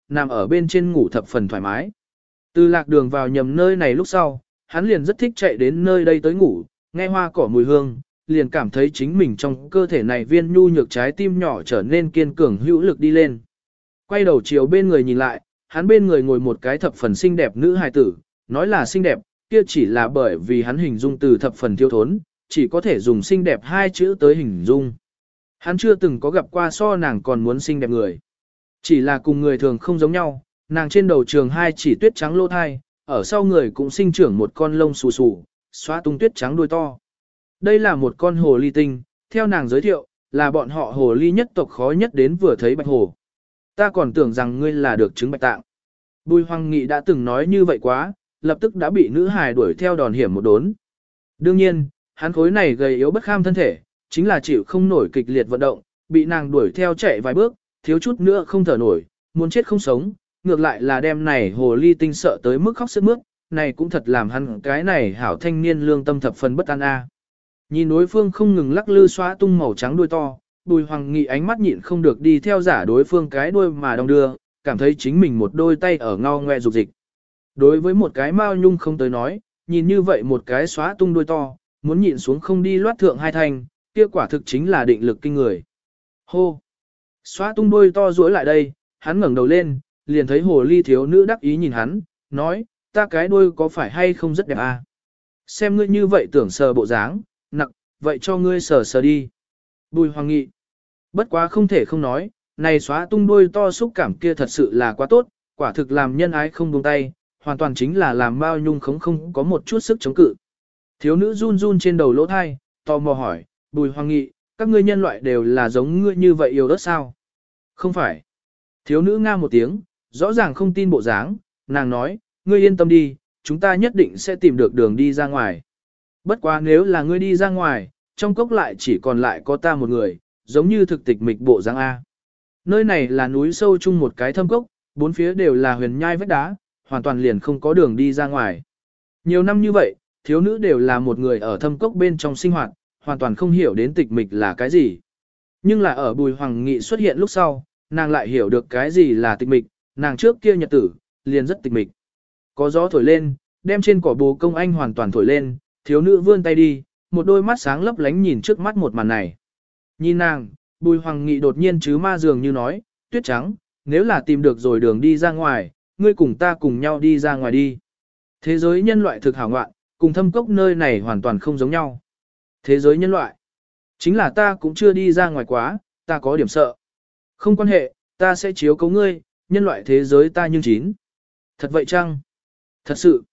nằm ở bên trên ngủ thập phần thoải mái. Từ lạc đường vào nhầm nơi này lúc sau, hắn liền rất thích chạy đến nơi đây tới ngủ, nghe hoa cỏ mùi hương, liền cảm thấy chính mình trong cơ thể này viên nhu nhược trái tim nhỏ trở nên kiên cường hữu lực đi lên. Quay đầu chiều bên người nhìn lại, hắn bên người ngồi một cái thập phần xinh đẹp nữ hài tử, nói là xinh đẹp, kia chỉ là bởi vì hắn hình dung từ thập phần thiếu thốn, chỉ có thể dùng xinh đẹp hai chữ tới hình dung. Hắn chưa từng có gặp qua so nàng còn muốn xinh đẹp người. Chỉ là cùng người thường không giống nhau, nàng trên đầu trường hai chỉ tuyết trắng lỗ thai, ở sau người cũng sinh trưởng một con lông xù xù, xóa tung tuyết trắng đuôi to. Đây là một con hồ ly tinh, theo nàng giới thiệu, là bọn họ hồ ly nhất tộc khó nhất đến vừa thấy bạch hồ. Ta còn tưởng rằng ngươi là được chứng bạch tạng. Bùi Hoàng Nghị đã từng nói như vậy quá, lập tức đã bị nữ hài đuổi theo đòn hiểm một đốn. Đương nhiên, hắn khối này gầy yếu bất kham thân thể, chính là chịu không nổi kịch liệt vận động, bị nàng đuổi theo chạy vài bước, thiếu chút nữa không thở nổi, muốn chết không sống, ngược lại là đem này hồ ly tinh sợ tới mức khóc sướt mướt, này cũng thật làm hắn cái này hảo thanh niên lương tâm thập phần bất an a. Nhìn đối phương không ngừng lắc lư xóa tung màu trắng đuôi to, Bùi Hoàng Nghị ánh mắt nhịn không được đi theo giả đối phương cái đuôi mà đong đưa, cảm thấy chính mình một đôi tay ở ngao ngoe dục dịch. Đối với một cái mao nhung không tới nói, nhìn như vậy một cái xóa tung đuôi to, muốn nhịn xuống không đi loát thượng hai thanh, kia quả thực chính là định lực kinh người. Hô! Xóa tung đuôi to duỗi lại đây, hắn ngẩng đầu lên, liền thấy hồ ly thiếu nữ đắc ý nhìn hắn, nói, ta cái đuôi có phải hay không rất đẹp à? Xem ngươi như vậy tưởng sờ bộ dáng, nặng, vậy cho ngươi sờ sờ đi. Bùi Hoàng Nghị. Bất quá không thể không nói, này xóa tung đuôi to xúc cảm kia thật sự là quá tốt, quả thực làm nhân ái không buông tay, hoàn toàn chính là làm Mao Nhung không không có một chút sức chống cự. Thiếu nữ run run trên đầu lỗ thai, tò mò hỏi, Bùi Hoàng Nghị, các ngươi nhân loại đều là giống ngươi như vậy yêu đất sao? Không phải. Thiếu nữ nga một tiếng, rõ ràng không tin bộ dáng, nàng nói, ngươi yên tâm đi, chúng ta nhất định sẽ tìm được đường đi ra ngoài. Bất quá nếu là ngươi đi ra ngoài, trong cốc lại chỉ còn lại có ta một người, giống như thực tịch mịch bộ dáng A. Nơi này là núi sâu chung một cái thâm cốc, bốn phía đều là huyền nhai vách đá, hoàn toàn liền không có đường đi ra ngoài. Nhiều năm như vậy, thiếu nữ đều là một người ở thâm cốc bên trong sinh hoạt, hoàn toàn không hiểu đến tịch mịch là cái gì. Nhưng là ở Bùi Hoàng Nghị xuất hiện lúc sau, nàng lại hiểu được cái gì là tịch mịch, nàng trước kia nhật tử, liền rất tịch mịch. Có gió thổi lên, đem trên cỏ bồ công anh hoàn toàn thổi lên, thiếu nữ vươn tay đi, một đôi mắt sáng lấp lánh nhìn trước mắt một màn này. Nhìn nàng, Bùi Hoàng Nghị đột nhiên chứ ma dường như nói, tuyết trắng, nếu là tìm được rồi đường đi ra ngoài, ngươi cùng ta cùng nhau đi ra ngoài đi. Thế giới nhân loại thực hảo ngoạn, cùng thâm cốc nơi này hoàn toàn không giống nhau. Thế giới nhân loại, chính là ta cũng chưa đi ra ngoài quá, ta có điểm sợ. Không quan hệ, ta sẽ chiếu cố ngươi, nhân loại thế giới ta nhưng chín. Thật vậy chăng? Thật sự.